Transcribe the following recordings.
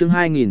Chương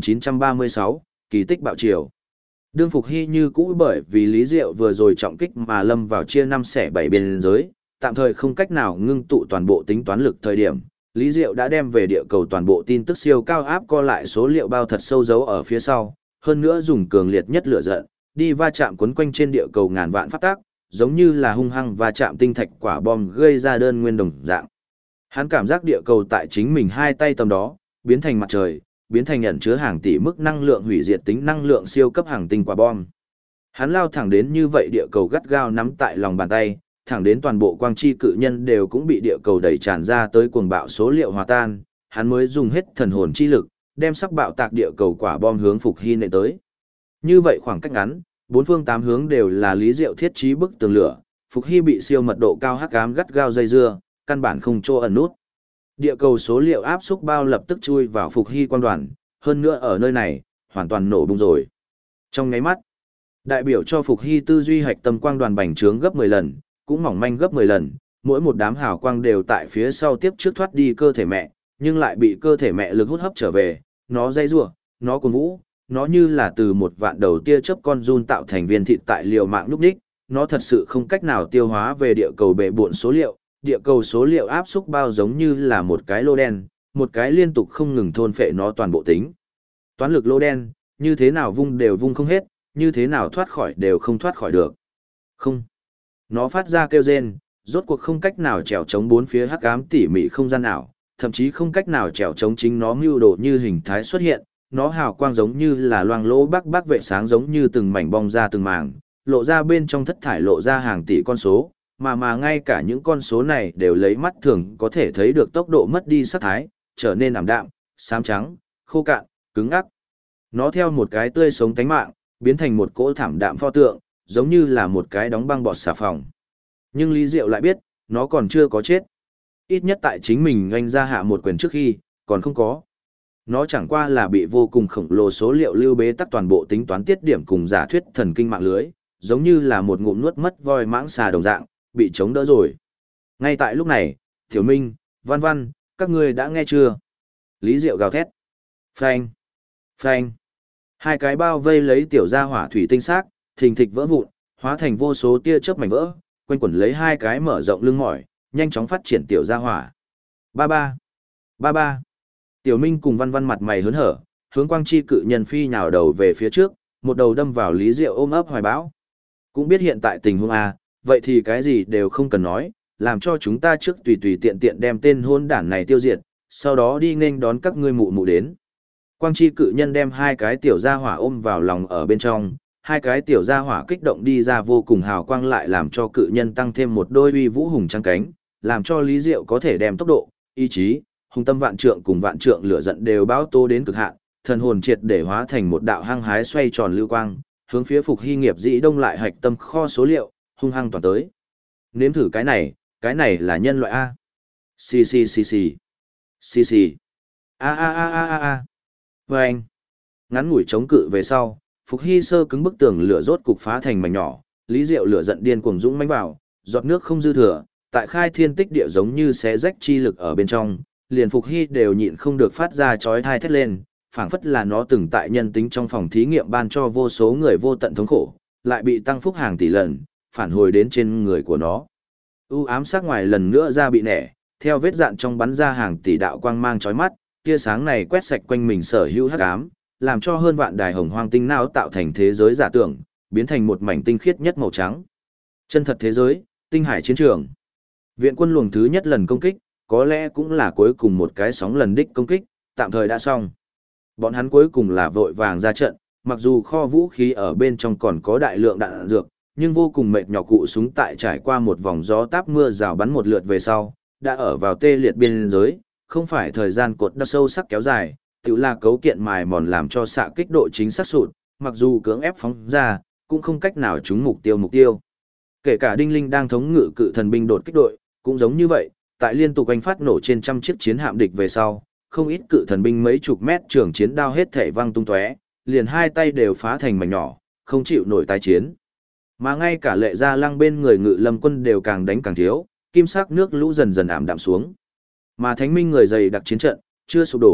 2936, kỳ tích bạo triều. Đương Phục Hy như cũ bởi vì Lý Diệu vừa rồi trọng kích mà lâm vào chia năm xẻ bảy biên giới, tạm thời không cách nào ngưng tụ toàn bộ tính toán lực thời điểm, Lý Diệu đã đem về địa cầu toàn bộ tin tức siêu cao áp co lại số liệu bao thật sâu giấu ở phía sau, hơn nữa dùng cường liệt nhất lửa giận, đi va chạm quấn quanh trên địa cầu ngàn vạn pháp tác, giống như là hung hăng va chạm tinh thạch quả bom gây ra đơn nguyên đồng dạng. Hắn cảm giác địa cầu tại chính mình hai tay tầm đó, biến thành mặt trời, biến thành ẩn chứa hàng tỷ mức năng lượng hủy diệt tính năng lượng siêu cấp hàng tinh quả bom. Hắn lao thẳng đến như vậy địa cầu gắt gao nắm tại lòng bàn tay, thẳng đến toàn bộ quang chi cự nhân đều cũng bị địa cầu đẩy tràn ra tới cuồng bạo số liệu hòa tan, hắn mới dùng hết thần hồn chi lực, đem sắc bạo tạc địa cầu quả bom hướng Phục Hy nện tới. Như vậy khoảng cách ngắn, bốn phương tám hướng đều là Lý Diệu thiết trí bức tường lửa, Phục Hy bị siêu mật độ cao hắc ám gắt gao dây dưa, căn bản không chỗ ẩn nút. Địa cầu số liệu áp xúc bao lập tức chui vào Phục Hy quang đoàn, hơn nữa ở nơi này, hoàn toàn nổ bung rồi. Trong nháy mắt, đại biểu cho Phục Hy tư duy hạch tâm quang đoàn bành trướng gấp 10 lần, cũng mỏng manh gấp 10 lần, mỗi một đám hào quang đều tại phía sau tiếp trước thoát đi cơ thể mẹ, nhưng lại bị cơ thể mẹ lực hút hấp trở về, nó dây rủa, nó cuồng vũ, nó như là từ một vạn đầu tia chớp con giun tạo thành viên thịt tại liều mạng lúc đích, nó thật sự không cách nào tiêu hóa về địa cầu bệ bộn số liệu, địa cầu số liệu áp xúc bao giống như là một cái lô đen, một cái liên tục không ngừng thôn phệ nó toàn bộ tính. Toán lực lô đen, như thế nào vung đều vung không hết, như thế nào thoát khỏi đều không thoát khỏi được. Không. Nó phát ra kêu rên, rốt cuộc không cách nào trèo chống bốn phía hắc ám tỉ mỉ không gian ảo, thậm chí không cách nào trèo chống chính nó mưu đồ như hình thái xuất hiện, nó hào quang giống như là loang lỗ bắc vệ sáng giống như từng mảnh bong ra từng màng, lộ ra bên trong thất thải lộ ra hàng tỷ con số, mà ngay cả những con số này đều lấy mắt thường có thể thấy được tốc độ mất đi sắc thái, trở nên ảm đạm, xám trắng, khô cạn, cứng ắc. Nó theo một cái tươi sống tánh mạng, biến thành một cỗ thảm đạm pho tượng, giống như là một cái đóng băng bọt xà phòng. Nhưng Lý Diệu lại biết, nó còn chưa có chết. Ít nhất tại chính mình anh ra hạ một quyền trước khi, còn không có. Nó chẳng qua là bị vô cùng khổng lồ số liệu lưu bế tắc toàn bộ tính toán tiết điểm cùng giả thuyết thần kinh mạng lưới, giống như là một ngụm nuốt mất voi mãng xà đồng dạng, bị chống đỡ rồi. Ngay tại lúc này, Tiểu Minh, Văn Văn, các ngươi đã nghe chưa? Lý Diệu gào thét. Phanh, phanh. Hai cái bao vây lấy tiểu gia hỏa thủy tinh xác, thình thịch vỡ vụn, hóa thành vô số tia chớp mảnh vỡ, quanh quẩn lấy hai cái mở rộng lưng mỏi, nhanh chóng phát triển tiểu gia hỏa. Ba ba, ba ba. Tiểu Minh cùng Văn Văn mặt mày hớn hở, hướng quang chi cự nhân phi nhào đầu về phía trước, một đầu đâm vào Lý Diệu ôm ấp hoài bão. Cũng biết hiện tại tình huống a, vậy thì cái gì đều không cần nói, làm cho chúng ta trước tùy tùy tiện tiện đem tên hôn đản này tiêu diệt, sau đó đi nghênh đón các ngươi mụ mụ đến. Quang chi cự nhân đem hai cái tiểu gia hỏa ôm vào lòng ở bên trong, hai cái tiểu gia hỏa kích động đi ra vô cùng hào quang lại làm cho cự nhân tăng thêm một đôi uy vũ hùng trắng cánh, làm cho Lý Diệu có thể đem tốc độ, ý chí, hùng tâm vạn trượng cùng vạn trượng lửa giận đều báo tố đến cực hạn, thần hồn triệt để hóa thành một đạo hăng hái xoay tròn lưu quang, hướng phía Phục Hy nghiệp dĩ đông lại hạch tâm kho số liệu, hung hăng toàn tới. Nếm thử cái này là nhân loại A. Xì xì xì xì. Xì xì. A a a a a a. Vâng. Ngắn ngủi chống cự về sau, Phục Hy sơ cứng bức tường lửa rốt cục phá thành mảnh nhỏ, Lý Diệu lửa giận điên cuồng dũng mãnh vào, giọt nước không dư thừa, tại khai thiên tích địa giống như xé rách chi lực ở bên trong, liền Phục Hy đều nhịn không được phát ra chói tai thét lên, phảng phất là nó từng tại nhân tính trong phòng thí nghiệm ban cho vô số người vô tận thống khổ, lại bị tăng phúc hàng tỷ lần, phản hồi đến trên người của nó. U ám sắc ngoài lần nữa ra bị nẻ, theo vết dạn trong bắn ra hàng tỷ đạo quang mang chói mắt, tia sáng này quét sạch quanh mình sở hữu hắc ám, làm cho hơn vạn đài hồng hoang tinh não tạo thành thế giới giả tưởng, biến thành một mảnh tinh khiết nhất màu trắng. Chân thật thế giới, tinh hải chiến trường. Viện quân luồng thứ nhất lần công kích, có lẽ cũng là cuối cùng một cái sóng lần đích công kích, tạm thời đã xong. Bọn hắn cuối cùng là vội vàng ra trận, mặc dù kho vũ khí ở bên trong còn có đại lượng đạn dược, nhưng vô cùng mệt nhọc cụ súng tại trải qua một vòng gió táp mưa rào bắn một lượt về sau, đã ở vào tê liệt biên giới, không phải thời gian cột đau sâu sắc kéo dài, tự là cấu kiện mài mòn làm cho xạ kích độ chính xác sụt, mặc dù cưỡng ép phóng ra, cũng không cách nào trúng mục tiêu. Kể cả Đinh Linh đang thống ngự cự thần binh đột kích đội, cũng giống như vậy, tại liên tục anh phát nổ trên trăm chiếc chiến hạm địch về sau, không ít cự thần binh mấy chục mét trường chiến đao hết thể văng tung tóe, liền hai tay đều phá thành mảnh nhỏ, không chịu nổi tái chiến. Mà ngay cả Lệ Gia Lăng bên người Ngự Lâm quân đều càng đánh càng thiếu, kim sắc nước lũ dần dần ảm đạm xuống. Mà Thánh Minh người dày đặc chiến trận chưa sụp đổ,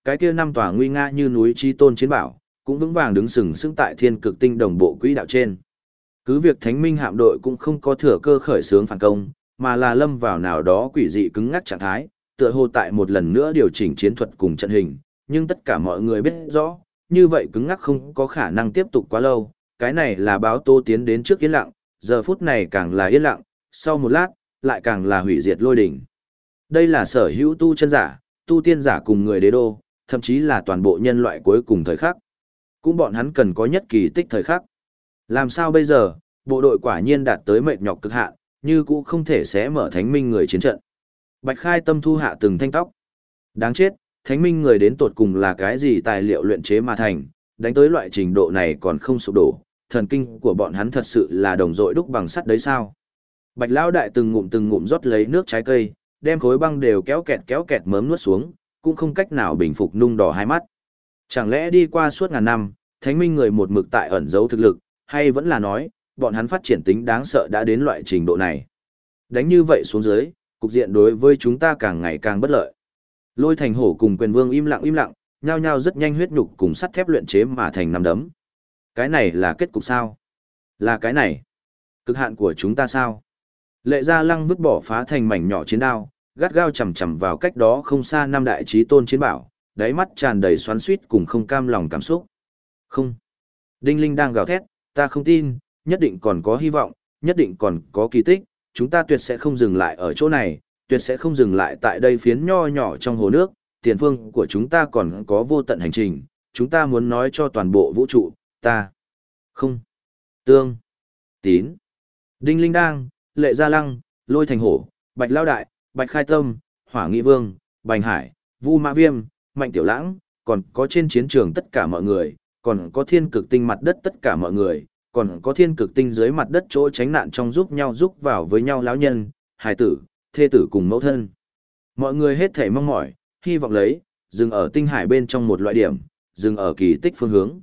Cái kia năm tòa nguy nga như núi chi tôn chiến bảo, cũng vững vàng đứng sừng sững tại thiên cực tinh đồng bộ quỹ đạo trên. Cứ việc Thánh Minh hạm đội cũng không có thừa cơ khởi xướng phản công, mà là lâm vào nào đó quỷ dị cứng ngắc trạng thái, tựa hồ tại một lần nữa điều chỉnh chiến thuật cùng trận hình, nhưng tất cả mọi người biết rõ, như vậy cứng ngắc không có khả năng tiếp tục quá lâu, cái này là báo tố tiến đến trước yên lặng, giờ phút này càng là yên lặng, sau một lát, lại càng là hủy diệt lôi đỉnh. Đây là sở hữu tu chân giả, tu tiên giả cùng người đế đô, thậm chí là toàn bộ nhân loại cuối cùng thời khắc. Cũng bọn hắn cần có nhất kỳ tích thời khắc. Làm sao bây giờ, bộ đội quả nhiên đạt tới mệt nhọc cực hạn, như cũng không thể xé mở Thánh Minh người chiến trận. Bạch Khai Tâm thu hạ từng thanh tóc. Đáng chết, Thánh Minh người đến tột cùng là cái gì tài liệu luyện chế mà thành, đánh tới loại trình độ này còn không sụp đổ, thần kinh của bọn hắn thật sự là đồng dội đúc bằng sắt đấy sao? Bạch Lão đại từng ngụm rót lấy nước trái cây, đem khối băng đều kéo kẹt mớm nuốt xuống, cũng không cách nào bình phục nung đỏ hai mắt. Chẳng lẽ đi qua suốt ngàn năm, Thánh Minh người một mực tại ẩn giấu thực lực, hay vẫn là nói, bọn hắn phát triển tính đáng sợ đã đến loại trình độ này. Đánh như vậy xuống dưới, cục diện đối với chúng ta càng ngày càng bất lợi. Lôi Thành Hổ cùng Quyền Vương im lặng, nhao nhao rất nhanh huyết nhục cùng sắt thép luyện chế mà thành nắm đấm. Cái này là kết cục sao? Là cái này. Cực hạn của chúng ta sao? Lệ Gia Lăng vứt bỏ phá thành mảnh nhỏ chiến đao, gắt gao chầm vào cách đó không xa năm đại chí tôn chiến bảo, đáy mắt tràn đầy xoắn xuýt cùng không cam lòng cảm xúc. Không. Đinh Linh đang gào thét, ta không tin, nhất định còn có hy vọng, nhất định còn có kỳ tích, chúng ta tuyệt sẽ không dừng lại ở chỗ này, tuyệt sẽ không dừng lại tại đây phiến nho nhỏ trong hồ nước, tiền phương của chúng ta còn có vô tận hành trình, chúng ta muốn nói cho toàn bộ vũ trụ, ta không tương tín. Đinh Linh đang, Lệ Gia Lăng, Lôi Thành Hổ, Bạch Lao Đại, Bạch Khai Tâm, Hỏa Nghị Vương, Bành Hải, Vu Mã Viêm, Mạnh Tiểu Lãng, còn có trên chiến trường tất cả mọi người, còn có thiên cực tinh mặt đất tất cả mọi người, còn có thiên cực tinh dưới mặt đất chỗ tránh nạn trong giúp nhau giúp vào với nhau lão nhân, hài tử, thê tử cùng mẫu thân. Mọi người hết thảy mong mỏi, hy vọng lấy, dừng ở tinh hải bên trong một loại điểm, dừng ở kỳ tích phương hướng.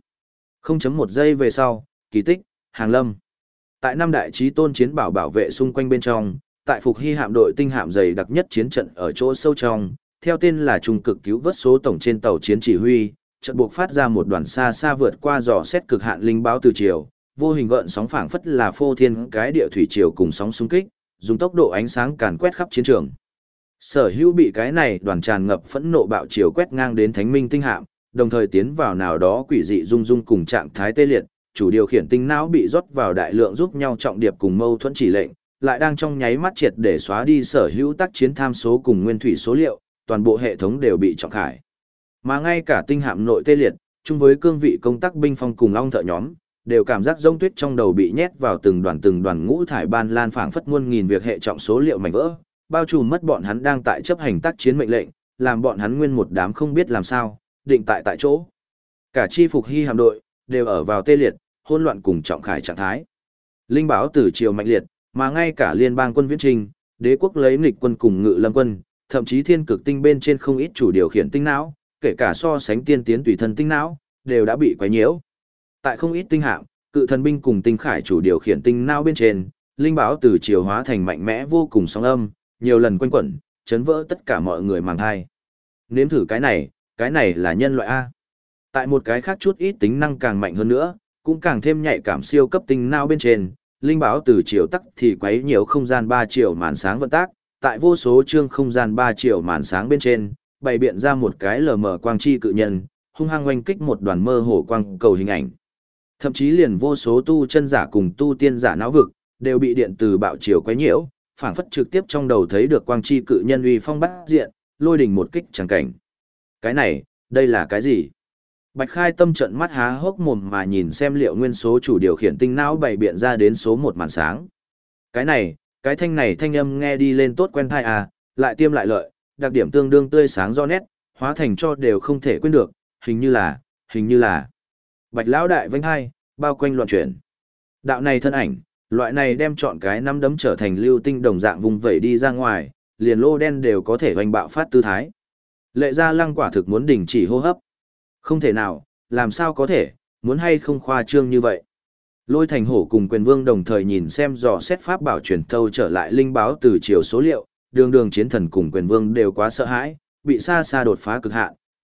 0.1 giây về sau, kỳ tích, hàng lâm. Tại năm đại chí tôn chiến bảo bảo vệ xung quanh bên trong, tại Phục Hy hạm đội tinh hạm dày đặc nhất chiến trận ở chỗ sâu trong, theo tên là trung cực cứu vớt số tổng trên tàu chiến chỉ huy, trận buộc phát ra một đoàn xa xa vượt qua dò xét cực hạn linh báo từ chiều, vô hình gợn sóng phảng phất là phô thiên cái địa thủy triều cùng sóng xung kích, dùng tốc độ ánh sáng càn quét khắp chiến trường. Sở Hữu bị cái này đoàn tràn ngập phẫn nộ bạo chiều quét ngang đến Thánh Minh tinh hạm, đồng thời tiến vào nào đó quỷ dị rung rung cùng trạng thái tê liệt, chủ điều khiển tinh não bị rót vào đại lượng giúp nhau trọng điệp cùng mâu thuẫn chỉ lệnh, lại đang trong nháy mắt triệt để xóa đi sở hữu tác chiến tham số cùng nguyên thủy số liệu, toàn bộ hệ thống đều bị trọng khải. Mà ngay cả tinh hạm nội tê liệt, chung với cương vị công tác binh phong cùng long thợ nhóm, đều cảm giác rông tuyết trong đầu bị nhét vào từng đoàn ngũ thải ban lan phảng phất muôn nghìn việc hệ trọng số liệu mảnh vỡ, bao trùm mất bọn hắn đang tại chấp hành tác chiến mệnh lệnh, làm bọn hắn nguyên một đám không biết làm sao, định tại chỗ. Cả chi Phục Hy hạm đội đều ở vào tê liệt, hỗn loạn cùng trọng khải trạng thái. Linh báo từ chiều mạnh liệt, mà ngay cả liên bang quân viễn trình, đế quốc lấy nghịch quân cùng ngự lâm quân, thậm chí thiên cực tinh bên trên không ít chủ điều khiển tinh não, kể cả so sánh tiên tiến tùy thân tinh não, đều đã bị quấy nhiễu. Tại không ít tinh hạm, cự thần binh cùng tinh khải chủ điều khiển tinh não bên trên, linh báo từ chiều hóa thành mạnh mẽ vô cùng sóng âm, nhiều lần quanh quẩn, chấn vỡ tất cả mọi người màng thai. Nếm thử cái này là nhân loại A. Tại một cái khác chút ít tính năng càng mạnh hơn nữa, cũng càng thêm nhạy cảm siêu cấp tinh não bên trên, linh báo từ chiều tắc thì quấy nhiều không gian 3 chiều màn sáng vận tác, tại vô số chương không gian 3 chiều màn sáng bên trên, bày biện ra một cái lờ mờ quang chi cự nhân, hung hăng oanh kích một đoàn mơ hồ quang cầu hình ảnh. Thậm chí liền vô số tu chân giả cùng tu tiên giả não vực, đều bị điện từ bạo chiều quấy nhiễu, phảng phất trực tiếp trong đầu thấy được quang chi cự nhân uy phong bắt diện, lôi đình một kích chẳng cảnh. Cái này, đây là cái gì? Bạch Khai Tâm trận mắt há hốc mồm mà nhìn xem liệu nguyên số chủ điều khiển tinh não bày biện ra đến số 1 màn sáng. Cái này, cái thanh này thanh âm nghe đi lên tốt quen thai à, lại tiêm lại lợi, đặc điểm tương đương tươi sáng rõ nét, hóa thành cho đều không thể quên được, hình như là. Bạch Lão đại vênh hai, bao quanh loạn chuyển. Đạo này thân ảnh, loại này đem chọn cái nắm đấm trở thành lưu tinh đồng dạng vùng vẩy đi ra ngoài, liền lô đen đều có thể hoành bạo phát tư thái. Lệ Gia Lăng quả thực muốn đình chỉ hô hấp. Không thể nào, làm sao có thể, muốn hay không khoa trương như vậy. Lôi Thành Hổ cùng Quyền Vương đồng thời nhìn xem dò xét pháp bảo truyền thâu trở lại linh báo từ chiều số liệu, đường chiến thần cùng Quyền Vương đều quá sợ hãi, bị xa xa đột phá cực hạn,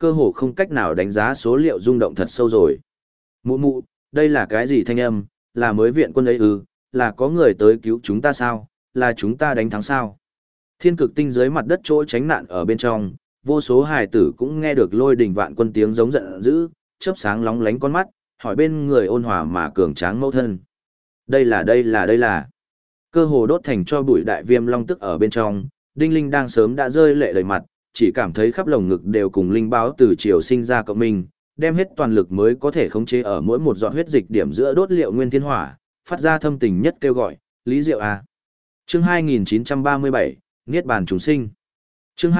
cơ hồ không cách nào đánh giá số liệu rung động thật sâu rồi. Mụ mụ, đây là cái gì thanh âm, là mới viện quân ấy ư, là có người tới cứu chúng ta sao, là chúng ta đánh thắng sao? Thiên cực tinh dưới mặt đất chỗ tránh nạn ở bên trong, vô số hài tử cũng nghe được lôi đình vạn quân tiếng giống giận dữ, chớp sáng lóng lánh con mắt, hỏi bên người ôn hòa mà cường tráng mẫu thân. Đây là. Cơ hồ đốt thành cho bụi đại viêm long tức ở bên trong, Đinh Linh đang sớm đã rơi lệ đầy mặt, chỉ cảm thấy khắp lồng ngực đều cùng linh báo từ chiều sinh ra cộng mình, đem hết toàn lực mới có thể khống chế ở mỗi một giọt huyết dịch điểm giữa đốt liệu nguyên thiên hỏa, phát ra thâm tình nhất kêu gọi, Lý Diệu à. Chương 2937, Niết bàn chúng sinh. Chương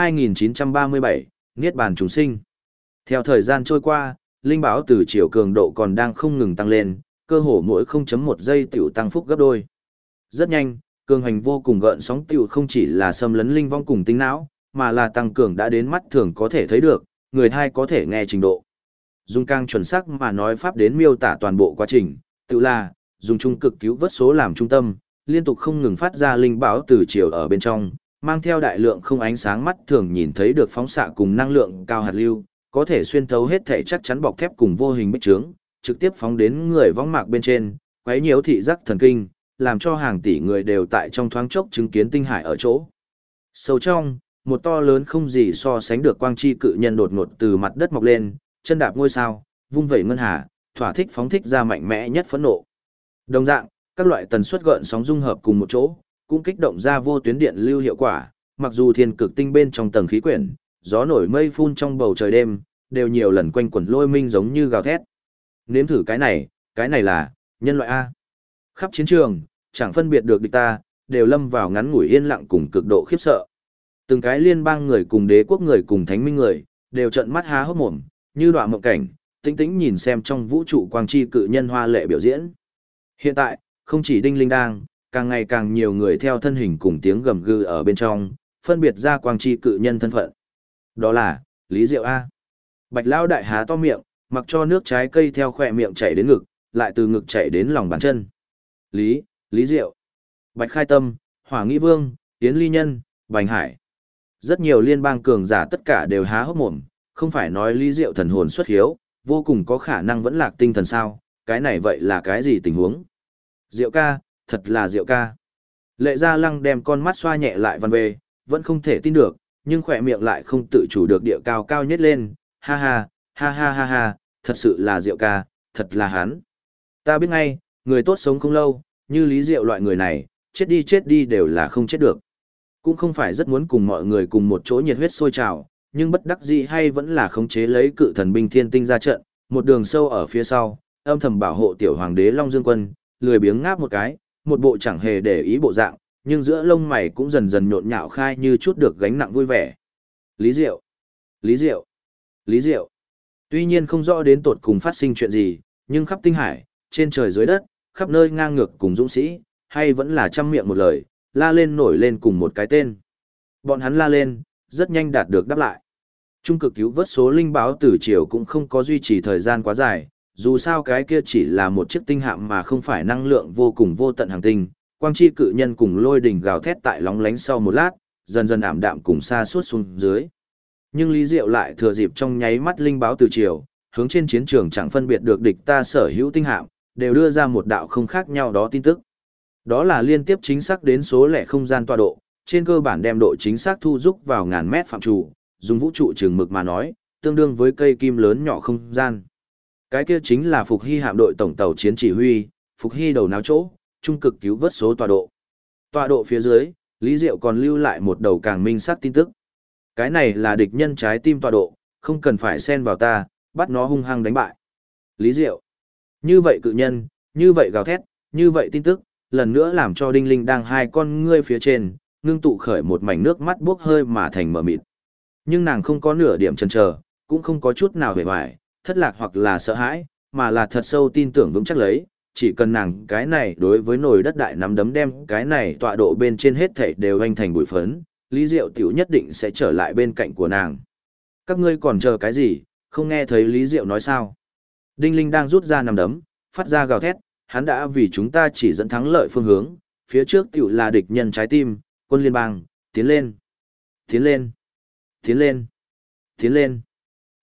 2937, Niết bàn chúng sinh. Theo thời gian trôi qua, linh báo từ chiều cường độ còn đang không ngừng tăng lên, cơ hồ mỗi 0.1 giây tiểu tăng phúc gấp đôi. Rất nhanh, cường hành vô cùng gợn sóng tiểu không chỉ là xâm lấn linh vong cùng tinh não, mà là tăng cường đã đến mắt thường có thể thấy được, người thai có thể nghe trình độ. Dùng càng chuẩn xác mà nói pháp đến miêu tả toàn bộ quá trình, tự là, dùng trung cực cứu vớt số làm trung tâm, liên tục không ngừng phát ra linh báo từ chiều ở bên trong, mang theo đại lượng không ánh sáng mắt thường nhìn thấy được phóng xạ cùng năng lượng cao hạt lưu, có thể xuyên thấu hết thể chắc chắn bọc thép cùng vô hình bích trướng, trực tiếp phóng đến người võng mạc bên trên, quấy nhiễu thị giác thần kinh, làm cho hàng tỷ người đều tại trong thoáng chốc chứng kiến tinh hải ở chỗ. Sâu trong, một to lớn không gì so sánh được quang chi cự nhân đột ngột từ mặt đất mọc lên, chân đạp ngôi sao, vung vẩy ngân hà, thỏa thích phóng thích ra mạnh mẽ nhất phẫn nộ. Đồng dạng, các loại tần suất gợn sóng dung hợp cùng một chỗ, cũng kích động ra vô tuyến điện lưu hiệu quả, mặc dù thiên cực tinh bên trong tầng khí quyển, gió nổi mây phun trong bầu trời đêm, đều nhiều lần quanh quẩn lôi minh giống như gào thét. Nếm thử cái này là nhân loại A. Khắp chiến trường, chẳng phân biệt được địch ta, đều lâm vào ngắn ngủi yên lặng cùng cực độ khiếp sợ. Từng cái liên bang người cùng đế quốc người cùng thánh minh người, đều trợn mắt há hốc mồm, như đoạn mộng cảnh, tĩnh tĩnh nhìn xem trong vũ trụ quang chi cự nhân hoa lệ biểu diễn. Hiện tại, không chỉ Đinh Linh đang, càng ngày càng nhiều người theo thân hình cùng tiếng gầm gừ ở bên trong, phân biệt ra quang chi cự nhân thân phận. Đó là, Lý Diệu A. Bạch Lão đại há to miệng, mặc cho nước trái cây theo khỏe miệng chảy đến ngực, lại từ ngực chảy đến lòng bàn chân. Lý Diệu. Bạch Khai Tâm, Hỏa Nghĩ Vương, Yến Ly Nhân, Bành Hải. Rất nhiều liên bang cường giả tất cả đều há hốc mồm, không phải nói Lý Diệu thần hồn xuất hiếu, vô cùng có khả năng vẫn lạc tinh thần sao, cái này vậy là cái gì tình huống? Diệu ca, thật là Diệu ca. Lệ Gia Lăng đem con mắt xoa nhẹ lại văn về, vẫn không thể tin được, nhưng khỏe miệng lại không tự chủ được địa cao cao nhất lên, ha ha, ha ha ha ha, thật sự là Diệu ca, thật là hắn. Ta biết ngay, người tốt sống không lâu, như Lý Diệu loại người này, chết đi đều là không chết được. Cũng không phải rất muốn cùng mọi người cùng một chỗ nhiệt huyết sôi trào, nhưng bất đắc dĩ hay vẫn là khống chế lấy cự thần binh thiên tinh ra trận, một đường sâu ở phía sau, âm thầm bảo hộ tiểu hoàng đế Long Dương Quân, lười biếng ngáp một cái, một bộ chẳng hề để ý bộ dạng, nhưng giữa lông mày cũng dần dần nhộn nhạo khai như chút được gánh nặng vui vẻ. Lý Diệu, Lý Diệu, Lý Diệu. Tuy nhiên không rõ đến tột cùng phát sinh chuyện gì, nhưng khắp tinh hải, trên trời dưới đất, khắp nơi ngang ngược cùng dũng sĩ, hay vẫn là trăm miệng một lời, la lên nổi lên cùng một cái tên. Bọn hắn la lên, rất nhanh đạt được đáp lại. Trung cực cứu vớt số linh báo từ chiều cũng không có duy trì thời gian quá dài, dù sao cái kia chỉ là một chiếc tinh hạm mà không phải năng lượng vô cùng vô tận hàng tinh, quang chi cự nhân cùng lôi đỉnh gào thét tại lóng lánh sau một lát, dần dần ảm đạm cùng xa suốt xuống dưới. Nhưng Lý Diệu lại thừa dịp trong nháy mắt linh báo từ chiều, hướng trên chiến trường chẳng phân biệt được địch ta sở hữu tinh hạm, đều đưa ra một đạo không khác nhau đó tin tức. Đó là liên tiếp chính xác đến số lẻ không gian tọa độ, trên cơ bản đem độ chính xác thu rút vào ngàn mét phạm trụ, dùng vũ trụ trường mực mà nói, tương đương với cây kim lớn nhỏ không gian. Cái kia chính là Phục Hy hạm đội tổng tàu chiến chỉ huy, Phục Hy đầu náo chỗ, trung cực cứu vớt số tọa độ. Tọa độ phía dưới, Lý Diệu còn lưu lại một đầu càng minh xác tin tức. Cái này là địch nhân trái tim tọa độ, không cần phải xen vào ta, bắt nó hung hăng đánh bại. Lý Diệu. Như vậy cự nhân, như vậy gào thét, như vậy tin tức, lần nữa làm cho Đinh Linh đang hai con ngươi phía trên, ngưng tụ khởi một mảnh nước mắt buốc hơi mà thành mờ mịt. Nhưng nàng không có nửa điểm chần chờ, cũng không có chút nào hề hoài, thất lạc hoặc là sợ hãi, mà là thật sâu tin tưởng vững chắc lấy, chỉ cần nàng cái này đối với nồi đất đại nắm đấm đem cái này tọa độ bên trên hết thảy đều anh thành bụi phấn, Lý Diệu tiểu nhất định sẽ trở lại bên cạnh của nàng. Các ngươi còn chờ cái gì, không nghe thấy Lý Diệu nói sao? Đinh Linh đang rút ra nắm đấm, phát ra gào thét, hắn đã vì chúng ta chỉ dẫn thắng lợi phương hướng, phía trước tiểu là địch nhân trái tim, quân liên bang, tiến lên, tiến lên, tiến lên, tiến lên.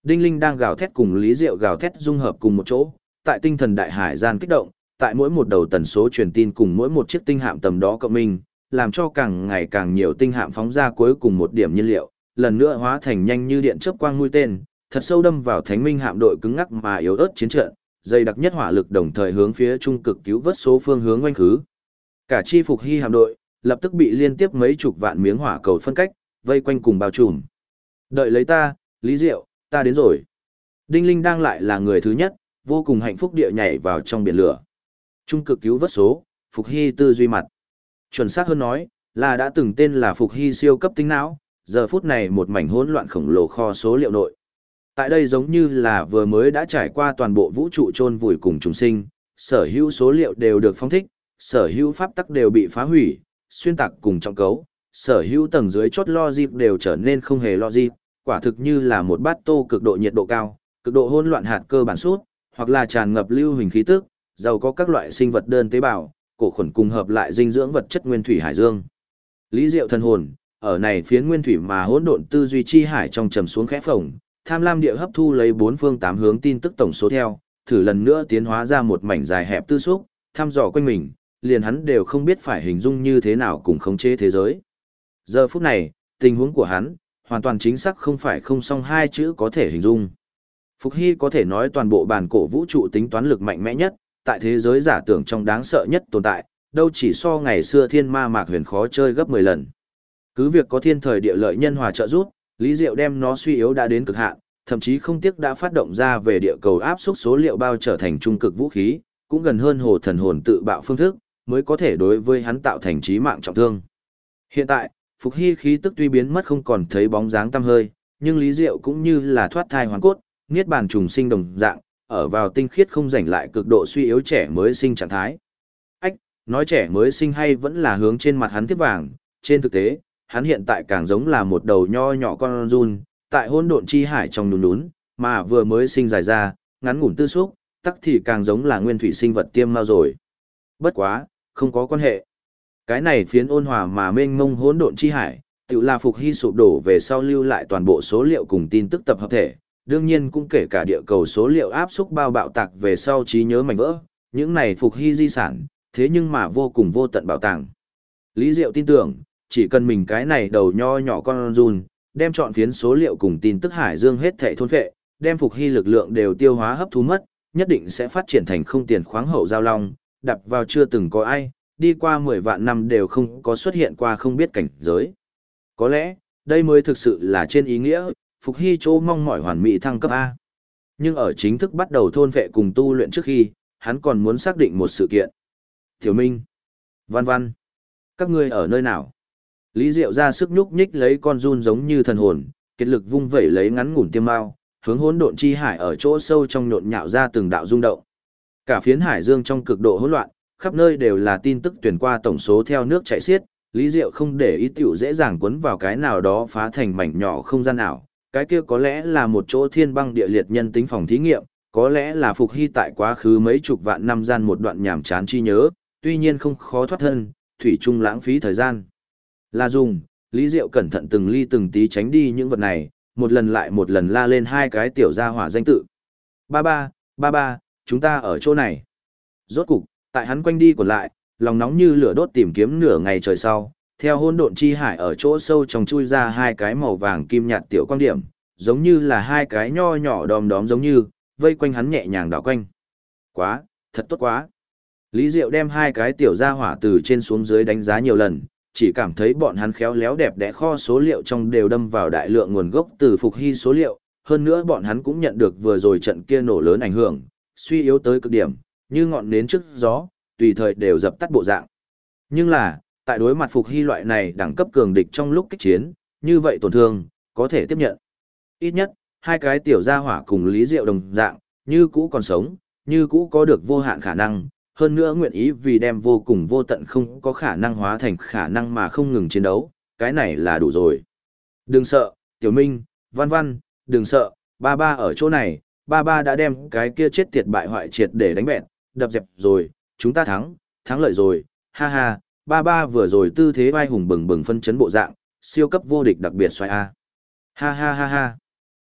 Đinh Linh đang gào thét cùng Lý Diệu gào thét dung hợp cùng một chỗ, tại tinh thần đại hải gian kích động, tại mỗi một đầu tần số truyền tin cùng mỗi một chiếc tinh hạm tầm đó cộng minh, làm cho càng ngày càng nhiều tinh hạm phóng ra cuối cùng một điểm nhiên liệu, lần nữa hóa thành nhanh như điện chớp quang mũi tên, thật sâu đâm vào Thánh Minh hạm đội cứng ngắc mà yếu ớt chiến trận, dày đặc nhất hỏa lực đồng thời hướng phía trung cực cứu vớt số phương hướng oanh khứ. Cả chi Phục Hy hạm đội lập tức bị liên tiếp mấy chục vạn miếng hỏa cầu phân cách, vây quanh cùng bao trùm. Đợi lấy ta, Lý Diệu, ta đến rồi. Đinh Linh đang lại là người thứ nhất, vô cùng hạnh phúc địa nhảy vào trong biển lửa. Trung cực cứu vớt số, Phục Hy tư duy mặt. Chuẩn xác hơn nói, là đã từng tên là Phục Hy siêu cấp tinh não, giờ phút này một mảnh hỗn loạn khổng lồ kho số liệu nội. Tại đây giống như là vừa mới đã trải qua toàn bộ vũ trụ chôn vùi cùng chúng sinh, sở hữu số liệu đều được phóng thích, sở hữu pháp tắc đều bị phá hủy, xuyên tạc cùng trọng cấu, sở hữu tầng dưới chốt logic đều trở nên không hề logic, quả thực như là một bát tô cực độ nhiệt độ cao, cực độ hỗn loạn hạt cơ bản sút, hoặc là tràn ngập lưu huỳnh khí tức, giàu có các loại sinh vật đơn tế bào, cổ khuẩn cùng hợp lại dinh dưỡng vật chất nguyên thủy hải dương. Lý Diệu thần hồn, ở này phiến nguyên thủy mà hỗn độn tư duy chi hải trong trầm xuống khẽ phồng, tham lam địa hấp thu lấy bốn phương tám hướng tin tức tổng số theo, thử lần nữa tiến hóa ra một mảnh dài hẹp tư xúc, thăm dò quanh mình, liền hắn đều không biết phải hình dung như thế nào cùng khống chế thế giới. Giờ phút này, tình huống của hắn, hoàn toàn chính xác không phải không song hai chữ có thể hình dung. Phục Hy có thể nói toàn bộ bản cổ vũ trụ tính toán lực mạnh mẽ nhất, tại thế giới giả tưởng trong đáng sợ nhất tồn tại, đâu chỉ so ngày xưa thiên ma mạc huyền khó chơi gấp 10 lần. Cứ việc có thiên thời địa lợi nhân hòa trợ giúp, Lý Diệu đem nó suy yếu đã đến cực hạn, thậm chí không tiếc đã phát động ra về địa cầu áp suất số liệu bao trở thành trung cực vũ khí, cũng gần hơn hồ thần hồn tự bạo phương thức, mới có thể đối với hắn tạo thành chí mạng trọng thương. Hiện tại, Phục Hy khí tức tuy biến mất không còn thấy bóng dáng tăm hơi, nhưng Lý Diệu cũng như là thoát thai hoàn cốt, niết bàn trùng sinh đồng dạng, ở vào tinh khiết không rảnh lại cực độ suy yếu trẻ mới sinh trạng thái. Ách, nói trẻ mới sinh hay vẫn là hướng trên mặt hắn tiếp vàng, trên thực tế, hắn hiện tại càng giống là một đầu nho nhỏ con run, tại hỗn độn chi hải trong nhún nhún, mà vừa mới sinh dài ra, ngắn ngủn tư xúc, tắc thì càng giống là nguyên thủy sinh vật tiêm mao rồi. Bất quá, không có quan hệ. Cái này phiến ôn hòa mà mênh mông hỗn độn chi hải, tự là Phục Hy sụp đổ về sau lưu lại toàn bộ số liệu cùng tin tức tập hợp thể, đương nhiên cũng kể cả địa cầu số liệu áp xúc bao bạo tạc về sau trí nhớ mảnh vỡ, những này Phục Hy di sản, thế nhưng mà vô cùng vô tận bảo tàng. Lý Diệu tin tưởng, chỉ cần mình cái này đầu nho nhỏ con run, đem chọn phiến số liệu cùng tin tức hải dương hết thảy thôn phệ, đem Phục Hy lực lượng đều tiêu hóa hấp thu mất, nhất định sẽ phát triển thành không tiền khoáng hậu giao long, đập vào chưa từng có ai, đi qua 10 vạn năm đều không có xuất hiện qua không biết cảnh giới. Có lẽ, đây mới thực sự là trên ý nghĩa, Phục Hy chỗ mong mỏi hoàn mỹ thăng cấp A. Nhưng ở chính thức bắt đầu thôn vệ cùng tu luyện trước khi, hắn còn muốn xác định một sự kiện. Tiểu Minh, Văn Văn, các ngươi ở nơi nào? Lý Diệu ra sức nhúc nhích lấy con run giống như thần hồn, kết lực vung vẩy lấy ngắn ngủn tiêm mao, hướng hỗn độn chi hải ở chỗ sâu trong nhộn nhạo ra từng đạo rung động. Cả phiến hải dương trong cực độ hỗn loạn, khắp nơi đều là tin tức truyền qua tổng số theo nước chảy xiết, Lý Diệu không để ý tiểu dễ dàng cuốn vào cái nào đó phá thành mảnh nhỏ không gian ảo, cái kia có lẽ là một chỗ thiên băng địa liệt nhân tính phòng thí nghiệm, có lẽ là Phục Hy tại quá khứ mấy chục vạn năm gian một đoạn nhàm chán chi nhớ, tuy nhiên không khó thoát thân, thủy chung lãng phí thời gian. Là dùng, Lý Diệu cẩn thận từng ly từng tí tránh đi những vật này, một lần lại một lần la lên hai cái tiểu gia hỏa danh tự. Ba ba, chúng ta ở chỗ này. Rốt cục, tại hắn quanh đi còn lại, lòng nóng như lửa đốt tìm kiếm nửa ngày trời sau, theo hỗn độn chi hải ở chỗ sâu trong chui ra hai cái màu vàng kim nhạt tiểu quang điểm, giống như là hai cái nho nhỏ đom đóm giống như, vây quanh hắn nhẹ nhàng đảo quanh. Quá, thật tốt quá. Lý Diệu đem hai cái tiểu gia hỏa từ trên xuống dưới đánh giá nhiều lần, chỉ cảm thấy bọn hắn khéo léo đẹp đẽ kho số liệu trong đều đâm vào đại lượng nguồn gốc từ Phục Hy số liệu, hơn nữa bọn hắn cũng nhận được vừa rồi trận kia nổ lớn ảnh hưởng, suy yếu tới cực điểm, như ngọn nến trước gió, tùy thời đều dập tắt bộ dạng. Nhưng là, tại đối mặt Phục Hy loại này đẳng cấp cường địch trong lúc kích chiến, như vậy tổn thương, có thể tiếp nhận. Ít nhất, hai cái tiểu gia hỏa cùng Lý Diệu đồng dạng, như cũ còn sống, như cũ có được vô hạn khả năng, hơn nữa nguyện ý vì đem vô cùng vô tận không có khả năng hóa thành khả năng mà không ngừng chiến đấu, cái này là đủ rồi. Đừng sợ, Tiểu Minh, Văn Văn, đừng sợ, ba ba ở chỗ này, ba ba đã đem cái kia chết tiệt bại hoại triệt để đánh bẹn, đập dẹp rồi, chúng ta thắng lợi rồi, ha ha, ba ba vừa rồi tư thế vai hùng bừng bừng phân chấn bộ dạng, siêu cấp vô địch đặc biệt xoay a. Ha ha ha ha.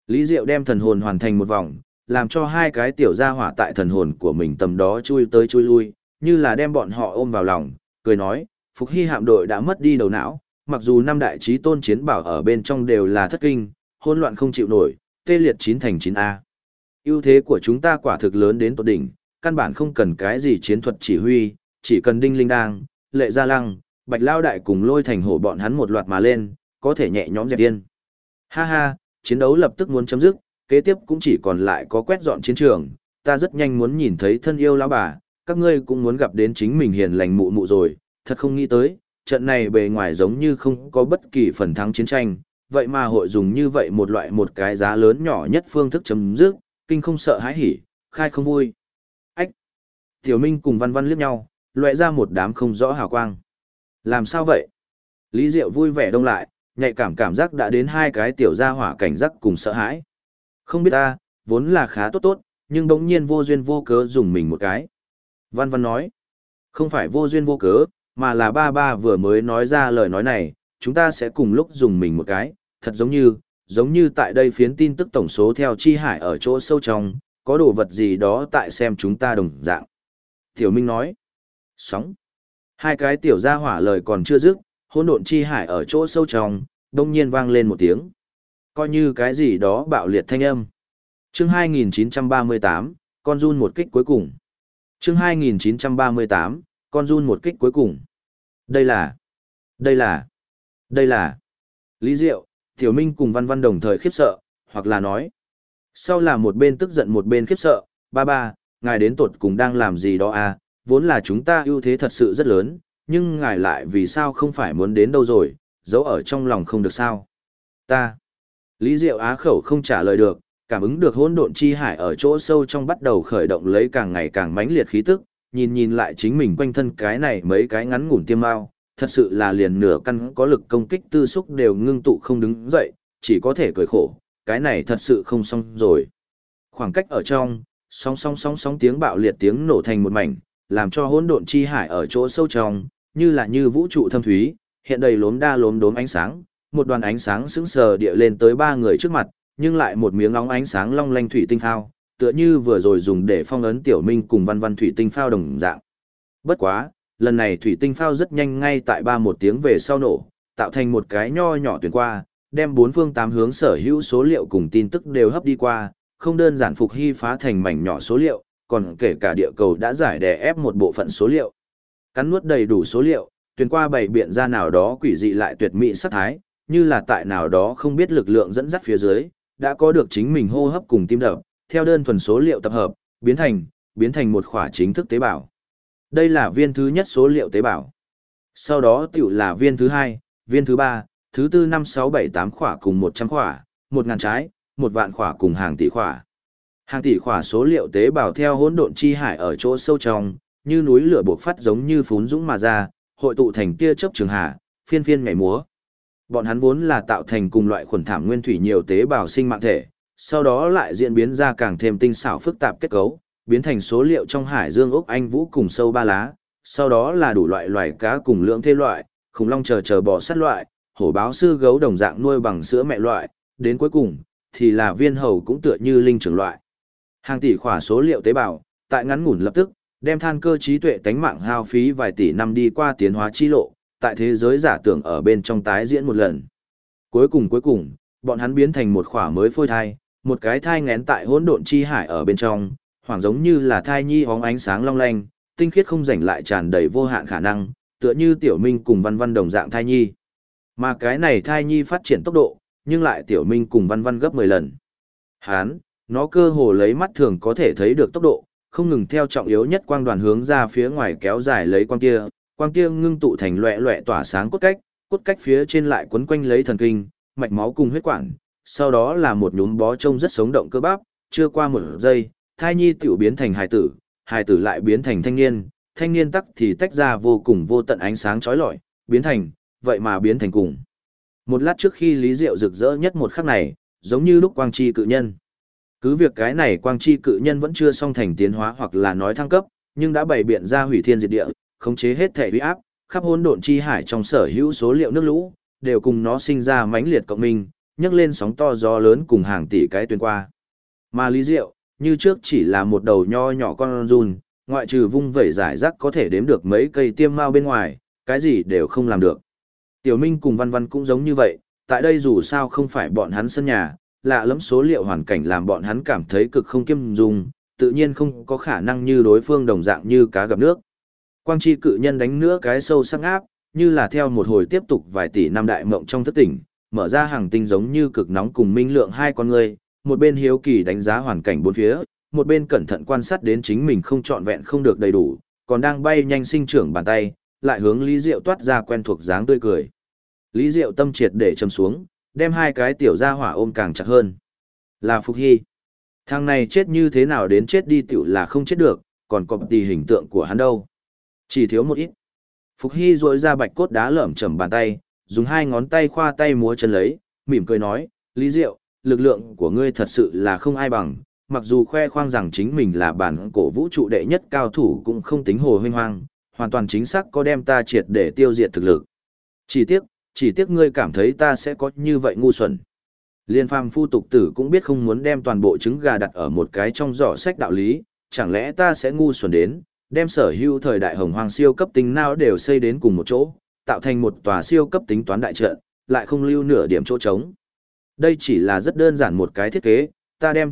Lý Diệu đem thần hồn hoàn thành một vòng, làm cho hai cái tiểu gia hỏa tại thần hồn của mình tầm đó chui tới chui lui, như là đem bọn họ ôm vào lòng, cười nói, Phục Hy hạm đội đã mất đi đầu não, mặc dù năm đại chí tôn chiến bảo ở bên trong đều là thất kinh, hỗn loạn không chịu nổi, tê liệt chín thành 9A. Ưu thế của chúng ta quả thực lớn đến tột đỉnh, căn bản không cần cái gì chiến thuật chỉ huy, chỉ cần đinh linh đang, lệ gia lăng, bạch lao đại cùng lôi thành hổ bọn hắn một loạt mà lên, có thể nhẹ nhõm dẹp yên. Ha ha, chiến đấu lập tức muốn chấm dứt, kế tiếp cũng chỉ còn lại có quét dọn chiến trường, ta rất nhanh muốn nhìn thấy thân yêu lão bà, các ngươi cũng muốn gặp đến chính mình hiền lành mụ mụ rồi, thật không nghĩ tới, trận này bề ngoài giống như không có bất kỳ phần thắng chiến tranh, vậy mà hội dùng như vậy một cái giá lớn nhỏ nhất phương thức chấm dứt, kinh không sợ hãi hỉ, khai không vui. Ách! Tiểu Minh cùng Văn Văn liếc nhau, loại ra một đám không rõ hào quang. Làm sao vậy? Lý Diệu vui vẻ đông lại, nhạy cảm giác đã đến hai cái tiểu gia hỏa cảnh giác cùng sợ hãi. Không biết ta, vốn là khá tốt, nhưng bỗng nhiên vô duyên vô cớ dùng mình một cái. Văn Văn nói, không phải vô duyên vô cớ, mà là ba vừa mới nói ra lời nói này, chúng ta sẽ cùng lúc dùng mình một cái, thật giống như tại đây phiến tin tức tổng số theo chi hải ở chỗ sâu trong, có đồ vật gì đó tại xem chúng ta đồng dạng. Tiểu Minh nói, sóng. Hai cái tiểu gia hỏa lời còn chưa dứt, hỗn độn chi hải ở chỗ sâu trong, đông nhiên vang lên một tiếng. Coi như cái gì đó bạo liệt thanh âm. Chương 2938, con run một kích cuối cùng. Chương 2938, con run một kích cuối cùng. Đây là. Lý Diệu, Tiểu Minh cùng Văn Văn đồng thời khiếp sợ, hoặc là nói. Sau là một bên tức giận một bên khiếp sợ, ba, ngài đến tột cùng đang làm gì đó à, vốn là chúng ta ưu thế thật sự rất lớn, nhưng ngài lại vì sao không phải muốn đến đâu rồi, giấu ở trong lòng không được sao. Ta. Lý Diệu á khẩu không trả lời được, cảm ứng được hỗn độn chi hải ở chỗ sâu trong bắt đầu khởi động lấy càng ngày càng mãnh liệt khí tức, nhìn lại chính mình quanh thân cái này mấy cái ngắn ngủn tiêm mao, thật sự là liền nửa căn có lực công kích tư xúc đều ngưng tụ không đứng dậy, chỉ có thể cười khổ, cái này thật sự không xong rồi. Khoảng cách ở trong, sóng tiếng bạo liệt tiếng nổ thành một mảnh, làm cho hỗn độn chi hải ở chỗ sâu trong, như vũ trụ thâm thúy, hiện đầy lốm đốm ánh sáng, một đoàn ánh sáng sững sờ địa lên tới ba người trước mặt, nhưng lại một miếng óng ánh sáng long lanh thủy tinh phao, tựa như vừa rồi dùng để phong ấn Tiểu Minh cùng Văn Văn thủy tinh phao đồng dạng. Bất quá, lần này thủy tinh phao rất nhanh ngay tại một tiếng về sau nổ, tạo thành một cái nho nhỏ tuyển qua, đem bốn phương tám hướng sở hữu số liệu cùng tin tức đều hấp đi qua, không đơn giản Phục Hy phá thành mảnh nhỏ số liệu, còn kể cả địa cầu đã giải đè ép một bộ phận số liệu. Cắn nuốt đầy đủ số liệu, tuyển qua bày biện ra nào đó quỷ dị lại tuyệt mỹ sắc thái, như là tại nào đó không biết lực lượng dẫn dắt phía dưới, đã có được chính mình hô hấp cùng tim đập, theo đơn thuần số liệu tập hợp, biến thành một khỏa chính thức tế bào. Đây là viên thứ nhất số liệu tế bào. Sau đó tiểu là viên thứ hai, viên thứ ba, thứ tư 5, 6, 7, 8 khỏa cùng 100 khỏa, 1000 trái, 1 vạn khỏa cùng hàng tỷ khỏa. Hàng tỷ khỏa số liệu tế bào theo hỗn độn chi hải ở chỗ sâu trong, như núi lửa bộc phát giống như phún dũng mà ra, hội tụ thành tia chớp trường hà, phiên phiên nhảy múa. Bọn hắn vốn là tạo thành cùng loại khuẩn thảm nguyên thủy nhiều tế bào sinh mạng thể, sau đó lại diễn biến ra càng thêm tinh xảo phức tạp kết cấu, biến thành số liệu trong hải dương ốc anh vũ cùng sâu ba lá, sau đó là đủ loại loài cá cùng lưỡng thê loại, khủng long chờ bò sát loại, hổ báo sư gấu đồng dạng nuôi bằng sữa mẹ loại, đến cuối cùng thì là viên hầu cũng tựa như linh trưởng loại. Hàng tỷ khỏa số liệu tế bào, tại ngắn ngủn lập tức, đem than cơ trí tuệ tánh mạng hao phí vài tỷ năm đi qua tiến hóa chi lộ, tại thế giới giả tưởng ở bên trong tái diễn một lần. Cuối cùng, bọn hắn biến thành một khỏa mới phôi thai, một cái thai nghén tại hỗn độn chi hải ở bên trong, hoảng giống như là thai nhi hóng ánh sáng long lanh, tinh khiết không rảnh lại tràn đầy vô hạn khả năng, tựa như Tiểu Minh cùng Văn Văn đồng dạng thai nhi. Mà cái này thai nhi phát triển tốc độ, nhưng lại Tiểu Minh cùng Văn Văn gấp 10 lần. Nó cơ hồ lấy mắt thường có thể thấy được tốc độ, không ngừng theo trọng yếu nhất quang đoàn hướng ra phía ngoài kéo dài lấy quang tia ngưng tụ thành loẹt loẹt tỏa sáng cốt cách phía trên lại quấn quanh lấy thần kinh, mạch máu cùng huyết quản, sau đó là một nhúm bó trông rất sống động cơ bắp, chưa qua một giây, thai nhi tiểu biến thành hài tử lại biến thành thanh niên tắc thì tách ra vô cùng vô tận ánh sáng chói lọi, biến thành cùng. Một lát trước khi Lý Diệu rực rỡ nhất một khắc này, giống như lúc quang chi cự nhân. Cứ việc cái này quang chi cự nhân vẫn chưa song thành tiến hóa hoặc là nói thăng cấp, nhưng đã bày biện ra hủy thiên diệt địa, khống chế hết thể uy áp, khắp hỗn độn chi hải trong sở hữu số liệu nước lũ, đều cùng nó sinh ra mãnh liệt cộng minh, nhấc lên sóng to gió lớn cùng hàng tỷ cái tuyến qua. Mà Lý Diệu, như trước chỉ là một đầu nho nhỏ con run, ngoại trừ vung vẩy giải rác có thể đếm được mấy cây tiêm mao bên ngoài, cái gì đều không làm được. Tiểu Minh cùng Văn Văn cũng giống như vậy, tại đây dù sao không phải bọn hắn sân nhà, lạ lẫm số liệu hoàn cảnh làm bọn hắn cảm thấy cực không kiêm dung, tự nhiên không có khả năng như đối phương đồng dạng như cá gặp nước. Quang chi cự nhân đánh nữa cái sâu sắc áp, như là theo một hồi tiếp tục vài tỷ năm đại mộng trong thức tỉnh, mở ra hàng tinh giống như cực nóng cùng minh lượng hai con người, một bên hiếu kỳ đánh giá hoàn cảnh bốn phía, một bên cẩn thận quan sát đến chính mình không trọn vẹn không được đầy đủ, còn đang bay nhanh sinh trưởng bàn tay, lại hướng Lý Diệu toát ra quen thuộc dáng tươi cười. Lý Diệu tâm triệt để châm xuống, đem hai cái tiểu gia hỏa ôm càng chặt hơn. Là Phục Hy. Thằng này chết như thế nào đến chết đi tiểu là không chết được, còn có tì hình tượng của hắn đâu. Chỉ thiếu một ít. Phục Hy rỗi ra bạch cốt đá lởm chởm bàn tay, dùng hai ngón tay khoa tay múa chân lấy, mỉm cười nói, Lý Diệu, lực lượng của ngươi thật sự là không ai bằng, mặc dù khoe khoang rằng chính mình là bản cổ vũ trụ đệ nhất cao thủ cũng không tính hồ huynh hoang, hoàn toàn chính xác có đem ta triệt để tiêu diệt thực lực. Chỉ tiếc ngươi cảm thấy ta sẽ có như vậy ngu xuẩn. Liên phàm phu tục tử cũng biết không muốn đem toàn bộ trứng gà đặt ở một cái trong giỏ sách đạo lý, chẳng lẽ ta sẽ ngu xuẩn đến, đem sở hữu thời đại hồng hoàng siêu cấp tính não đều xây đến cùng một chỗ, tạo thành một tòa siêu cấp tính toán đại trận, lại không lưu nửa điểm chỗ trống. Đây chỉ là rất đơn giản một cái thiết kế, ta đem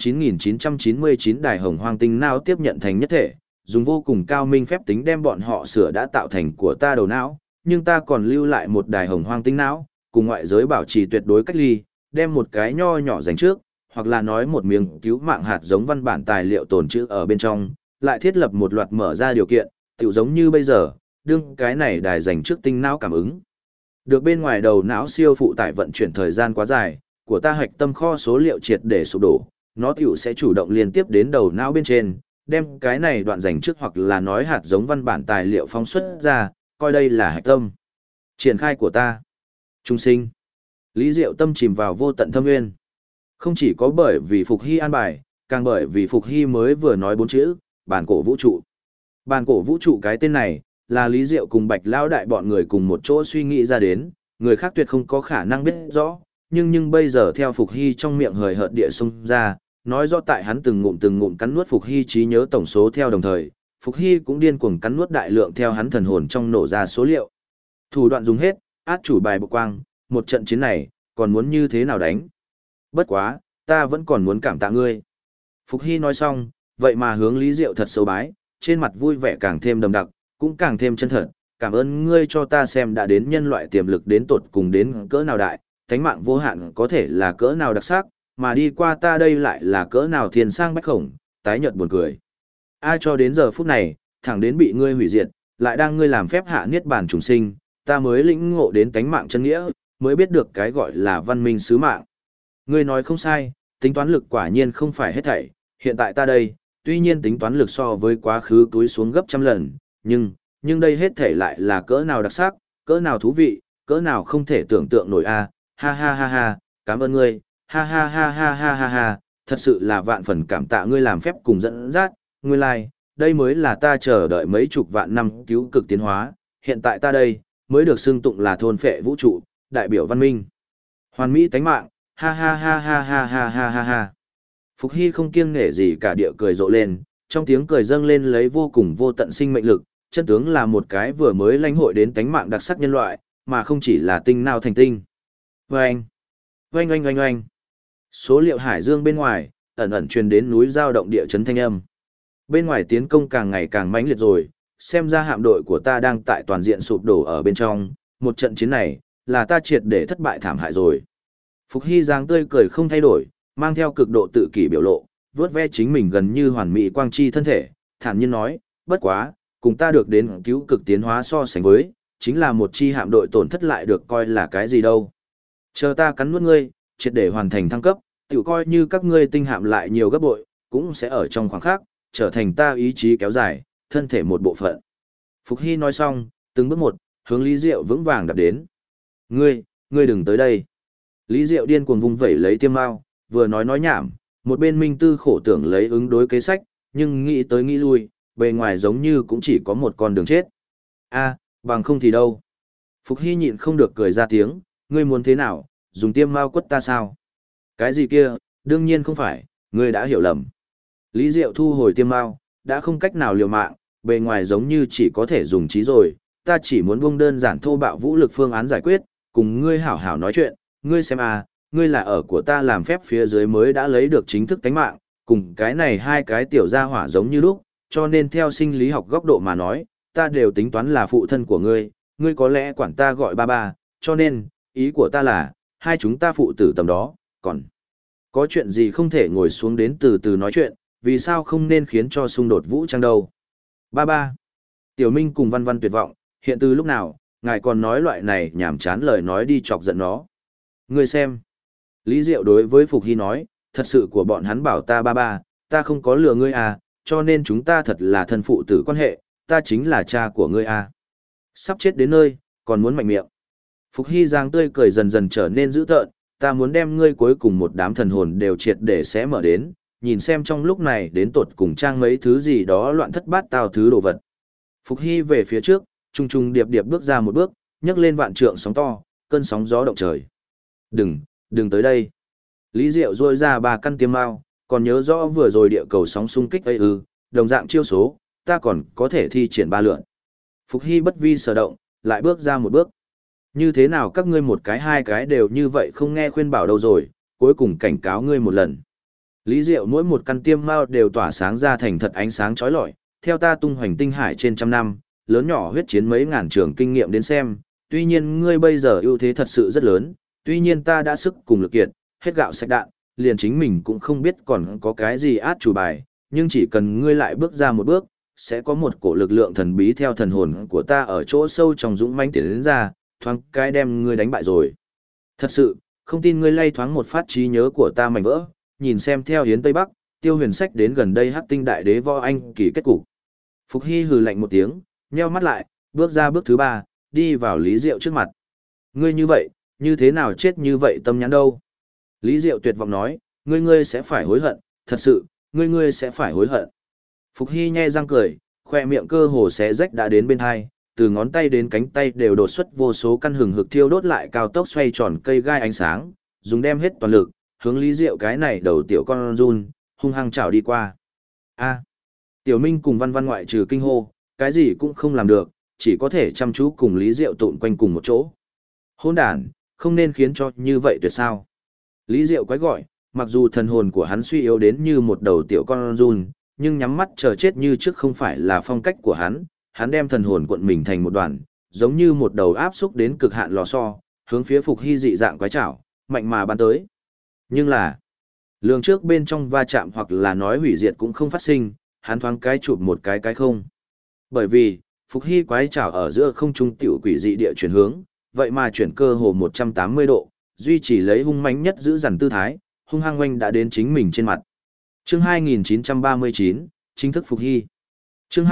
9999 đài hồng hoang tinh não tiếp nhận thành nhất thể, dùng vô cùng cao minh phép tính đem bọn họ sửa đã tạo thành của ta đầu não, nhưng ta còn lưu lại một đài hồng hoang tinh não, cùng ngoại giới bảo trì tuyệt đối cách ly, đem một cái nho nhỏ dành trước, hoặc là nói một miếng cứu mạng hạt giống văn bản tài liệu tồn trữ ở bên trong, lại thiết lập một loạt mở ra điều kiện, tiểu giống như bây giờ, đương cái này đài dành trước tinh não cảm ứng. Được bên ngoài đầu não siêu phụ tải vận chuyển thời gian quá dài, của ta hạch tâm kho số liệu triệt để sụp đổ, nó tiểu sẽ chủ động liên tiếp đến đầu não bên trên, đem cái này đoạn dành trước hoặc là nói hạt giống văn bản tài liệu phóng xuất ra, coi đây là hạch tâm. Triển khai của ta. Trung sinh. Lý Diệu tâm chìm vào vô tận thâm nguyên. Không chỉ có bởi vì Phục Hy an bài, càng bởi vì Phục Hy mới vừa nói 4 chữ, bản cổ vũ trụ. Bản cổ vũ trụ cái tên này, là Lý Diệu cùng Bạch Lão đại bọn người cùng một chỗ suy nghĩ ra đến, người khác tuyệt không có khả năng biết rõ, nhưng bây giờ theo Phục Hy trong miệng hời hợt địa xung ra, nói rõ tại hắn từng ngụm cắn nuốt Phục Hy trí nhớ tổng số theo đồng thời, Phục Hy cũng điên cuồng cắn nuốt đại lượng theo hắn thần hồn trong nổ ra số liệu. Thủ đoạn dùng hết, át chủ bài bộc quang, một trận chiến này, còn muốn như thế nào đánh? Bất quá, ta vẫn còn muốn cảm tạ ngươi. Phục Hy nói xong, vậy mà hướng Lý Diệu thật sâu bái, trên mặt vui vẻ càng thêm đậm đặc, cũng càng thêm chân thật, cảm ơn ngươi cho ta xem đã đến nhân loại tiềm lực đến tột cùng đến cỡ nào đại, thánh mạng vô hạn có thể là cỡ nào đặc sắc, mà đi qua ta đây lại là cỡ nào thiên sang bách khổng, tái nhợt buồn cười. Ai cho đến giờ phút này, thẳng đến bị ngươi hủy diệt, lại đang ngươi làm phép hạ niết bàn trùng sinh, ta mới lĩnh ngộ đến tánh mạng chân nghĩa, mới biết được cái gọi là văn minh sứ mạng. Ngươi nói không sai, tính toán lực quả nhiên không phải hết thảy, hiện tại ta đây, tuy nhiên tính toán lực so với quá khứ túi xuống gấp trăm lần, nhưng đây hết thảy lại là cỡ nào đặc sắc, cỡ nào thú vị, cỡ nào không thể tưởng tượng nổi a. Ha ha ha ha, cảm ơn ngươi, ha ha ha ha ha ha ha, thật sự là vạn phần cảm tạ ngươi làm phép cùng dẫn dắt, ngươi lai, đây mới là ta chờ đợi mấy chục vạn năm cứu cực tiến hóa, hiện tại ta đây, mới được xưng tụng là thôn phệ vũ trụ, đại biểu văn minh. Hoàn mỹ tánh mạng, ha ha ha ha ha ha ha ha ha. Phục Hy không kiêng nể gì cả địa cười rộ lên, trong tiếng cười dâng lên lấy vô cùng vô tận sinh mệnh lực, chân tướng là một cái vừa mới lãnh hội đến tánh mạng đặc sắc nhân loại, mà không chỉ là tinh nào thành tinh. Oanh! Oanh oanh oanh oanh! Số liệu hải dương bên ngoài, ẩn ẩn truyền đến núi giao động địa chấn thanh âm. Bên ngoài tiến công càng ngày càng mãnh liệt rồi, xem ra hạm đội của ta đang tại toàn diện sụp đổ ở bên trong, một trận chiến này, là ta triệt để thất bại thảm hại rồi. Phục Hy dáng tươi cười không thay đổi, mang theo cực độ tự kỷ biểu lộ, vớt ve chính mình gần như hoàn mỹ quang chi thân thể, thản nhiên nói, bất quá, cùng ta được đến cứu cực tiến hóa so sánh với, chính là một chi hạm đội tổn thất lại được coi là cái gì đâu. Chờ ta cắn nuốt ngươi, triệt để hoàn thành thăng cấp, tự coi như các ngươi tinh hạm lại nhiều gấp bội, cũng sẽ ở trong khoảng khắc, trở thành ta ý chí kéo dài, thân thể một bộ phận. Phục Hy nói xong, từng bước một, hướng Lý Diệu vững vàng đạp đến. Ngươi đừng tới đây. Lý Diệu điên cuồng vung vẩy lấy tiêm mao, vừa nói nhảm, một bên minh tư khổ tưởng lấy ứng đối kế sách, nhưng nghĩ tới nghĩ lui, bề ngoài giống như cũng chỉ có một con đường chết. A, bằng không thì đâu. Phục Hy nhịn không được cười ra tiếng, ngươi muốn thế nào, dùng tiêm mao quất ta sao? Cái gì kia, đương nhiên không phải, ngươi đã hiểu lầm. Lý Diệu thu hồi tiêm mao, đã không cách nào liều mạng, bề ngoài giống như chỉ có thể dùng trí rồi, ta chỉ muốn buông đơn giản thô bạo vũ lực phương án giải quyết, cùng ngươi hảo hảo nói chuyện, ngươi xem à, ngươi là ở của ta làm phép phía dưới mới đã lấy được chính thức tánh mạng, cùng cái này hai cái tiểu gia hỏa giống như lúc, cho nên theo sinh lý học góc độ mà nói, ta đều tính toán là phụ thân của ngươi, ngươi có lẽ quản ta gọi ba ba, cho nên, ý của ta là, hai chúng ta phụ tử tầm đó, còn có chuyện gì không thể ngồi xuống đến từ từ nói chuyện, vì sao không nên khiến cho xung đột vũ trang đâu. Ba ba. Tiểu Minh cùng Văn Văn tuyệt vọng, hiện từ lúc nào, ngài còn nói loại này nhảm chán lời nói đi chọc giận nó. Ngươi xem. Lý Diệu đối với Phục Hy nói, thật sự của bọn hắn bảo ta ba ba, ta không có lừa ngươi à, cho nên chúng ta thật là thân phụ tử quan hệ, ta chính là cha của ngươi à. Sắp chết đến nơi, còn muốn mạnh miệng. Phục Hy giang tươi cười dần dần trở nên dữ tợn, ta muốn đem ngươi cuối cùng một đám thần hồn đều triệt để sẽ mở đến, nhìn xem trong lúc này đến tột cùng trang mấy thứ gì đó loạn thất bát tao thứ đồ vật. Phục Hy về phía trước, trung trung điệp điệp bước ra một bước, nhấc lên vạn trượng sóng to, cơn sóng gió động trời. Đừng tới đây. Lý Diệu rôi ra 3 căn tiêm mao, còn nhớ rõ vừa rồi địa cầu sóng xung kích ấy đồng dạng chiêu số, ta còn có thể thi triển 3 lượn. Phục Hy bất vi sở động, lại bước ra một bước. Như thế nào các ngươi một cái hai cái đều như vậy không nghe khuyên bảo đâu rồi, cuối cùng cảnh cáo ngươi một lần. Lý Diệu mỗi một căn tiêm mao đều tỏa sáng ra thành thật ánh sáng chói lọi, theo ta tung hoành tinh hải trên trăm năm, lớn nhỏ huyết chiến mấy ngàn trường kinh nghiệm đến xem, tuy nhiên ngươi bây giờ ưu thế thật sự rất lớn, tuy nhiên ta đã sức cùng lực kiệt, hết gạo sạch đạn, liền chính mình cũng không biết còn có cái gì át chủ bài, nhưng chỉ cần ngươi lại bước ra một bước, sẽ có một cổ lực lượng thần bí theo thần hồn của ta ở chỗ sâu trong dũng mãnh tiến đến ra, thoáng cái đem ngươi đánh bại rồi. Thật sự, không tin ngươi lay thoáng một phát trí nhớ của ta mảnh vỡ, nhìn xem theo Hiến Tây Bắc, Tiêu Huyền Sách đến gần đây Hắc Tinh Đại Đế Võ Anh kỳ kết cục. Phục Hy hừ lạnh một tiếng, nheo mắt lại, bước ra bước thứ 3, đi vào Lý Diệu trước mặt. Ngươi như vậy, như thế nào chết như vậy tâm nhãn đâu? Lý Diệu tuyệt vọng nói, ngươi sẽ phải hối hận, thật sự, ngươi sẽ phải hối hận. Phục Hy nhe răng cười, khoe miệng cơ hồ xé rách đã đến bên hai, từ ngón tay đến cánh tay đều đột xuất vô số căn hừng hực thiêu đốt lại cao tốc xoay tròn cây gai ánh sáng, dùng đem hết toàn lực, hướng Lý Diệu cái này đầu tiểu con run, hung hăng chảo đi qua. A. Tiểu Minh cùng Văn Văn ngoại trừ kinh hô, cái gì cũng không làm được, chỉ có thể chăm chú cùng Lý Diệu tụn quanh cùng một chỗ. Hỗn đản, không nên khiến cho như vậy tuyệt sao. Lý Diệu quái gọi, mặc dù thần hồn của hắn suy yếu đến như một đầu tiểu con run, nhưng nhắm mắt chờ chết như trước không phải là phong cách của hắn đem thần hồn cuộn mình thành một đoàn, giống như một đầu áp xúc đến cực hạn lò xo, hướng phía Phục Hy dị dạng quái chảo, mạnh mà bắn tới. Nhưng là, lường trước bên trong va chạm hoặc là nói hủy diệt cũng không phát sinh, hắn thoáng cái chụp một cái không. Bởi vì, Phục Hy quái chảo ở giữa không trung tiểu quỷ dị địa chuyển hướng, vậy mà chuyển cơ hồ 180 độ, duy trì lấy hung mãnh nhất giữ dằn tư thái, hung hăng oanh đã đến chính mình trên mặt. Chương 2939, chính thức Phục Hy. Chương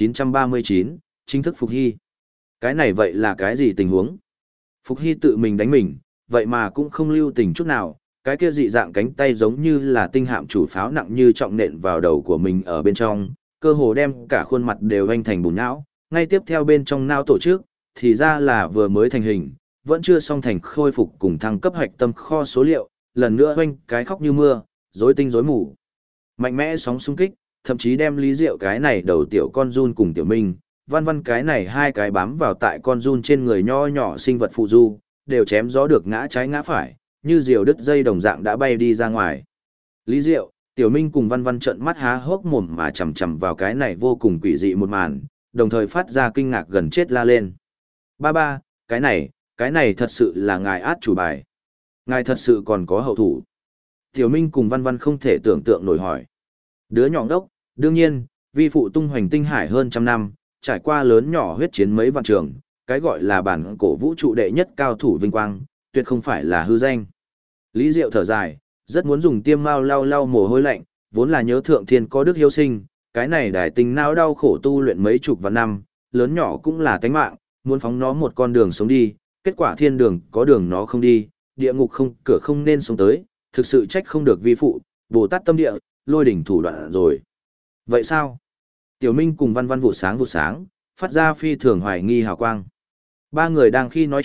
2939, chính thức Phục Hy. Cái này vậy là cái gì tình huống? Phục Hy tự mình đánh mình, vậy mà cũng không lưu tình chút nào, cái kia dị dạng cánh tay giống như là tinh hạm chủ pháo nặng như trọng nện vào đầu của mình ở bên trong, cơ hồ đem cả khuôn mặt đều vanh thành bùn não, ngay tiếp theo bên trong não tổ chức, thì ra là vừa mới thành hình, vẫn chưa xong thành khôi phục cùng thăng cấp hạch tâm kho số liệu, lần nữa vanh cái khóc như mưa, rối tinh rối mù. Mạnh mẽ sóng xung kích, thậm chí đem Lý Diệu cái này đầu tiểu con run cùng tiểu Minh, Văn Văn cái này hai cái bám vào tại con run trên người nho nhỏ sinh vật phụ du, đều chém gió được ngã trái ngã phải, như diều đứt dây đồng dạng đã bay đi ra ngoài. Lý Diệu, Tiểu Minh cùng Văn Văn trợn mắt há hốc mồm mà chằm chằm vào cái này vô cùng quỷ dị một màn, đồng thời phát ra kinh ngạc gần chết la lên. Ba ba, cái này thật sự là ngài át chủ bài. Ngài thật sự còn có hậu thủ. Tiểu Minh cùng Văn Văn không thể tưởng tượng nổi hỏi. Đứa nhỏ đốc, đương nhiên, vi phụ tung hoành tinh hải hơn trăm năm, trải qua lớn nhỏ huyết chiến mấy vạn trường, cái gọi là bản cổ vũ trụ đệ nhất cao thủ vinh quang, tuyệt không phải là hư danh. Lý Diệu thở dài, rất muốn dùng tiêm mao lau lau mồ hôi lạnh, vốn là nhớ thượng thiên có đức hiếu sinh, cái này đài tình não đau khổ tu luyện mấy chục vạn năm, lớn nhỏ cũng là tánh mạng, muốn phóng nó một con đường sống đi, kết quả thiên đường có đường nó không đi, địa ngục không cửa không nên sống tới, thực sự trách không được vi phụ, Bồ Tát tâm địa, lôi đỉnh thủ đoạn rồi. Vậy sao? Tiểu Minh cùng Văn Văn vụ sáng, phát ra phi thường hoài nghi hào quang. Ba người đang khi nói chuyện,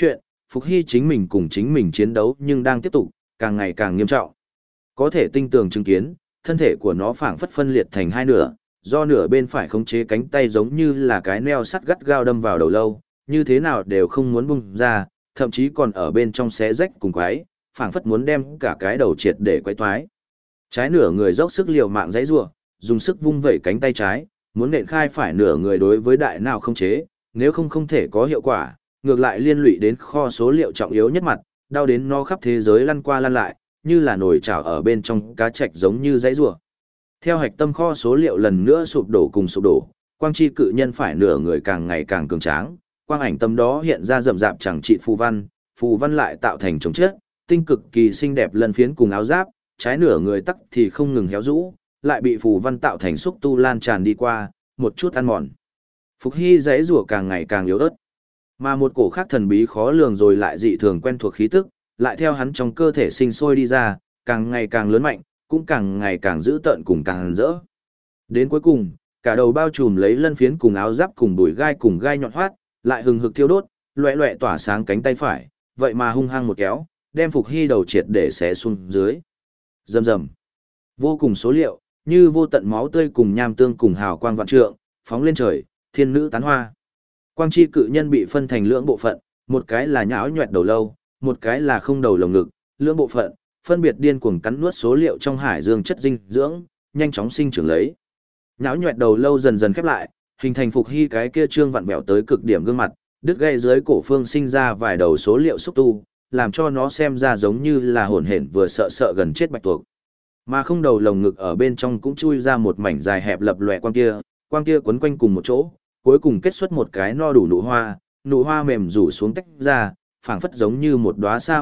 Phục Hy chính mình cùng chính mình chiến đấu nhưng đang tiếp tục, càng ngày càng nghiêm trọng. Có thể tinh tường chứng kiến, thân thể của nó phảng phất phân liệt thành hai nửa, do nửa bên phải khống chế cánh tay giống như là cái neo sắt gắt gao đâm vào đầu lâu, như thế nào đều không muốn bung ra, thậm chí còn ở bên trong xé rách cùng quái, phảng phất muốn đem cả cái đầu triệt để quấy toái. Trái nửa người dốc sức liều mạng giãy giụa, dùng sức vung vẩy cánh tay trái, muốn nện khai phải nửa người đối với đại não không chế, nếu không không thể có hiệu quả, ngược lại liên lụy đến kho số liệu trọng yếu nhất mặt, đau đến nó khắp thế giới lăn qua lăn lại, như là nồi chảo ở bên trong cá trạch giống như giãy giụa. Theo hạch tâm kho số liệu lần nữa sụp đổ cùng sụp đổ, quang chi cự nhân phải nửa người càng ngày càng cường tráng, quang ảnh tâm đó hiện ra rậm rạp chẳng trị phù văn lại tạo thành chống chết, tinh cực kỳ xinh đẹp lần phiến cùng áo giáp, trái nửa người tắc thì không ngừng héo rũ, lại bị phù văn tạo thành xúc tu lan tràn đi qua, một chút ăn mòn. Phục Hy giãy giụa càng ngày càng yếu ớt, mà một cổ khác thần bí khó lường rồi lại dị thường quen thuộc khí tức, lại theo hắn trong cơ thể sinh sôi đi ra, càng ngày càng lớn mạnh, cũng càng ngày càng dữ tợn cùng càng rỡ. Đến cuối cùng, cả đầu bao trùm lấy lân phiến cùng áo giáp cùng bùi gai cùng gai nhọn hoắt, lại hừng hực thiêu đốt, loẹ loẹ tỏa sáng cánh tay phải, vậy mà hung hăng một kéo, đem Phục Hy đầu triệt để xé xuống dưới. Rầm rầm. Vô cùng số liệu, như vô tận máu tươi cùng nham tương cùng hào quang vạn trượng, phóng lên trời, thiên nữ tán hoa. Quang chi cự nhân bị phân thành lưỡng bộ phận, một cái là nhão nhoẹt đầu lâu, một cái là không đầu lồng ngực, lưỡng bộ phận, phân biệt điên cuồng cắn nuốt số liệu trong hải dương chất dinh dưỡng, nhanh chóng sinh trưởng lấy. Nhão nhoẹt đầu lâu dần dần khép lại, hình thành Phục Hy cái kia trương vặn vẹo tới cực điểm gương mặt, đứt gãy dưới cổ phương sinh ra vài đầu số liệu xúc tu, làm cho nó xem ra giống như là hổn hển vừa sợ sợ gần chết bạch tuộc. Mà không đầu lồng ngực ở bên trong cũng chui ra một mảnh dài hẹp lập lòe quang kia quấn quanh cùng một chỗ, cuối cùng kết xuất một cái no đủ nụ hoa mềm rủ xuống tách ra, phảng phất giống như một đóa xa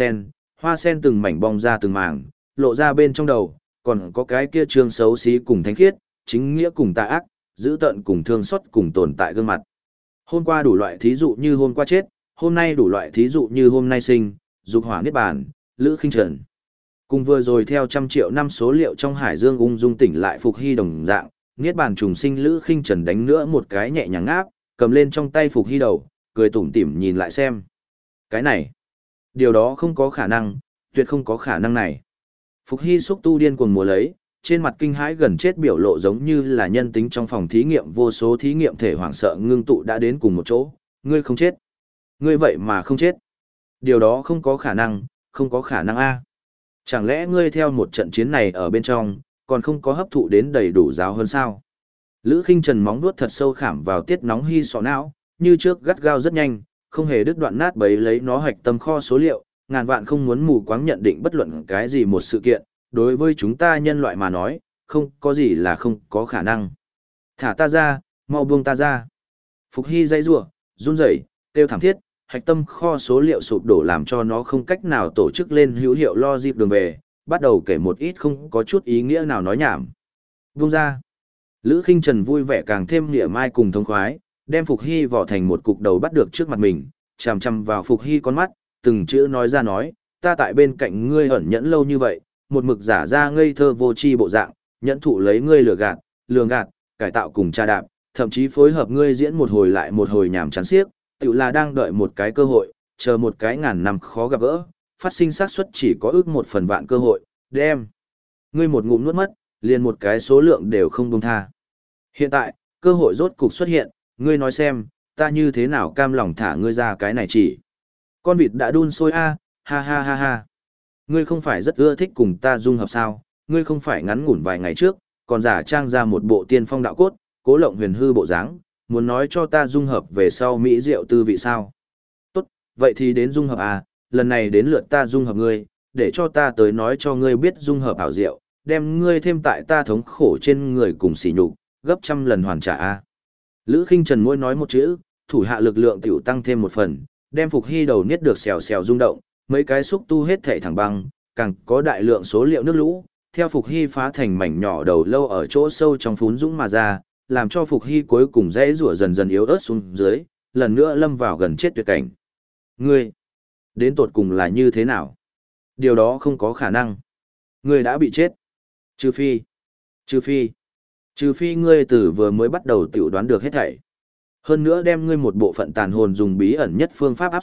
hoa sen từng mảnh bong ra từng mảng, lộ ra bên trong đầu, còn có cái kia trương xấu xí cùng thánh khiết, chính nghĩa cùng tà ác, dữ tợn cùng thương xót cùng tồn tại gương mặt. Hôm qua đủ loại thí dụ như hôm qua chết, hôm nay đủ loại thí dụ như hôm nay sinh, dục hỏa niết bàn, Lữ Khinh Trần. Cùng vừa rồi theo 100 triệu năm số liệu trong hải dương ung dung tỉnh lại Phục Hy đồng dạng, niết bàn trùng sinh Lữ Khinh Trần đánh nữa một cái nhẹ nhàng ngáp, cầm lên trong tay Phục Hy đầu, cười tủm tỉm nhìn lại xem. Cái này, điều đó không có khả năng, tuyệt không có khả năng này. Phục Hy xúc tu điên cuồng múa lấy, trên mặt kinh hãi gần chết biểu lộ giống như là nhân tính trong phòng thí nghiệm vô số thí nghiệm thể hoảng sợ ngưng tụ đã đến cùng một chỗ. Ngươi không chết. Ngươi vậy mà không chết. Điều đó không có khả năng, không có khả năng a. Chẳng lẽ ngươi theo một trận chiến này ở bên trong, còn không có hấp thụ đến đầy đủ giáo hơn sao? Lữ Khinh Trần móng vuốt thật sâu khảm vào tiết nóng Hy sọ não, như trước gắt gao rất nhanh, không hề đứt đoạn nát bấy lấy nó hạch tâm kho số liệu, ngàn vạn không muốn mù quáng nhận định bất luận cái gì một sự kiện, đối với chúng ta nhân loại mà nói, không có gì là không có khả năng. Thả ta ra, mau buông ta ra. Phục Hy dãy rủa, run rẩy, kêu thảm thiết, hạch tâm kho số liệu sụp đổ làm cho nó không cách nào tổ chức lên hữu hiệu logic đường về, bắt đầu kể một ít không có chút ý nghĩa nào nói nhảm. Buông ra. Lữ Khinh Trần vui vẻ càng thêm nghĩa mai cùng thông khoái, đem Phục Hy vỏ thành một cục đầu bắt được trước mặt mình, chằm chằm vào Phục Hy con mắt, từng chữ nói ra nói, ta tại bên cạnh ngươi ẩn nhẫn lâu như vậy, một mực giả ra ngây thơ vô tri bộ dạng, nhẫn thụ lấy ngươi lường gạt, cải tạo cùng tra đạp, thậm chí phối hợp ngươi diễn một hồi lại một hồi nhảm chán xiếc, tự là đang đợi một cái cơ hội, chờ một cái ngàn năm khó gặp gỡ, phát sinh xác suất chỉ có ước 1/1000 cơ hội, đem. Ngươi một ngụm nuốt mất, liền một cái số lượng đều không buông tha. Hiện tại, cơ hội rốt cục xuất hiện, ngươi nói xem, ta như thế nào cam lòng thả ngươi ra cái này chỉ. Con vịt đã đun sôi a, ha ha ha ha. Ngươi không phải rất ưa thích cùng ta dung hợp sao, ngươi không phải ngắn ngủn vài ngày trước, còn giả trang ra một bộ tiên phong đạo cốt, cố lộng huyền hư bộ dáng, muốn nói cho ta dung hợp về sau mỹ diệu tư vị sao. Tốt, vậy thì đến dung hợp à, lần này đến lượt ta dung hợp ngươi, để cho ta tới nói cho ngươi biết dung hợp ảo diệu, đem ngươi thêm tại ta thống khổ trên người cùng sỉ nhục, gấp 100 lần hoàn trả a. Lữ Khinh Trần mỗi nói một chữ, thủ hạ lực lượng tiểu tăng thêm một phần, đem Phục Hy đầu niết được xèo xèo rung động, mấy cái xúc tu hết thảy thẳng băng, càng có đại lượng số liệu nước lũ, theo Phục Hy phá thành mảnh nhỏ đầu lâu ở chỗ sâu trong phún dũng mà ra, làm cho Phục Hy cuối cùng dãy rủa dần dần yếu ớt xuống dưới, lần nữa lâm vào gần chết tuyệt cảnh. Ngươi, đến tột cùng là như thế nào? Điều đó không có khả năng. Ngươi đã bị chết. Trừ phi ngươi từ vừa mới bắt đầu tiểu đoán được hết thảy. Hơn nữa đem ngươi một bộ phận tàn hồn dùng bí ẩn nhất phương pháp áp xúc,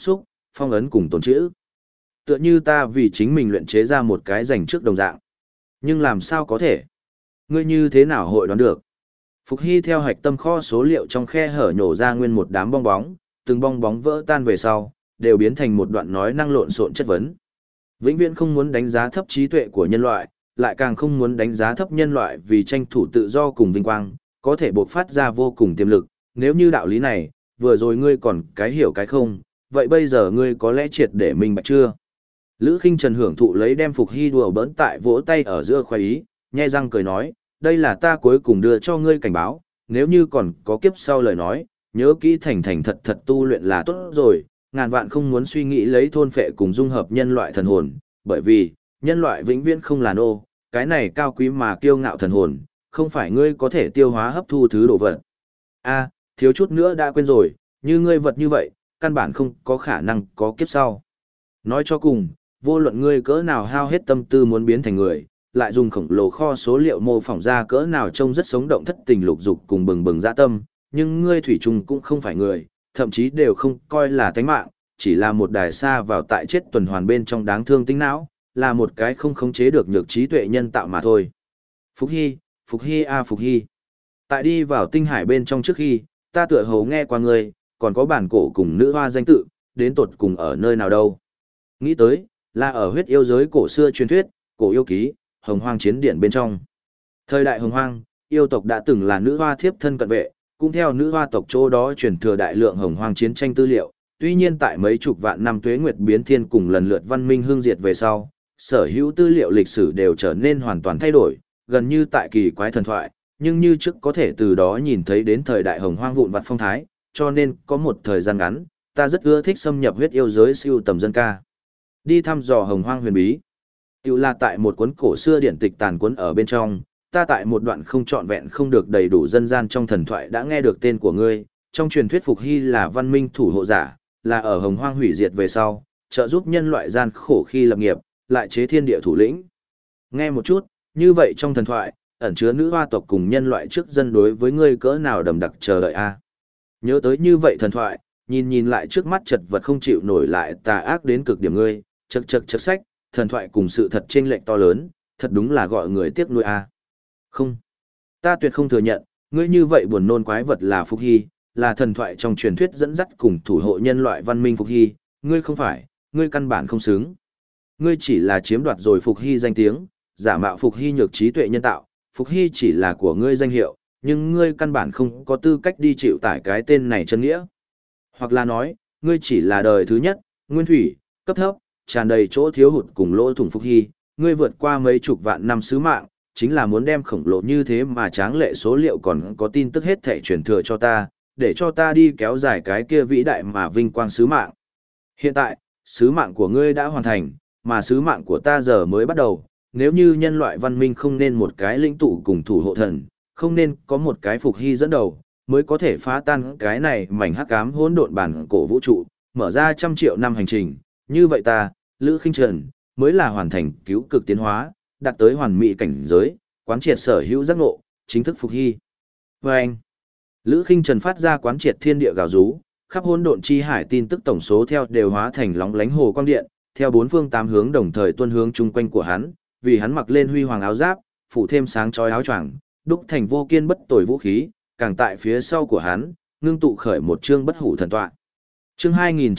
phong ấn cùng tồn chữ. Tựa như ta vì chính mình luyện chế ra một cái dành trước đồng dạng. Nhưng làm sao có thể? Ngươi như thế nào hội đoán được? Phục Hy theo hạch tâm kho số liệu trong khe hở nhổ ra nguyên một đám bong bóng, từng bong bóng vỡ tan về sau, đều biến thành một đoạn nói năng lộn xộn chất vấn. Vĩnh viễn không muốn đánh giá thấp trí tuệ của nhân loại, lại càng không muốn đánh giá thấp nhân loại vì tranh thủ tự do cùng vinh quang, có thể bộc phát ra vô cùng tiềm lực. Nếu như đạo lý này, vừa rồi ngươi còn cái hiểu cái không, vậy bây giờ ngươi có lẽ triệt để minh bạch chưa? Lữ Khinh Trần hưởng thụ lấy đem Phục Hy đùa bỡn tại vỗ tay ở giữa khoái ý, nhe răng cười nói, đây là ta cuối cùng đưa cho ngươi cảnh báo, nếu như còn có kiếp sau lời nói, nhớ kỹ thành thành thật thật tu luyện là tốt rồi, ngàn vạn không muốn suy nghĩ lấy thôn phệ cùng dung hợp nhân loại thần hồn, bởi vì, nhân loại vĩnh viễn không là nô, cái này cao quý mà kiêu ngạo thần hồn, không phải ngươi có thể tiêu hóa hấp thu thứ đồ vật. A, thiếu chút nữa đã quên rồi, như ngươi vật như vậy, căn bản không có khả năng có kiếp sau. Nói cho cùng, vô luận ngươi cỡ nào hao hết tâm tư muốn biến thành người, lại dùng khổng lồ kho số liệu mô phỏng ra cỡ nào trông rất sống động thất tình lục dục cùng bừng bừng dã tâm, nhưng ngươi thủy chung cũng không phải người, thậm chí đều không coi là tánh mạng, chỉ là một đài xa vào tại chết tuần hoàn bên trong đáng thương tính não, là một cái không khống chế được nhược trí tuệ nhân tạo mà thôi. Phục Hy, Phục Hy a Phục Hy. Tại đi vào tinh hải bên trong trước khi, ta tựa hồ nghe qua ngươi, còn có bản cổ cùng nữ hoa danh tự, đến tột cùng ở nơi nào đâu. Nghĩ tới, là ở huyết yêu giới cổ xưa truyền thuyết, cổ yêu ký, hồng hoang chiến điển bên trong. Thời đại hồng hoang, yêu tộc đã từng là nữ hoa thiếp thân cận vệ, cũng theo nữ hoa tộc chỗ đó truyền thừa đại lượng hồng hoang chiến tranh tư liệu. Tuy nhiên tại mấy chục vạn năm tuế nguyệt biến thiên cùng lần lượt văn minh hương diệt về sau, sở hữu tư liệu lịch sử đều trở nên hoàn toàn thay đổi, gần như tại kỳ quái thần thoại, nhưng như trước có thể từ đó nhìn thấy đến thời đại hồng hoang vụn vặt phong thái, cho nên có một thời gian ngắn, ta rất ưa thích xâm nhập huyết yêu giới siêu tầm dân ca. Đi thăm dò hồng hoang huyền bí. Tiểu là tại một cuốn cổ xưa điển tịch tàn cuốn ở bên trong, ta tại một đoạn không trọn vẹn không được đầy đủ dân gian trong thần thoại đã nghe được tên của ngươi, trong truyền thuyết Phục Hy là văn minh thủ hộ giả, là ở hồng hoang hủy diệt về sau, trợ giúp nhân loại gian khổ khi lập nghiệp, lại chế thiên địa thủ lĩnh. Nghe một chút, như vậy trong thần thoại, ẩn chứa nữ hoa tộc cùng nhân loại trước dân đối với ngươi cỡ nào đầm đặc chờ đợi a. Nhớ tới như vậy thần thoại, nhìn lại trước mắt chật vật không chịu nổi lại tà ác đến cực điểm ngươi, chật sách, thần thoại cùng sự thật chênh lệch to lớn, thật đúng là gọi người tiếc nuối a. Không, ta tuyệt không thừa nhận, ngươi như vậy buồn nôn quái vật là Phục Hy, là thần thoại trong truyền thuyết dẫn dắt cùng thủ hộ nhân loại văn minh Phục Hy, ngươi không phải, ngươi căn bản không xứng. Ngươi chỉ là chiếm đoạt rồi Phục Hy danh tiếng, giả mạo Phục Hy nhược trí tuệ nhân tạo, Phục Hy chỉ là của ngươi danh hiệu, nhưng ngươi căn bản không có tư cách đi chịu tải cái tên này chân nghĩa. Hoặc là nói, ngươi chỉ là đời thứ nhất, nguyên thủy, cấp thấp, tràn đầy chỗ thiếu hụt cùng lỗ thủng Phục Hy, ngươi vượt qua mấy chục vạn năm sứ mạng, chính là muốn đem khổng lồ như thế mà tráng lệ số liệu còn có tin tức hết thể truyền thừa cho ta, để cho ta đi kéo dài cái kia vĩ đại mà vinh quang sứ mạng. Hiện tại, sứ mạng của ngươi đã hoàn thành, mà sứ mạng của ta giờ mới bắt đầu, nếu như nhân loại văn minh không nên một cái lĩnh tụ cùng thủ hộ thần, không nên có một cái Phục Hy dẫn đầu, mới có thể phá tan cái này mảnh hắc ám hỗn độn bản cổ vũ trụ, mở ra trăm triệu năm hành trình, như vậy ta, Lữ Khinh Trần, mới là hoàn thành cứu cực tiến hóa, đạt tới hoàn mỹ cảnh giới, quán triệt sở hữu giác ngộ, chính thức Phục Hy. Và anh, Lữ Khinh Trần phát ra quán triệt thiên địa gào rú, khắp hỗn độn chi hải tin tức tổng số theo đều hóa thành lóng lánh hồ quang điện, theo bốn phương tám hướng đồng thời tuân hướng chung quanh của hắn, vì hắn mặc lên huy hoàng áo giáp, phủ thêm sáng chói áo choàng, đúc thành vô kiên bất tồi vũ khí, càng tại phía sau của hắn, ngưng tụ khởi một chương bất hủ thần tọa. Chương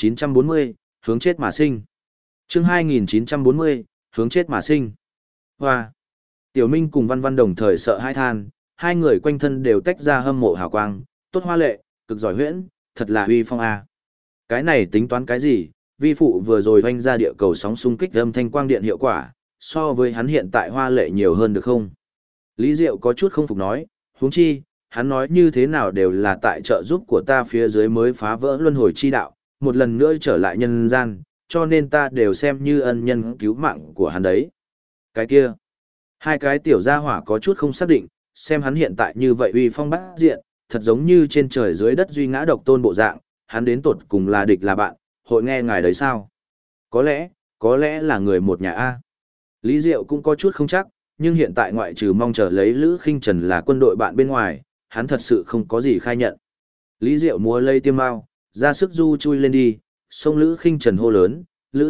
2940, hướng chết mà sinh. Chương 2940, hướng chết mà sinh. Hoa. Tiểu Minh cùng Văn Văn đồng thời sợ hãi than, hai người quanh thân đều tách ra hâm mộ hào quang, tốt hoa lệ, cực giỏi huyễn, thật là uy phong a. Cái này tính toán cái gì? Vi phụ vừa rồi hoanh ra địa cầu sóng xung kích âm thanh quang điện hiệu quả, so với hắn hiện tại hoa lệ nhiều hơn được không? Lý Diệu có chút không phục nói, huống chi, hắn nói như thế nào đều là tại trợ giúp của ta phía dưới mới phá vỡ luân hồi chi đạo, một lần nữa trở lại nhân gian, cho nên ta đều xem như ân nhân cứu mạng của hắn đấy. Cái kia, hai cái tiểu gia hỏa có chút không xác định, xem hắn hiện tại như vậy uy phong bát diện, thật giống như trên trời dưới đất duy ngã độc tôn bộ dạng, hắn đến tột cùng là địch là bạn, hội nghe ngài đấy sao? Có lẽ là người một nhà A. Lý Diệu cũng có chút không chắc, nhưng hiện tại ngoại trừ mong chờ lấy Lữ Khinh Trần là quân đội bạn bên ngoài, hắn thật sự không có gì khai nhận. Lý Diệu múa lây tiêm mau, ra sức du chui lên đi, Sông Lữ Khinh Trần hô lớn,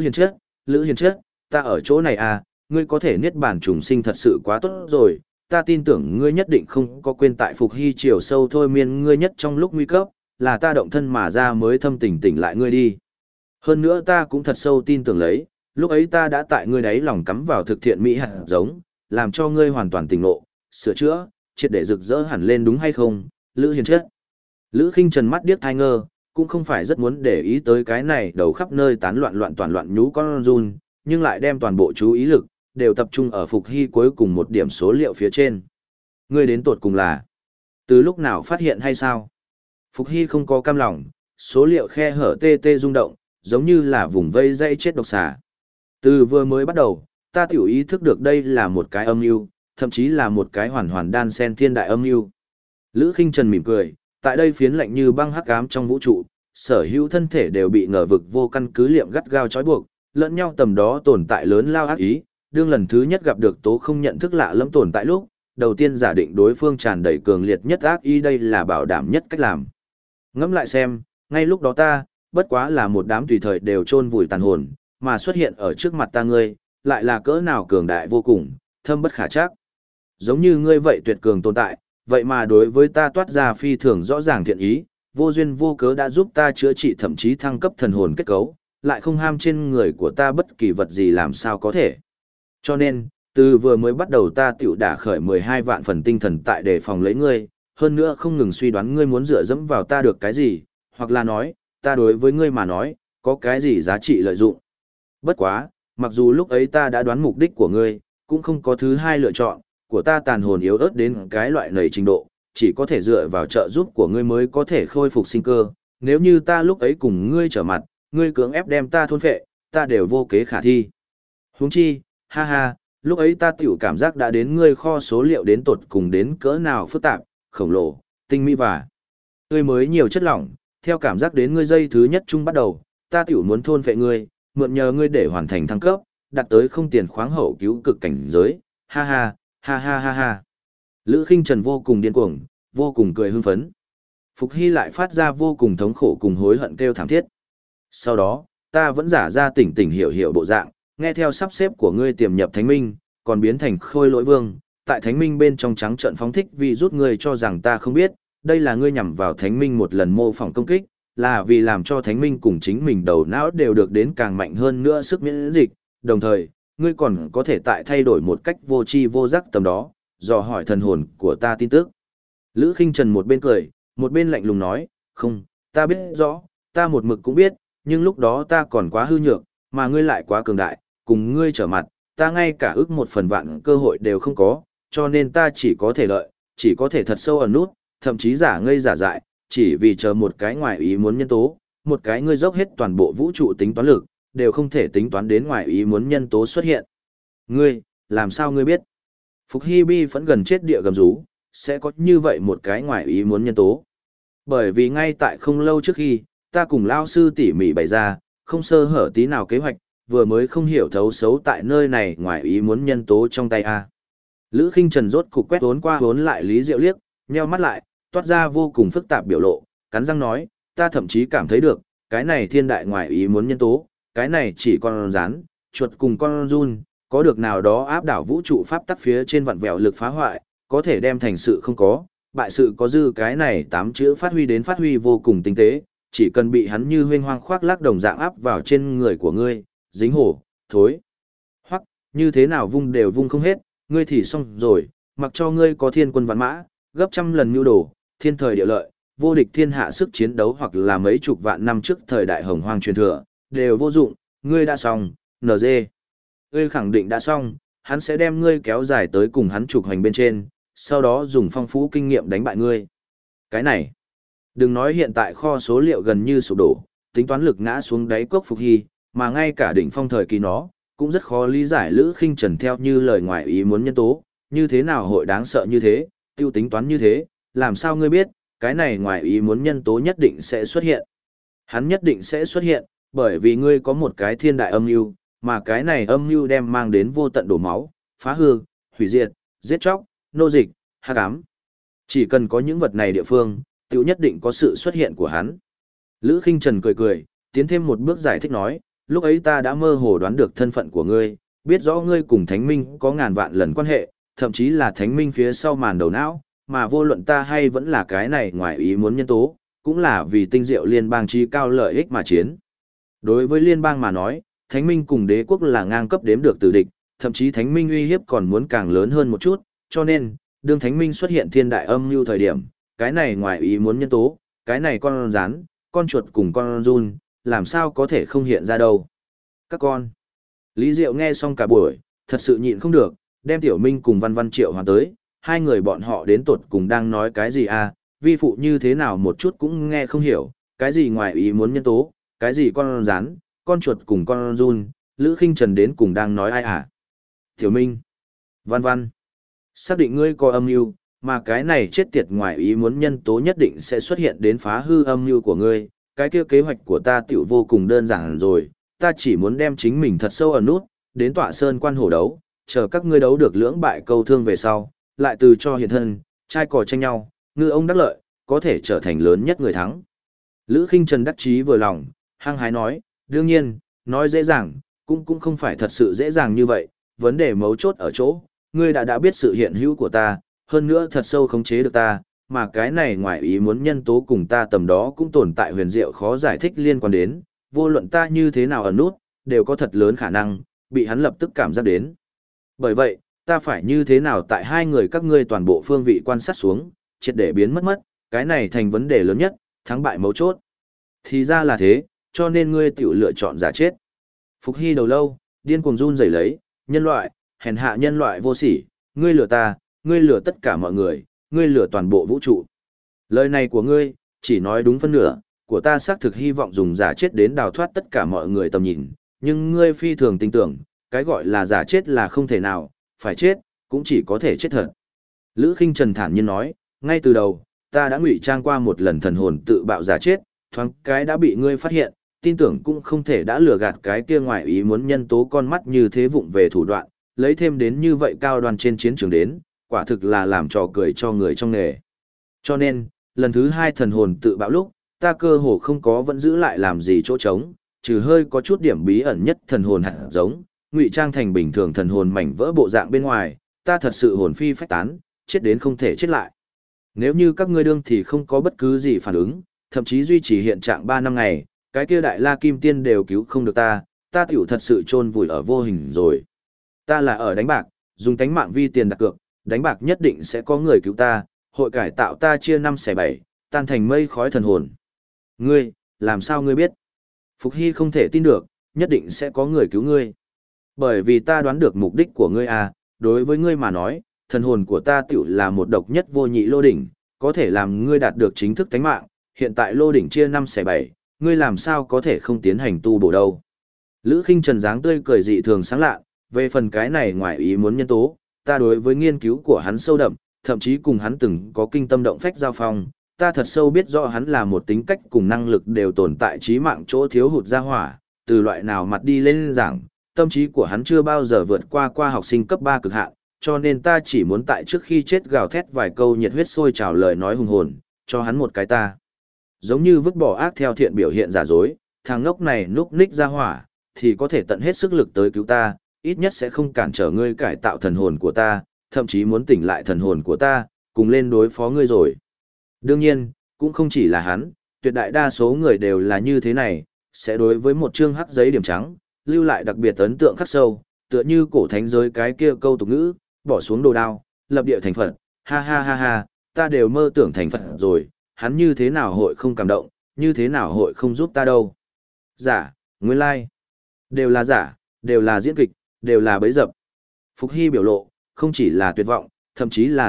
Lữ Hiền Chất, ta ở chỗ này à, ngươi có thể niết bàn trùng sinh thật sự quá tốt rồi, ta tin tưởng ngươi nhất định không có quên tại Phục Hy chiều sâu thôi miên ngươi nhất trong lúc nguy cấp, là ta động thân mà ra mới thâm tình tỉnh lại ngươi đi. Hơn nữa ta cũng thật sâu tin tưởng lấy, lúc ấy ta đã tại ngươi đáy lòng cắm vào thực thiện mỹ hạt giống, làm cho ngươi hoàn toàn tỉnh ngộ, sửa chữa, triệt để rực rỡ hẳn lên đúng hay không, Lữ Hiền Chất. Lữ Khinh Trần mắt điếc thai ngơ, cũng không phải rất muốn để ý tới cái này đầu khắp nơi tán loạn toàn loạn nhú con run, nhưng lại đem toàn bộ chú ý lực đều tập trung ở Phục Hy cuối cùng một điểm số liệu phía trên. Ngươi đến tột cùng là từ lúc nào phát hiện hay sao? Phục Hy không có cam lòng, số liệu khe hở tê tê rung động, giống như là vùng vây dây chết độc xà. Từ vừa mới bắt đầu, ta tiểu ý thức được đây là một cái âm mưu, thậm chí là một cái hoàn hoàn đan sen thiên đại âm mưu. Lữ Khinh Trần mỉm cười, tại đây phiến lạnh như băng hắc ám trong vũ trụ, sở hữu thân thể đều bị ngờ vực vô căn cứ liệm gắt gao trói buộc, lẫn nhau tầm đó tồn tại lớn lao ác ý, đương lần thứ nhất gặp được tố không nhận thức lạ lẫm tồn tại lúc, đầu tiên giả định đối phương tràn đầy cường liệt nhất ác ý, đây là bảo đảm nhất cách làm. Ngẫm lại xem, ngay lúc đó ta, bất quá là một đám tùy thời đều chôn vùi tàn hồn, mà xuất hiện ở trước mặt ta ngươi, lại là cỡ nào cường đại vô cùng, thâm bất khả trắc. Giống như ngươi vậy tuyệt cường tồn tại, vậy mà đối với ta toát ra phi thường rõ ràng thiện ý, vô duyên vô cớ đã giúp ta chữa trị thậm chí thăng cấp thần hồn kết cấu, lại không ham trên người của ta bất kỳ vật gì làm sao có thể. Cho nên, từ vừa mới bắt đầu ta tiểu đả khởi 12 vạn phần tinh thần tại đề phòng lấy ngươi, hơn nữa không ngừng suy đoán ngươi muốn dựa dẫm vào ta được cái gì, hoặc là nói, ta đối với ngươi mà nói, có cái gì giá trị lợi dụng. Bất quá, mặc dù lúc ấy ta đã đoán mục đích của ngươi, cũng không có thứ hai lựa chọn, của ta tàn hồn yếu ớt đến cái loại nầy trình độ, chỉ có thể dựa vào trợ giúp của ngươi mới có thể khôi phục sinh cơ. Nếu như ta lúc ấy cùng ngươi trở mặt, ngươi cưỡng ép đem ta thôn phệ, ta đều vô kế khả thi. Huống chi, ha ha, lúc ấy ta tiểu cảm giác đã đến ngươi kho số liệu đến tột cùng đến cỡ nào phức tạp, khổng lồ, tinh mỹ và tươi mới nhiều chất lỏng, theo cảm giác đến ngươi dây thứ nhất chung bắt đầu, ta tiểu muốn thôn phệ ngươi, mượn nhờ ngươi để hoàn thành thăng cấp, đạt tới không tiền khoáng hậu cứu cực cảnh giới, ha ha, ha ha ha ha. Lữ Khinh Trần vô cùng điên cuồng, vô cùng cười hưng phấn. Phục Hy lại phát ra vô cùng thống khổ cùng hối hận kêu thảm thiết. Sau đó, ta vẫn giả ra tỉnh tỉnh hiểu bộ dạng, nghe theo sắp xếp của ngươi tiềm nhập thánh minh, còn biến thành khôi lỗi vương, tại thánh minh bên trong trắng trợn phóng thích vì rút ngươi cho rằng ta không biết, đây là ngươi nhằm vào thánh minh một lần mô phỏng công kích, là vì làm cho thánh minh cùng chính mình đầu não đều được đến càng mạnh hơn nữa sức miễn dịch, đồng thời, ngươi còn có thể tại thay đổi một cách vô tri vô giác tầm đó, dò hỏi thần hồn của ta tin tức. Lữ Khinh Trần một bên cười, một bên lạnh lùng nói, không, ta biết rõ, ta một mực cũng biết, nhưng lúc đó ta còn quá hư nhược, mà ngươi lại quá cường đại, cùng ngươi trở mặt, ta ngay cả ước 1/1000 cơ hội đều không có, cho nên ta chỉ có thể lợi, chỉ có thể thật sâu ẩn nút, thậm chí giả ngây giả dại, chỉ vì chờ một cái ngoài ý muốn nhân tố, một cái ngươi dốc hết toàn bộ vũ trụ tính toán lực, đều không thể tính toán đến ngoài ý muốn nhân tố xuất hiện. Ngươi, làm sao ngươi biết? Phục Hy bi vẫn gần chết địa gầm rú, sẽ có như vậy một cái ngoài ý muốn nhân tố. Bởi vì ngay tại không lâu trước khi, ta cùng Lao sư tỉ mỉ bày ra, không sơ hở tí nào kế hoạch, vừa mới không hiểu thấu xấu tại nơi này ngoài ý muốn nhân tố trong tay A. Lữ Khinh Trần rốt cục quét vốn qua vốn lại Lý Diệu liếc, nheo mắt lại, toát ra vô cùng phức tạp biểu lộ, cắn răng nói, ta thậm chí cảm thấy được, cái này thiên đại ngoài ý muốn nhân tố, cái này chỉ con rán, chuột cùng con run, có được nào đó áp đảo vũ trụ pháp tắc phía trên vặn vẹo lực phá hoại, có thể đem thành sự không có, bại sự có dư, cái này 8 chữ phát huy vô cùng tinh tế, chỉ cần bị hắn như huynh hoang khoác lác đồng dạng áp vào trên người của ngươi, dính hổ, thối, hoặc như thế nào vung đều vung không hết, ngươi thì xong rồi, mặc cho ngươi có thiên quân vạn mã, gấp trăm lần mưu đồ, thiên thời địa lợi, vô địch thiên hạ sức chiến đấu hoặc là mấy chục vạn năm trước thời đại hồng hoang truyền thừa, đều vô dụng, ngươi đã xong, NG. Ngươi khẳng định đã xong, hắn sẽ đem ngươi kéo dài tới cùng hắn trục hành bên trên, sau đó dùng phong phú kinh nghiệm đánh bại ngươi. Cái này, đừng nói hiện tại kho số liệu gần như sụp đổ, tính toán lực ngã xuống đáy cốc Phục Hy, mà ngay cả đỉnh phong thời kỳ nó, cũng rất khó lý giải Lữ Khinh Trần theo như lời ngoài ý muốn nhân tố, như thế nào hội đáng sợ như thế, tiêu tính toán như thế, làm sao ngươi biết, cái này ngoài ý muốn nhân tố nhất định sẽ xuất hiện. Hắn nhất định sẽ xuất hiện, bởi vì ngươi có một cái thiên đại âm mưu, mà cái này âm mưu đem mang đến vô tận đổ máu, phá hư, hủy diệt, giết chóc, nô dịch, hắc ám. Chỉ cần có những vật này địa phương, tiểu nhất định có sự xuất hiện của hắn. Lữ Khinh Trần cười cười, tiến thêm một bước giải thích nói, lúc ấy ta đã mơ hồ đoán được thân phận của ngươi, biết rõ ngươi cùng Thánh Minh có ngàn vạn lần quan hệ, thậm chí là Thánh Minh phía sau màn đầu não, mà vô luận ta hay vẫn là cái này ngoài ý muốn nhân tố, cũng là vì tinh diệu liên bang trí cao lợi ích mà chiến. Đối với liên bang mà nói, Thánh Minh cùng đế quốc là ngang cấp đếm được từ địch, thậm chí Thánh Minh uy hiếp còn muốn càng lớn hơn một chút, cho nên, đương Thánh Minh xuất hiện thiên đại âm mưu thời điểm, cái này ngoài ý muốn nhân tố, cái này con rắn, con chuột cùng con giun, làm sao có thể không hiện ra đâu. Các con. Lý Diệu nghe xong cả buổi, thật sự nhịn không được, đem Tiểu Minh cùng Văn Văn triệu hoàn tới, hai người bọn họ đến tột cùng đang nói cái gì à, vi phụ như thế nào một chút cũng nghe không hiểu, cái gì ngoài ý muốn nhân tố, cái gì con rắn, con chuột cùng con giun, Lữ Khinh Trần đến cùng đang nói ai à. Tiểu Minh, Văn Văn, xác định ngươi có âm mưu, mà cái này chết tiệt ngoài ý muốn nhân tố nhất định sẽ xuất hiện đến phá hư âm mưu của ngươi, cái kia kế hoạch của ta tiểu vô cùng đơn giản rồi, ta chỉ muốn đem chính mình thật sâu ở nút, đến tọa sơn quan hổ đấu, chờ các ngươi đấu được lưỡng bại câu thương về sau, lại từ cho hiện thân, trai cò tranh nhau, ngư ông đắc lợi, có thể trở thành lớn nhất người thắng. Lữ Khinh Trần đắc chí vừa lòng, hăng hái nói, đương nhiên, nói dễ dàng, cũng không phải thật sự dễ dàng như vậy, vấn đề mấu chốt ở chỗ, ngươi đã biết sự hiện hữu của ta, hơn nữa thật sâu khống chế được ta, mà cái này ngoài ý muốn nhân tố cùng ta tầm đó cũng tồn tại huyền diệu khó giải thích liên quan đến, vô luận ta như thế nào ẩn nút, đều có thật lớn khả năng, bị hắn lập tức cảm giác đến. Bởi vậy, ta phải như thế nào tại hai người các ngươi toàn bộ phương vị quan sát xuống, triệt để biến mất, cái này thành vấn đề lớn nhất, thắng bại mấu chốt. Thì ra là thế, cho nên ngươi tiểu lựa chọn giả chết. Phục Hy đầu lâu, điên cuồng run rẩy lấy, nhân loại, hèn hạ nhân loại vô sỉ, ngươi lừa ta, ngươi lừa tất cả mọi người, ngươi lừa toàn bộ vũ trụ. Lời này của ngươi, chỉ nói đúng phân nửa, của ta xác thực hy vọng dùng giả chết đến đào thoát tất cả mọi người tầm nhìn, nhưng ngươi phi thường tin tưởng, cái gọi là giả chết là không thể nào, phải chết, cũng chỉ có thể chết thật. Lữ Khinh Trần thản nhiên nói, ngay từ đầu, ta đã ngụy trang qua một lần thần hồn tự bạo giả chết, thoáng cái đã bị ngươi phát hiện, tin tưởng cũng không thể đã lừa gạt cái kia ngoài ý muốn nhân tố con mắt như thế vụng về thủ đoạn, lấy thêm đến như vậy cao đoan trên chiến trường đến, quả thực là làm trò cười cho người trong nghề. Cho nên, lần thứ hai thần hồn tự bạo lúc, ta cơ hồ không có vẫn giữ lại làm gì chỗ trống, trừ hơi có chút điểm bí ẩn nhất thần hồn hạt giống, ngụy trang thành bình thường thần hồn mảnh vỡ bộ dạng bên ngoài, ta thật sự hồn phi phách tán, chết đến không thể chết lại. Nếu như các ngươi đương thì không có bất cứ gì phản ứng, thậm chí duy trì hiện trạng 3 năm ngày, cái kia đại la kim tiên đều cứu không được ta tiểu thật sự chôn vùi ở vô hình rồi. Ta là ở đánh bạc, dùng tánh mạng vi tiền đặt cược, đánh bạc nhất định sẽ có người cứu ta, hội cải tạo ta chia 5 xẻ 7, tan thành mây khói thần hồn. Ngươi, làm sao ngươi biết? Phục Hy không thể tin được, nhất định sẽ có người cứu ngươi. Bởi vì ta đoán được mục đích của ngươi à, đối với ngươi mà nói, thần hồn của ta tiểu là một độc nhất vô nhị lô đỉnh, có thể làm ngươi đạt được chính thức tánh mạng, hiện tại lô đỉnh chia 5 xẻ 7, ngươi làm sao có thể không tiến hành tu bổ đâu. Lữ Khinh Trần dáng tươi cười dị thường sáng lạ, về phần cái này ngoài ý muốn nhân tố, ta đối với nghiên cứu của hắn sâu đậm, thậm chí cùng hắn từng có kinh tâm động phách giao phong, ta thật sâu biết rõ hắn là một tính cách cùng năng lực đều tồn tại trí mạng chỗ thiếu hụt ra hỏa, từ loại nào mặt đi lên giảng, tâm trí của hắn chưa bao giờ vượt qua học sinh cấp 3 cực hạn, cho nên ta chỉ muốn tại trước khi chết gào thét vài câu nhiệt huyết sôi trào lời nói hùng hồn, cho hắn một cái ta. Giống như vứt bỏ ác theo thiện biểu hiện giả dối, thằng ngốc này núp ních ra hỏa, thì có thể tận hết sức lực tới cứu ta, ít nhất sẽ không cản trở ngươi cải tạo thần hồn của ta, thậm chí muốn tỉnh lại thần hồn của ta, cùng lên đối phó ngươi rồi. Đương nhiên, cũng không chỉ là hắn, tuyệt đại đa số người đều là như thế này, sẽ đối với một chương hắc giấy điểm trắng, lưu lại đặc biệt ấn tượng khắc sâu, tựa như cổ thánh giới cái kia câu tục ngữ, bỏ xuống đồ đao, lập địa thành Phật, ha ha ha ha, ta đều mơ tưởng thành Phật rồi, hắn như thế nào hội không cảm động, như thế nào hội không giúp ta đâu. Giả, nguyên lai, đều là giả, đều là diễn kịch, đều là bấy dập. Phục Hy biểu lộ, không chỉ là tuyệt vọng, thậm chí là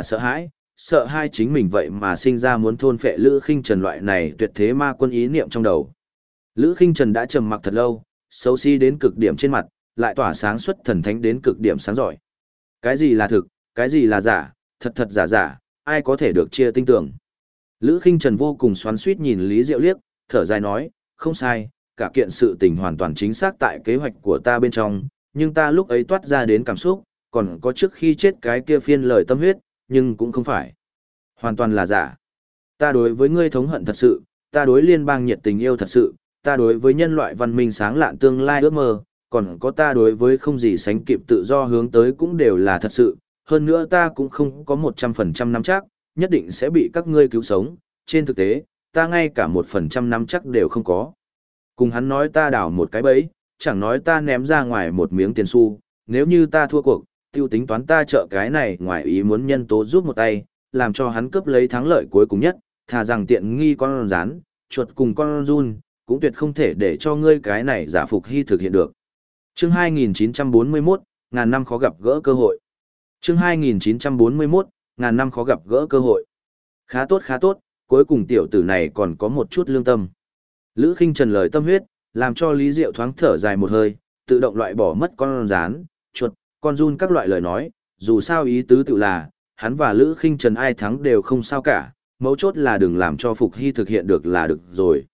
sợ hãi chính mình vậy mà sinh ra muốn thôn phệ Lữ Khinh Trần loại này tuyệt thế ma quân ý niệm trong đầu. Lữ Khinh Trần đã trầm mặc thật lâu, xấu xí đến cực điểm trên mặt, lại tỏa sáng xuất thần thánh đến cực điểm sáng giỏi. Cái gì là thực, cái gì là giả, thật giả giả, ai có thể được chia tinh tưởng. Lữ Khinh Trần vô cùng xoắn xuýt nhìn Lý Diệu liếc, thở dài nói, không sai, cả kiện sự tình hoàn toàn chính xác tại kế hoạch của ta bên trong, nhưng ta lúc ấy toát ra đến cảm xúc, còn có trước khi chết cái kia phiên lời tâm huyết, nhưng cũng không phải. Hoàn toàn là giả. Ta đối với ngươi thống hận thật sự, ta đối liên bang nhiệt tình yêu thật sự, ta đối với nhân loại văn minh sáng lạn tương lai ước mơ, còn có ta đối với không gì sánh kịp tự do hướng tới cũng đều là thật sự, hơn nữa ta cũng không có 100% nắm chắc, nhất định sẽ bị các ngươi cứu sống, trên thực tế, ta ngay cả 1% nắm chắc đều không có. Cùng hắn nói ta đảo một cái bẫy, chẳng nói ta ném ra ngoài một miếng tiền xu, nếu như ta thua cuộc, tiêu tính toán ta trợ cái này ngoài ý muốn nhân tố giúp một tay, làm cho hắn cướp lấy thắng lợi cuối cùng nhất, thà rằng tiện nghi con rán, chuột cùng con run, cũng tuyệt không thể để cho ngươi cái này giả Phục Hy thực hiện được. Chương 2941, ngàn năm khó gặp gỡ cơ hội. Chương 2941, ngàn năm khó gặp gỡ cơ hội. Khá tốt, cuối cùng tiểu tử này còn có một chút lương tâm. Lữ Khinh Trần lời tâm huyết, làm cho Lý Diệu thoáng thở dài một hơi, tự động loại bỏ mất con rán, chuột, con run các loại lời nói, dù sao ý tứ tự là, hắn và Lữ Khinh Trần ai thắng đều không sao cả, mấu chốt là đừng làm cho Phục Hy thực hiện được là được rồi.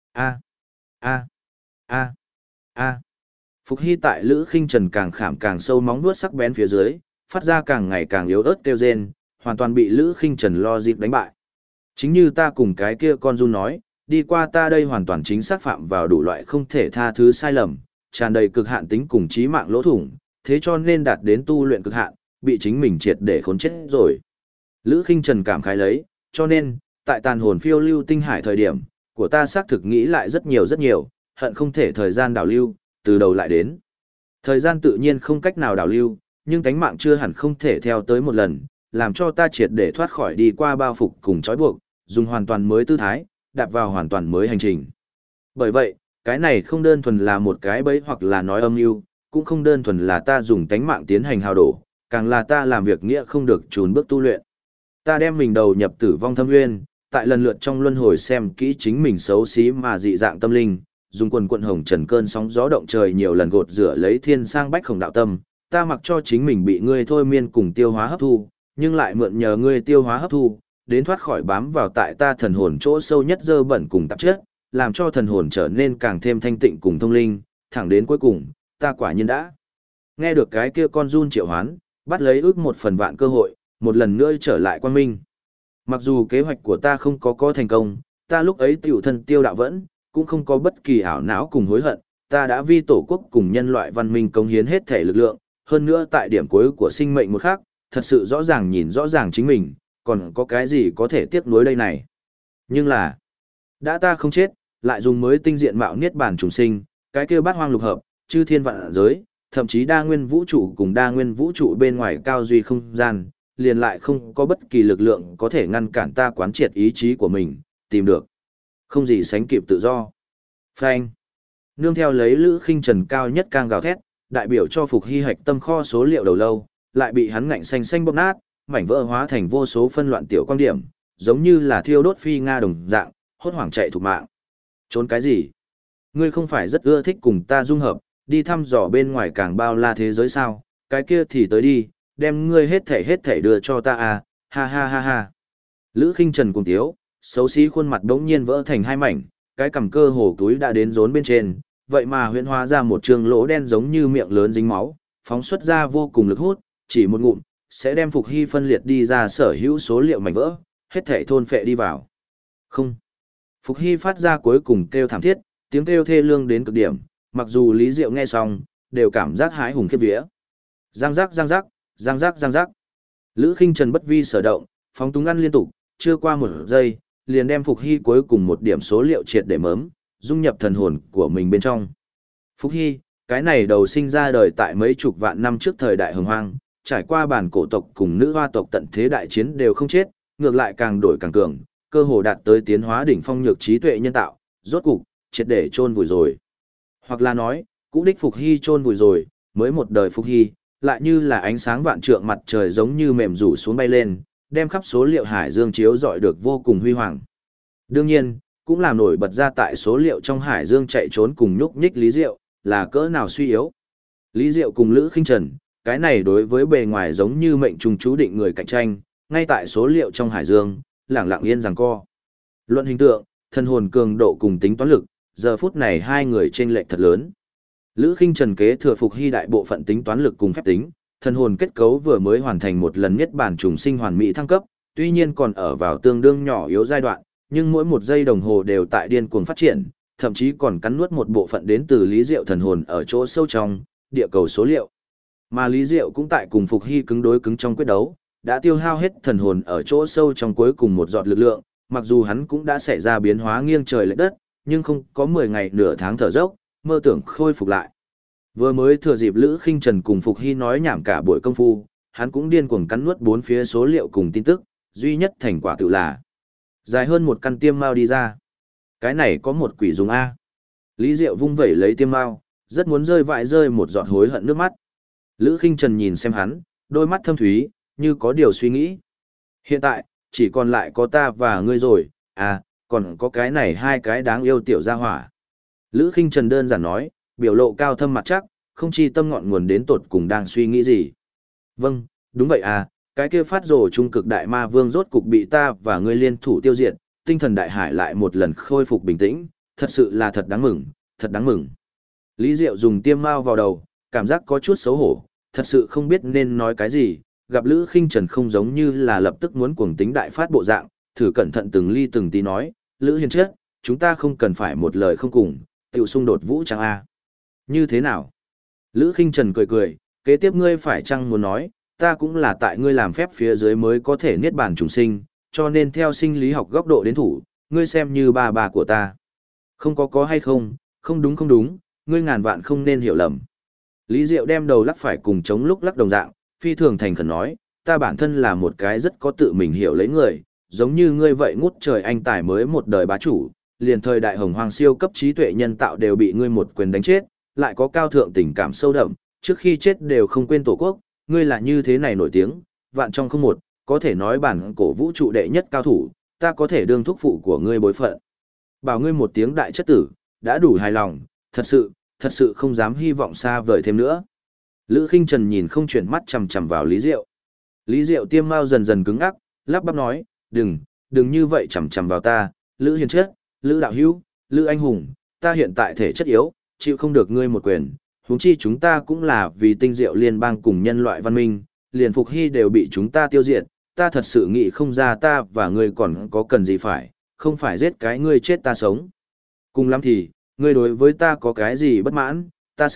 Phục Hy tại Lữ Khinh Trần càng khảm càng sâu móng vuốt sắc bén phía dưới, phát ra càng ngày càng yếu ớt kêu rên, hoàn toàn bị Lữ Khinh Trần lo dịp đánh bại. Chính như ta cùng cái kia con run nói, đi qua ta đây hoàn toàn chính xác phạm vào đủ loại không thể tha thứ sai lầm, tràn đầy cực hạn tính cùng chí mạng lỗ thủng, thế cho nên đạt đến tu luyện cực hạn, bị chính mình triệt để khốn chết rồi. Lữ Khinh Trần cảm khái lấy, cho nên, tại tàn hồn phiêu lưu tinh hải thời điểm, của ta xác thực nghĩ lại rất nhiều, hận không thể thời gian đảo lưu, từ đầu lại đến. Thời gian tự nhiên không cách nào đảo lưu, nhưng tánh mạng chưa hẳn không thể theo tới một lần, làm cho ta triệt để thoát khỏi đi qua bao phục cùng trói buộc, dùng hoàn toàn mới tư thái, đạp vào hoàn toàn mới hành trình. Bởi vậy, cái này không đơn thuần là một cái bẫy hoặc là nói âm mưu, cũng không đơn thuần là ta dùng tánh mạng tiến hành hào đổ, càng là ta làm việc nghĩa không được trốn bước tu luyện. Ta đem mình đầu nhập tử vong thâm nguyên, tại lần lượt trong luân hồi xem kỹ chính mình xấu xí mà dị dạng tâm linh, dùng quần quận hồng trần cơn sóng gió động trời nhiều lần gột rửa lấy thiên sang bách khổng đạo tâm, ta mặc cho chính mình bị ngươi thôi miên cùng tiêu hóa hấp thu, nhưng lại mượn nhờ ngươi tiêu hóa hấp thu, đến thoát khỏi bám vào tại ta thần hồn chỗ sâu nhất dơ bẩn cùng tạp chất, làm cho thần hồn trở nên càng thêm thanh tịnh cùng thông linh, thẳng đến cuối cùng, ta quả nhiên đã nghe được cái kia con run triệu hoán, bắt lấy ước 1/1000 cơ hội, một lần nữa trở lại quan minh. Mặc dù kế hoạch của ta không có thành công, ta lúc ấy tiểu thân tiêu đạo vẫn, cũng không có bất kỳ ảo não cùng hối hận, ta đã vi tổ quốc cùng nhân loại văn minh cống hiến hết thể lực lượng, hơn nữa tại điểm cuối của sinh mệnh một khắc, thật sự rõ ràng nhìn rõ ràng chính mình, còn có cái gì có thể tiếc nuối đây này. Nhưng là, đã ta không chết, lại dùng mới tinh diện mạo niết bàn trùng sinh, cái kia bát hoang lục hợp, chư thiên vạn giới, thậm chí đa nguyên vũ trụ cùng đa nguyên vũ trụ bên ngoài cao duy không gian, liền lại không có bất kỳ lực lượng có thể ngăn cản ta quán triệt ý chí của mình, tìm được không gì sánh kịp tự do. Phanh. Nương theo lấy Lữ Khinh Trần cao nhất càng gào thét, đại biểu cho Phục Hy hạch tâm kho số liệu đầu lâu, lại bị hắn ngạnh xanh xanh bóp nát, mảnh vỡ hóa thành vô số phân loạn tiểu quan điểm, giống như là thiêu đốt phi nga đồng dạng, hốt hoảng chạy thục mạng. Trốn cái gì? Ngươi không phải rất ưa thích cùng ta dung hợp, đi thăm dò bên ngoài càng bao la thế giới sao? Cái kia thì tới đi, đem ngươi hết thảy đưa cho ta à, ha ha ha ha. Lữ Khinh Trần cùng tiếu, xấu xí khuôn mặt đống nhiên vỡ thành hai mảnh, cái cằm cơ hồ túi đã đến rốn bên trên, vậy mà huyễn hóa ra một trường lỗ đen giống như miệng lớn dính máu, phóng xuất ra vô cùng lực hút, chỉ một ngụm, sẽ đem Phục Hy phân liệt đi ra sở hữu số liệu mảnh vỡ, hết thảy thôn phệ đi vào. Không. Phục Hy phát ra cuối cùng kêu thảm thiết, tiếng kêu thê lương đến cực điểm, mặc dù Lý Diệu nghe xong, đều cảm giác hãi hùng khiếp vía. Giang giác giang giác, giang giác giang giác. Lữ Khinh Trần bất vi sở động, phóng túng ăn liên tục, chưa qua một giây, liền đem Phục Hy cuối cùng một điểm số liệu triệt để mớm, dung nhập thần hồn của mình bên trong. Phục Hy, cái này đầu sinh ra đời tại mấy chục vạn năm trước thời đại hồng hoang, trải qua bản cổ tộc cùng nữ hoa tộc tận thế đại chiến đều không chết, ngược lại càng đổi càng cường, cơ hồ đạt tới tiến hóa đỉnh phong nhược trí tuệ nhân tạo, rốt cục, triệt để chôn vùi rồi. Hoặc là nói, cũ đích Phục Hy chôn vùi rồi, mới một đời Phục Hy, lại như là ánh sáng vạn trượng mặt trời giống như mềm rủ xuống bay lên, đem khắp số liệu hải dương chiếu rọi được vô cùng huy hoàng. Đương nhiên, cũng làm nổi bật ra tại số liệu trong hải dương chạy trốn cùng nhúc nhích Lý Diệu, là cỡ nào suy yếu. Lý Diệu cùng Lữ Khinh Trần, cái này đối với bề ngoài giống như mệnh trùng chú định người cạnh tranh, ngay tại số liệu trong hải dương, lẳng lặng yên giằng co. Luận hình tượng, thân hồn cường độ cùng tính toán lực, giờ phút này hai người chênh lệch thật lớn. Lữ Khinh Trần kế thừa Phục Hy đại bộ phận tính toán lực cùng phép tính, thân hồn kết cấu vừa mới hoàn thành một lần niết bàn trùng sinh hoàn mỹ thăng cấp, tuy nhiên còn ở vào tương đương nhỏ yếu giai đoạn, nhưng mỗi một giây đồng hồ đều tại điên cuồng phát triển, thậm chí còn cắn nuốt một bộ phận đến từ Lý Diệu thần hồn ở chỗ sâu trong, địa cầu số liệu. Mà Lý Diệu cũng tại cùng Phục Hy cứng đối cứng trong quyết đấu, đã tiêu hao hết thần hồn ở chỗ sâu trong cuối cùng một giọt lực lượng, mặc dù hắn cũng đã xảy ra biến hóa nghiêng trời lệch đất, nhưng không có 10 ngày nửa tháng thở dốc, mơ tưởng khôi phục lại. Vừa mới thừa dịp Lữ Khinh Trần cùng Phục Hy nói nhảm cả buổi công phu, hắn cũng điên cuồng cắn nuốt bốn phía số liệu cùng tin tức, duy nhất thành quả tự là dài hơn một căn tiêm mao đi ra. Cái này có một quỷ dùng A. Lý Diệu vung vẩy lấy tiêm mao, rất muốn rơi một giọt hối hận nước mắt. Lữ Khinh Trần nhìn xem hắn, đôi mắt thâm thúy, như có điều suy nghĩ. Hiện tại, chỉ còn lại có ta và ngươi rồi, à, còn có cái này hai cái đáng yêu tiểu gia hỏa. Lữ Khinh Trần đơn giản nói, biểu lộ cao thâm mặt chắc, không chi tâm ngọn nguồn đến tột cùng đang suy nghĩ gì. Vâng, đúng vậy à, cái kia phát rồ trung cực đại ma vương rốt cục bị ta và ngươi liên thủ tiêu diệt, tinh thần đại hải lại một lần khôi phục bình tĩnh, thật sự là thật đáng mừng, thật đáng mừng. Lý Diệu dùng tiêm mao vào đầu, cảm giác có chút xấu hổ, thật sự không biết nên nói cái gì, gặp Lữ Khinh Trần không giống như là lập tức muốn cuồng tính đại phát bộ dạng, thử cẩn thận từng ly từng tí nói, Lữ Hiền chết, chúng ta không cần phải một lời không cùng, tiểu xung đột vũ trang A. Như thế nào? Lữ Khinh Trần cười cười, kế tiếp ngươi phải chăng muốn nói, ta cũng là tại ngươi làm phép phía dưới mới có thể niết bàn trùng sinh, cho nên theo sinh lý học góc độ đến thủ, ngươi xem như bà của ta. Không có hay không, không đúng, ngươi ngàn vạn không nên hiểu lầm. Lý Diệu đem đầu lắc phải cùng chống lúc lắc đồng dạng, phi thường thành khẩn nói, ta bản thân là một cái rất có tự mình hiểu lấy người, giống như ngươi vậy ngút trời anh tài mới một đời bá chủ, liền thời đại hồng hoàng siêu cấp trí tuệ nhân tạo đều bị ngươi một quyền đánh chết, lại có cao thượng tình cảm sâu đậm, trước khi chết đều không quên tổ quốc, ngươi là như thế này nổi tiếng, vạn trong không một, có thể nói bản cổ vũ trụ đệ nhất cao thủ, ta có thể đương thúc phụ của ngươi bối phận. Bảo ngươi một tiếng đại chất tử, đã đủ hài lòng, thật sự không dám hy vọng xa vời thêm nữa. Lữ Khinh Trần nhìn không chuyển mắt chằm chằm vào Lý Diệu. Lý Diệu tiêm mao dần dần cứng ắc, lắp bắp nói, đừng như vậy chằm chằm vào ta, Lữ Hiền chất, Lữ đạo hữu, Lữ anh hùng, ta hiện tại thể chất yếu, chịu không được ngươi một quyền, huống chi chúng ta cũng là vì tinh diệu liên bang cùng nhân loại văn minh, liền Phục Hy đều bị chúng ta tiêu diệt, ta thật sự nghĩ không ra ta và ngươi còn có cần gì phải, không phải giết cái ngươi chết ta sống. Cùng lắm thì, ngươi đối với ta có cái gì bất mãn,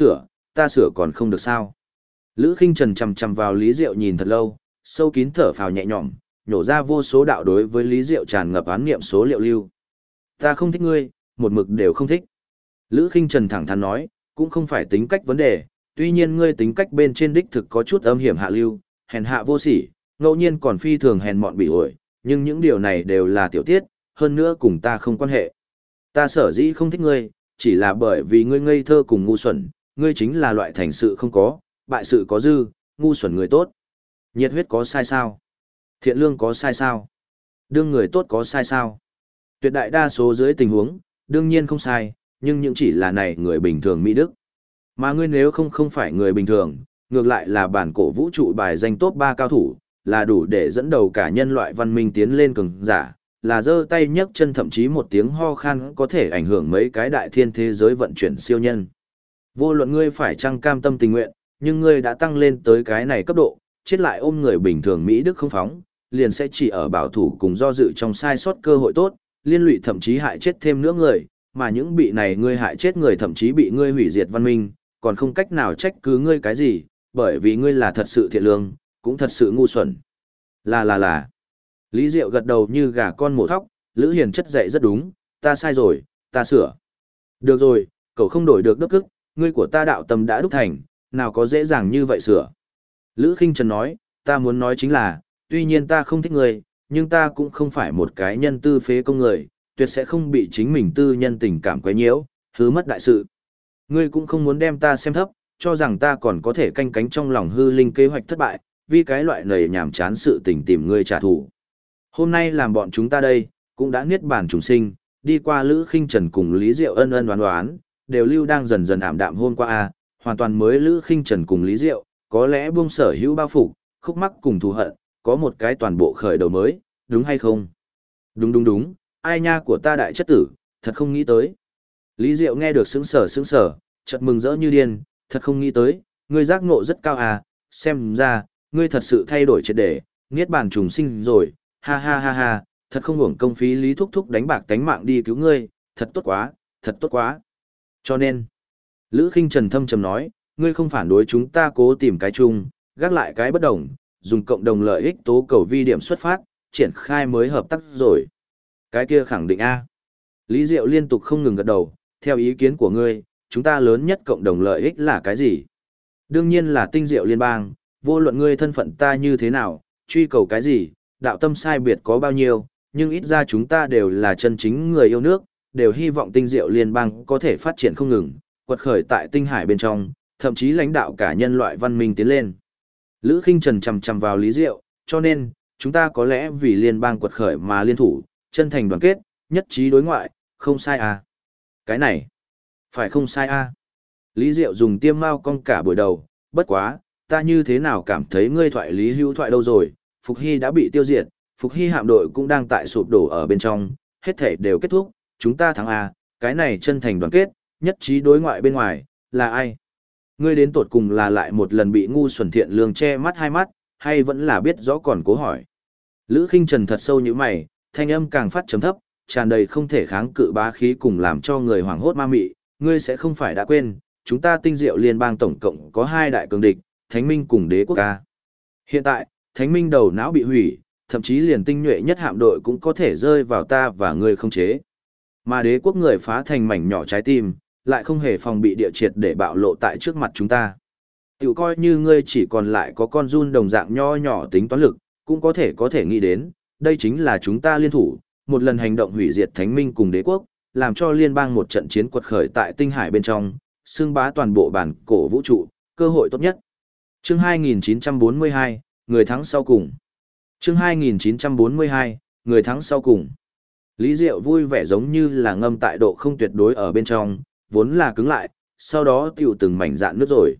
ta sửa còn không được sao. Lữ Khinh Trần chằm chằm vào Lý Diệu nhìn thật lâu, sâu kín thở phào nhẹ nhõm, nhổ ra vô số đạo đối với Lý Diệu tràn ngập án niệm số liệu lưu. Ta không thích ngươi, một mực đều không thích. Lữ Khinh Trần thẳng thắn nói, cũng không phải tính cách vấn đề, tuy nhiên ngươi tính cách bên trên đích thực có chút âm hiểm hạ lưu, hèn hạ vô sỉ, ngẫu nhiên còn phi thường hèn mọn bị ổi, nhưng những điều này đều là tiểu tiết, hơn nữa cùng ta không quan hệ. Ta sở dĩ không thích ngươi, chỉ là bởi vì ngươi ngây thơ cùng ngu xuẩn, ngươi chính là loại thành sự không có, bại sự có dư, ngu xuẩn người tốt. Nhiệt huyết có sai sao? Thiện lương có sai sao? Đương người tốt có sai sao? Tuyệt đại đa số dưới tình huống, đương nhiên không sai, nhưng những chỉ là này người bình thường Mỹ Đức. Mà ngươi nếu không phải người bình thường, ngược lại là bản cổ vũ trụ bài danh top 3 cao thủ, là đủ để dẫn đầu cả nhân loại văn minh tiến lên cường giả, là giơ tay nhấc chân thậm chí một tiếng ho khan có thể ảnh hưởng mấy cái đại thiên thế giới vận chuyển siêu nhân. Vô luận ngươi phải chăng cam tâm tình nguyện, nhưng ngươi đã tăng lên tới cái này cấp độ, chết lại ôm người bình thường Mỹ Đức không phóng, liền sẽ chỉ ở bảo thủ cùng do dự trong sai sót cơ hội tốt, liên lụy thậm chí hại chết thêm nữa người, mà những bị này ngươi hại chết người thậm chí bị ngươi hủy diệt văn minh, còn không cách nào trách cứ ngươi cái gì, bởi vì ngươi là thật sự thiện lương, cũng thật sự ngu xuẩn. Là. Lý Diệu gật đầu như gà con mổ thóc, Lữ Hiền chất dạy rất đúng, ta sai rồi, ta sửa. Được rồi, cậu không đổi được đức ức, ngươi của ta đạo tâm đã đúc thành, nào có dễ dàng như vậy sửa. Lữ Khinh Trần nói, ta muốn nói chính là, tuy nhiên ta không thích ngươi, nhưng ta cũng không phải một cái nhân tư phế công người, tuyệt sẽ không bị chính mình tư nhân tình cảm quấy nhiễu, hư mất đại sự. Ngươi cũng không muốn đem ta xem thấp, cho rằng ta còn có thể canh cánh trong lòng hư linh kế hoạch thất bại, vì cái loại nầy nhảm chán sự tình tìm ngươi trả thù. Hôm nay làm bọn chúng ta đây, cũng đã niết bàn trùng sinh, đi qua Lữ Khinh Trần cùng Lý Diệu ân ân đoán, đều lưu đang dần dần ảm đạm hôm qua hoàn toàn mới Lữ Khinh Trần cùng Lý Diệu, có lẽ buông sở hữu bao phục, khúc mắc cùng thù hận, có một cái toàn bộ khởi đầu mới, đúng hay không? Đúng, ai nha của ta đại chất tử, thật không nghĩ tới. Lý Diệu nghe được sững sờ, chợt mừng rỡ như điên, thật không nghĩ tới, ngươi giác ngộ rất cao xem ra, ngươi thật sự thay đổi triệt để, niết bàn trùng sinh rồi, ha, thật không hưởng công phí Lý Thúc Thúc đánh bạc tánh mạng đi cứu ngươi, thật tốt quá, thật tốt quá. Cho nên, Lữ Khinh Trần thâm trầm nói, ngươi không phản đối chúng ta cố tìm cái chung, gác lại cái bất đồng, dùng cộng đồng lợi ích tố cầu vi điểm xuất phát, triển khai mới hợp tác rồi. Cái kia khẳng định A. Lý Diệu liên tục không ngừng gật đầu, theo ý kiến của ngươi, chúng ta lớn nhất cộng đồng lợi ích là cái gì? Đương nhiên là tinh diệu liên bang, vô luận ngươi thân phận ta như thế nào, truy cầu cái gì, đạo tâm sai biệt có bao nhiêu, nhưng ít ra chúng ta đều là chân chính người yêu nước, đều hy vọng tinh diệu liên bang có thể phát triển không ngừng, quật khởi tại tinh hải bên trong, thậm chí lãnh đạo cả nhân loại văn minh tiến lên. Lữ Khinh Trần chằm chằm vào Lý Diệu, cho nên, chúng ta có lẽ vì liên bang quật khởi mà liên thủ, chân thành đoàn kết, nhất trí đối ngoại, không sai à. Cái này, phải không sai à. Lý Diệu dùng tiêm mao cong cả buổi đầu, bất quá, ta như thế nào cảm thấy ngươi thoại Lý Hữu thoại đâu rồi, Phục Hy đã bị tiêu diệt, Phục Hy hạm đội cũng đang tại sụp đổ ở bên trong, hết thể đều kết thúc, chúng ta thắng à, cái này chân thành đoàn kết, nhất trí đối ngoại bên ngoài, là ai? Ngươi đến tột cùng là lại một lần bị ngu xuẩn thiện lương che mắt hai mắt, hay vẫn là biết rõ còn cố hỏi? Lữ Khinh Trần thật sâu như mày, thanh âm càng phát trầm thấp, tràn đầy không thể kháng cự bá khí cùng làm cho người hoảng hốt ma mị, ngươi sẽ không phải đã quên, chúng ta tinh diệu liên bang tổng cộng có hai đại cường địch, Thánh Minh cùng Đế quốc ca. Hiện tại, Thánh Minh đầu não bị hủy, thậm chí liền tinh nhuệ nhất hạm đội cũng có thể rơi vào ta và ngươi không chế. Mà Đế quốc người phá thành mảnh nhỏ trái tim, lại không hề phòng bị địa triệt để bạo lộ tại trước mặt chúng ta. Tiểu coi như ngươi chỉ còn lại có con run đồng dạng nho nhỏ tính toán lực, cũng có thể nghĩ đến, đây chính là chúng ta liên thủ, một lần hành động hủy diệt Thánh Minh cùng Đế quốc, làm cho liên bang một trận chiến quật khởi tại tinh hải bên trong, xưng bá toàn bộ bản cổ vũ trụ, cơ hội tốt nhất. Chương 2942, người thắng sau cùng. Chương 2942, người thắng sau cùng. Lý Diệu vui vẻ giống như là ngâm tại độ không tuyệt đối ở bên trong, vốn là cứng lại, sau đó tiểu từng mảnh dạn nước rồi.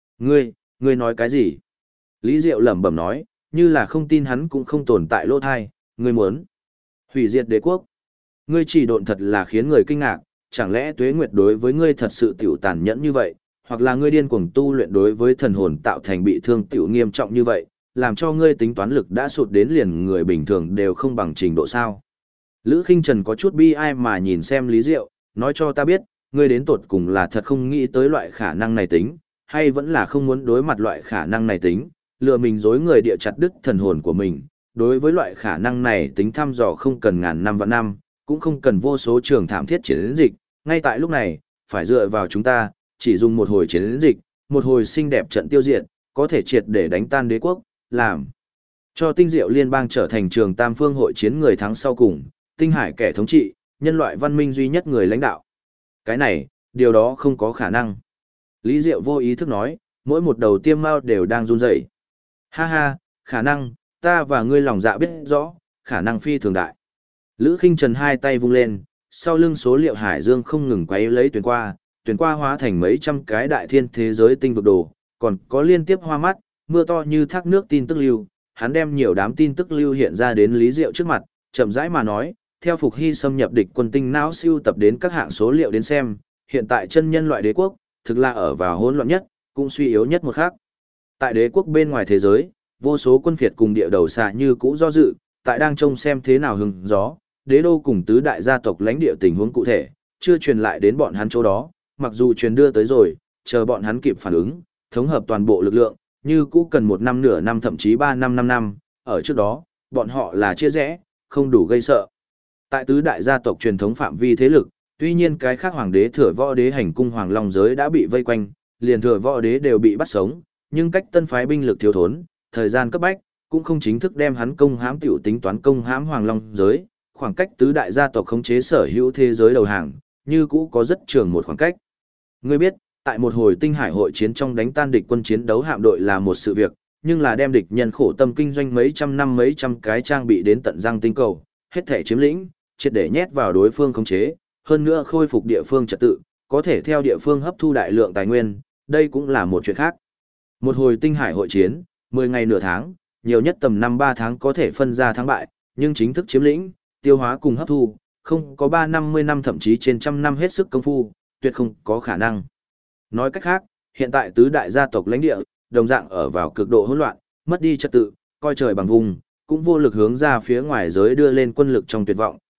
Ngươi nói cái gì? Lý Diệu lẩm bẩm nói, như là không tin hắn cũng không tồn tại lỗ thai, ngươi muốn hủy diệt đế quốc. Ngươi chỉ độn thật là khiến người kinh ngạc, chẳng lẽ Tuế Nguyệt đối với ngươi thật sự tiểu tàn nhẫn như vậy, hoặc là ngươi điên cuồng tu luyện đối với thần hồn tạo thành bị thương tiểu nghiêm trọng như vậy, làm cho ngươi tính toán lực đã sụt đến liền người bình thường đều không bằng trình độ sao? Lữ Khinh Trần có chút bi ai mà nhìn xem Lý Diệu, nói cho ta biết, ngươi đến tột cùng là thật không nghĩ tới loại khả năng này tính, hay vẫn là không muốn đối mặt loại khả năng này tính, lừa mình dối người địa chặt đứt thần hồn của mình. Đối với loại khả năng này tính thăm dò không cần ngàn năm vạn năm, cũng không cần vô số trường thảm thiết chiến dịch, ngay tại lúc này, phải dựa vào chúng ta, chỉ dùng một hồi chiến dịch, một hồi xinh đẹp trận tiêu diệt, có thể triệt để đánh tan đế quốc, làm cho tinh diệu liên bang trở thành trường tam phương hội chiến người thắng sau cùng, tinh hải kẻ thống trị, nhân loại văn minh duy nhất người lãnh đạo. Cái này, điều đó không có khả năng. Lý Diệu vô ý thức nói, mỗi một đầu tiêm mao đều đang run rẩy. Ha ha, khả năng, ta và ngươi lòng dạ biết rõ, khả năng phi thường đại. Lữ Khinh Trần hai tay vung lên, sau lưng số liệu hải dương không ngừng quấy lấy tuyển qua hóa thành mấy trăm cái đại thiên thế giới tinh vực đồ, còn có liên tiếp hoa mắt, mưa to như thác nước tin tức lưu, hắn đem nhiều đám tin tức lưu hiện ra đến Lý Diệu trước mặt, chậm rãi mà nói, theo Phục Hy xâm nhập địch quân tinh não siêu tập đến các hạng số liệu đến xem, hiện tại chân nhân loại đế quốc, thực là ở vào hỗn loạn nhất, cũng suy yếu nhất một khác. Tại đế quốc bên ngoài thế giới, vô số quân phiệt cùng địa đầu xạ như cũ do dự, tại đang trông xem thế nào hứng gió, đế đô cùng tứ đại gia tộc lãnh địa tình huống cụ thể, chưa truyền lại đến bọn hắn chỗ đó, mặc dù truyền đưa tới rồi, chờ bọn hắn kịp phản ứng, thống hợp toàn bộ lực lượng, như cũ cần 1 năm nửa năm thậm chí 3 năm 5 năm, ở trước đó, bọn họ là chia rẽ, không đủ gây sợ. Tại tứ đại gia tộc truyền thống phạm vi thế lực, tuy nhiên cái khác hoàng đế thừa võ đế hành cung hoàng long giới đã bị vây quanh, liền thừa võ đế đều bị bắt sống, nhưng cách tân phái binh lực thiếu thốn, thời gian cấp bách, cũng không chính thức đem hắn công hãm tiểu tính toán công hãm hoàng long giới, khoảng cách tứ đại gia tộc khống chế sở hữu thế giới đầu hàng, như cũ có rất trường một khoảng cách. Ngươi biết, tại một hồi tinh hải hội chiến trong đánh tan địch quân chiến đấu hạm đội là một sự việc, nhưng là đem địch nhân khổ tâm kinh doanh mấy trăm năm mấy trăm cái trang bị đến tận răng tinh cầu, hết thể chiếm lĩnh, triệt để nhét vào đối phương khống chế, hơn nữa khôi phục địa phương trật tự, có thể theo địa phương hấp thu đại lượng tài nguyên, đây cũng là một chuyện khác. Một hồi tinh hải hội chiến, 10 ngày nửa tháng, nhiều nhất tầm 5-3 tháng có thể phân ra thắng bại, nhưng chính thức chiếm lĩnh, tiêu hóa cùng hấp thu, không có 3-50 năm thậm chí trên trăm năm hết sức công phu, tuyệt không có khả năng. Nói cách khác, hiện tại tứ đại gia tộc lãnh địa, đồng dạng ở vào cực độ hỗn loạn, mất đi trật tự, coi trời bằng vùng, cũng vô lực hướng ra phía ngoài giới đưa lên quân lực trong tuyệt vọng,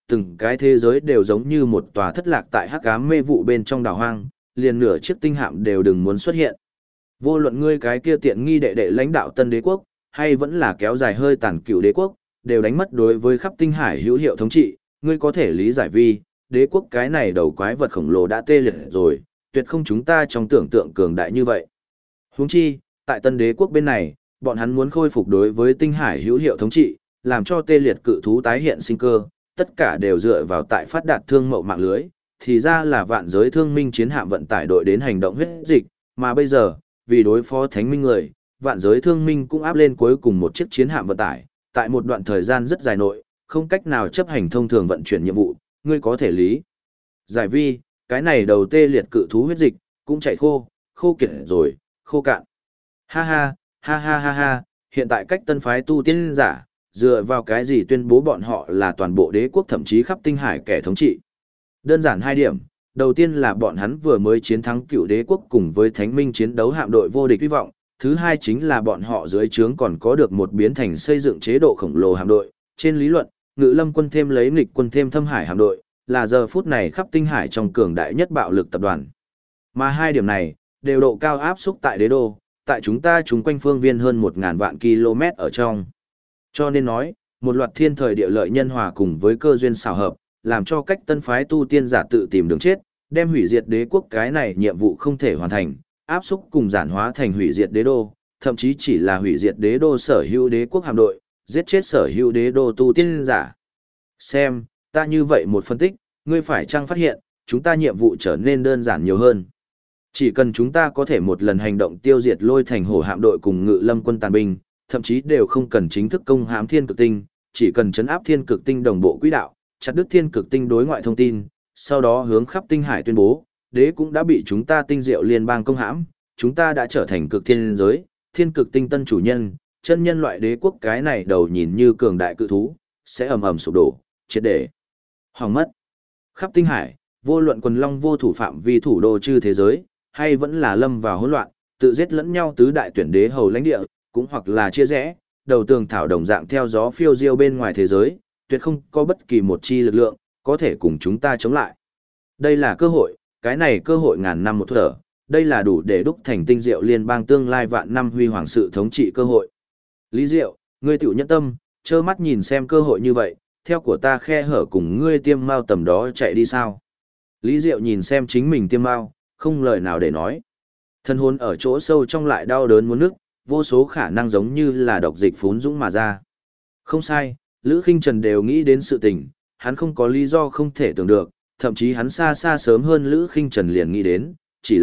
từng cái thế giới đều giống như một tòa thất lạc tại hắc ám mê vụ bên trong đảo hoang, liền nửa chiếc tinh hạm đều đừng muốn xuất hiện. Vô luận ngươi cái kia tiện nghi đệ đệ lãnh đạo Tân Đế quốc, hay vẫn là kéo dài hơi tàn cựu đế quốc, đều đánh mất đối với khắp tinh hải hữu hiệu thống trị, ngươi có thể lý giải vì, đế quốc cái này đầu quái vật khổng lồ đã tê liệt rồi, tuyệt không chúng ta trong tưởng tượng cường đại như vậy. Huống chi, tại Tân Đế quốc bên này, bọn hắn muốn khôi phục đối với tinh hải hữu hiệu thống trị, làm cho tê liệt cự thú tái hiện sinh cơ, tất cả đều dựa vào tại phát đạt thương mậu mạng lưới, thì ra là vạn giới thương minh chiến hạm vận tải đội đến hành động huyết dịch, mà bây giờ, vì đối phó thánh minh người, vạn giới thương minh cũng áp lên cuối cùng một chiếc chiến hạm vận tải, tại một đoạn thời gian rất dài nội, không cách nào chấp hành thông thường vận chuyển nhiệm vụ, ngươi có thể lý. Giải vi, cái này đầu tê liệt cự thú huyết dịch, cũng chạy khô kiệt rồi, khô cạn. Ha ha, ha ha ha ha, hiện tại cách tân phái tu tiên giả, dựa vào cái gì tuyên bố bọn họ là toàn bộ đế quốc thậm chí khắp tinh hải kẻ thống trị. Đơn giản hai điểm, đầu tiên là bọn hắn vừa mới chiến thắng cựu đế quốc cùng với thánh minh chiến đấu hạm đội vô địch hy vọng, thứ hai chính là bọn họ dưới trướng còn có được một biến thành xây dựng chế độ khổng lồ hạm đội, trên lý luận, ngự lâm quân thêm lấy nghịch quân thêm thâm hải hạm đội, là giờ phút này khắp tinh hải trong cường đại nhất bạo lực tập đoàn. Mà hai điểm này, đều độ cao áp xúc tại đế đô, tại chúng ta chúng quanh phương viên hơn 1.000 vạn km ở trong. Cho nên nói, một loạt thiên thời địa lợi nhân hòa cùng với cơ duyên xào hợp, làm cho cách tân phái tu tiên giả tự tìm đường chết, đem hủy diệt đế quốc cái này nhiệm vụ không thể hoàn thành, áp xúc cùng giản hóa thành hủy diệt đế đô, thậm chí chỉ là hủy diệt đế đô sở hữu đế quốc hạm đội, giết chết sở hữu đế đô tu tiên giả. Xem, ta như vậy một phân tích, ngươi phải chăng phát hiện, chúng ta nhiệm vụ trở nên đơn giản nhiều hơn. Chỉ cần chúng ta có thể một lần hành động tiêu diệt lôi thành hổ hạm đội cùng ngự lâm quân tàn binh, thậm chí đều không cần chính thức công hãm thiên cực tinh, chỉ cần chấn áp thiên cực tinh đồng bộ quỹ đạo, chặt đứt thiên cực tinh đối ngoại thông tin, sau đó hướng khắp tinh hải tuyên bố, đế cũng đã bị chúng ta tinh diệu liên bang công hãm, chúng ta đã trở thành cực thiên giới, thiên cực tinh tân chủ nhân, chân nhân loại đế quốc cái này đầu nhìn như cường đại cự thú, sẽ ầm ầm sụp đổ, triệt để hỏng mất. Khắp tinh hải, vô luận quần long vô thủ phạm vi thủ đô chư thế giới, hay vẫn là lâm vào hỗn loạn, tự giết lẫn nhau tứ đại tuyển đế hầu lãnh địa, cũng hoặc là chia rẽ, đầu tường thảo đồng dạng theo gió phiêu diêu bên ngoài thế giới, tuyệt không có bất kỳ một chi lực lượng có thể cùng chúng ta chống lại. Đây là cơ hội, cái này cơ hội ngàn năm một thở, đây là đủ để đúc thành tinh diệu liên bang tương lai vạn năm huy hoàng sự thống trị cơ hội. Lý Diệu, ngươi tiểu nhẫn tâm, trơ mắt nhìn xem cơ hội như vậy, theo của ta khe hở cùng ngươi tiêm mao tầm đó chạy đi sao? Lý Diệu nhìn xem chính mình tiêm mao, không lời nào để nói. Thân hồn ở chỗ sâu trong lại đau đớn muốn nức, vô số khả năng giống như là độc dịch phún dũng mà ra. Không sai, Lữ Khinh Trần đều nghĩ đến sự tình, hắn không có lý do không thể tưởng được, thậm chí hắn xa xa sớm hơn Lữ Khinh Trần liền nghĩ đến, chỉ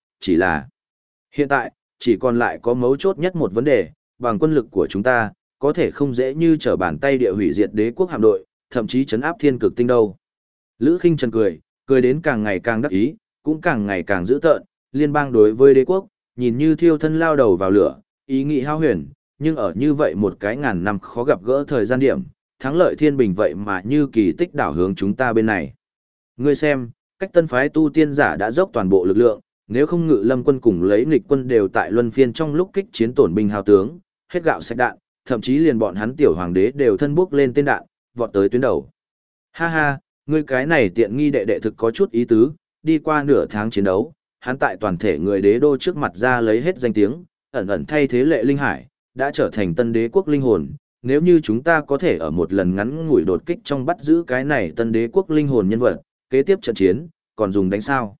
là. Hiện tại, chỉ còn lại có mấu chốt nhất một vấn đề, bằng quân lực của chúng ta, có thể không dễ như trở bàn tay địa hủy diệt đế quốc hạm đội, thậm chí chấn áp thiên cực tinh đâu. Lữ Khinh Trần cười đến càng ngày càng đắc ý, cũng càng ngày càng dữ tợn, liên bang đối với đế quốc, nhìn như thiêu thân lao đầu vào lửa, ý nghĩ hao huyền, nhưng ở như vậy một cái ngàn năm khó gặp gỡ thời gian điểm, thắng lợi thiên bình vậy mà như kỳ tích đảo hướng chúng ta bên này. Ngươi xem, cách tân phái tu tiên giả đã dốc toàn bộ lực lượng, nếu không ngự lâm quân cùng lấy nghịch quân đều tại luân phiên trong lúc kích chiến tổn binh hao tướng, hết gạo sạch đạn, thậm chí liền bọn hắn tiểu hoàng đế đều thân bước lên tên đạn, vọt tới tuyến đầu. Ha ha, ngươi cái này tiện nghi đệ đệ thực có chút ý tứ, đi qua nửa tháng chiến đấu, hắn tại toàn thể người đế đô trước mặt ra lấy hết danh tiếng, ẩn ẩn thay thế lệ linh hải, đã trở thành tân đế quốc linh hồn. Nếu như chúng ta có thể ở một lần ngắn ngủi đột kích trong bắt giữ cái này tân đế quốc linh hồn nhân vật, kế tiếp trận chiến, còn dùng đánh sao?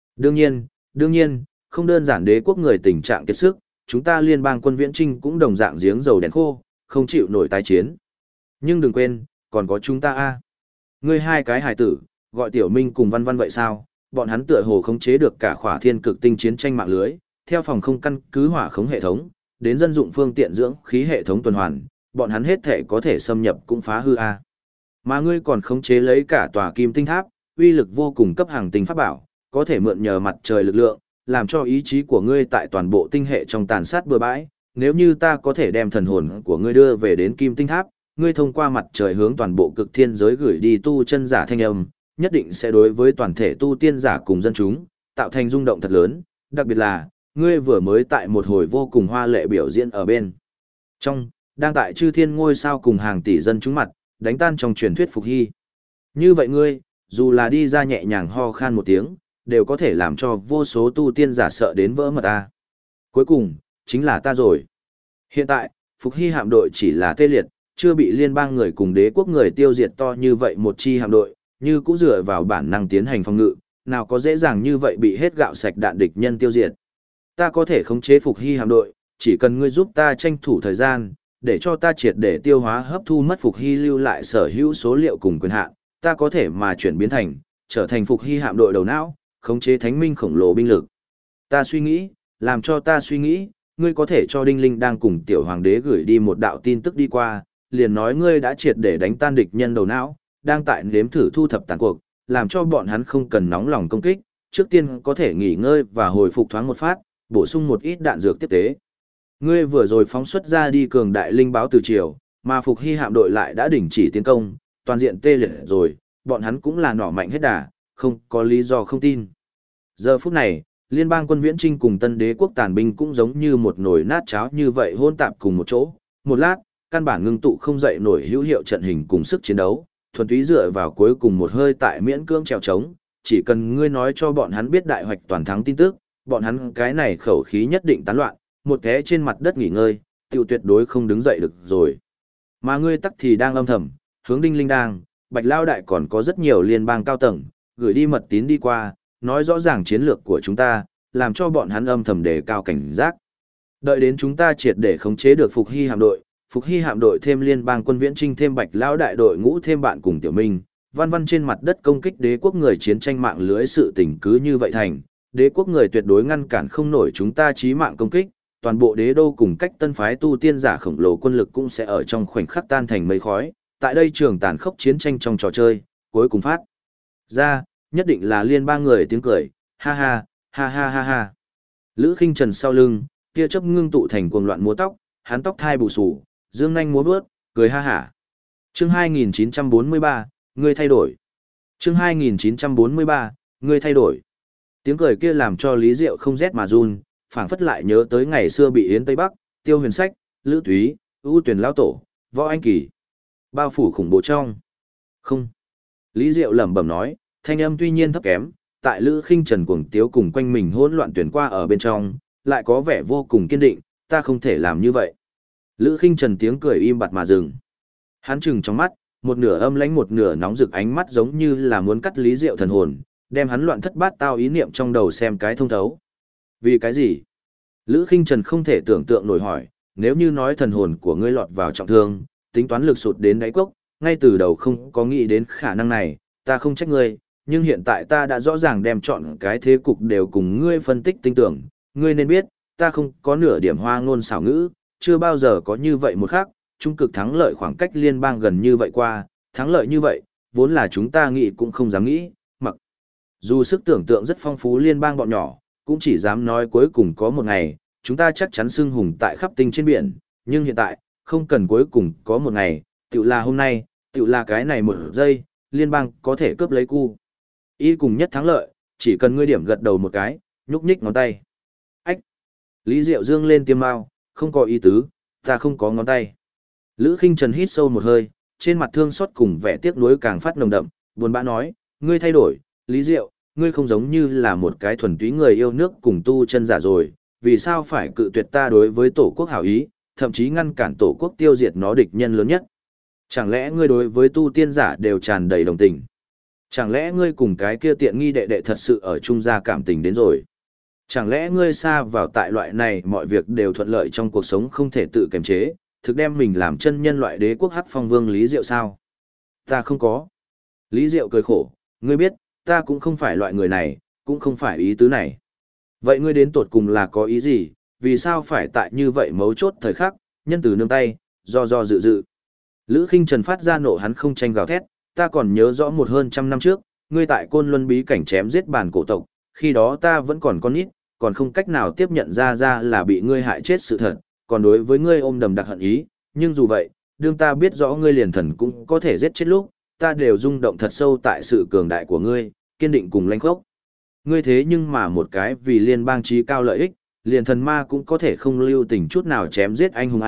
Đương nhiên, không đơn giản đế quốc người tình trạng kiệt sức, chúng ta liên bang quân viễn trinh cũng đồng dạng giếng dầu đèn khô, không chịu nổi tái chiến. Nhưng đừng quên, còn có chúng ta a. Ngươi hai cái hài tử, gọi Tiểu Minh cùng Văn Văn vậy sao? Bọn hắn tựa hồ khống chế được cả khỏa thiên cực tinh chiến tranh mạng lưới, theo phòng không căn cứ hỏa khống hệ thống, đến dân dụng phương tiện dưỡng khí hệ thống tuần hoàn, bọn hắn hết thể có thể xâm nhập cũng phá hư a. Mà ngươi còn khống chế lấy cả tòa kim tinh tháp, uy lực vô cùng cấp hàng tinh pháp bảo, có thể mượn nhờ mặt trời lực lượng, làm cho ý chí của ngươi tại toàn bộ tinh hệ trong tàn sát bừa bãi. Nếu như ta có thể đem thần hồn của ngươi đưa về đến kim tinh tháp, ngươi thông qua mặt trời hướng toàn bộ cực thiên giới gửi đi tu chân giả thanh âm, nhất định sẽ đối với toàn thể tu tiên giả cùng dân chúng, tạo thành rung động thật lớn, đặc biệt là, ngươi vừa mới tại một hồi vô cùng hoa lệ biểu diễn ở bên. Đang tại chư thiên ngôi sao cùng hàng tỷ dân chúng mặt, đánh tan trong truyền thuyết phục hy. Như vậy ngươi, dù là đi ra nhẹ nhàng ho khan một tiếng, đều có thể làm cho vô số tu tiên giả sợ đến vỡ mật ta. Cuối cùng, chính là ta rồi. Hiện tại, Phục Hy hạm đội chỉ là tê liệt, chưa bị liên bang người cùng đế quốc người tiêu diệt to như vậy một chi hạm đội, như cũng dựa vào bản năng tiến hành phòng ngự, nào có dễ dàng như vậy bị hết gạo sạch đạn địch nhân tiêu diệt. Ta có thể khống chế Phục Hy hạm đội, chỉ cần ngươi giúp ta tranh thủ thời gian, để cho ta triệt để tiêu hóa hấp thu mất Phục Hy lưu lại sở hữu số liệu cùng quyền hạn, ta có thể mà chuyển biến thành, trở thành Phục Hy hạm đội đầu não, khống chế thánh minh khổng lồ binh lực. Ta suy nghĩ, làm cho ta suy nghĩ, ngươi có thể cho Đinh Linh đang cùng tiểu hoàng đế gửi đi một đạo tin tức đi qua, liền nói ngươi đã triệt để đánh tan địch nhân đầu não, đang tại nếm thử thu thập tàn cuộc, làm cho bọn hắn không cần nóng lòng công kích, trước tiên có thể nghỉ ngơi và hồi phục thoáng một phát, bổ sung một ít đạn dược tiếp tế. Ngươi vừa rồi phóng xuất ra đi cường đại linh báo từ chiều, mà Phục Hy hạm đội lại đã đình chỉ tiến công, toàn diện tê liệt rồi, bọn hắn cũng là nỏ mạnh hết đà, không có lý do không tin. Giờ phút này, liên bang quân viễn trinh cùng tân đế quốc tàn binh cũng giống như một nồi nát cháo như vậy hôn tạp cùng một chỗ. Một lát, căn bản ngưng tụ không dậy nổi hữu hiệu trận hình cùng sức chiến đấu, thuần túy dựa vào cuối cùng một hơi tại miễn cưỡng trèo trống, chỉ cần ngươi nói cho bọn hắn biết đại hoạch toàn thắng tin tức, bọn hắn cái này khẩu khí nhất định tán loạn, một té trên mặt đất nghỉ ngơi, tiêu tuyệt đối không đứng dậy được rồi. Mà ngươi tắc thì đang âm thầm, hướng Đinh Linh đang, Bạch Lao Đại còn có rất nhiều liên bang cao tầng, gửi đi mật tín đi qua, nói rõ ràng chiến lược của chúng ta, làm cho bọn hắn âm thầm đề cao cảnh giác. Đợi đến chúng ta triệt để khống chế được Phục Hy hạm đội thêm liên bang quân viễn trinh thêm Bạch Lão đại đội ngũ thêm bạn cùng Tiểu Minh, văn văn trên mặt đất công kích đế quốc người chiến tranh mạng lưới sự tình cứ như vậy thành, đế quốc người tuyệt đối ngăn cản không nổi chúng ta chí mạng công kích, toàn bộ đế đô cùng cách tân phái tu tiên giả khổng lồ quân lực cũng sẽ ở trong khoảnh khắc tan thành mây khói, tại đây trường tàn khốc chiến tranh trong trò chơi, cuối cùng phát ra, nhất định là liên bang người tiếng cười, ha ha, ha ha ha ha. Lữ Khinh Trần sau lưng, tia chớp ngưng tụ thành cuồng loạn múa tóc, hắn tóc thai bù xù, dương nhanh múa vớt, cười ha hả. Chương 2943, ngươi thay đổi. Chương 2943, ngươi thay đổi. Tiếng cười kia làm cho Lý Diệu không rét mà run, phảng phất lại nhớ tới ngày xưa bị Yến Tây Bắc, Tiêu Huyền Sách, Lữ Túy, ưu tuyển lão tổ, Võ Anh Kỳ. Bao phủ khủng bố trong. Không. Lý Diệu lẩm bẩm nói, thanh âm tuy nhiên thấp kém, tại Lữ Khinh Trần cuồng tiếu cùng quanh mình hỗn loạn tuyển qua ở bên trong, lại có vẻ vô cùng kiên định, ta không thể làm như vậy. Lữ Khinh Trần tiếng cười im bặt mà dừng. Hắn trừng trong mắt, một nửa âm lãnh một nửa nóng rực ánh mắt giống như là muốn cắt Lý Diệu thần hồn, đem hắn loạn thất bát tao ý niệm trong đầu xem cái thông thấu. Vì cái gì? Lữ Khinh Trần không thể tưởng tượng nổi hỏi, nếu như nói thần hồn của ngươi lọt vào trọng thương, tính toán lực sụt đến đáy cốc, ngay từ đầu không có nghĩ đến khả năng này, ta không trách ngươi, nhưng hiện tại ta đã rõ ràng đem chọn cái thế cục đều cùng ngươi phân tích tinh tưởng, ngươi nên biết, ta không có nửa điểm hoa ngôn xảo ngữ, chưa bao giờ có như vậy một khắc, trung cực thắng lợi khoảng cách liên bang gần như vậy qua, thắng lợi như vậy, vốn là chúng ta nghĩ cũng không dám nghĩ, mặc dù sức tưởng tượng rất phong phú liên bang bọn nhỏ, cũng chỉ dám nói cuối cùng có một ngày, chúng ta chắc chắn xưng hùng tại khắp tinh trên biển, nhưng hiện tại, không cần cuối cùng có một ngày, tự là hôm nay, tự là cái này một giây, liên bang có thể cướp lấy cu. Y cùng nhất thắng lợi, chỉ cần ngươi điểm gật đầu một cái, nhúc nhích ngón tay. Ách! Lý Diệu dương lên tiêm mau, không có ý tứ, ta không có ngón tay. Lữ Khinh Trần hít sâu một hơi, trên mặt thương xót cùng vẻ tiếc nuối càng phát nồng đậm, buồn bã nói, ngươi thay đổi, Lý Diệu, ngươi không giống như là một cái thuần túy người yêu nước cùng tu chân giả rồi, vì sao phải cự tuyệt ta đối với tổ quốc hảo ý, thậm chí ngăn cản tổ quốc tiêu diệt nó địch nhân lớn nhất. Chẳng lẽ ngươi đối với tu tiên giả đều tràn đầy đồng tình? Chẳng lẽ ngươi cùng cái kia tiện nghi đệ đệ thật sự ở chung gia cảm tình đến rồi? Chẳng lẽ ngươi xa vào tại loại này mọi việc đều thuận lợi trong cuộc sống không thể tự kiềm chế, thực đem mình làm chân nhân loại đế quốc hắc phong vương Lý Diệu sao? Ta không có. Lý Diệu cười khổ, ngươi biết, ta cũng không phải loại người này, cũng không phải ý tứ này. Vậy ngươi đến tột cùng là có ý gì, vì sao phải tại như vậy mấu chốt thời khắc, nhân từ nương tay, do dự dự. Lữ Khinh Trần phát ra nộ hắn không tranh gào thét, ta còn nhớ rõ một hơn trăm năm trước, ngươi tại Côn Luân bí cảnh chém giết bản cổ tộc, khi đó ta vẫn còn con nít, còn không cách nào tiếp nhận ra là bị ngươi hại chết sự thật, còn đối với ngươi ôm đầm đặc hận ý, nhưng dù vậy, đương ta biết rõ ngươi liền thần cũng có thể giết chết lúc, ta đều rung động thật sâu tại sự cường đại của ngươi, kiên định cùng lãnh khốc. Ngươi thế nhưng mà một cái vì liên bang trí cao lợi ích, liền thần ma cũng có thể không lưu tình chút nào chém giết anh hùng A,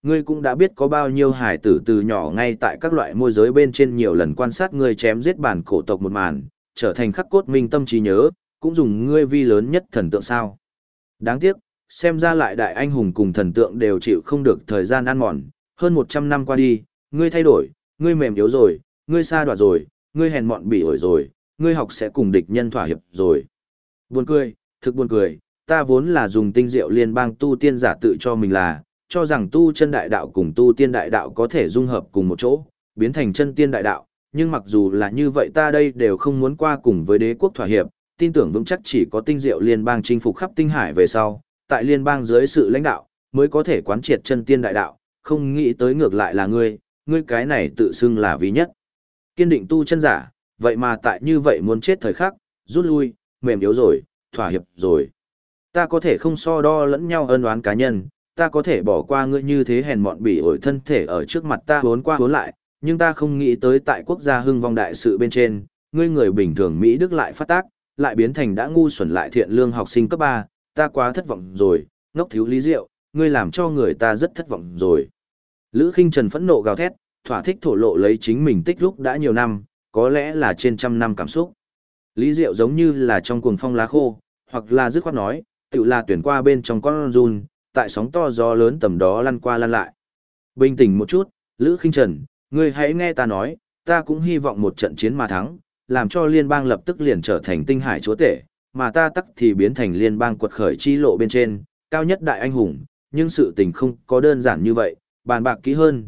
ngươi cũng đã biết có bao nhiêu hải tử từ nhỏ ngay tại các loại môi giới bên trên nhiều lần quan sát ngươi chém giết bản cổ tộc một màn, trở thành khắc cốt minh tâm trí nhớ, cũng dùng ngươi vi lớn nhất thần tượng sao. Đáng tiếc, xem ra lại đại anh hùng cùng thần tượng đều chịu không được thời gian ăn mòn, hơn 100 năm qua đi, ngươi thay đổi, ngươi mềm yếu rồi, ngươi sa đọa rồi, ngươi hèn mọn bỉ ổi rồi, ngươi học sẽ cùng địch nhân thỏa hiệp rồi. Buồn cười, thực buồn cười, ta vốn là dùng tinh diệu liên bang tu tiên giả tự cho mình là, cho rằng tu chân đại đạo cùng tu tiên đại đạo có thể dung hợp cùng một chỗ, biến thành chân tiên đại đạo, nhưng mặc dù là như vậy ta đây đều không muốn qua cùng với đế quốc thỏa hiệp, tin tưởng vững chắc chỉ có tinh diệu liên bang chinh phục khắp tinh hải về sau, tại liên bang dưới sự lãnh đạo, mới có thể quán triệt chân tiên đại đạo, không nghĩ tới ngược lại là ngươi cái này tự xưng là ví nhất. Kiên định tu chân giả, vậy mà tại như vậy muốn chết thời khắc, rút lui, mềm yếu rồi, thỏa hiệp rồi. Ta có thể không so đo lẫn nhau ân oán cá nhân, ta có thể bỏ qua ngươi như thế hèn mọn bỉ ổi thân thể ở trước mặt ta vốn qua vốn lại, nhưng ta không nghĩ tới tại quốc gia hưng vong đại sự bên trên, ngươi người bình thường Mỹ Đức lại phát tác, lại biến thành đã ngu xuẩn lại thiện lương học sinh cấp 3, ta quá thất vọng rồi, ngốc thiếu lý diệu, ngươi làm cho người ta rất thất vọng rồi. Lữ Khinh Trần phẫn nộ gào thét, thỏa thích thổ lộ lấy chính mình tích lúc đã nhiều năm, có lẽ là trên trăm năm cảm xúc. Lý Diệu giống như là trong cuồng phong lá khô, hoặc là dứt khoát nói, tự là tuyển qua bên trong con run, tại sóng to gió lớn tầm đó lăn qua lăn lại. Bình tĩnh một chút, Lữ Khinh Trần, ngươi hãy nghe ta nói, ta cũng hy vọng một trận chiến mà thắng, làm cho liên bang lập tức liền trở thành tinh hải chúa tể, mà ta tắc thì biến thành liên bang quật khởi chi lộ bên trên, cao nhất đại anh hùng, nhưng sự tình không có đơn giản như vậy, bàn bạc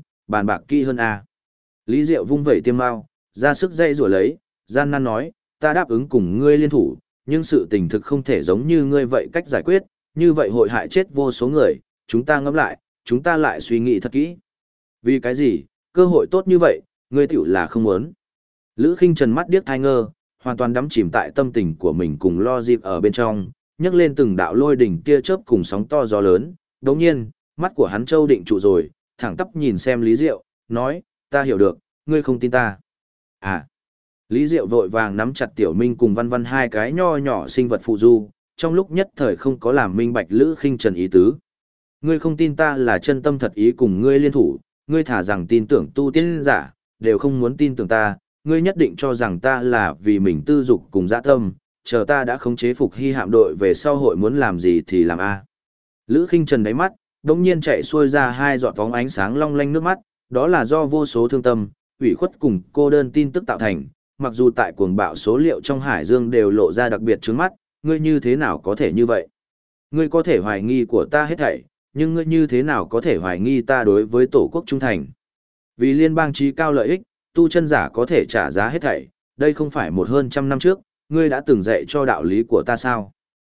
kỹ hơn a. Lý Diệu vung vẩy tiêm mao, ra sức dây rủa lấy, gian nan nói, ta đáp ứng cùng ngươi liên thủ, nhưng sự tình thực không thể giống như ngươi vậy cách giải quyết, như vậy hội hại chết vô số người, chúng ta ngẫm lại, chúng ta lại suy nghĩ thật kỹ. Vì cái gì, cơ hội tốt như vậy, ngươi tiểu là không muốn. Lữ Khinh Trần mắt điếc thai ngơ, hoàn toàn đắm chìm tại tâm tình của mình cùng lo dịp ở bên trong, nhấc lên từng đạo lôi đỉnh tia chớp cùng sóng to gió lớn, đồng nhiên, mắt của hắn châu định trụ rồi, thẳng tắp nhìn xem Lý Diệu, nói, ta hiểu được, ngươi không tin ta. À, Lý Diệu vội vàng nắm chặt Tiểu Minh cùng Văn Văn hai cái nho nhỏ sinh vật phụ du, trong lúc nhất thời không có làm minh bạch Lữ Khinh Trần ý tứ. Ngươi không tin ta là chân tâm thật ý cùng ngươi liên thủ, ngươi thả rằng tin tưởng tu tiên giả, đều không muốn tin tưởng ta, ngươi nhất định cho rằng ta là vì mình tư dục cùng dã tâm, chờ ta đã khống chế Phục Hy hạm đội về sau hội muốn làm gì thì làm a. Lữ Khinh Trần đáy mắt, đống nhiên chạy xuôi ra hai giọt bóng ánh sáng long lanh nước mắt, đó là do vô số thương tâm, ủy khuất cùng cô đơn tin tức tạo thành, mặc dù tại cuồng bạo số liệu trong hải dương đều lộ ra đặc biệt trướng mắt, ngươi như thế nào có thể như vậy? Ngươi có thể hoài nghi của ta hết thảy, nhưng ngươi như thế nào có thể hoài nghi ta đối với tổ quốc trung thành? Vì liên bang trí cao lợi ích, tu chân giả có thể trả giá hết thảy, đây không phải một hơn trăm năm trước, ngươi đã từng dạy cho đạo lý của ta sao?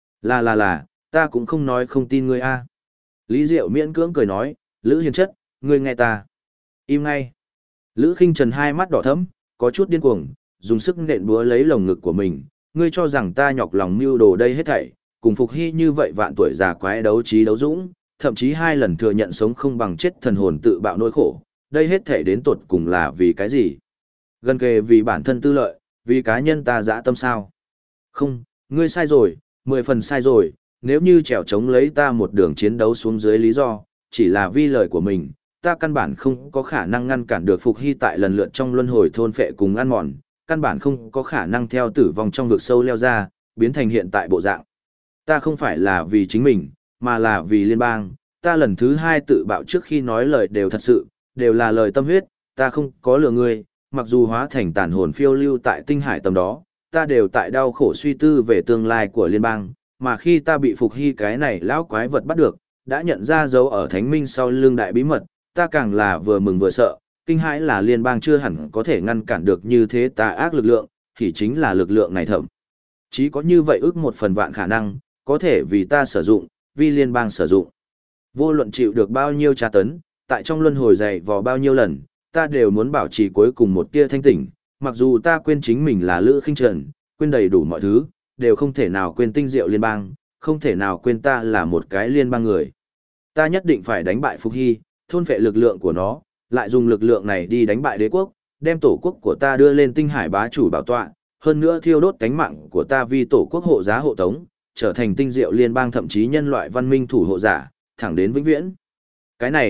Là, ta cũng không nói không tin ngươi a. Lý Diệu miễn cưỡng cười nói, Lữ Hiền chất, ngươi nghe ta. Im ngay. Lữ Khinh Trần hai mắt đỏ thẫm, có chút điên cuồng, dùng sức nện búa lấy lồng ngực của mình, ngươi cho rằng ta nhọc lòng mưu đồ đây hết thảy, cùng Phục Hy như vậy vạn tuổi già quái đấu trí đấu dũng, thậm chí hai lần thừa nhận sống không bằng chết thần hồn tự bạo nỗi khổ, đây hết thảy đến tột cùng là vì cái gì? Gần kề vì bản thân tư lợi, vì cá nhân ta dã tâm sao? Không, ngươi sai rồi, 10 phần sai rồi, nếu như trèo chống lấy ta một đường chiến đấu xuống dưới lý do, chỉ là vì lời của mình, ta căn bản không có khả năng ngăn cản được Phục Hy tại lần lượt trong luân hồi thôn phệ cùng ăn mòn, căn bản không có khả năng theo tử vong trong vực sâu leo ra, biến thành hiện tại bộ dạng. Ta không phải là vì chính mình, mà là vì liên bang, ta lần thứ 2 tự bạo trước khi nói lời đều thật sự, đều là lời tâm huyết, ta không có lừa ngươi, mặc dù hóa thành tàn hồn phiêu lưu tại tinh hải tầm đó, ta đều tại đau khổ suy tư về tương lai của liên bang, mà khi ta bị Phục Hy cái này lão quái vật bắt được, đã nhận ra dấu ở Thánh Minh sau lưng đại bí mật, ta càng là vừa mừng vừa sợ, kinh hãi là liên bang chưa hẳn có thể ngăn cản được như thế tà ác lực lượng, thì chính là lực lượng này thậm chí có như vậy ước một phần vạn khả năng, có thể vì ta sử dụng, vì liên bang sử dụng. Vô luận chịu được bao nhiêu tra tấn, tại trong luân hồi dày vò bao nhiêu lần, ta đều muốn bảo trì cuối cùng một tia thanh tỉnh, mặc dù ta quên chính mình là Lữ Khinh Trần, quên đầy đủ mọi thứ, đều không thể nào quên tinh diệu liên bang, không thể nào quên ta là một cái liên bang người. Ta nhất định phải đánh bại Phục Hy, thôn phệ lực lượng của nó, lại dùng lực lượng này đi đánh bại đế quốc, đem tổ quốc của ta đưa lên tinh hải bá chủ bảo tọa, hơn nữa thiêu đốt cánh mạng của ta vì tổ quốc hộ giá hộ tống, trở thành tinh diệu liên bang thậm chí nhân loại văn minh thủ hộ giả, thẳng đến vĩnh viễn. Cái này,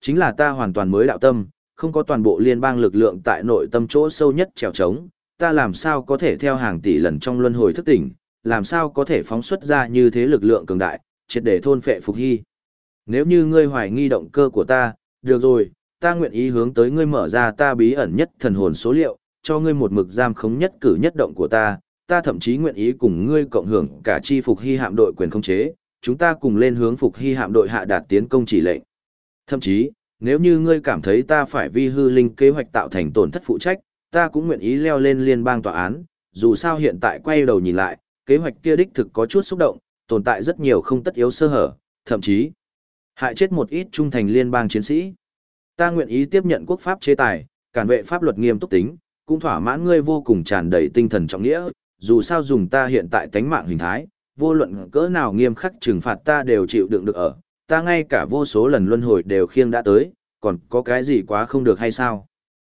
Chính là ta hoàn toàn mới đạo tâm, không có toàn bộ liên bang lực lượng tại nội tâm chỗ sâu nhất trèo trống, ta làm sao có thể theo hàng tỷ lần trong luân hồi thức tỉnh, làm sao có thể phóng xuất ra như thế lực lượng cường đại, triệt để thôn phệ Phục Hy. Nếu như ngươi hoài nghi động cơ của ta, được rồi, ta nguyện ý hướng tới ngươi mở ra ta bí ẩn nhất thần hồn số liệu, cho ngươi một mực giam khống nhất cử nhất động của ta thậm chí nguyện ý cùng ngươi cộng hưởng cả chi Phục Hy hạm đội quyền khống chế, chúng ta cùng lên hướng Phục Hy hạm đội hạ đạt tiến công chỉ lệnh. Thậm chí, nếu như ngươi cảm thấy ta phải vi hư linh kế hoạch tạo thành tổn thất phụ trách, ta cũng nguyện ý leo lên liên bang tòa án, dù sao hiện tại quay đầu nhìn lại, kế hoạch kia đích thực có chút xúc động, tồn tại rất nhiều không tất yếu sơ hở, thậm chí hại chết một ít trung thành liên bang chiến sĩ. Ta nguyện ý tiếp nhận quốc pháp chế tài, cản vệ pháp luật nghiêm túc tính, cũng thỏa mãn ngươi vô cùng tràn đầy tinh thần trọng nghĩa, dù sao dùng ta hiện tại tánh mạng hình thái, vô luận cỡ nào nghiêm khắc trừng phạt ta đều chịu đựng được ở, ta ngay cả vô số lần luân hồi đều khiêng đã tới, còn có cái gì quá không được hay sao?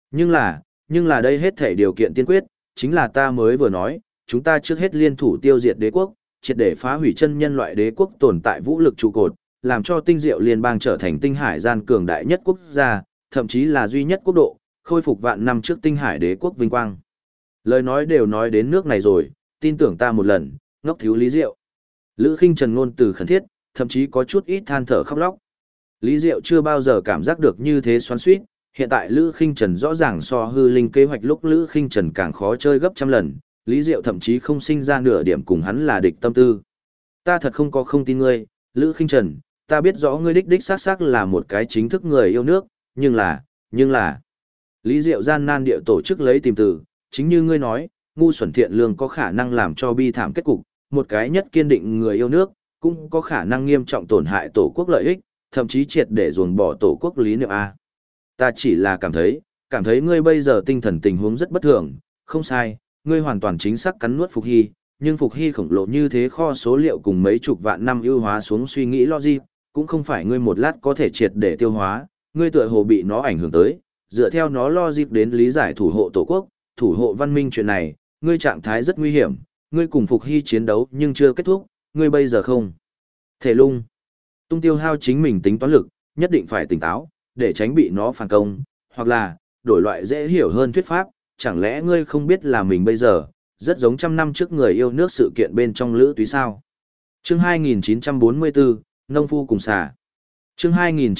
Nhưng là đây hết thể điều kiện tiên quyết, chính là ta mới vừa nói, chúng ta trước hết liên thủ tiêu diệt đế quốc, triệt để phá hủy chân nhân loại đế quốc tồn tại vũ lực trụ cột, làm cho tinh diệu liên bang trở thành tinh hải gian cường đại nhất quốc gia, thậm chí là duy nhất quốc độ, khôi phục vạn năm trước tinh hải đế quốc vinh quang. Lời nói đều nói đến nước này rồi, tin tưởng ta một lần, ngốc thiếu Lý Diệu. Lữ Khinh Trần ngôn từ khẩn thiết, thậm chí có chút ít than thở khóc lóc. Lý Diệu chưa bao giờ cảm giác được như thế xoắn xuýt, hiện tại Lữ Khinh Trần rõ ràng so hư linh kế hoạch lúc Lữ Khinh Trần càng khó chơi gấp trăm lần, Lý Diệu thậm chí không sinh ra nửa điểm cùng hắn là địch tâm tư. Ta thật không tin ngươi, Lữ Khinh Trần, ta biết rõ ngươi đích xác xác là một cái chính thức người yêu nước, nhưng là... Lý Diệu gian nan địa tổ chức lấy tìm từ, chính như ngươi nói, ngu xuẩn thiện lương có khả năng làm cho bi thảm kết cục, một cái nhất kiên định người yêu nước, cũng có khả năng nghiêm trọng tổn hại tổ quốc lợi ích, thậm chí triệt để ruồng bỏ tổ quốc lý niệm A. Ta chỉ là cảm thấy ngươi bây giờ tinh thần tình huống rất bất thường, không sai, ngươi hoàn toàn chính xác cắn nuốt Phục Hy, nhưng Phục Hy khổng lồ như thế kho số liệu cùng mấy chục vạn năm ưu hóa xuống suy nghĩ logic, cũng không phải ngươi một lát có thể triệt để tiêu hóa, ngươi tựa hồ bị nó ảnh hưởng tới, dựa theo nó logic đến lý giải thủ hộ tổ quốc, thủ hộ văn minh chuyện này, ngươi trạng thái rất nguy hiểm, ngươi cùng Phục Hy chiến đấu nhưng chưa kết thúc, ngươi bây giờ không thể lung tung tiêu hao chính mình tính toán lực, nhất định phải tỉnh táo, để tránh bị nó phản công, hoặc là, đổi loại dễ hiểu hơn thuyết pháp, chẳng lẽ ngươi không biết là mình bây giờ, rất giống trăm năm trước người yêu nước sự kiện bên trong Lữ Túy sao? Chương 2944, Nông Phu cùng xà. Chương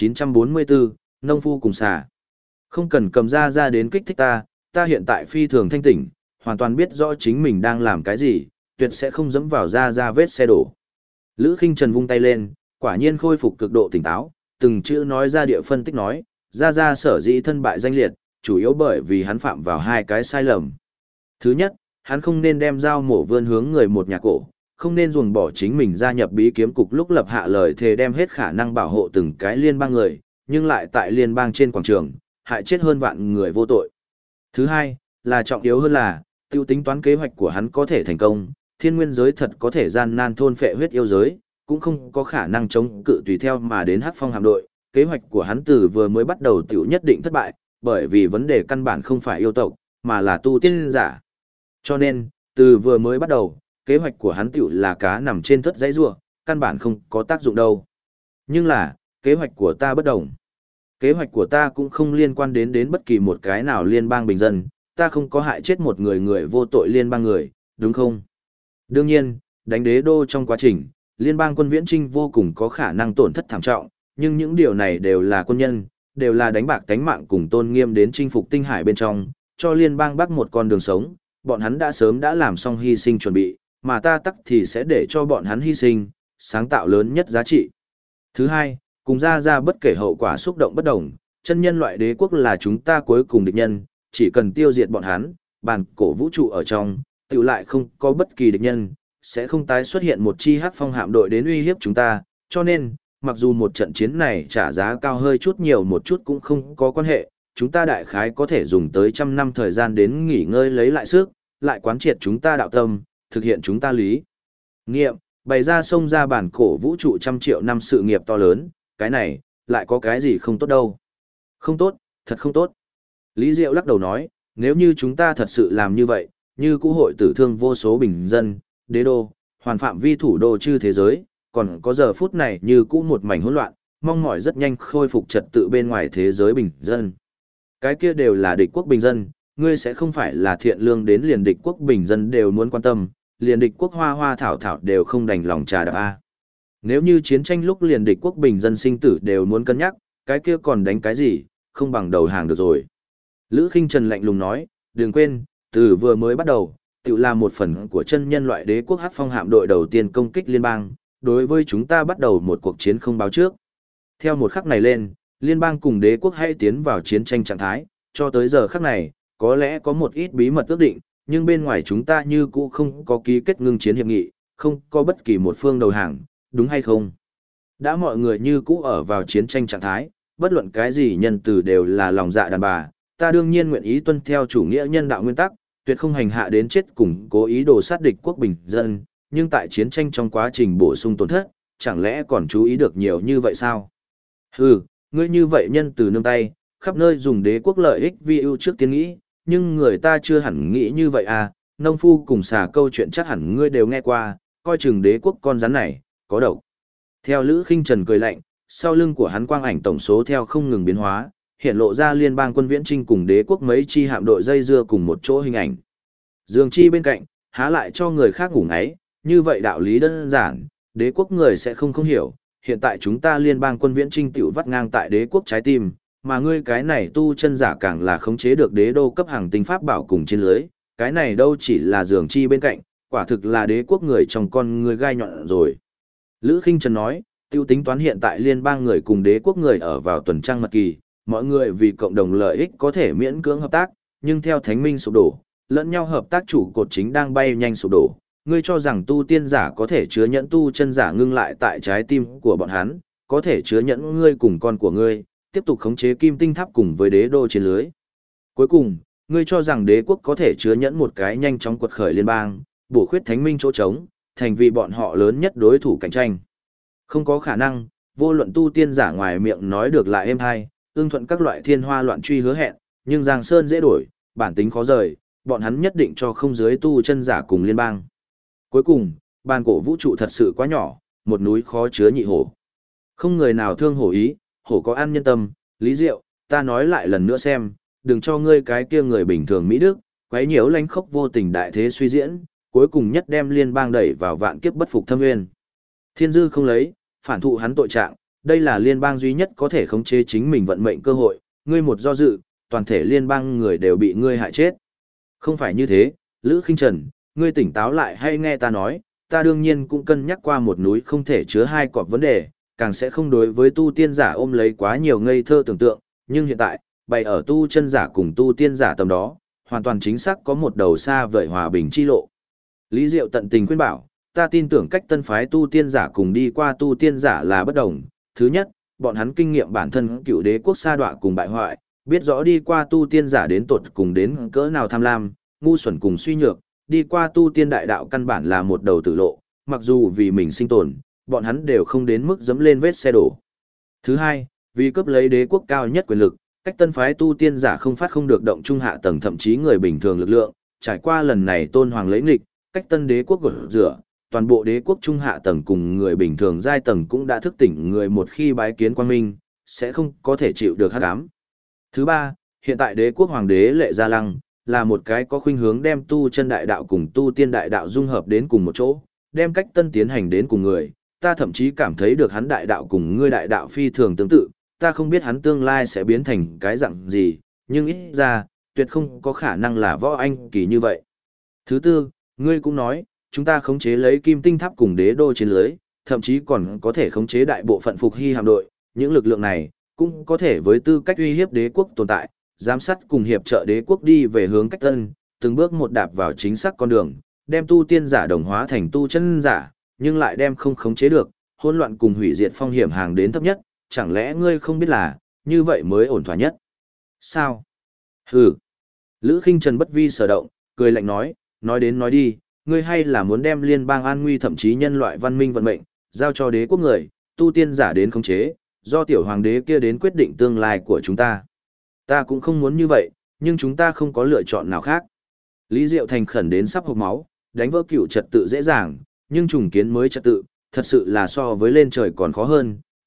2944, Nông Phu cùng xà. Không cần cầm ra đến kích thích ta hiện tại phi thường thanh tỉnh, hoàn toàn biết rõ chính mình đang làm cái gì, tuyệt sẽ không dẫm vào ra vết xe đổ. Lữ Khinh Trần vung tay lên, quả nhiên khôi phục cực độ tỉnh táo, từng chữ nói ra địa phân tích nói, ra sở dĩ thân bại danh liệt, chủ yếu bởi vì hắn phạm vào hai cái sai lầm. Thứ nhất, hắn không nên đem dao mổ vươn hướng người một nhà cổ, không nên ruồng bỏ chính mình gia nhập bí kiếm cục lúc lập hạ lời thề đem hết khả năng bảo hộ từng cái liên bang người, nhưng lại tại liên bang trên quảng trường, hại chết hơn vạn người vô tội. Thứ hai, là trọng yếu hơn là, tiêu tính toán kế hoạch của hắn có thể thành công, thiên nguyên giới thật có thể gian nan thôn phệ huyết yêu giới, cũng không có khả năng chống cự tùy theo mà đến Hắc Phong hạm đội, kế hoạch của hắn từ vừa mới bắt đầu tiểu nhất định thất bại, bởi vì vấn đề căn bản không phải yêu tộc, mà là tu tiên giả. Cho nên, từ vừa mới bắt đầu, kế hoạch của hắn tiểu là cá nằm trên thất dãy rùa, căn bản không có tác dụng đâu. Nhưng là, kế hoạch của ta bất đồng. Kế hoạch của ta cũng không liên quan đến bất kỳ một cái nào liên bang bình dân, ta không có hại chết một người vô tội liên bang người, đúng không? Đương nhiên, đánh đế đô trong quá trình, liên bang quân viễn trinh vô cùng có khả năng tổn thất thảm trọng, nhưng những điều này đều là quân nhân, đều là đánh bạc tánh mạng cùng tôn nghiêm đến chinh phục tinh hải bên trong, cho liên bang bắc một con đường sống, bọn hắn đã sớm đã làm xong hy sinh chuẩn bị, mà ta tắc thì sẽ để cho bọn hắn hy sinh, sáng tạo lớn nhất giá trị. Thứ hai, cùng ra bất kể hậu quả xúc động bất đồng, chân nhân loại đế quốc là chúng ta cuối cùng địch nhân, chỉ cần tiêu diệt bọn hắn, bản cổ vũ trụ ở trong, tự lại không có bất kỳ địch nhân, sẽ không tái xuất hiện một chi Hắc Phong hạm đội đến uy hiếp chúng ta, cho nên, mặc dù một trận chiến này trả giá cao hơi chút nhiều một chút cũng không có quan hệ, chúng ta đại khái có thể dùng tới 100 năm thời gian đến nghỉ ngơi lấy lại sức, lại quán triệt chúng ta đạo tâm, thực hiện chúng ta lý nghiệm, bày ra xông ra bản cổ vũ trụ 100 triệu năm sự nghiệp to lớn, cái này, lại có cái gì không tốt đâu. Không tốt, thật không tốt. Lý Diệu lắc đầu nói, nếu như chúng ta thật sự làm như vậy, như cũ hội tử thương vô số bình dân, đế đô, hoàn phạm vi thủ đô chư thế giới, còn có giờ phút này như cũ một mảnh hỗn loạn, mong mỏi rất nhanh khôi phục trật tự bên ngoài thế giới bình dân. Cái kia đều là địch quốc bình dân, ngươi sẽ không phải là thiện lương đến liền địch quốc bình dân đều muốn quan tâm, liền địch quốc hoa hoa thảo thảo đều không đành lòng trà đạp a. Nếu như chiến tranh lúc liền địch quốc bình dân sinh tử đều muốn cân nhắc, cái kia còn đánh cái gì, không bằng đầu hàng được rồi. Lữ Khinh Trần lạnh lùng nói, đừng quên, từ vừa mới bắt đầu, tự là một phần của chân nhân loại đế quốc Hắc Phong hạm đội đầu tiên công kích liên bang, đối với chúng ta bắt đầu một cuộc chiến không báo trước. Theo một khắc này lên, liên bang cùng đế quốc hãy tiến vào chiến tranh trạng thái, cho tới giờ khắc này, có lẽ có một ít bí mật ước định, nhưng bên ngoài chúng ta như cũ không có ký kết ngưng chiến hiệp nghị, không có bất kỳ một phương đầu hàng, đúng hay không? Đã mọi người như cũ ở vào chiến tranh trạng thái, bất luận cái gì nhân từ đều là lòng dạ đàn bà, ta đương nhiên nguyện ý tuân theo chủ nghĩa nhân đạo nguyên tắc, tuyệt không hành hạ đến chết cùng cố ý đồ sát địch quốc bình dân, nhưng tại chiến tranh trong quá trình bổ sung tổn thất, chẳng lẽ còn chú ý được nhiều như vậy sao? Hừ, ngươi như vậy nhân từ nương tay, khắp nơi dùng đế quốc lợi ích vi ưu trước tiên nghĩ, nhưng người ta chưa hẳn nghĩ như vậy à, nông phu cùng xà câu chuyện chắc hẳn ngươi đều nghe qua, coi chừng đế quốc con rắn này, có độc. Theo Lữ Khinh Trần cười lạnh, sau lưng của hắn quang ảnh tổng số theo không ngừng biến hóa, hiện lộ ra liên bang quân viễn trinh cùng đế quốc mấy chi hạm đội dây dưa cùng một chỗ hình ảnh. Dương chi bên cạnh, há lại cho người khác ngủ ngáy, như vậy đạo lý đơn giản, đế quốc người sẽ không hiểu, hiện tại chúng ta liên bang quân viễn trinh tiểu vắt ngang tại đế quốc trái tim, mà ngươi cái này tu chân giả càng là khống chế được đế đô cấp hàng tinh pháp bảo cùng chiến lưới, cái này đâu chỉ là Dương chi bên cạnh, quả thực là đế quốc người trong con người gai nhọn rồi. Lữ Khinh Trần nói, tiêu tính toán hiện tại liên bang người cùng đế quốc người ở vào tuần trăng mật kỳ, mọi người vì cộng đồng lợi ích có thể miễn cưỡng hợp tác, nhưng theo thánh minh sụp đổ, lẫn nhau hợp tác chủ cột chính đang bay nhanh sụp đổ. Ngươi cho rằng tu tiên giả có thể chứa nhẫn tu chân giả ngưng lại tại trái tim của bọn hắn, có thể chứa nhẫn ngươi cùng con của ngươi, tiếp tục khống chế kim tinh tháp cùng với đế đô chiến lưới. Cuối cùng, ngươi cho rằng đế quốc có thể chứa nhẫn một cái nhanh chóng quật khởi liên bang, bổ khuyết thánh minh chỗ trống, thành vì bọn họ lớn nhất đối thủ cạnh tranh. Không có khả năng, vô luận tu tiên giả ngoài miệng nói được lại êm hay, ưng thuận các loại thiên hoa loạn truy hứa hẹn, nhưng Giang Sơn dễ đổi, bản tính khó rời, bọn hắn nhất định cho không dưới tu chân giả cùng liên bang. Cuối cùng, bàn cổ vũ trụ thật sự quá nhỏ, một núi khó chứa nhị hổ. Không người nào thương hổ ý, hổ có ăn nhân tâm, Lý Diệu, ta nói lại lần nữa xem, đừng cho ngươi cái kia người bình thường Mỹ Đức, quấy nhiễu lánh khốc vô tình đại thế suy diễn, cuối cùng nhất đem liên bang đẩy vào vạn kiếp bất phục thâm nguyên. Thiên dư không lấy, phản thụ hắn tội trạng, đây là liên bang duy nhất có thể khống chế chính mình vận mệnh cơ hội, ngươi một do dự, toàn thể liên bang người đều bị ngươi hại chết. Không phải như thế, Lữ Khinh Trần, ngươi tỉnh táo lại hay nghe ta nói, ta đương nhiên cũng cân nhắc qua một núi không thể chứa hai cọp vấn đề, càng sẽ không đối với tu tiên giả ôm lấy quá nhiều ngây thơ tưởng tượng, nhưng hiện tại, bày ở tu chân giả cùng tu tiên giả tầm đó, hoàn toàn chính xác có một đầu xa vời hòa bình chi lộ. Lý Diệu tận tình khuyên bảo, ta tin tưởng cách tân phái tu tiên giả cùng đi qua tu tiên giả là bất đồng. Thứ nhất, bọn hắn kinh nghiệm bản thân cựu đế quốc sa đọa cùng bại hoại, biết rõ đi qua tu tiên giả đến tột cùng đến cỡ nào tham lam, ngu xuẩn cùng suy nhược, đi qua tu tiên đại đạo căn bản là một đầu tử lộ, mặc dù vì mình sinh tồn, bọn hắn đều không đến mức dẫm lên vết xe đổ. Thứ hai, vì cướp lấy đế quốc cao nhất quyền lực, cách tân phái tu tiên giả không phát không được động trung hạ tầng thậm chí người bình thường lực lượng, trải qua lần này tôn hoàng lấy nghịch, cách tân đế quốc gột rửa, toàn bộ đế quốc trung hạ tầng cùng người bình thường giai tầng cũng đã thức tỉnh người một khi bái kiến quang minh, sẽ không có thể chịu được hắc ám. Thứ ba, hiện tại đế quốc hoàng đế Lệ Gia Lăng, là một cái có khuynh hướng đem tu chân đại đạo cùng tu tiên đại đạo dung hợp đến cùng một chỗ, đem cách tân tiến hành đến cùng người, ta thậm chí cảm thấy được hắn đại đạo cùng ngươi đại đạo phi thường tương tự, ta không biết hắn tương lai sẽ biến thành cái dạng gì, nhưng ít ra, tuyệt không có khả năng là võ anh kỳ như vậy. Thứ tư, ngươi cũng nói, chúng ta khống chế lấy kim tinh tháp cùng đế đô chiến lưới, thậm chí còn có thể khống chế đại bộ phận phục hy hạm đội, những lực lượng này, cũng có thể với tư cách uy hiếp đế quốc tồn tại, giám sát cùng hiệp trợ đế quốc đi về hướng cách tân, từng bước một đạp vào chính xác con đường, đem tu tiên giả đồng hóa thành tu chân giả, nhưng lại đem không khống chế được, hỗn loạn cùng hủy diệt phong hiểm hàng đến thấp nhất, chẳng lẽ ngươi không biết là, như vậy mới ổn thỏa nhất? Sao? Hừ. Lữ Khinh Trần bất vi sở động, cười lạnh nói đến nói đi, ngươi hay là muốn đem liên bang an nguy thậm chí nhân loại văn minh vận mệnh, giao cho đế quốc người, tu tiên giả đến khống chế, do tiểu hoàng đế kia đến quyết định tương lai của chúng ta. Ta cũng không muốn như vậy, nhưng chúng ta không có lựa chọn nào khác. Lý Diệu thành khẩn đến sắp hộc máu, đánh vỡ cựu trật tự dễ dàng, nhưng trùng kiến mới trật tự, thật sự là so với lên trời còn khó hơn,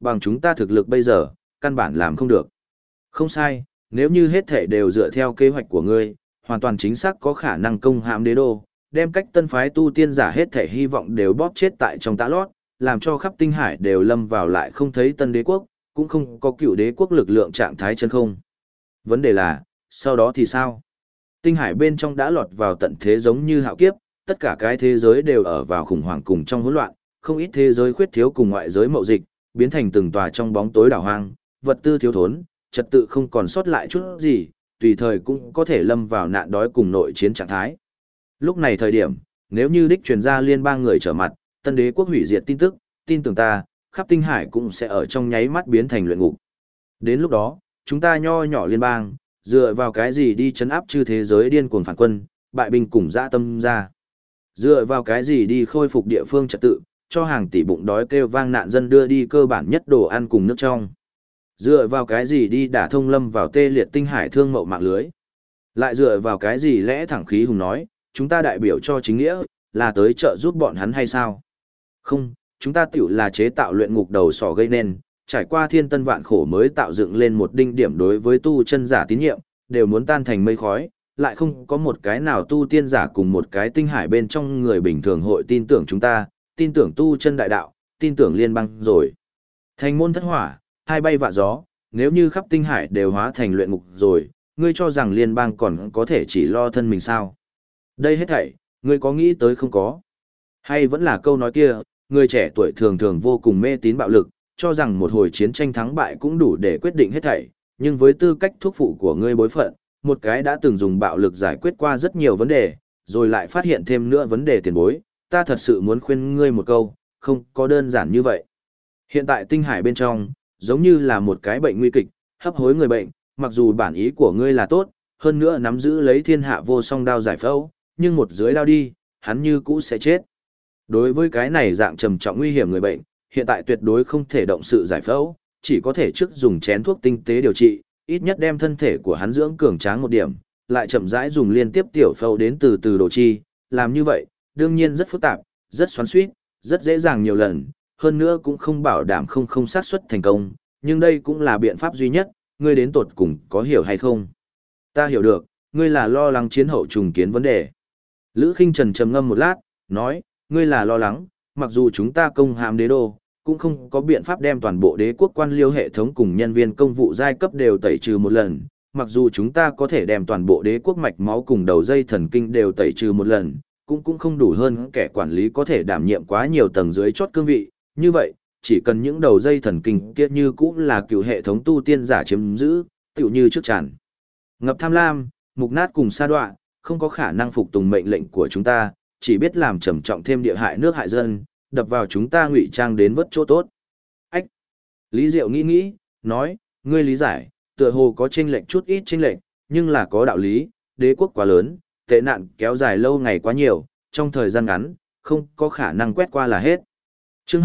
bằng chúng ta thực lực bây giờ, căn bản làm không được. Không sai, nếu như hết thể đều dựa theo kế hoạch của ngươi, hoàn toàn chính xác có khả năng công hãm đế đô, đem cách tân phái tu tiên giả hết thể hy vọng đều bóp chết tại trong tã lót, làm cho khắp tinh hải đều lâm vào lại không thấy tân đế quốc, cũng không có cựu đế quốc lực lượng trạng thái chân không. Vấn đề là, sau đó thì sao? Tinh hải bên trong đã lọt vào tận thế giống như hạo kiếp, tất cả cái thế giới đều ở vào khủng hoảng cùng trong hỗn loạn, không ít thế giới khuyết thiếu cùng ngoại giới mậu dịch, biến thành từng tòa trong bóng tối đảo hoang, vật tư thiếu thốn, trật tự không còn sót lại chút gì, tùy thời cũng có thể lâm vào nạn đói cùng nội chiến trạng thái. Lúc này thời điểm, nếu như đích truyền ra liên bang người trở mặt, tân đế quốc hủy diệt tin tức, tin tưởng ta, khắp tinh hải cũng sẽ ở trong nháy mắt biến thành luyện ngục. Đến lúc đó, chúng ta nho nhỏ liên bang, dựa vào cái gì đi chấn áp chư thế giới điên cuồng phản quân, bại binh cùng dã tâm ra? Dựa vào cái gì đi khôi phục địa phương trật tự, cho hàng tỷ bụng đói kêu vang nạn dân đưa đi cơ bản nhất đồ ăn cùng nước trong? Dựa vào cái gì đi đả thông lâm vào tê liệt tinh hải thương mậu mạng lưới? Lại dựa vào cái gì lẽ thẳng khí hùng nói, chúng ta đại biểu cho chính nghĩa, là tới trợ giúp bọn hắn hay sao? Không, chúng ta tiểu là chế tạo luyện ngục đầu sỏ gây nên, trải qua thiên tân vạn khổ mới tạo dựng lên một đinh điểm đối với tu chân giả tín nhiệm, đều muốn tan thành mây khói, lại không có một cái nào tu tiên giả cùng một cái tinh hải bên trong người bình thường hội tin tưởng chúng ta, tin tưởng tu chân đại đạo, tin tưởng liên bang rồi. Thành môn thất hỏa, hai bay vạ gió, nếu như khắp tinh hải đều hóa thành luyện ngục rồi, ngươi cho rằng liên bang còn có thể chỉ lo thân mình sao? Đây hết thảy, ngươi có nghĩ tới không có? Hay vẫn là câu nói kia, người trẻ tuổi thường thường vô cùng mê tín bạo lực, cho rằng một hồi chiến tranh thắng bại cũng đủ để quyết định hết thảy, nhưng với tư cách thuốc phụ của ngươi bối phận, một cái đã từng dùng bạo lực giải quyết qua rất nhiều vấn đề, rồi lại phát hiện thêm nữa vấn đề tiền bối, ta thật sự muốn khuyên ngươi một câu, không có đơn giản như vậy. Hiện tại tinh hải bên trong, giống như là một cái bệnh nguy kịch, hấp hối người bệnh, mặc dù bản ý của ngươi là tốt, hơn nữa nắm giữ lấy thiên hạ vô song đao giải phẫu, nhưng một dưới đao đi, hắn như cũ sẽ chết. Đối với cái này dạng trầm trọng nguy hiểm người bệnh, hiện tại tuyệt đối không thể động sự giải phẫu, chỉ có thể trước dùng chén thuốc tinh tế điều trị, ít nhất đem thân thể của hắn dưỡng cường tráng một điểm, lại chậm rãi dùng liên tiếp tiểu phẫu đến từ từ đồ chi, làm như vậy, đương nhiên rất phức tạp, rất xoắn xuýt, rất dễ dàng nhiều lần, hơn nữa cũng không bảo đảm không xác suất thành công, nhưng đây cũng là biện pháp duy nhất, ngươi đến tột cùng có hiểu hay không? Ta hiểu được, ngươi là lo lắng chiến hậu trùng kiến vấn đề. Lữ Khinh Trần trầm ngâm một lát, nói, ngươi là lo lắng, mặc dù chúng ta công hãm đế đô, cũng không có biện pháp đem toàn bộ đế quốc quan liêu hệ thống cùng nhân viên công vụ giai cấp đều tẩy trừ một lần, mặc dù chúng ta có thể đem toàn bộ đế quốc mạch máu cùng đầu dây thần kinh đều tẩy trừ một lần, cũng không đủ hơn kẻ quản lý có thể đảm nhiệm quá nhiều tầng dưới chót cương vị, như vậy, chỉ cần những đầu dây thần kinh kia như cũng là cựu hệ thống tu tiên giả chiếm giữ, tựu như trước tràn. Ngập tham lam, mục nát cùng sa đọa, không có khả năng phục tùng mệnh lệnh của chúng ta, chỉ biết làm trầm trọng thêm địa hại nước hại dân, đập vào chúng ta ngụy trang đến vất chỗ tốt. Ách! Lý Diệu nghĩ, nói, ngươi lý giải, tựa hồ có chênh lệch chút ít chênh lệch, nhưng là có đạo lý, đế quốc quá lớn, tệ nạn kéo dài lâu ngày quá nhiều, trong thời gian ngắn, không có khả năng quét qua là hết. Chương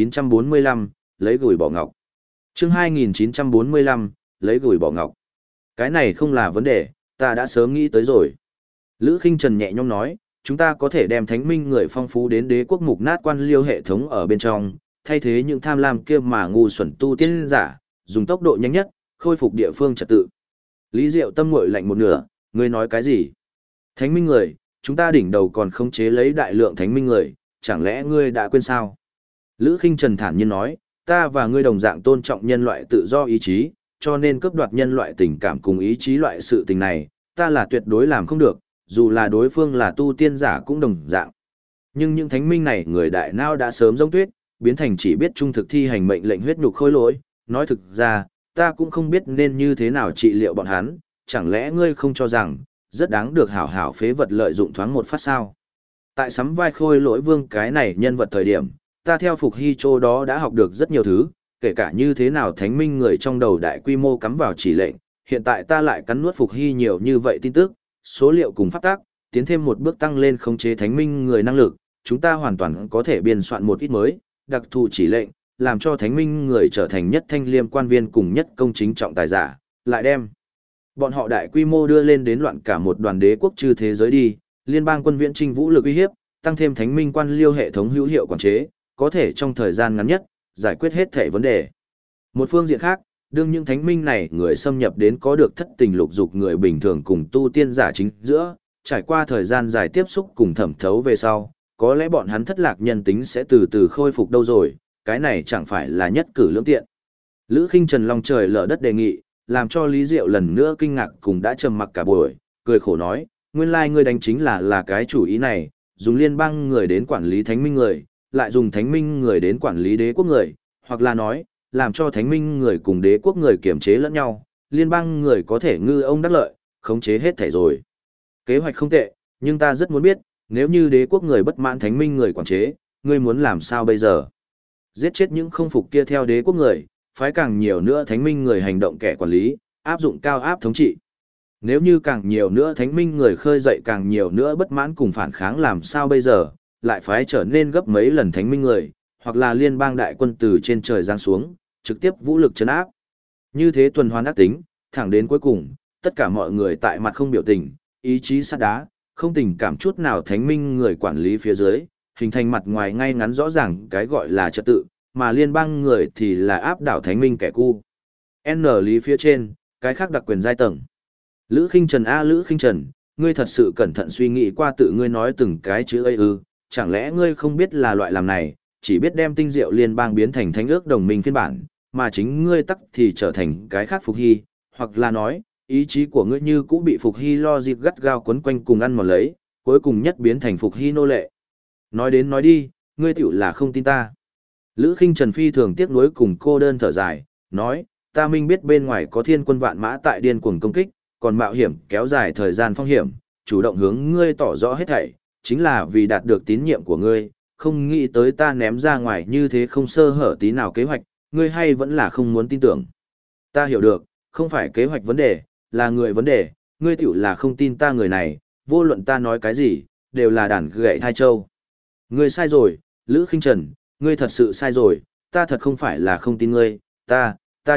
2945, lấy gửi bỏ ngọc. Chương 2945, lấy gửi bỏ ngọc. Cái này không là vấn đề, ta đã sớm nghĩ tới rồi. Lữ Khinh Trần nhẹ nhõm nói, chúng ta có thể đem thánh minh người phong phú đến đế quốc mục nát quan liêu hệ thống ở bên trong, thay thế những tham lam kia mà ngu xuẩn tu tiên giả, dùng tốc độ nhanh nhất, khôi phục địa phương trật tự. Lý Diệu tâm ngội lạnh một nửa, ngươi nói cái gì? Thánh minh người, chúng ta đỉnh đầu còn khống chế lấy đại lượng thánh minh người, chẳng lẽ ngươi đã quên sao? Lữ Khinh Trần thản nhiên nói, ta và ngươi đồng dạng tôn trọng nhân loại tự do ý chí, cho nên cướp đoạt nhân loại tình cảm cùng ý chí loại sự tình này, ta là tuyệt đối làm không được, dù là đối phương là tu tiên giả cũng đồng dạng. Nhưng những thánh minh này người đại nao đã sớm giống tuyết, biến thành chỉ biết trung thực thi hành mệnh lệnh huyết nhục khôi lỗi, nói thực ra, ta cũng không biết nên như thế nào trị liệu bọn hắn, chẳng lẽ ngươi không cho rằng, rất đáng được hảo hảo phế vật lợi dụng thoáng một phát sao. Tại sắm vai khôi lỗi vương cái này nhân vật thời điểm, ta theo Phục Hy Châu đó đã học được rất nhiều thứ, kể cả như thế nào thánh minh người trong đầu đại quy mô cắm vào chỉ lệnh, hiện tại ta lại cắn nuốt Phục Hy nhiều như vậy tin tức, số liệu cùng pháp tác, tiến thêm một bước tăng lên khống chế thánh minh người năng lực, chúng ta hoàn toàn có thể biên soạn một ít mới, đặc thù chỉ lệnh, làm cho thánh minh người trở thành nhất thanh liêm quan viên cùng nhất công chính trọng tài giả, lại đem bọn họ đại quy mô đưa lên đến loạn cả một đoàn đế quốc chư thế giới đi, liên bang quân viễn trinh vũ lực uy hiếp, tăng thêm thánh minh quan liêu hệ thống hữu hiệu quản chế, có thể trong thời gian ngắn nhất giải quyết hết thể vấn đề. Một phương diện khác, đương những thánh minh này người xâm nhập đến có được thất tình lục dục người bình thường cùng tu tiên giả chính giữa, trải qua thời gian dài tiếp xúc cùng thẩm thấu về sau, có lẽ bọn hắn thất lạc nhân tính sẽ từ từ khôi phục đâu rồi, cái này chẳng phải là nhất cử lưỡng tiện. Lữ Khinh Trần long trời lở đất đề nghị, làm cho Lý Diệu lần nữa kinh ngạc cùng đã trầm mặc cả buổi, cười khổ nói, nguyên lai ngươi đánh chính là cái chủ ý này, dùng liên bang người đến quản lý thánh minh người, lại dùng thánh minh người đến quản lý đế quốc người, hoặc là nói, làm cho thánh minh người cùng đế quốc người kiểm chế lẫn nhau, liên bang người có thể ngư ông đắc lợi, khống chế hết thảy rồi. Kế hoạch không tệ, nhưng ta rất muốn biết, nếu như đế quốc người bất mãn thánh minh người quản chế, ngươi muốn làm sao bây giờ? Giết chết những không phục kia theo đế quốc người, phái càng nhiều nữa thánh minh người hành động kẻ quản lý, áp dụng cao áp thống trị. Nếu như càng nhiều nữa thánh minh người khơi dậy càng nhiều nữa bất mãn cùng phản kháng làm sao bây giờ, lại phái trở nên gấp mấy lần thánh minh người, hoặc là liên bang đại quân từ trên trời giáng xuống, trực tiếp vũ lực trấn áp. Như thế tuần hoàn ác tính, thẳng đến cuối cùng, tất cả mọi người tại mặt không biểu tình, ý chí sắt đá, không tình cảm chút nào thánh minh người quản lý phía dưới, hình thành mặt ngoài ngay ngắn rõ ràng cái gọi là trật tự, mà liên bang người thì là áp đảo thánh minh kẻ cu. N lý phía trên, cái khác đặc quyền giai tầng. Lữ Khinh Trần Lữ Khinh Trần, ngươi thật sự cẩn thận suy nghĩ qua tự ngươi nói từng cái chữ ấy ư, chẳng lẽ ngươi không biết là loại làm này, chỉ biết đem tinh diệu liên bang biến thành thánh ước đồng minh phiên bản, mà chính ngươi tắc thì trở thành cái khác Phục Hy, hoặc là nói, ý chí của ngươi như cũ bị Phục Hy lo dịp gắt gao quấn quanh cùng ăn mòn lấy, cuối cùng nhất biến thành Phục Hy nô lệ. Nói đến nói đi, ngươi tiểu là không tin ta. Lữ Khinh Trần phi thường tiếc nuối cùng cô đơn thở dài, nói, ta minh biết bên ngoài có thiên quân vạn mã tại điên cuồng công kích, còn mạo hiểm kéo dài thời gian phong hiểm, chủ động hướng ngươi tỏ rõ hết thảy, chính là vì đạt được tín nhiệm của ngươi, không nghĩ tới ta ném ra ngoài như thế không sơ hở tí nào kế hoạch, ngươi hay vẫn là không muốn tin tưởng. Ta hiểu được, không phải kế hoạch vấn đề, là người vấn đề, ngươi tiểu là không tin ta người này, vô luận ta nói cái gì, đều là đàn gậy thai châu. Ngươi sai rồi, Lữ Khinh Trần, ngươi thật sự sai rồi, ta thật không phải là không tin ngươi, ta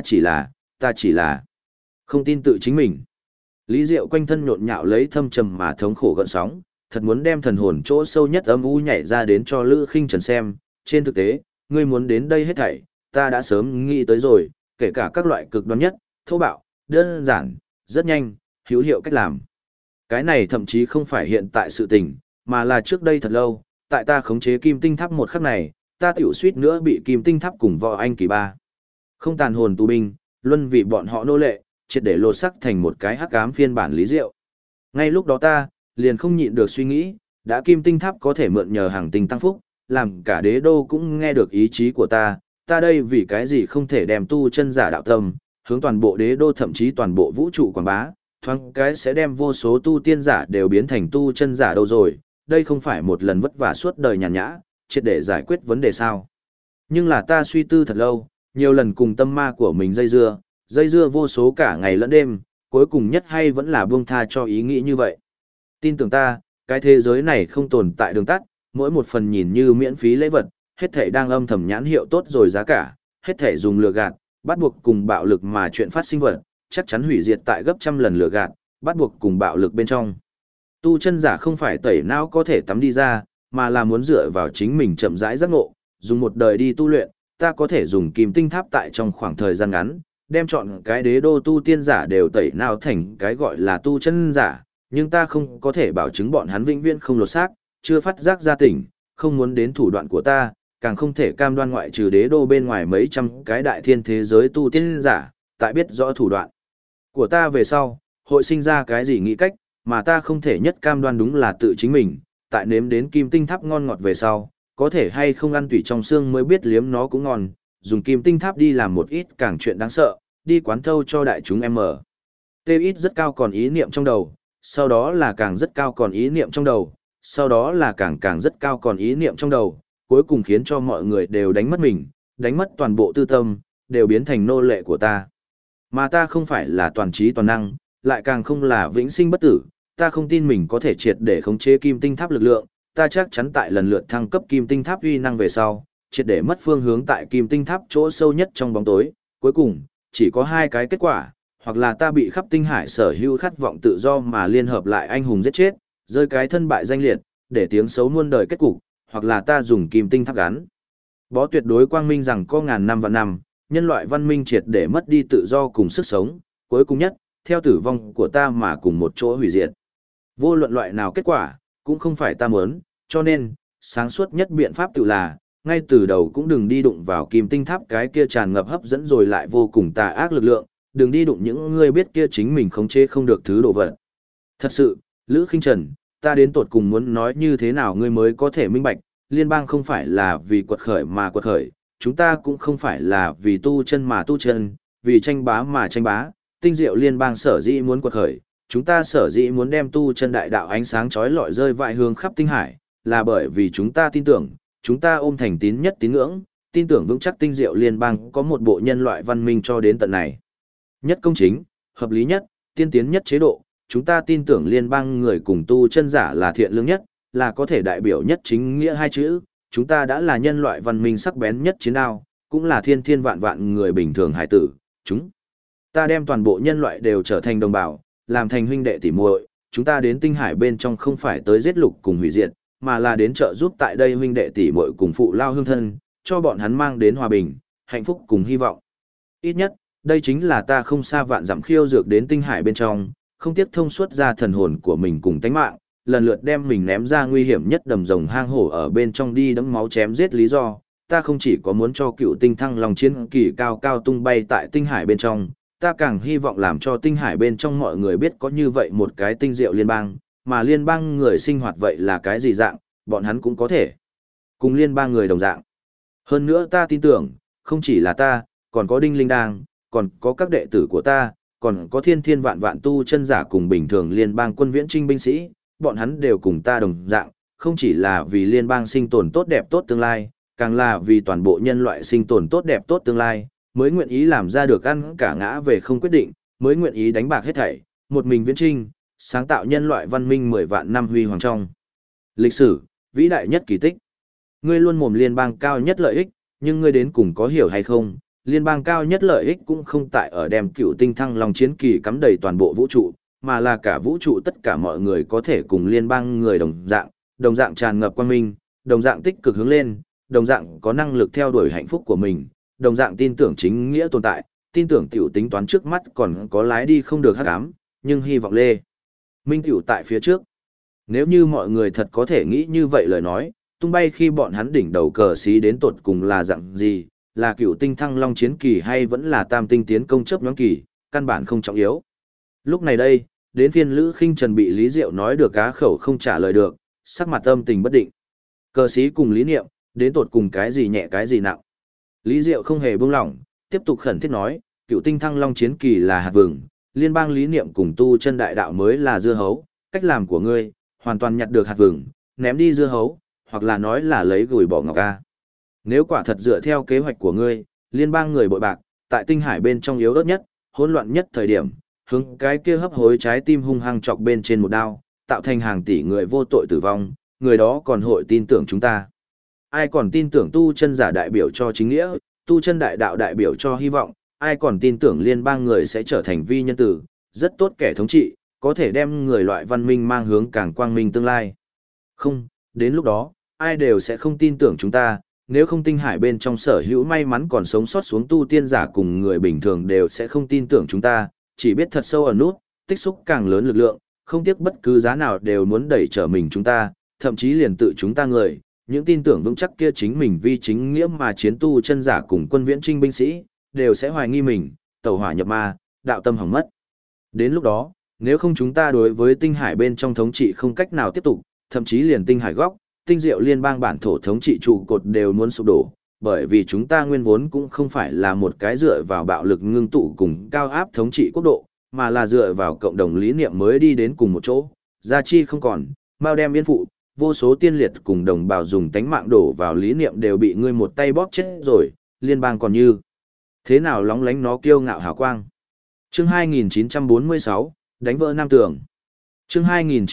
chỉ là không tin tự chính mình. Lý Diệu quanh thân nhộn nhạo lấy thâm trầm mà thống khổ gợn sóng, thật muốn đem thần hồn chỗ sâu nhất âm u nhảy ra đến cho Lữ Khinh Trần xem, trên thực tế, ngươi muốn đến đây hết thảy, ta đã sớm nghĩ tới rồi, kể cả các loại cực đoan nhất, thô bạo, đơn giản, rất nhanh, hữu hiệu cách làm. Cái này thậm chí không phải hiện tại sự tình, mà là trước đây thật lâu, tại ta khống chế kim tinh tháp một khắc này, ta tiểu suýt nữa bị kim tinh tháp cùng võ anh kỳ ba. Không tàn hồn tù binh, luân vì bọn họ nô lệ, triệt để lột sắc thành một cái hắc ám phiên bản Lý Diệu. Ngay lúc đó ta, liền không nhịn được suy nghĩ, đã kim tinh tháp có thể mượn nhờ hàng tinh tăng phúc, làm cả đế đô cũng nghe được ý chí của ta đây vì cái gì không thể đem tu chân giả đạo tâm, hướng toàn bộ đế đô thậm chí toàn bộ vũ trụ quảng bá, thoáng cái sẽ đem vô số tu tiên giả đều biến thành tu chân giả đâu rồi, đây không phải một lần vất vả suốt đời nhàn nhã, triệt để giải quyết vấn đề sao. Nhưng là ta suy tư thật lâu, nhiều lần cùng tâm ma của mình dây dưa vô số cả ngày lẫn đêm, cuối cùng nhất hay vẫn là buông tha cho ý nghĩ như vậy. Tin tưởng ta, cái thế giới này không tồn tại đường tắt, mỗi một phần nhìn như miễn phí lễ vật, hết thảy đang âm thầm nhãn hiệu tốt rồi giá cả, hết thảy dùng lừa gạt, bắt buộc cùng bạo lực mà chuyện phát sinh vật, chắc chắn hủy diệt tại gấp trăm lần lừa gạt, bắt buộc cùng bạo lực bên trong. Tu chân giả không phải tẩy não có thể tắm đi ra, mà là muốn dựa vào chính mình chậm rãi giác ngộ, dùng một đời đi tu luyện, ta có thể dùng kim tinh tháp tại trong khoảng thời gian ngắn, đem chọn cái đế đô tu tiên giả đều tẩy não thành cái gọi là tu chân giả, nhưng ta không có thể bảo chứng bọn hắn vĩnh viễn không lột xác, chưa phát giác ra tỉnh, không muốn đến thủ đoạn của ta, càng không thể cam đoan ngoại trừ đế đô bên ngoài mấy trăm cái đại thiên thế giới tu tiên giả, tại biết rõ thủ đoạn của ta về sau, hội sinh ra cái gì nghĩ cách, mà ta không thể nhất cam đoan đúng là tự chính mình, tại nếm đến kim tinh tháp ngon ngọt về sau, có thể hay không ăn tủy trong xương mới biết liếm nó cũng ngon, dùng kim tinh tháp đi làm một ít càng chuyện đáng sợ, đi quán thâu cho đại chúng em mở. Tê ít rất cao còn ý niệm trong đầu, sau đó là càng rất cao còn ý niệm trong đầu, sau đó là càng rất cao còn ý niệm trong đầu, cuối cùng khiến cho mọi người đều đánh mất mình, đánh mất toàn bộ tư tâm, đều biến thành nô lệ của ta. Mà ta không phải là toàn trí toàn năng, lại càng không là vĩnh sinh bất tử, ta không tin mình có thể triệt để khống chế kim tinh tháp lực lượng, ta chắc chắn tại lần lượt thăng cấp kim tinh tháp uy năng về sau, triệt để mất phương hướng tại kim tinh tháp chỗ sâu nhất trong bóng tối, cuối cùng, chỉ có hai cái kết quả, hoặc là ta bị khắp tinh hải sở hữu khát vọng tự do mà liên hợp lại anh hùng giết chết, rơi cái thân bại danh liệt, để tiếng xấu muôn đời kết cục, hoặc là ta dùng kim tinh tháp gắn. Bó tuyệt đối quang minh rằng có ngàn năm vạn năm, nhân loại văn minh triệt để mất đi tự do cùng sức sống, cuối cùng nhất, theo tử vong của ta mà cùng một chỗ hủy diệt. Vô luận loại nào kết quả, cũng không phải ta muốn, cho nên, sáng suốt nhất biện pháp tự là, ngay từ đầu cũng đừng đi đụng vào kim tinh tháp cái kia tràn ngập hấp dẫn rồi lại vô cùng tà ác lực lượng, đừng đi đụng những người biết kia chính mình khống chế không được thứ đồ vật. Thật sự, Lữ Khinh Trần, ta đến tột cùng muốn nói như thế nào ngươi mới có thể minh bạch, liên bang không phải là vì quật khởi mà quật khởi, chúng ta cũng không phải là vì tu chân mà tu chân, vì tranh bá mà tranh bá, tinh diệu liên bang sở dĩ muốn quật khởi, chúng ta sở dĩ muốn đem tu chân đại đạo ánh sáng chói lọi rơi vãi hướng khắp tinh hải, là bởi vì chúng ta tin tưởng, chúng ta ôm thành tín nhất tín ngưỡng, tin tưởng vững chắc tinh diệu liên bang có một bộ nhân loại văn minh cho đến tận này. Nhất công chính, hợp lý nhất, tiên tiến nhất chế độ, chúng ta tin tưởng liên bang người cùng tu chân giả là thiện lương nhất, là có thể đại biểu nhất chính nghĩa hai chữ, chúng ta đã là nhân loại văn minh sắc bén nhất chiến đao, cũng là thiên thiên vạn vạn người bình thường hải tử, chúng ta đem toàn bộ nhân loại đều trở thành đồng bào, làm thành huynh đệ tỉ muội, chúng ta đến tinh hải bên trong không phải tới giết lục cùng hủy diệt, mà là đến trợ giúp tại đây huynh đệ tỉ muội cùng phụ lao hương thân, cho bọn hắn mang đến hòa bình, hạnh phúc cùng hy vọng. Ít nhất, đây chính là ta không xa vạn dặm khiêu dược đến tinh hải bên trong, không tiếc thông suốt ra thần hồn của mình cùng tánh mạng, lần lượt đem mình ném ra nguy hiểm nhất đầm rồng hang hổ ở bên trong đi đẫm máu chém giết lý do, ta không chỉ có muốn cho cựu tinh thăng long chiến kỳ cao cao tung bay tại tinh hải bên trong, ta càng hy vọng làm cho tinh hải bên trong mọi người biết có như vậy một cái tinh diệu liên bang, mà liên bang người sinh hoạt vậy là cái gì dạng, bọn hắn cũng có thể cùng liên bang người đồng dạng. Hơn nữa ta tin tưởng, không chỉ là ta, còn có Đinh Linh Đang, còn có các đệ tử của ta, còn có thiên thiên vạn vạn tu chân giả cùng bình thường liên bang quân viễn trinh binh sĩ, bọn hắn đều cùng ta đồng dạng, không chỉ là vì liên bang sinh tồn tốt đẹp tốt tương lai, càng là vì toàn bộ nhân loại sinh tồn tốt đẹp tốt tương lai, mới nguyện ý làm ra được ăn cả ngã về không quyết định, mới nguyện ý đánh bạc hết thảy, một mình viễn trinh, sáng tạo nhân loại văn minh 10 vạn năm huy hoàng trong lịch sử, vĩ đại nhất kỳ tích. Ngươi luôn mồm liên bang cao nhất lợi ích, nhưng ngươi đến cùng có hiểu hay không? Liên bang cao nhất lợi ích cũng không tại ở đem cựu tinh thăng long chiến kỳ cắm đầy toàn bộ vũ trụ, mà là cả vũ trụ tất cả mọi người có thể cùng liên bang người đồng dạng tràn ngập quang minh, đồng dạng tích cực hướng lên, đồng dạng có năng lực theo đuổi hạnh phúc của mình, đồng dạng tin tưởng chính nghĩa tồn tại, tin tưởng tiểu tính toán trước mắt còn có lái đi không được hắc ám, nhưng hy vọng lê minh tiểu tại phía trước. Nếu như mọi người thật có thể nghĩ như vậy lời nói, tung bay khi bọn hắn đỉnh đầu cờ xí đến tột cùng là dạng gì, là cựu tinh thăng long chiến kỳ hay vẫn là tam tinh tiến công chấp nhóm kỳ, căn bản không trọng yếu. Lúc này đây, đến phiên Lữ Khinh Trần bị Lý Diệu nói được cá khẩu không trả lời được, sắc mặt âm tình bất định. Cờ xí cùng lý niệm, đến tột cùng cái gì nhẹ cái gì nặng. Lý Diệu không hề buông lỏng, tiếp tục khẩn thiết nói, cựu tinh thăng long chiến kỳ là hạt vừng, liên bang lý niệm cùng tu chân đại đạo mới là dưa hấu, cách làm của ngươi, hoàn toàn nhặt được hạt vừng, ném đi dưa hấu, hoặc là nói là lấy gửi bỏ ngọc ca. Nếu quả thật dựa theo kế hoạch của ngươi, liên bang người bội bạc, tại tinh hải bên trong yếu ớt nhất, hỗn loạn nhất thời điểm, hướng cái kia hấp hối trái tim hung hăng chọc bên trên một đao, tạo thành hàng tỷ người vô tội tử vong, người đó còn hội tin tưởng chúng ta. Ai còn tin tưởng tu chân giả đại biểu cho chính nghĩa, tu chân đại đạo đại biểu cho hy vọng, ai còn tin tưởng liên bang người sẽ trở thành vi nhân tử, rất tốt kẻ thống trị, có thể đem người loại văn minh mang hướng càng quang minh tương lai. Không, đến lúc đó, ai đều sẽ không tin tưởng chúng ta, nếu không tinh hải bên trong sở hữu may mắn còn sống sót xuống tu tiên giả cùng người bình thường đều sẽ không tin tưởng chúng ta, chỉ biết thật sâu ở nút, tích xúc càng lớn lực lượng, không tiếc bất cứ giá nào đều muốn đẩy trở mình chúng ta, thậm chí liền tự chúng ta người, những tin tưởng vững chắc kia chính mình vì chính nghĩa mà chiến tu chân giả cùng quân viễn trinh binh sĩ, đều sẽ hoài nghi mình, tẩu hỏa nhập ma, đạo tâm hỏng mất. Đến lúc đó, nếu không chúng ta đối với tinh hải bên trong thống trị không cách nào tiếp tục, thậm chí liền tinh hải góc, tinh diệu liên bang bản thổ thống trị trụ cột đều muốn sụp đổ, bởi vì chúng ta nguyên vốn cũng không phải là một cái dựa vào bạo lực ngưng tụ cùng cao áp thống trị quốc độ, mà là dựa vào cộng đồng lý niệm mới đi đến cùng một chỗ, gia chi không còn, bao đem yên phụ, vô số tiên liệt cùng đồng bào dùng tánh mạng đổ vào lý niệm đều bị ngươi một tay bóp chết rồi, liên bang còn như thế nào lóng lánh nó kiêu ngạo hào quang. Chương 2946, đánh vỡ Nam Tường. Chương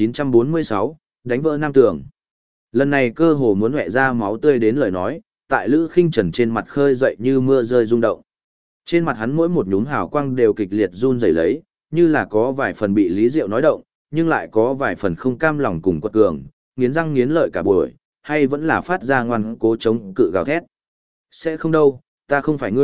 2946, đánh vỡ Nam Tường. Lần này cơ hồ muốn hẹ ra máu tươi đến lời nói, tại Lữ Khinh Trần trên mặt khơi dậy như mưa rơi rung động. Trên mặt hắn mỗi một nhúm hào quang đều kịch liệt run rẩy lấy, như là có vài phần bị Lý Diệu nói động, nhưng lại có vài phần không cam lòng cùng quật cường, nghiến răng nghiến lợi cả buổi, hay vẫn là phát ra ngoan cố chống cự gào thét. Sẽ không đâu, ta không phải ngươi,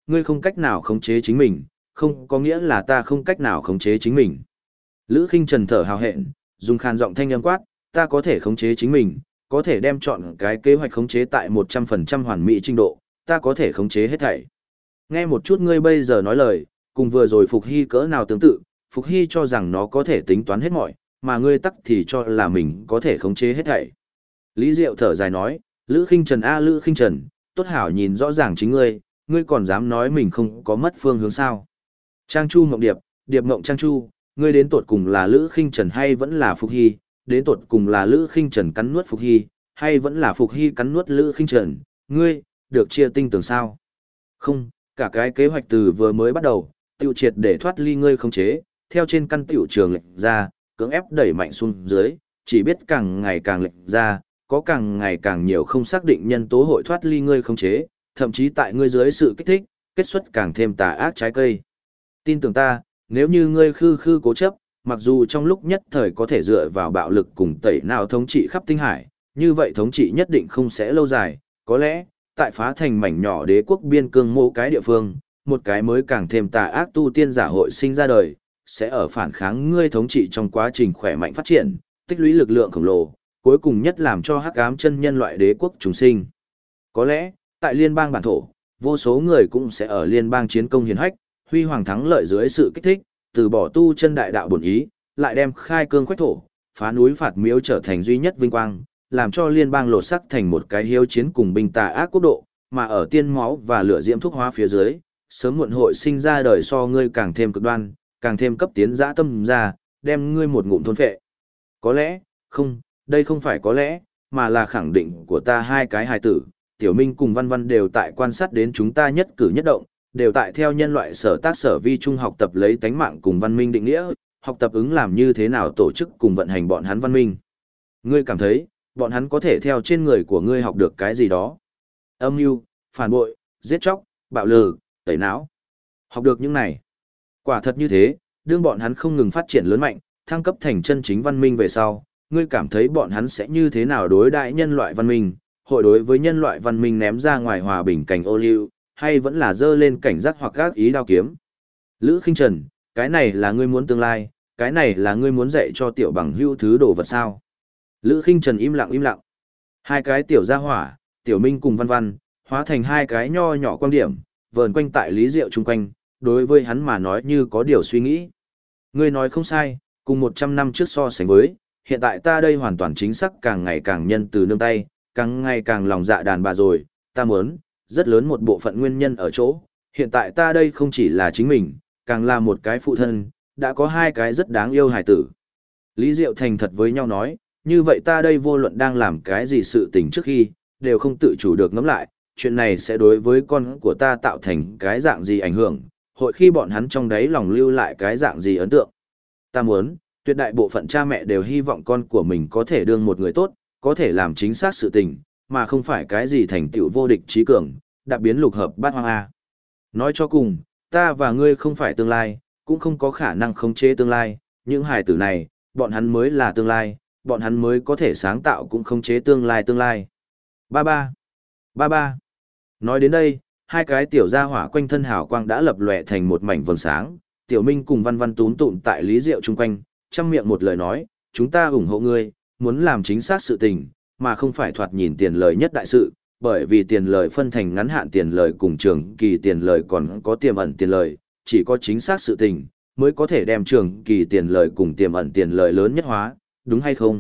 ngươi không cách nào khống chế chính mình, không có nghĩa là ta không cách nào khống chế chính mình. Lữ Khinh Trần thở hào hẹn, dùng khàn giọng thanh âm quát, ta có thể khống chế chính mình, có thể đem chọn cái kế hoạch khống chế tại 100% hoàn mỹ trình độ, ta có thể khống chế hết thảy. Nghe một chút ngươi bây giờ nói lời, cùng vừa rồi Phục Hy cỡ nào tương tự, Phục Hy cho rằng nó có thể tính toán hết mọi, mà ngươi tắc thì cho là mình có thể khống chế hết thảy. Lý Diệu thở dài nói, Lữ Khinh Trần a Lữ Khinh Trần, tốt hảo nhìn rõ ràng chính ngươi còn dám nói mình không có mất phương hướng sao. Trang Chu Mộng Điệp, Điệp Mộng Trang Chu, ngươi đến tột cùng là Lữ Khinh Trần hay vẫn là Phục Hy, đến tột cùng là Lữ Khinh Trần cắn nuốt Phục Hy, hay vẫn là Phục Hy cắn nuốt Lữ Khinh Trần, ngươi, được chia tinh tưởng sao? Không, cả cái kế hoạch từ vừa mới bắt đầu, tiêu triệt để thoát ly ngươi không chế, theo trên căn tiểu trường lệnh ra, cưỡng ép đẩy mạnh xuống dưới, chỉ biết càng ngày càng lệnh ra, có càng ngày càng nhiều không xác định nhân tố hội thoát ly ngươi không chế, thậm chí tại ngươi dưới sự kích thích, kết xuất càng thêm tà ác trái cây. Tin tưởng ta, nếu như ngươi khư khư cố chấp, mặc dù trong lúc nhất thời có thể dựa vào bạo lực cùng tẩy nào thống trị khắp tinh hải, như vậy thống trị nhất định không sẽ lâu dài, có lẽ, tại phá thành mảnh nhỏ đế quốc biên cương mô cái địa phương, một cái mới càng thêm tà ác tu tiên giả hội sinh ra đời, sẽ ở phản kháng ngươi thống trị trong quá trình khỏe mạnh phát triển, tích lũy lực lượng khổng lồ, cuối cùng nhất làm cho hắc ám chân nhân loại đế quốc chúng sinh. Có lẽ, tại liên bang bản thổ, vô số người cũng sẽ ở liên bang chiến công hiển hách, huy hoàng thắng lợi dưới sự kích thích, từ bỏ tu chân đại đạo bổn ý, lại đem khai cương khoách thổ, phá núi phạt miếu trở thành duy nhất vinh quang, làm cho liên bang lột sắc thành một cái hiếu chiến cùng binh tà ác quốc độ, mà ở tiên máu và lửa diễm thuốc hóa phía dưới, sớm muộn hội sinh ra đời so ngươi càng thêm cực đoan, càng thêm cấp tiến dã tâm ra, đem ngươi một ngụm thôn phệ. Có lẽ, không, đây không phải có lẽ, mà là khẳng định của ta hai cái hài tử, Tiểu Minh cùng Văn Văn đều tại quan sát đến chúng ta nhất cử nhất động, đều tại theo nhân loại sở tác sở vi chung học tập lấy tánh mạng cùng văn minh định nghĩa, học tập ứng làm như thế nào tổ chức cùng vận hành bọn hắn văn minh. Ngươi cảm thấy, bọn hắn có thể theo trên người của ngươi học được cái gì đó? Âm mưu, phản bội, giết chóc, bạo lực, tẩy não. Học được những này. Quả thật như thế, đương bọn hắn không ngừng phát triển lớn mạnh, thăng cấp thành chân chính văn minh về sau, ngươi cảm thấy bọn hắn sẽ như thế nào đối đãi nhân loại văn minh, hội đối với nhân loại văn minh ném ra ngoài hòa bình cảnh ô liu, hay vẫn là dơ lên cảnh giác hoặc gác ý đao kiếm. Lữ Khinh Trần, cái này là ngươi muốn tương lai, cái này là ngươi muốn dạy cho tiểu bằng hữu thứ đồ vật sao? Lữ Khinh Trần im lặng im lặng. Hai cái tiểu gia hỏa, Tiểu Minh cùng Văn Văn, hóa thành hai cái nho nhỏ quan điểm, vờn quanh tại Lý Diệu chung quanh, đối với hắn mà nói như có điều suy nghĩ. Ngươi nói không sai, cùng 100 năm trước so sánh với, hiện tại ta đây hoàn toàn chính xác càng ngày càng nhân từ nương tay, càng ngày càng lòng dạ đàn bà rồi, ta muốn, rất lớn một bộ phận nguyên nhân ở chỗ, hiện tại ta đây không chỉ là chính mình, càng là một cái phụ thân, đã có hai cái rất đáng yêu hài tử. Lý Diệu thành thật với nhau nói, như vậy ta đây vô luận đang làm cái gì sự tình trước khi, đều không tự chủ được ngẫm lại, chuyện này sẽ đối với con của ta tạo thành cái dạng gì ảnh hưởng, hội khi bọn hắn trong đấy lòng lưu lại cái dạng gì ấn tượng. Ta muốn, tuyệt đại bộ phận cha mẹ đều hy vọng con của mình có thể đương một người tốt, có thể làm chính xác sự tình, mà không phải cái gì thành tựu vô địch trí cường, đạp biến lục hợp bát hoang A. Nói cho cùng, ta và ngươi không phải tương lai, cũng không có khả năng khống chế tương lai, những hài tử này, bọn hắn mới là tương lai, bọn hắn mới có thể sáng tạo cũng khống chế tương lai. Ba ba, ba ba. Nói đến đây, hai cái tiểu gia hỏa quanh thân hào quang đã lập lòe thành một mảnh vầng sáng, Tiểu Minh cùng Văn Văn túm tụm tại Lý Diệu chung quanh, trăm miệng một lời nói, chúng ta ủng hộ ngươi, muốn làm chính xác sự tình, mà không phải thoạt nhìn tiền lời nhất đại sự, bởi vì tiền lời phân thành ngắn hạn tiền lời cùng trường kỳ tiền lời còn có tiềm ẩn tiền lời, chỉ có chính xác sự tình, mới có thể đem trường kỳ tiền lời cùng tiềm ẩn tiền lời lớn nhất hóa, đúng hay không?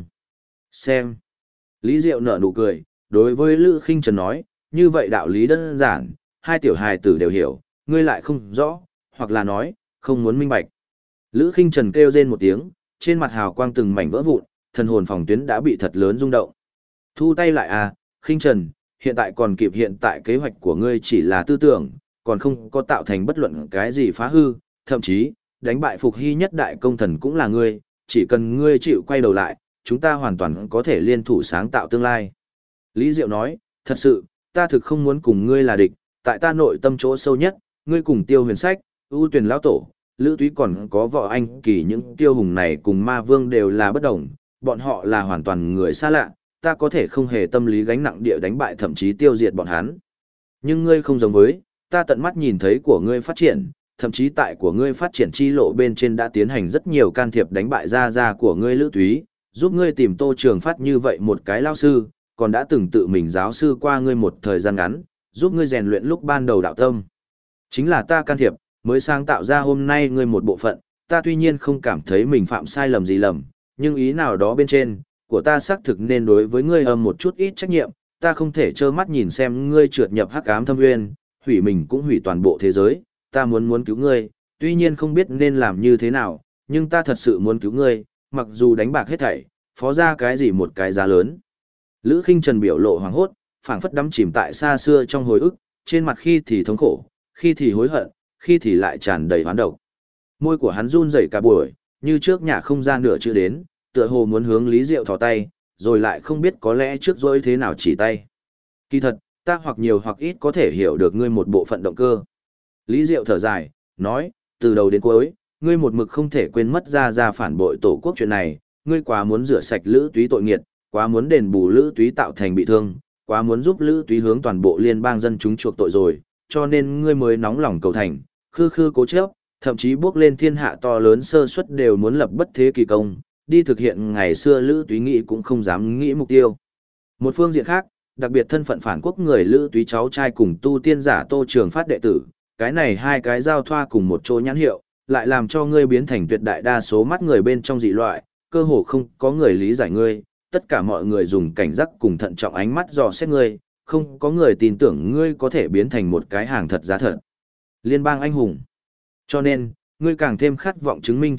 Xem. Lý Diệu nở nụ cười, đối với Lữ Khinh Trần nói, như vậy đạo lý đơn giản, hai tiểu hài tử đều hiểu, ngươi lại không rõ, hoặc là nói, không muốn minh bạch. Lữ Khinh Trần kêu rên một tiếng, trên mặt hào quang từng mảnh vỡ vụn, thần hồn phòng tuyến đã bị thật lớn rung động. Thu tay lại à, Khinh Trần, hiện tại còn kịp, hiện tại kế hoạch của ngươi chỉ là tư tưởng, còn không có tạo thành bất luận cái gì phá hư, thậm chí, đánh bại Phục Hy nhất đại công thần cũng là ngươi, chỉ cần ngươi chịu quay đầu lại, chúng ta hoàn toàn có thể liên thủ sáng tạo tương lai. Lý Diệu nói, thật sự, ta thực không muốn cùng ngươi là địch, tại ta nội tâm chỗ sâu nhất, ngươi cùng Tiêu Huyền Sách, ưu tuyển lão tổ, Lữ Túy còn có võ anh kỳ những tiêu hùng này cùng ma vương đều là bất đồng, bọn họ là hoàn toàn người xa lạ, ta có thể không hề tâm lý gánh nặng địa đánh bại thậm chí tiêu diệt bọn hắn. Nhưng ngươi không giống với, ta tận mắt nhìn thấy của ngươi phát triển, thậm chí tại của ngươi phát triển chi lộ bên trên đã tiến hành rất nhiều can thiệp đánh bại gia của ngươi Lữ Túy, giúp ngươi tìm Tô Trường Phát như vậy một cái lao sư, còn đã từng tự mình giáo sư qua ngươi một thời gian ngắn, giúp ngươi rèn luyện lúc ban đầu đạo tâm. Chính là ta can thiệp, mới sáng tạo ra hôm nay ngươi một bộ phận, ta tuy nhiên không cảm thấy mình phạm sai lầm gì lầm, nhưng ý nào đó bên trên, của ta xác thực nên đối với ngươi âm một chút ít trách nhiệm, ta không thể trơ mắt nhìn xem ngươi trượt nhập hắc ám thâm nguyên, hủy mình cũng hủy toàn bộ thế giới, ta muốn cứu ngươi, tuy nhiên không biết nên làm như thế nào, nhưng ta thật sự muốn cứu ngươi, mặc dù đánh bạc hết thảy, phó ra cái gì một cái giá lớn. Lữ Khinh Trần biểu lộ hoảng hốt, phảng phất đắm chìm tại xa xưa trong hồi ức, trên mặt khi thì thống khổ, khi thì hối hận, khi thì lại tràn đầy hoán độc. Môi của hắn run rẩy cả buổi, như trước nhà không ra nửa chữ đến, tựa hồ muốn hướng Lý Diệu thò tay, rồi lại không biết có lẽ trước dối thế nào chỉ tay. Kỳ thật, ta hoặc nhiều hoặc ít có thể hiểu được ngươi một bộ phận động cơ. Lý Diệu thở dài, nói, từ đầu đến cuối, ngươi một mực không thể quên mất ra phản bội tổ quốc chuyện này, ngươi quá muốn rửa sạch Lữ Túy tội nghiệt, quá muốn đền bù Lữ Túy tạo thành bị thương, quá muốn giúp Lữ Túy hướng toàn bộ liên bang dân chúng chuộc tội rồi, cho nên ngươi mới nóng lòng cầu thành, khư khư cố chấp, thậm chí bước lên thiên hạ to lớn sơ suất đều muốn lập bất thế kỳ công, đi thực hiện ngày xưa Lữ Túy nghĩ cũng không dám nghĩ mục tiêu. Một phương diện khác, đặc biệt thân phận phản quốc người Lữ Túy cháu trai cùng tu tiên giả Tô Trường Phát đệ tử, cái này hai cái giao thoa cùng một chỗ nhãn hiệu, lại làm cho ngươi biến thành tuyệt đại đa số mắt người bên trong dị loại, cơ hồ không có người lý giải ngươi, tất cả mọi người dùng cảnh giác cùng thận trọng ánh mắt dò xét ngươi, không có người tin tưởng ngươi có thể biến thành một cái hàng thật giá thật. Liên bang anh hùng. Cho nên, ngươi càng thêm khát vọng chứng minh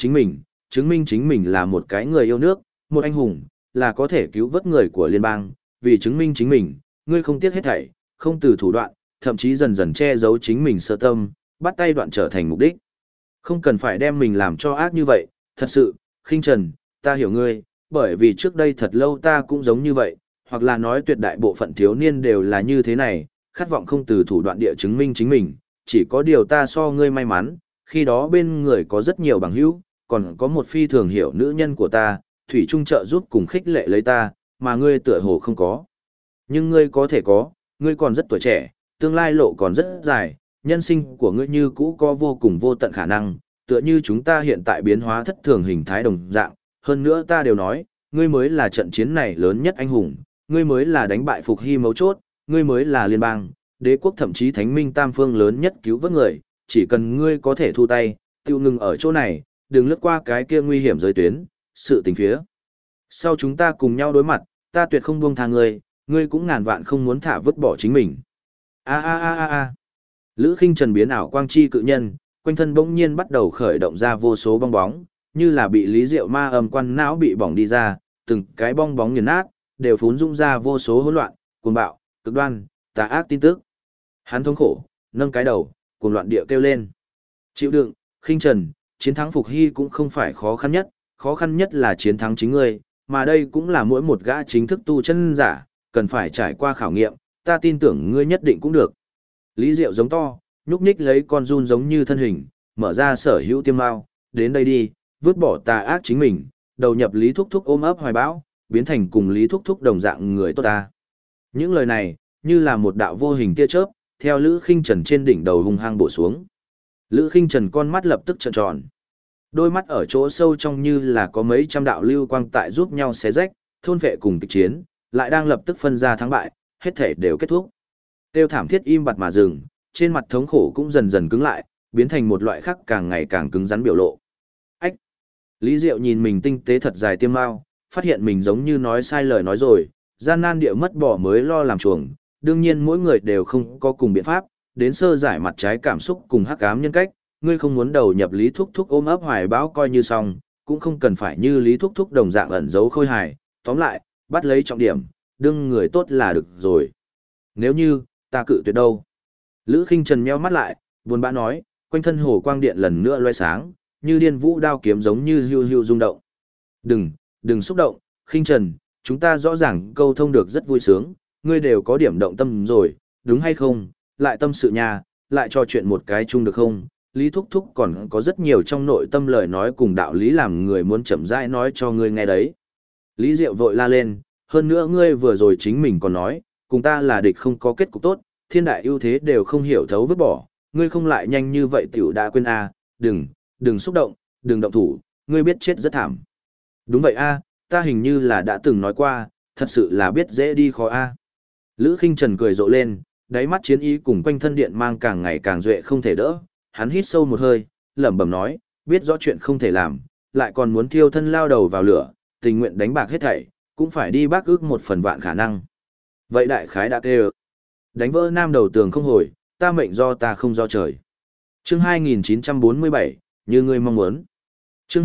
chính mình là một cái người yêu nước, một anh hùng, là có thể cứu vớt người của liên bang, vì chứng minh chính mình, ngươi không tiếc hết thảy, không từ thủ đoạn, thậm chí dần dần che giấu chính mình sơ tâm, bắt tay đoạn trở thành mục đích. Không cần phải đem mình làm cho ác như vậy, thật sự, Khinh Trần, ta hiểu ngươi, bởi vì trước đây thật lâu ta cũng giống như vậy, hoặc là nói tuyệt đại bộ phận thiếu niên đều là như thế này, khát vọng không từ thủ đoạn địa chứng minh chính mình, chỉ có điều ta so ngươi may mắn, khi đó bên người có rất nhiều bằng hữu, còn có một phi thường hiểu nữ nhân của ta, thủy trung trợ giúp cùng khích lệ lấy ta, mà ngươi tựa hồ không có. Nhưng ngươi có thể có, ngươi còn rất tuổi trẻ, tương lai lộ còn rất dài, nhân sinh của ngươi như cũ có vô cùng vô tận khả năng, tựa như chúng ta hiện tại biến hóa thất thường hình thái đồng dạng, hơn nữa ta đều nói, ngươi mới là trận chiến này lớn nhất anh hùng, ngươi mới là đánh bại Phục Hy mấu chốt, ngươi mới là liên bang, đế quốc thậm chí thánh minh tam phương lớn nhất cứu vớt người, chỉ cần ngươi có thể thu tay, tiêu ngừng ở chỗ này, đừng lướt qua cái kia nguy hiểm giới tuyến, sự tình phía. Sau chúng ta cùng nhau đối mặt, ta tuyệt không buông tha ngươi, ngươi cũng ngàn vạn không muốn thả vứt bỏ chính mình. A a a a a. Lữ Khinh Trần biến ảo quang chi cự nhân, quanh thân bỗng nhiên bắt đầu khởi động ra vô số bong bóng, như là bị Lý Diệu ma âm quan não bị bỏng đi ra, từng cái bong bóng nghiền nát, đều phún dũng ra vô số hỗn loạn, cuồng bạo, cực đoan, tà ác tin tức. Hắn thống khổ, nâng cái đầu, cuồng loạn địa kêu lên. Chịu đựng, Khinh Trần, chiến thắng Phục Hy cũng không phải khó khăn nhất là chiến thắng chính ngươi, mà đây cũng là mỗi một gã chính thức tu chân giả, cần phải trải qua khảo nghiệm, ta tin tưởng ngươi nhất định cũng được. Lý Diệu giống to, nhúc nhích lấy con run giống như thân hình, mở ra sở hữu tiêm mao, đến đây đi, vứt bỏ tà ác chính mình, đầu nhập Lý Thúc Thúc ôm ấp hoài bão, biến thành cùng Lý Thúc Thúc đồng dạng người tốt ta. Những lời này, như là một đạo vô hình tia chớp, theo Lữ Khinh Trần trên đỉnh đầu hung hăng bổ xuống. Lữ Khinh Trần con mắt lập tức trợn tròn. Đôi mắt ở chỗ sâu trong như là có mấy trăm đạo lưu quang tại giúp nhau xé rách, thôn vệ cùng kịch chiến, lại đang lập tức phân ra thắng bại, hết thể đều kết thúc. Tiêu thảm thiết im bặt mà dừng, trên mặt thống khổ cũng dần dần cứng lại, biến thành một loại khác càng ngày càng cứng rắn biểu lộ. Ách! Lý Diệu nhìn mình tinh tế thật dài tiêm mao, phát hiện mình giống như nói sai lời nói rồi, gian nan địa mất bỏ mới lo làm chuồng, đương nhiên mỗi người đều không có cùng biện pháp, đến sơ giải mặt trái cảm xúc cùng hắc ám nhân cách, ngươi không muốn đầu nhập Lý Thúc Thúc ôm ấp hoài bão coi như xong, cũng không cần phải như Lý Thúc Thúc đồng dạng ẩn giấu khôi hài, tóm lại, bắt lấy trọng điểm, đương người tốt là được rồi. Nếu như, ta cự tuyệt đâu? Lữ Khinh Trần meo mắt lại, buồn bã nói, quanh thân hồ quang điện lần nữa loe sáng, như điên vũ đao kiếm giống như hưu hưu rung động. Đừng xúc động, Khinh Trần, chúng ta rõ ràng câu thông được rất vui sướng, ngươi đều có điểm động tâm rồi, đúng hay không? Lại tâm sự nhà, lại trò chuyện một cái chung được không? Lý Thúc Thúc còn có rất nhiều trong nội tâm lời nói cùng đạo lý làm người muốn chậm rãi nói cho ngươi nghe đấy. Lý Diệu vội la lên, hơn nữa ngươi vừa rồi chính mình còn nói, cùng ta là địch không có kết cục tốt, thiên đại ưu thế đều không hiểu thấu vứt bỏ, ngươi không lại nhanh như vậy tiểu đã quên a, đừng xúc động, đừng động thủ, ngươi biết chết rất thảm. Đúng vậy a, ta hình như là đã từng nói qua, thật sự là biết dễ đi khó a. Lữ Khinh Trần cười rộ lên, đáy mắt chiến ý cùng quanh thân điện mang càng ngày càng duệ không thể đỡ, hắn hít sâu một hơi, lẩm bẩm nói, biết rõ chuyện không thể làm, lại còn muốn thiêu thân lao đầu vào lửa, tình nguyện đánh bạc hết thảy, cũng phải đi bác ước một phần vạn khả năng. Vậy đại khái đã kêu, đánh vỡ nam đầu tường không hồi, ta mệnh do ta không do trời. Chương 2947, như ngươi mong muốn. Chương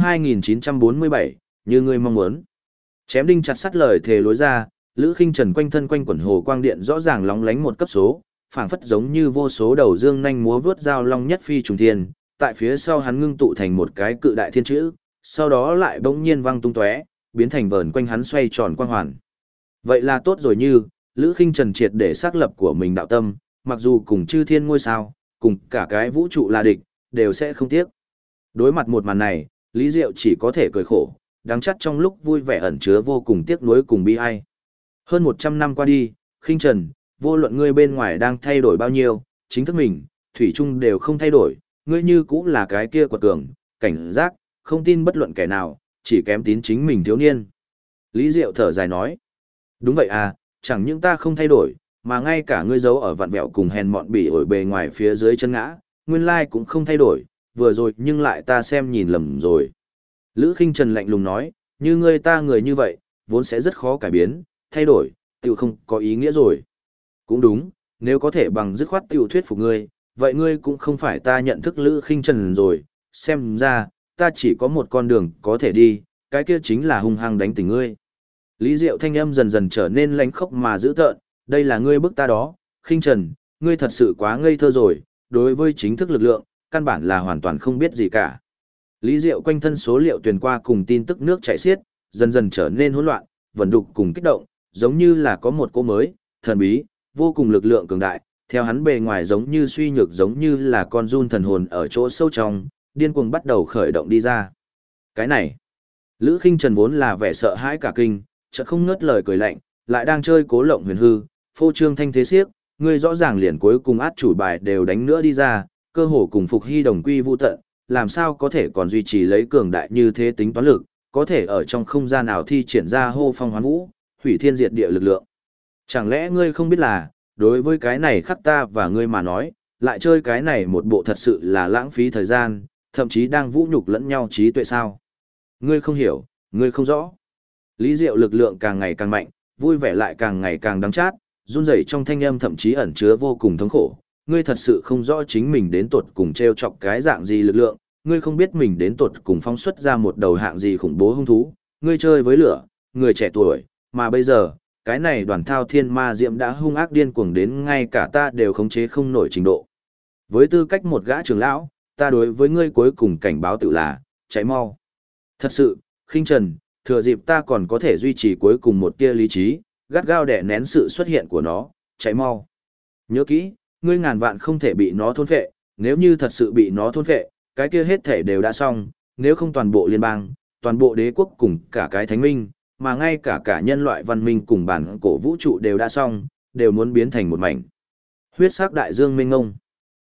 2947, như ngươi mong muốn. Chém đinh chặt sắt lời thề lối ra, Lữ Khinh Trần quanh thân quanh quẩn hồ quang điện rõ ràng lóng lánh một cấp số, phảng phất giống như vô số đầu dương nhanh múa vướt dao long nhất phi trùng thiên, tại phía sau hắn ngưng tụ thành một cái cự đại thiên chữ, sau đó lại bỗng nhiên văng tung tóe, biến thành vờn quanh hắn xoay tròn quang hoàn. Vậy là tốt rồi, như Lữ Khinh Trần triệt để xác lập của mình đạo tâm, mặc dù cùng chư thiên ngôi sao, cùng cả cái vũ trụ là địch, đều sẽ không tiếc. Đối mặt một màn này, Lý Diệu chỉ có thể cười khổ, đáng chắc trong lúc vui vẻ ẩn chứa vô cùng tiếc nuối cùng bi ai. Hơn 100 năm qua đi, Khinh Trần, vô luận ngươi bên ngoài đang thay đổi bao nhiêu, chính thức mình, thủy chung đều không thay đổi, ngươi như cũng là cái kia quật cường, cảnh giác, không tin bất luận kẻ nào, chỉ kém tín chính mình thiếu niên. Lý Diệu thở dài nói, đúng vậy à, chẳng những ta không thay đổi, mà ngay cả ngươi giấu ở vặn vẹo cùng hèn mọn bỉ ổi bề ngoài phía dưới chân ngã, nguyên lai cũng không thay đổi, vừa rồi nhưng lại ta xem nhìn lầm rồi. Lữ Khinh Trần lạnh lùng nói, như ngươi ta người như vậy, vốn sẽ rất khó cải biến, thay đổi, tiểu không có ý nghĩa rồi. Cũng đúng, nếu có thể bằng dứt khoát tiểu thuyết phục ngươi, vậy ngươi cũng không phải ta nhận thức Lữ Khinh Trần rồi, xem ra, ta chỉ có một con đường có thể đi, cái kia chính là hung hăng đánh tỉnh ngươi. Lý Diệu thanh âm dần dần trở nên lãnh khốc mà dữ tợn, đây là ngươi bức ta đó, Khinh Trần, ngươi thật sự quá ngây thơ rồi, đối với chính thức lực lượng, căn bản là hoàn toàn không biết gì cả. Lý Diệu quanh thân số liệu truyền qua cùng tin tức nước chảy xiết, dần dần trở nên hỗn loạn, vẩn đục cùng kích động, giống như là có một cỗ mới, thần bí, vô cùng lực lượng cường đại, theo hắn bề ngoài giống như suy nhược giống như là con giun thần hồn ở chỗ sâu trong, điên cuồng bắt đầu khởi động đi ra. Cái này, Lữ Khinh Trần vốn là vẻ sợ hãi cả kinh, chợt không ngớt lời cười lạnh, lại đang chơi cố lộng huyền hư, phô trương thanh thế xiếc, ngươi rõ ràng liền cuối cùng át chủ bài đều đánh nữa đi ra, cơ hồ cùng Phục Hy đồng quy vu tận, làm sao có thể còn duy trì lấy cường đại như thế tính toán lực, có thể ở trong không gian nào thi triển ra hô phong hoán vũ, hủy thiên diệt địa lực lượng. Chẳng lẽ ngươi không biết là, đối với cái này khắc ta và ngươi mà nói, lại chơi cái này một bộ thật sự là lãng phí thời gian, thậm chí đang vũ nhục lẫn nhau trí tuệ sao? Ngươi không hiểu, ngươi không rõ. Lý Diệu lực lượng càng ngày càng mạnh, vui vẻ lại càng ngày càng đắng chát, run rẩy trong thanh âm thậm chí ẩn chứa vô cùng thống khổ. Ngươi thật sự không rõ chính mình đến tột cùng treo chọc cái dạng gì lực lượng, ngươi không biết mình đến tột cùng phóng xuất ra một đầu hạng gì khủng bố hung thú, ngươi chơi với lửa, người trẻ tuổi, mà bây giờ, cái này đoàn thao thiên ma diệm đã hung ác điên cuồng đến ngay cả ta đều khống chế không nổi trình độ. Với tư cách một gã trưởng lão, ta đối với ngươi cuối cùng cảnh báo tự là, cháy mau. Thật sự, Khinh Trần, thừa dịp ta còn có thể duy trì cuối cùng một tia lý trí, gắt gao đè nén sự xuất hiện của nó, cháy mau. Nhớ kỹ, ngươi ngàn vạn không thể bị nó thôn phệ, nếu như thật sự bị nó thôn phệ, cái kia hết thể đều đã xong, nếu không toàn bộ liên bang, toàn bộ đế quốc cùng cả cái thánh minh, mà ngay cả nhân loại văn minh cùng bản cổ vũ trụ đều đã xong, đều muốn biến thành một mảnh. Huyết sắc đại dương mênh ngông.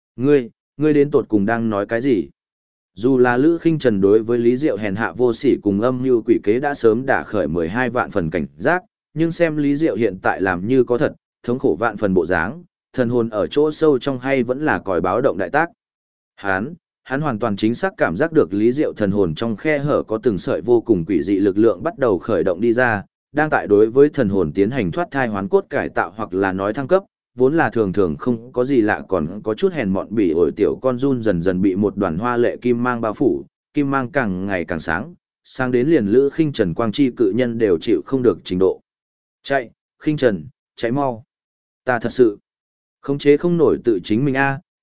Ngươi đến tột cùng đang nói cái gì? Dù là Lữ Khinh Trần đối với Lý Diệu hèn hạ vô sỉ cùng âm mưu quỷ kế đã sớm đả khởi 12 vạn phần cảnh giác, nhưng xem Lý Diệu hiện tại làm như có thật, thống khổ vạn phần bộ dáng, thần hồn ở chỗ sâu trong hay vẫn là còi báo động đại tác. Hắn hoàn toàn chính xác cảm giác được Lý Diệu thần hồn trong khe hở có từng sợi vô cùng quỷ dị lực lượng bắt đầu khởi động đi ra, đang tại đối với thần hồn tiến hành thoát thai hoán cốt cải tạo hoặc là nói thăng cấp, vốn là thường thường không có gì lạ còn có chút hèn mọn bỉ ổi tiểu con run dần dần bị một đoàn hoa lệ kim mang bao phủ, kim mang càng ngày càng sáng đến liền Lữ Khinh Trần quang chi cự nhân đều chịu không được trình độ. Chạy, Khinh Trần, chạy mau. Ta thật sự khống chế không nổi tự chính mình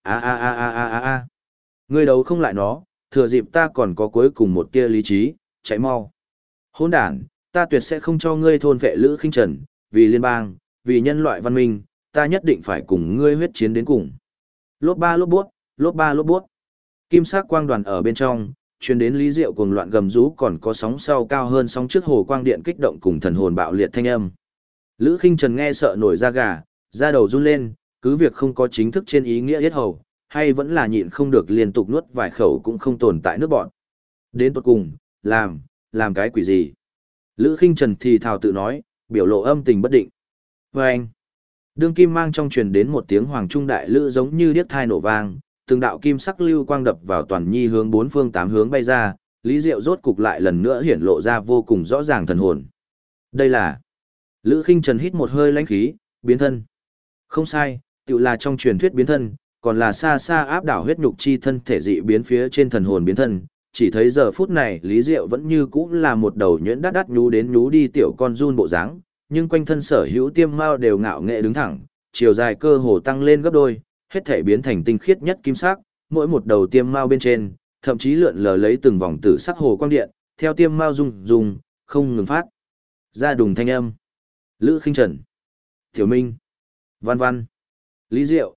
a. Ngươi đấu không lại nó, thừa dịp ta còn có cuối cùng một tia lý trí, chạy mau. Hỗn đản, ta tuyệt sẽ không cho ngươi thôn vệ Lữ Khinh Trần, vì liên bang, vì nhân loại văn minh, ta nhất định phải cùng ngươi huyết chiến đến cùng. Lốp ba lốp buốt. Kim sắc quang đoàn ở bên trong, truyền đến Lý Diệu cuồng loạn gầm rú còn có sóng sau cao hơn sóng trước hồ quang điện kích động cùng thần hồn bạo liệt thanh âm. Lữ Khinh Trần nghe sợ nổi da gà, da đầu run lên, cứ việc không có chính thức trên ý nghĩa yết hầu, hay vẫn là nhịn không được liên tục nuốt vài khẩu cũng không tồn tại nước bọn. Đến tột cùng, làm cái quỷ gì? Lữ Khinh Trần thì thào tự nói, biểu lộ âm tình bất định. Và anh, đương kim mang trong truyền đến một tiếng hoàng trung đại lữ giống như điếc thai nổ vang, từng đạo kim sắc lưu quang đập vào toàn nhi hướng bốn phương tám hướng bay ra, Lý Diệu rốt cục lại lần nữa hiển lộ ra vô cùng rõ ràng thần hồn. Đây là... Lữ Khinh Trần hít một hơi lãnh khí, biến thân. Không sai, tự là trong truyền thuyết biến thân, còn là xa xa áp đảo huyết nhục chi thân thể dị biến phía trên thần hồn biến thân. Chỉ thấy giờ phút này Lý Diệu vẫn như cũ là một đầu nhuyễn đắt đắt nhú đến nhú đi tiểu con run bộ dáng, nhưng quanh thân sở hữu tiêm mao đều ngạo nghệ đứng thẳng, chiều dài cơ hồ tăng lên gấp đôi, hết thể biến thành tinh khiết nhất kim sắc, mỗi một đầu tiêm mao bên trên, thậm chí lượn lờ lấy từng vòng tử sắc hồ quang điện, theo tiêm mao rung không ngừng phát ra đùng thanh âm. Lữ Khinh Trần, Tiểu Minh, Văn Văn, Lý Diệu,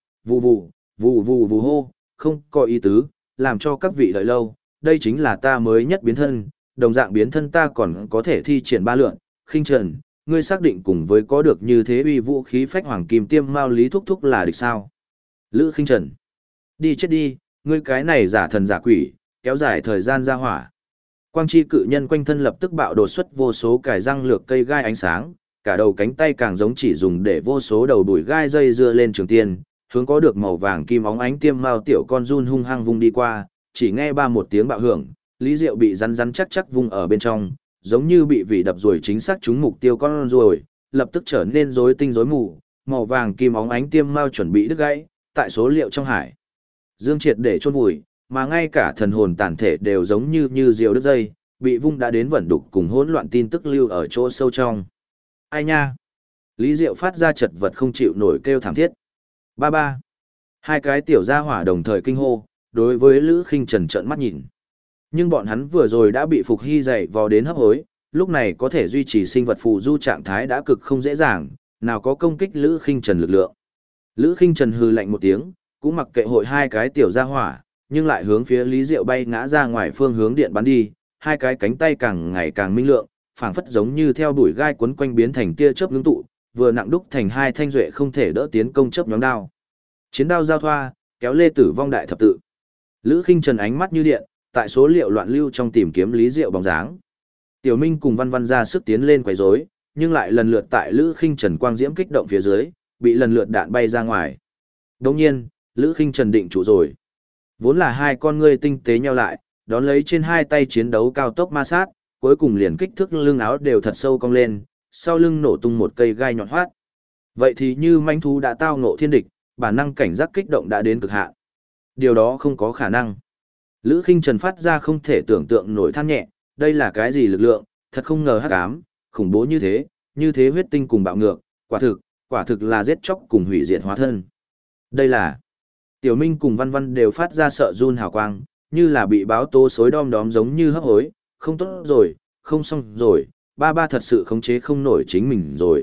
vù hô, không có ý tứ, làm cho các vị đợi lâu, đây chính là ta mới nhất biến thân, đồng dạng biến thân ta còn có thể thi triển ba lượn. Khinh Trần, ngươi xác định cùng với có được như thế uy vũ khí phách hoàng kim tiêm mao Lý thúc thúc là địch sao? Lữ Khinh Trần, đi chết đi, ngươi cái này giả thần giả quỷ, kéo dài thời gian ra hỏa. Quang chi cự nhân quanh thân lập tức bạo đột xuất vô số cài răng lược cây gai ánh sáng, cả đầu cánh tay càng giống chỉ dùng để vô số đầu đuổi gai dây dưa lên trường tiên, hướng có được màu vàng kim óng ánh tiêm mao tiểu con run hung hăng vung đi qua, chỉ nghe ba một tiếng bạo hưởng, Lý Diệu bị rắn rắn chắc chắc vung ở bên trong, giống như bị vị đập rồi chính xác trúng mục tiêu con ruồi, lập tức trở nên rối tinh rối mù, màu vàng kim óng ánh tiêm mao chuẩn bị đứt gãy, tại số liệu trong hải dương triệt để chôn vùi, mà ngay cả thần hồn tàn thể đều giống như diều đứt dây, bị vung đã đến vẩn đục cùng hỗn loạn tin tức lưu ở chỗ sâu trong. Ai nha? Lý Diệu phát ra chật vật không chịu nổi kêu thảm thiết. Ba ba. Hai cái tiểu gia hỏa đồng thời kinh hô, đối với Lữ Khinh Trần trợn mắt nhìn. Nhưng bọn hắn vừa rồi đã bị Phục Hy dày vò đến hấp hối, lúc này có thể duy trì sinh vật phù du trạng thái đã cực không dễ dàng, nào có công kích Lữ Khinh Trần lực lượng. Lữ Khinh Trần hừ lạnh một tiếng, cũng mặc kệ hội hai cái tiểu gia hỏa, nhưng lại hướng phía Lý Diệu bay ngã ra ngoài phương hướng điện bắn đi, hai cái cánh tay càng ngày càng minh lượng, phảng phất giống như theo đuổi gai quấn quanh biến thành tia chớp ngưng tụ, vừa nặng đúc thành hai thanh duệ không thể đỡ tiến công chớp nhóm đao. Chiến đao giao thoa, kéo lê tử vong đại thập tự. Lữ Khinh Trần ánh mắt như điện, tại số liệu loạn lưu trong tìm kiếm Lý Diệu bóng dáng. Tiểu Minh cùng Văn Văn ra sức tiến lên quấy rối, nhưng lại lần lượt tại Lữ Khinh Trần quang diễm kích động phía dưới, bị lần lượt đạn bay ra ngoài. Đồng nhiên, Lữ Khinh Trần định trụ rồi. Vốn là hai con ngươi tinh tế nheo lại, đón lấy trên hai tay chiến đấu cao tốc ma sát, cuối cùng liền kích thước lưng áo đều thật sâu cong lên, sau lưng nổ tung một cây gai nhọn hoắt. Vậy thì như manh thú đã tao ngộ thiên địch, bản năng cảnh giác kích động đã đến cực hạn. Điều đó không có khả năng. Lữ Khinh Trần phát ra không thể tưởng tượng nổi than nhẹ, đây là cái gì lực lượng, thật không ngờ hắc ám, khủng bố như thế huyết tinh cùng bạo ngược, quả thực là giết chóc cùng hủy diệt hóa thân. Đây là... Tiểu Minh cùng Văn Văn đều phát ra sợ run hào quang, như là bị báo tố xối đom đóm giống như hấp hối, không tốt rồi, không xong rồi, ba ba thật sự khống chế không nổi chính mình rồi.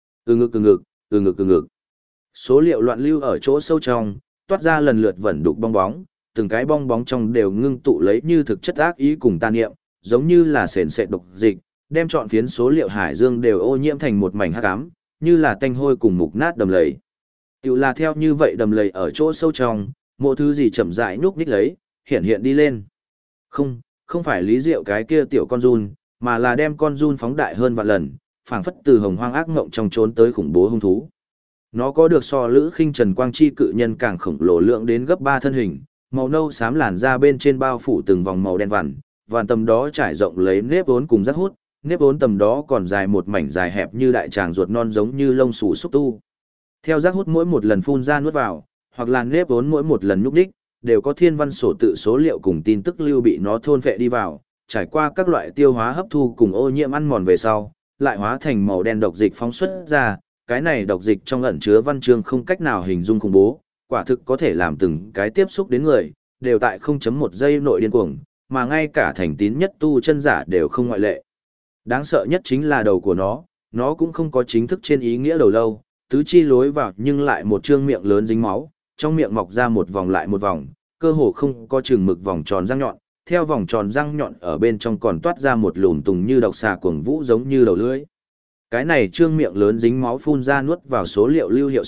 Ngực. Số liệu loạn lưu ở chỗ sâu trong, toát ra lần lượt vẩn đục bong bóng, từng cái bong bóng trong đều ngưng tụ lấy như thực chất ác ý cùng tàn niệm, giống như là sền sệt độc dịch, đem trọn phiến số liệu hải dương đều ô nhiễm thành một mảnh hắc ám, như là tanh hôi cùng mục nát đầm lầy. Tiểu là theo như vậy đầm lầy ở chỗ sâu trong, mỗi thứ gì chậm rãi nhúc nhích lấy, hiện đi lên. Không phải Lý Diệu cái kia tiểu con run, mà là đem con run phóng đại hơn vạn lần, phảng phất từ hồng hoang ác ngộng trong trốn tới khủng bố hung thú. Nó có được so Lữ Khinh Trần quang chi cự nhân càng khổng lồ lượng đến gấp 3 thân hình, màu nâu xám làn da bên trên bao phủ từng vòng màu đen vằn tầm đó trải rộng lấy nếp vốn cùng rác hút, nếp vốn tầm đó còn dài một mảnh dài hẹp như đại tràng ruột non giống như lông xù xúc tu. Theo rác hút mỗi một lần phun ra nuốt vào, hoặc là nếp vốn mỗi một lần nhúc đích, đều có thiên văn sổ tự số liệu cùng tin tức lưu bị nó thôn phệ đi vào, trải qua các loại tiêu hóa hấp thu cùng ô nhiễm ăn mòn về sau, lại hóa thành màu đen độc dịch phóng xuất ra, cái này độc dịch trong ẩn chứa văn chương không cách nào hình dung khủng bố, quả thực có thể làm từng cái tiếp xúc đến người, đều tại 0.1 giây nội điên cuồng, mà ngay cả thành tín nhất tu chân giả đều không ngoại lệ. Đáng sợ nhất chính là đầu của nó cũng không có chính thức trên ý nghĩa đầu lâu, tứ chi lối vào nhưng lại một trương miệng lớn dính máu, trong miệng mọc ra một vòng lại một vòng, cơ hồ không có chừng mực vòng tròn răng nhọn, theo vòng tròn răng nhọn ở bên trong còn toát ra một lùm tùng như độc xà cuồng vũ giống như đầu lưỡi. Cái này trương miệng lớn dính máu phun ra nuốt vào số liệu lưu hiệu suất,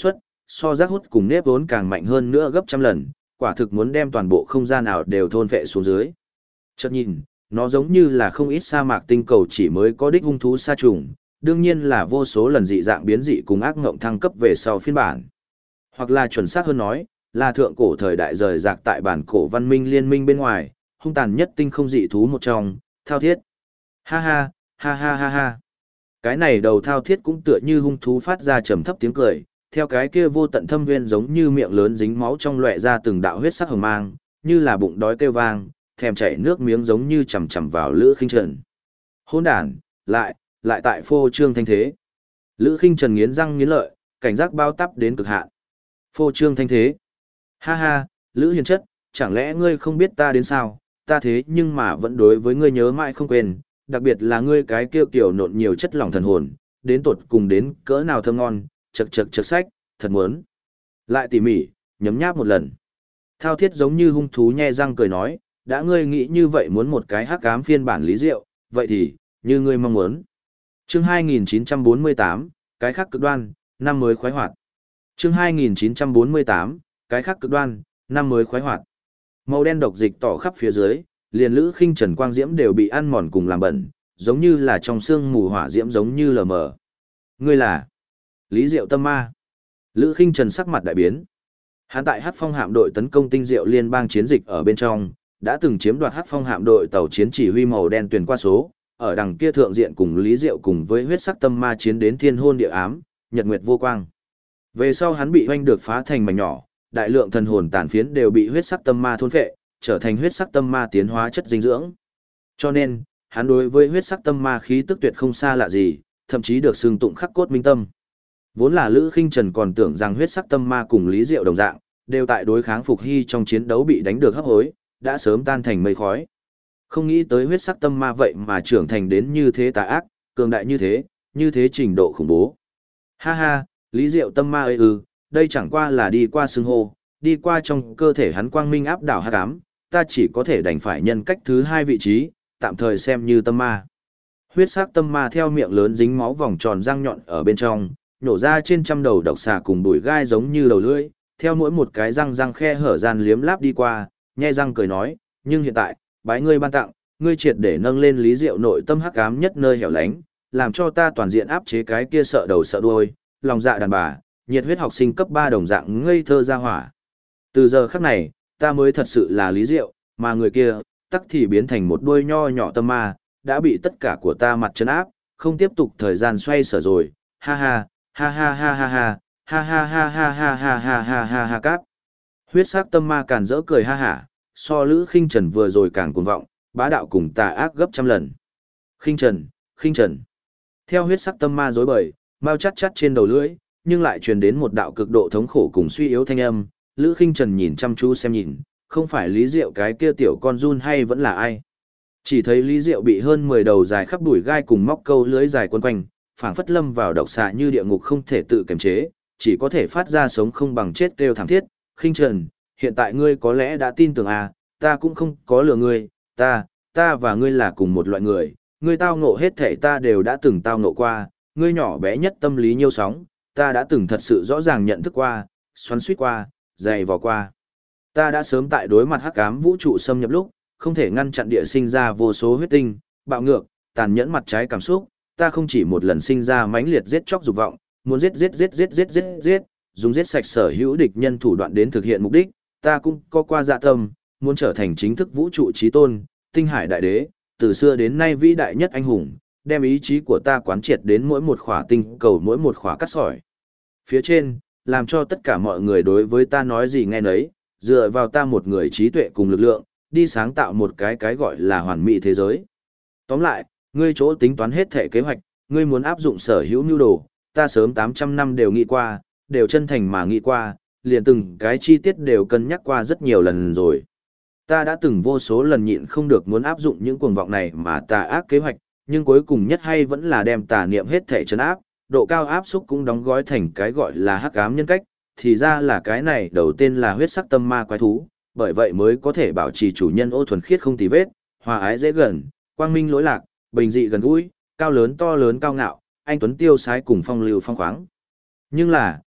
so rác hút cùng nếp vốn càng mạnh hơn nữa gấp trăm lần, quả thực muốn đem toàn bộ không gian nào đều thôn phệ xuống dưới. Chợt nhìn, nó giống như là không ít sa mạc tinh cầu chỉ mới có đích hung thú sa trùng, đương nhiên là vô số lần dị dạng biến dị cùng ác ngộng thăng cấp về sau phiên bản. Hoặc là chuẩn xác hơn nói, là thượng cổ thời đại rời rạc tại bản cổ văn minh liên minh bên ngoài, hung tàn nhất tinh không dị thú một trong, thao thiết. Ha ha, ha ha ha ha. Cái này đầu thao thiết cũng tựa như hung thú phát ra trầm thấp tiếng cười, theo cái kia vô tận thâm nguyên giống như miệng lớn dính máu trong lóe ra từng đạo huyết sắc hồng mang, như là bụng đói kêu vang, thèm chảy nước miếng giống như chằm chằm vào Lữ Khinh Trần. Hỗn đản, lại tại phô trương thanh thế. Lữ Khinh Trần nghiến răng nghiến lợi, cảnh giác bao tắp đến cực hạn. Phô trương thanh thế. Ha ha, Lữ Hiền chất, chẳng lẽ ngươi không biết ta đến sao, ta thế nhưng mà vẫn đối với ngươi nhớ mãi không quên, đặc biệt là ngươi cái kêu kiểu nộn nhiều chất lỏng thần hồn, đến tột cùng đến cỡ nào thơm ngon, chật sách, thật muốn. Lại tỉ mỉ, nhấm nháp một lần. Thao thiết giống như hung thú nhe răng cười nói, đã ngươi nghĩ như vậy muốn một cái hắc ám phiên bản lý diệu, vậy thì, như ngươi mong muốn. Chương 2948, cái khác cực đoan, năm mới khoái hoạt. Chương 2948, cái khác cực đoan, năm mới khoái hoạt. Màu đen độc dịch tỏ khắp phía dưới, liền Lữ Khinh Trần quang diễm đều bị ăn mòn cùng làm bẩn, giống như là trong xương mù hỏa diễm giống như lờ mờ. Ngươi là Lý Diệu Tâm Ma. Lữ Khinh Trần sắc mặt đại biến. Hắn tại Hắc Phong hạm đội tấn công tinh diệu liên bang chiến dịch ở bên trong, đã từng chiếm đoạt Hắc Phong hạm đội tàu chiến chỉ huy màu đen tuyển qua số, ở đằng kia thượng diện cùng Lý Diệu cùng với huyết sắc tâm ma chiến đến thiên hôn địa ám, nhật nguyệt vô quang. Về sau hắn bị hoanh được phá thành mảnh nhỏ, đại lượng thần hồn tàn phiến đều bị huyết sắc tâm ma thôn phệ, trở thành huyết sắc tâm ma tiến hóa chất dinh dưỡng. Cho nên, hắn đối với huyết sắc tâm ma khí tức tuyệt không xa lạ gì, thậm chí được xưng tụng khắc cốt minh tâm. Vốn là Lữ Khinh Trần còn tưởng rằng huyết sắc tâm ma cùng Lý Diệu đồng dạng, đều tại đối kháng Phục Hy trong chiến đấu bị đánh được hấp hối, đã sớm tan thành mây khói. Không nghĩ tới huyết sắc tâm ma vậy mà trưởng thành đến như thế tà ác, cường đại như thế trình độ khủng bố. Ha ha, Lý Diệu tâm ma ơi đây chẳng qua là đi qua xương hô, đi qua trong cơ thể hắn quang minh áp đảo hắc ám, ta chỉ có thể đành phải nhân cách thứ hai vị trí, tạm thời xem như tâm ma. Huyết sắc tâm ma theo miệng lớn dính máu vòng tròn răng nhọn ở bên trong, nhổ ra trên trăm đầu độc xà cùng bụi gai giống như đầu lưỡi, theo mỗi một cái răng khe hở gian liếm láp đi qua, nhe răng cười nói, nhưng hiện tại, bái ngươi ban tặng, ngươi triệt để nâng lên Lý Diệu nội tâm hắc ám nhất nơi hẻo lánh, làm cho ta toàn diện áp chế cái kia sợ đầu sợ đuôi, lòng dạ đàn bà, nhiệt huyết học sinh cấp 3 đồng dạng ngây thơ ra hỏa. Từ giờ khắc này, ta mới thật sự là Lý Diệu, mà người kia, tắc thì biến thành một đuôi nho nhỏ tâm ma, đã bị tất cả của ta mặt trấn áp, không tiếp tục thời gian xoay sở rồi, ha ha, ha ha ha ha ha, ha ha ha ha ha ha ha ha ha ha cáp. Huyết sắc tâm ma càn rỡ cười ha hả, so Lữ Khinh Trần vừa rồi càng cuồng vọng, bá đạo cùng tà ác gấp trăm lần. Khinh Trần, Khinh Trần. Theo huyết sắc tâm ma rối bời, mau chắt chắt trên đầu lưỡi, nhưng lại truyền đến một đạo cực độ thống khổ cùng suy yếu thanh âm, Lữ Khinh Trần nhìn chăm chú xem nhìn, không phải Lý Diệu cái kia tiểu con run hay vẫn là ai. Chỉ thấy Lý Diệu bị hơn 10 đầu dài khắp đuổi gai cùng móc câu lưới dài quấn quanh, phảng phất lâm vào độc xạ như địa ngục không thể tự kiềm chế, chỉ có thể phát ra sống không bằng chết kêu thảm thiết. Khinh Trần, hiện tại ngươi có lẽ đã tin tưởng à, ta cũng không có lừa ngươi, ta và ngươi là cùng một loại người, ngươi tao ngộ hết thảy ta đều đã từng tao ngộ qua, ngươi nhỏ bé nhất tâm lý nhiêu sóng, ta đã từng thật sự rõ ràng nhận thức qua, xoắn suýt qua, dày vò qua. Ta đã sớm tại đối mặt hắc ám vũ trụ xâm nhập lúc, không thể ngăn chặn địa sinh ra vô số huyết tinh, bạo ngược, tàn nhẫn mặt trái cảm xúc, ta không chỉ một lần sinh ra mãnh liệt giết chóc dục vọng, muốn giết, dùng giết sạch sở hữu địch nhân thủ đoạn đến thực hiện mục đích, ta cũng có qua dạ tâm, muốn trở thành chính thức vũ trụ chí tôn, tinh hải đại đế, từ xưa đến nay vĩ đại nhất anh hùng, đem ý chí của ta quán triệt đến mỗi một khỏa tinh cầu mỗi một khỏa cắt sỏi. Phía trên, làm cho tất cả mọi người đối với ta nói gì nghe nấy, dựa vào ta một người trí tuệ cùng lực lượng, đi sáng tạo một cái gọi là hoàn mỹ thế giới. Tóm lại, ngươi chỗ tính toán hết thể kế hoạch, ngươi muốn áp dụng sở hữu nhu đồ, ta sớm 800 năm đều nghĩ qua, đều chân thành mà nghĩ qua, liền từng cái chi tiết đều cân nhắc qua rất nhiều lần rồi. Ta đã từng vô số lần nhịn không được muốn áp dụng những cuồng vọng này mà tà ác kế hoạch, nhưng cuối cùng nhất hay vẫn là đem tà niệm hết thể trấn áp, độ cao áp xúc cũng đóng gói thành cái gọi là hắc ám nhân cách, thì ra là cái này đầu tên là huyết sắc tâm ma quái thú, bởi vậy mới có thể bảo trì chủ nhân ô thuần khiết không tì vết, hòa ái dễ gần, quang minh lỗi lạc, bình dị gần gũi, cao lớn to lớn cao ngạo, anh tuấn tiêu sái cùng phong lưu phong khoáng. Nhưng là,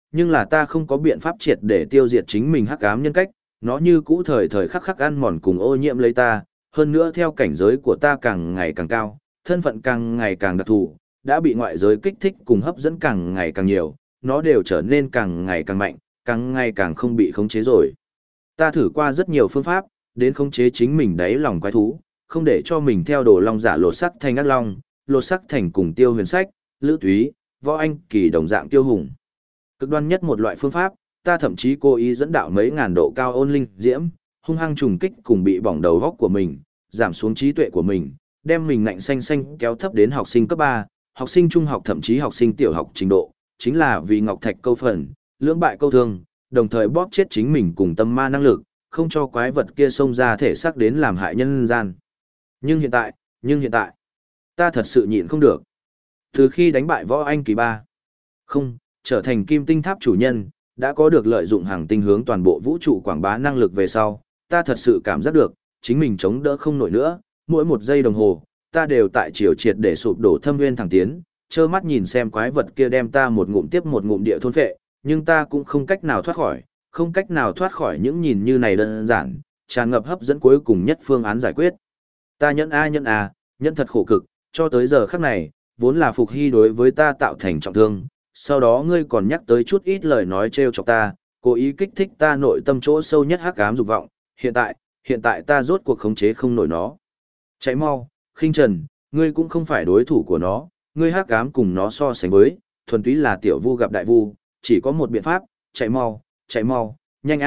nhưng là ta không có biện pháp triệt để tiêu diệt chính mình hắc ám nhân cách, nó như cũ thời thời khắc khắc ăn mòn cùng ô nhiễm lấy ta, hơn nữa theo cảnh giới của ta càng ngày càng cao, thân phận càng ngày càng đặc thù, đã bị ngoại giới kích thích cùng hấp dẫn càng ngày càng nhiều, nó đều trở nên càng ngày càng mạnh, càng ngày càng không bị khống chế rồi. Ta thử qua rất nhiều phương pháp, đến khống chế chính mình đáy lòng quái thú, không để cho mình theo đồ long giả lột sắc thành ác long, lột sắc thành cùng Tiêu Huyền Sách, Lữ Túy, Võ Anh Kỳ đồng dạng tiêu hùng. Cực đoan nhất một loại phương pháp, ta thậm chí cố ý dẫn đạo mấy ngàn độ cao ôn linh diễm, hung hăng trùng kích cùng bị bỏng đầu góc của mình, giảm xuống trí tuệ của mình, đem mình ngạnh xanh xanh kéo thấp đến học sinh cấp 3, học sinh trung học thậm chí học sinh tiểu học trình độ, chính là vì ngọc thạch câu phần, lưỡng bại câu thương, đồng thời bóp chết chính mình cùng tâm ma năng lực, không cho quái vật kia xông ra thể xác đến làm hại nhân gian. Nhưng hiện tại, ta thật sự nhịn không được. Từ khi đánh bại Võ Anh Kỳ 3, không, trở thành Kim Tinh Tháp chủ nhân, đã có được lợi dụng hàng tinh hướng toàn bộ vũ trụ quảng bá năng lực về sau, ta thật sự cảm giác được, chính mình chống đỡ không nổi nữa, mỗi một giây đồng hồ, ta đều tại chiều triệt để sụp đổ thâm nguyên thẳng tiến, trơ mắt nhìn xem quái vật kia đem ta một ngụm tiếp một ngụm địa thôn phệ, nhưng ta cũng không cách nào thoát khỏi, không cách nào thoát khỏi những nhìn như này đơn giản, tràn ngập hấp dẫn cuối cùng nhất phương án giải quyết. Ta nhẫn nhẫn thật khổ cực, cho tới giờ khắc này, vốn là Phục Hy đối với ta tạo thành trọng thương, sau đó ngươi còn nhắc tới chút ít lời nói trêu chọc ta, cố ý kích thích ta nội tâm chỗ sâu nhất hắc ám dục vọng, hiện tại ta rốt cuộc khống chế không nổi nó. Chạy mau, Khinh Trần, ngươi cũng không phải đối thủ của nó, ngươi hắc ám cùng nó so sánh với, thuần túy là tiểu vu gặp đại vu, chỉ có một biện pháp, chạy mau, nhanh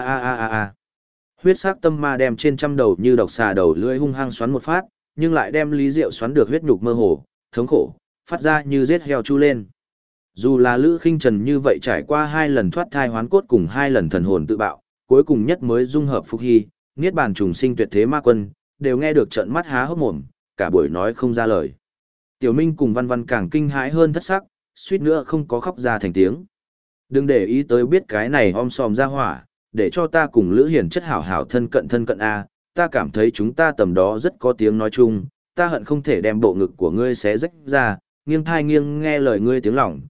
a. Huyết sắc tâm ma đem trên trăm đầu như độc xà đầu lưỡi hung hăng xoắn một phát, nhưng lại đem Lý Diệu xoắn được huyết nhục mơ hồ, thống khổ, phát ra như giết heo chu lên. Dù là Lữ Khinh Trần như vậy trải qua 2 lần thoát thai hoán cốt cùng 2 lần thần hồn tự bạo, cuối cùng nhất mới dung hợp Phục Hy, niết bàn trùng sinh tuyệt thế ma quân, đều nghe được trợn mắt há hốc mồm, cả buổi nói không ra lời. Tiểu Minh cùng Văn Văn càng kinh hãi hơn thất sắc, suýt nữa không có khóc ra thành tiếng. Đừng để ý tới biết cái này om sòm ra hỏa, để cho ta cùng Lữ Hiển chất hảo hảo thân cận a, ta cảm thấy chúng ta tầm đó rất có tiếng nói chung, ta hận không thể đem bộ ngực của ngươi xé rách ra, nghiêng thai nghiêng nghe lời ngươi tiếng lòng,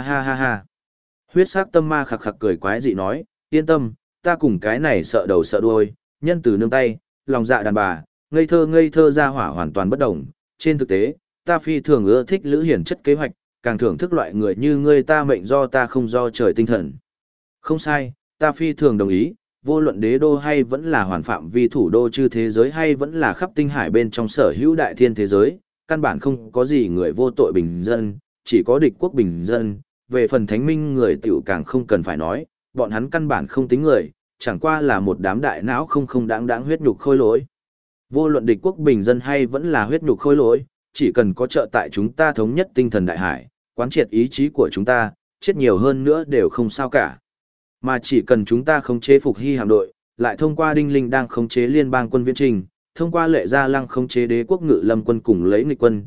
ha. Huyết sắc tâm ma khặc khặc cười quái dị nói, yên tâm, ta cùng cái này sợ đầu sợ đuôi, nhân từ nương tay, lòng dạ đàn bà, ngây thơ ra hỏa hoàn toàn bất đồng. Trên thực tế, ta phi thường ưa thích Lữ Hiển chất kế hoạch, càng thưởng thức loại người như ngươi ta mệnh do ta không do trời tinh thần. Không sai, ta phi thường đồng ý, vô luận đế đô hay vẫn là hoàn phạm vi thủ đô chư thế giới hay vẫn là khắp tinh hải bên trong sở hữu đại thiên thế giới, căn bản không có gì người vô tội bình dân, chỉ có địch quốc bình dân, về phần thánh minh người tiểu càng không cần phải nói, bọn hắn căn bản không tính người, chẳng qua là một đám đại não không đáng huyết nhục khôi lỗi. Vô luận địch quốc bình dân hay vẫn là huyết nhục khôi lỗi, chỉ cần có trợ tại chúng ta thống nhất tinh thần đại hải, quán triệt ý chí của chúng ta, chết nhiều hơn nữa đều không sao cả. Mà chỉ cần chúng ta khống chế Phục Hy hạm đội, lại thông qua Đinh Linh đang khống chế liên bang quân viễn trình, thông qua Lệ Gia Lăng khống chế đế quốc ngự lâm quân cùng lấy nghịch quân,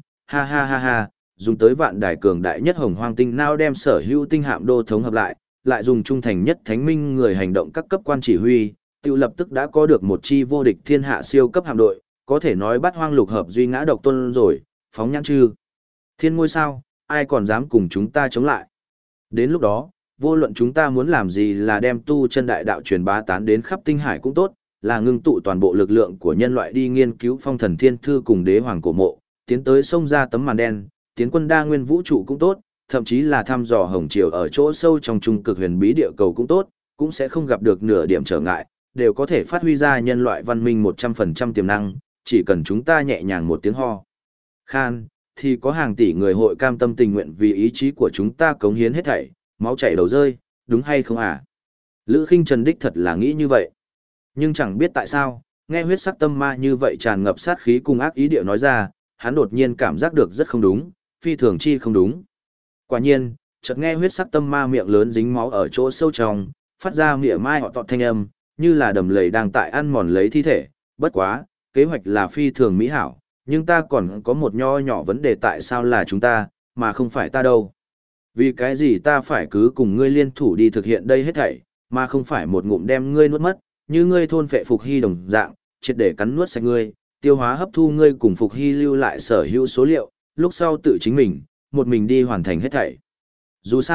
ha, dùng tới vạn đài cường đại nhất hồng hoang tinh nao đem sở hữu tinh hạm đô thống hợp lại dùng trung thành nhất thánh minh người hành động các cấp quan chỉ huy, tự lập tức đã có được một chi vô địch thiên hạ siêu cấp hạm đội, có thể nói bắt hoang lục hợp duy ngã độc tôn rồi, phóng nhãn chư. Thiên ngôi sao, ai còn dám cùng chúng ta chống lại. Đến lúc đó, vô luận chúng ta muốn làm gì là đem tu chân đại đạo truyền bá tán đến khắp tinh hải cũng tốt, là ngưng tụ toàn bộ lực lượng của nhân loại đi nghiên cứu phong thần thiên thư cùng đế hoàng cổ mộ, tiến tới sông ra tấm màn đen, tiến quân đa nguyên vũ trụ cũng tốt, thậm chí là thăm dò hồng triều ở chỗ sâu trong trung cực huyền bí địa cầu cũng tốt, cũng sẽ không gặp được nửa điểm trở ngại, đều có thể phát huy ra nhân loại văn minh 100% tiềm năng, chỉ cần chúng ta nhẹ nhàng một tiếng ho khan, thì có hàng tỷ người hội cam tâm tình nguyện vì ý chí của chúng ta cống hiến hết thảy, máu chảy đầu rơi, đúng hay không à? Lữ Khinh Trần đích thật là nghĩ như vậy. Nhưng chẳng biết tại sao, nghe huyết sắc tâm ma như vậy tràn ngập sát khí cùng ác ý điệu nói ra, hắn đột nhiên cảm giác được rất không đúng, phi thường chi không đúng. Quả nhiên, chợt nghe huyết sắc tâm ma miệng lớn dính máu ở chỗ sâu trong, phát ra mỉa mai họ tọt thanh âm, như là đầm lầy đang tại ăn mòn lấy thi thể, bất quá, kế hoạch là phi thường mỹ hảo, nhưng ta còn có một nho nhỏ vấn đề tại sao là chúng ta, mà không phải ta đâu. Vì cái gì ta phải cứ cùng ngươi liên thủ đi thực hiện đây hết thảy, mà không phải một ngụm đem ngươi nuốt mất, như ngươi thôn phệ Phục Hy đồng dạng, triệt để cắn nuốt sạch ngươi, tiêu hóa hấp thu ngươi cùng Phục Hy lưu lại sở hữu số liệu, lúc sau tự chính mình, một mình đi hoàn thành hết thảy. Dù sao,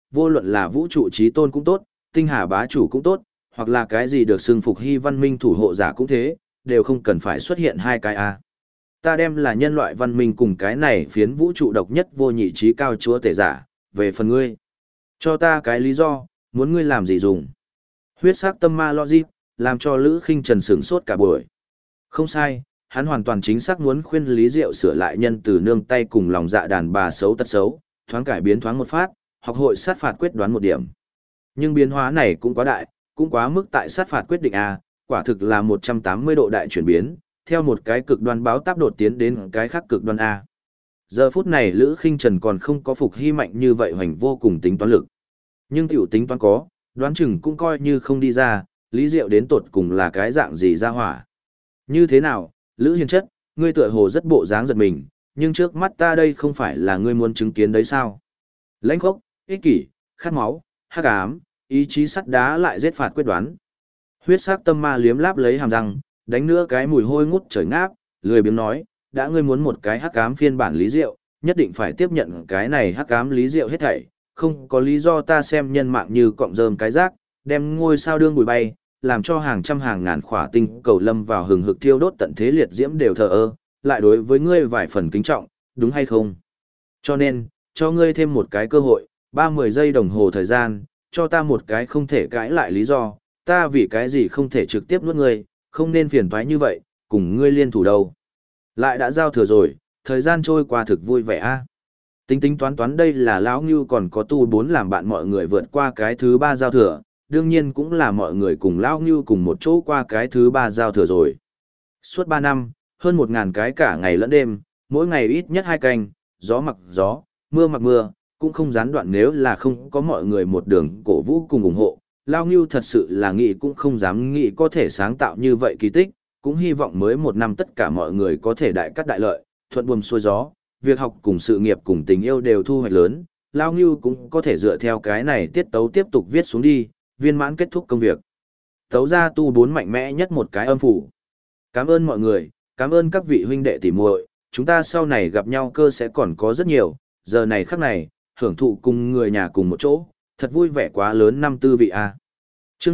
vô luận là vũ trụ trí tôn cũng tốt, tinh hà bá chủ cũng tốt, hoặc là cái gì được xưng phục hy văn minh thủ hộ giả cũng thế, đều không cần phải xuất hiện hai cái a. Ta đem là nhân loại văn minh cùng cái này phiến vũ trụ độc nhất vô nhị trí cao chúa tể giả, về phần ngươi. Cho ta cái lý do, muốn ngươi làm gì dùng. Huyết sắc tâm ma logic, làm cho Lữ Khinh Trần sửng sốt cả buổi. Không sai, hắn hoàn toàn chính xác muốn khuyên Lý Diệu sửa lại nhân từ nương tay cùng lòng dạ đàn bà xấu tật xấu, thoáng cải biến thoáng một phát, học hội sát phạt quyết đoán một điểm. Nhưng biến hóa này cũng quá đại, cũng quá mức tại sát phạt quyết định A, quả thực là 180 độ đại chuyển biến, theo một cái cực đoan báo táp đột tiến đến cái khác cực đoan A. Giờ phút này Lữ Khinh Trần còn không có phục hy mạnh như vậy hoành vô cùng tính toán lực. Nhưng tiểu tính toán có, đoán chừng cũng coi như không đi ra, Lý Diệu đến tột cùng là cái dạng gì ra hỏa. Như thế nào, Lữ Hiền chất, ngươi tựa hồ rất bộ dáng giật mình, nhưng trước mắt ta đây không phải là ngươi muốn chứng kiến đấy sao? Lãnh khốc, ích kỷ, khát máu, hắc ám, ý chí sắt đá lại giết phạt quyết đoán. Huyết sắc tâm ma liếm láp lấy hàm răng, đánh nữa cái mùi hôi ngút trời ngáp, lười biếng nói, đã ngươi muốn một cái hắc ám phiên bản Lý Diệu, nhất định phải tiếp nhận cái này hắc ám Lý Diệu hết thảy, không có lý do ta xem nhân mạng như cọng rơm cái rác, đem ngôi sao đương bụi bay, làm cho hàng trăm hàng ngàn khỏa tinh cầu lâm vào hừng hực thiêu đốt tận thế liệt diễm đều thờ ơ, lại đối với ngươi vài phần kính trọng, đúng hay không? Cho nên, cho ngươi thêm một cái cơ hội, 30 giây đồng hồ thời gian, cho ta một cái không thể cãi lại lý do, ta vì cái gì không thể trực tiếp nuốt ngươi, không nên phiền toái như vậy, cùng ngươi liên thủ đâu. Lại đã giao thừa rồi, thời gian trôi qua thực vui vẻ a. Tính tính toán toán đây là lão Ngưu còn có tu 4 làm bạn mọi người vượt qua cái thứ 3 giao thừa, đương nhiên cũng là mọi người cùng lão Ngưu cùng một chỗ qua cái thứ 3 giao thừa rồi. Suốt 3 năm, hơn 1000 cái cả ngày lẫn đêm, mỗi ngày ít nhất 2 canh, gió mặc gió, mưa mặc mưa, cũng không gián đoạn nếu là không có mọi người một đường cổ vũ cùng ủng hộ. Lão Ngưu thật sự là nghĩ cũng không dám nghĩ có thể sáng tạo như vậy kỳ tích, cũng hy vọng mới một năm tất cả mọi người có thể đại cắt đại lợi, thuận buồm xuôi gió, việc học cùng sự nghiệp cùng tình yêu đều thu hoạch lớn, Lão Ngưu cũng có thể dựa theo cái này tiết tấu tiếp tục viết xuống đi, viên mãn kết thúc công việc. Tấu ra tu 4 mạnh mẽ nhất một cái âm phủ. Cảm ơn mọi người, cảm ơn các vị huynh đệ tỉ muội, chúng ta sau này gặp nhau cơ sẽ còn có rất nhiều, giờ này khắc này, hưởng thụ cùng người nhà cùng một chỗ, thật vui vẻ quá lớn năm tư vị a. Chương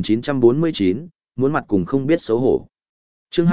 2949, muốn mặt cùng không biết xấu hổ. Chương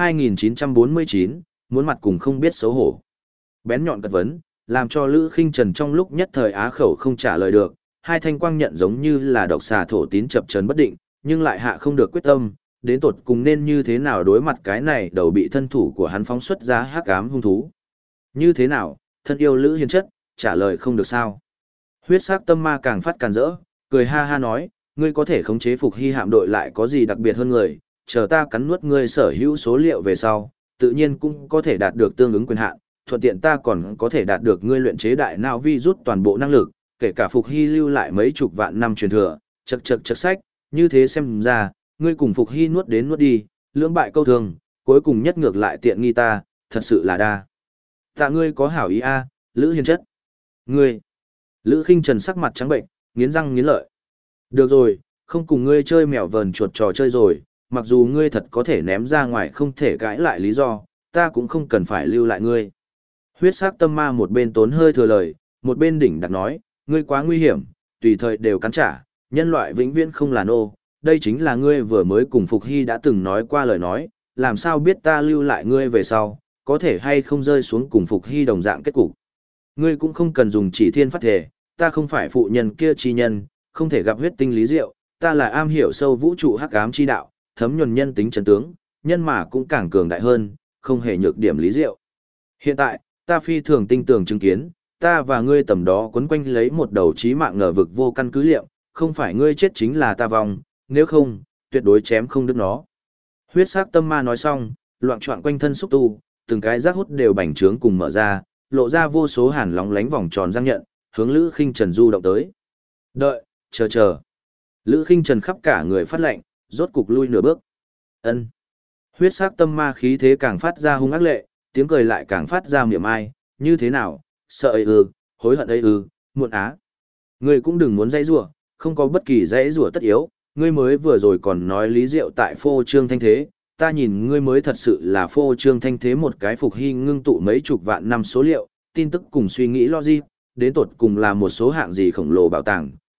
2949, muốn mặt cùng không biết xấu hổ. Bén nhọn cật vấn, làm cho Lữ Khinh Trần trong lúc nhất thời á khẩu không trả lời được, hai thanh quang nhận giống như là độc xà thổ tín chập chờn bất định, nhưng lại hạ không được quyết tâm, đến tột cùng nên như thế nào đối mặt cái này đầu bị thân thủ của hắn phóng xuất ra hắc ám hung thú. Như thế nào, thân yêu Lữ Hiền chất, trả lời không được sao. Huyết sắc tâm ma càng phát càng rỡ, cười ha ha nói, ngươi có thể khống chế phục hy hạm đội lại có gì đặc biệt hơn người, chờ ta cắn nuốt ngươi sở hữu số liệu về sau, tự nhiên cũng có thể đạt được tương ứng quyền hạn, thuận tiện ta còn có thể đạt được ngươi luyện chế đại não vi rút toàn bộ năng lực, kể cả phục hy lưu lại mấy chục vạn năm truyền thừa, chậc chậc chậc sách, như thế xem ra, ngươi cùng phục hy nuốt đến nuốt đi, lưỡng bại câu thường, cuối cùng nhất ngược lại tiện nghi ta, thật sự là đa. Tạ ngươi có hảo ý a, Lữ Hiền chất. Ngươi. Lữ Khinh Trần sắc mặt trắng bệnh, nghiến răng nghiến lợi. Được rồi, không cùng ngươi chơi mèo vờn chuột trò chơi rồi, mặc dù ngươi thật có thể ném ra ngoài không thể cãi lại lý do, ta cũng không cần phải lưu lại ngươi. Huyết sắc tâm ma một bên tốn hơi thừa lời, một bên đỉnh đặt nói, ngươi quá nguy hiểm, tùy thời đều cắn trả, nhân loại vĩnh viễn không là nô, đây chính là ngươi vừa mới cùng Phục Hy đã từng nói qua lời nói, làm sao biết ta lưu lại ngươi về sau, có thể hay không rơi xuống cùng Phục Hy đồng dạng kết cục. Ngươi cũng không cần dùng chỉ thiên phát thể, ta không phải phụ nhân kia chi nhân, không thể gặp huyết tinh lý diệu, ta là am hiểu sâu vũ trụ hắc ám chi đạo, thấm nhuần nhân tính chân tướng, nhân mà cũng càng cường đại hơn, không hề nhược điểm lý diệu. Hiện tại, ta phi thường tinh tường chứng kiến, ta và ngươi tầm đó quấn quanh lấy một đầu chí mạng ngờ vực vô căn cứ liệu, không phải ngươi chết chính là ta vong, nếu không, tuyệt đối chém không đứt nó. Huyết sắc tâm ma nói xong, loạn choạng quanh thân xúc tu, từng cái rác hút đều bành trướng cùng mở ra, lộ ra vô số hàn lóng lánh vòng tròn răng nhận, hướng Lữ Khinh Trần du động tới. Đợi, chờ. Lữ Khinh Trần khắp cả người phát lạnh, rốt cục lui nửa bước. Ân. Huyết sắc tâm ma khí thế càng phát ra hung ác lệ, tiếng cười lại càng phát ra mỉa mai, như thế nào, sợ ấy ư, hối hận ấy ư, muộn á. Ngươi cũng đừng muốn dãy rủa, không có bất kỳ dãy rủa tất yếu, ngươi mới vừa rồi còn nói lý diệu tại phô trương thanh thế, ta nhìn ngươi mới thật sự là phô trương thanh thế một cái Phục Hy ngưng tụ mấy chục vạn năm số liệu, tin tức cùng suy nghĩ logic, đến tột cùng là một số hạng gì khổng lồ bảo tàng,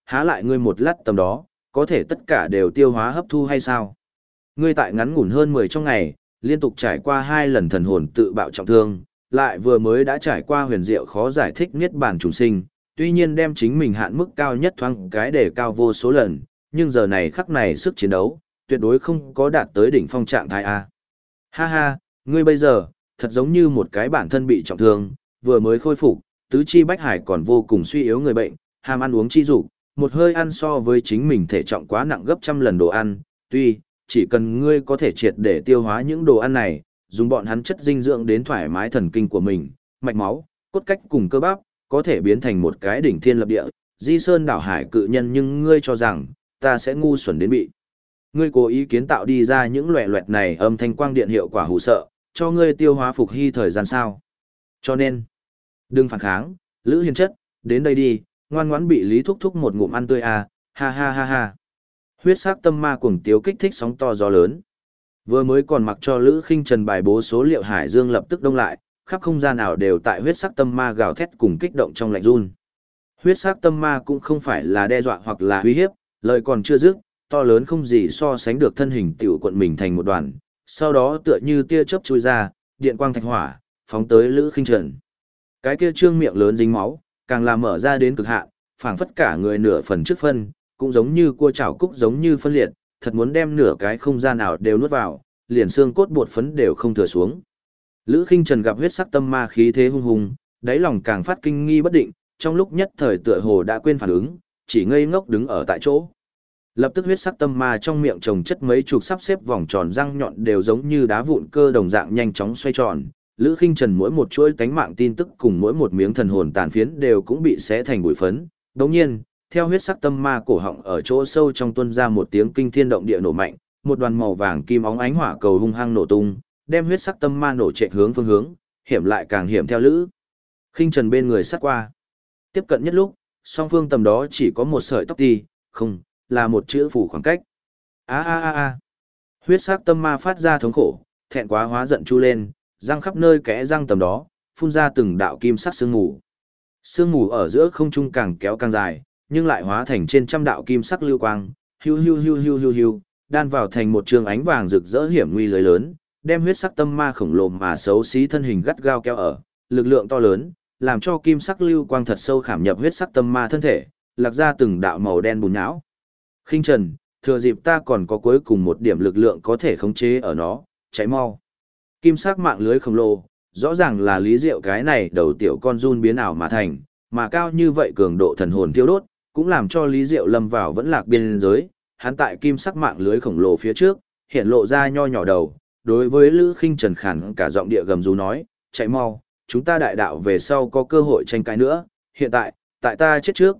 há lại ngươi một lát tầm đó, có thể tất cả đều tiêu hóa hấp thu hay sao? Ngươi tại ngắn ngủn hơn 10 trong ngày, liên tục trải qua 2 lần thần hồn tự bạo trọng thương, lại vừa mới đã trải qua huyền diệu khó giải thích niết bàn trùng sinh, tuy nhiên đem chính mình hạn mức cao nhất thoáng cái để cao vô số lần, nhưng giờ này khắc này sức chiến đấu, tuyệt đối không có đạt tới đỉnh phong trạng thái A. Ha ha, ngươi bây giờ, thật giống như một cái bản thân bị trọng thương, vừa mới khôi phục, tứ chi bách hải còn vô cùng suy yếu người bệnh, ham ăn uống chi dục, một hơi ăn so với chính mình thể trọng quá nặng gấp trăm lần đồ ăn, tuy, chỉ cần ngươi có thể triệt để tiêu hóa những đồ ăn này, dùng bọn hắn chất dinh dưỡng đến thoải mái thần kinh của mình, mạch máu, cốt cách cùng cơ bắp, có thể biến thành một cái đỉnh thiên lập địa, di sơn đảo hải cự nhân, nhưng ngươi cho rằng, ta sẽ ngu xuẩn đến bị. Ngươi cố ý kiến tạo đi ra những loẹ loẹt này âm thanh quang điện hiệu quả hù sợ, cho ngươi tiêu hóa phục hy thời gian sao. Cho nên, đừng phản kháng, Lữ Hiền chất, đến đây đi, ngoan ngoãn bị Lý Thúc Thúc một ngụm ăn tươi à, ha ha ha ha. Huyết sắc tâm ma cuồng tiếu kích thích sóng to gió lớn. Vừa mới còn mặc cho Lữ Khinh Trần bài bố số liệu hải dương lập tức đông lại, khắp không gian nào đều tại huyết sắc tâm ma gào thét cùng kích động trong lạnh run. Huyết sắc tâm ma cũng không phải là đe dọa hoặc là uy hiếp, lời còn chưa dứt, to lớn không gì so sánh được thân hình tiểu quận mình thành một đoàn, sau đó tựa như tia chớp chui ra, điện quang thạch hỏa, phóng tới Lữ Khinh Trần. Cái kia trương miệng lớn dính máu, càng làm mở ra đến cực hạn, phảng phất cả người nửa phần trước phân, cũng giống như cua chảo cúc giống như phân liệt, thật muốn đem nửa cái không gian nào đều nuốt vào, liền xương cốt bột phấn đều không thừa xuống. Lữ Khinh Trần gặp huyết sắc tâm ma khí thế hung hùng, đáy lòng càng phát kinh nghi bất định, trong lúc nhất thời tựa hồ đã quên phản ứng, chỉ ngây ngốc đứng ở tại chỗ. Lập tức huyết sắc tâm ma trong miệng trồng chất mấy chục sắp xếp vòng tròn răng nhọn đều giống như đá vụn cơ đồng dạng nhanh chóng xoay tròn. Lữ Khinh Trần mỗi một chuỗi tánh mạng tin tức cùng mỗi một miếng thần hồn tàn phiến đều cũng bị xé thành bụi phấn. Đồng nhiên, theo huyết sắc tâm ma cổ họng ở chỗ sâu trong tuôn ra một tiếng kinh thiên động địa nổ mạnh, một đoàn màu vàng kim óng ánh hỏa cầu hung hăng nổ tung, đem huyết sắc tâm ma nổ trệ hướng phương hướng, hiểm lại càng hiểm theo Lữ Khinh Trần bên người sát qua. Tiếp cận nhất lúc, song phương tầm đó chỉ có một sợi tóc ti, không, là một chữ phủ khoảng cách. A a a a. Huyết sắc tâm ma phát ra thống khổ, thẹn quá hóa giận chu lên, răng khắp nơi kẽ răng tầm đó, phun ra từng đạo kim sắc sương mù. Sương mù ở giữa không trung càng kéo càng dài, nhưng lại hóa thành trên trăm đạo kim sắc lưu quang, hiu hiu hiu hiu hiu hiu, đan vào thành một trường ánh vàng rực rỡ hiểm nguy lưới lớn, đem huyết sắc tâm ma khổng lồ mà xấu xí thân hình gắt gao kéo ở, lực lượng to lớn, làm cho kim sắc lưu quang thật sâu khảm nhập huyết sắc tâm ma thân thể, lạc ra từng đạo màu đen bùn nhão. Khinh Trần, thừa dịp ta còn có cuối cùng một điểm lực lượng có thể khống chế ở nó, cháy mau. Kim sắc mạng lưới khổng lồ, rõ ràng là Lý Diệu cái này đầu tiểu con run biến ảo mà thành, mà cao như vậy cường độ thần hồn thiêu đốt, cũng làm cho Lý Diệu lâm vào vẫn lạc biên giới, hắn tại kim sắc mạng lưới khổng lồ phía trước, hiện lộ ra nho nhỏ đầu, đối với Lữ Khinh Trần khản cả giọng địa gầm rú nói, chạy mau, chúng ta đại đạo về sau có cơ hội tranh cãi nữa, hiện tại ta chết trước,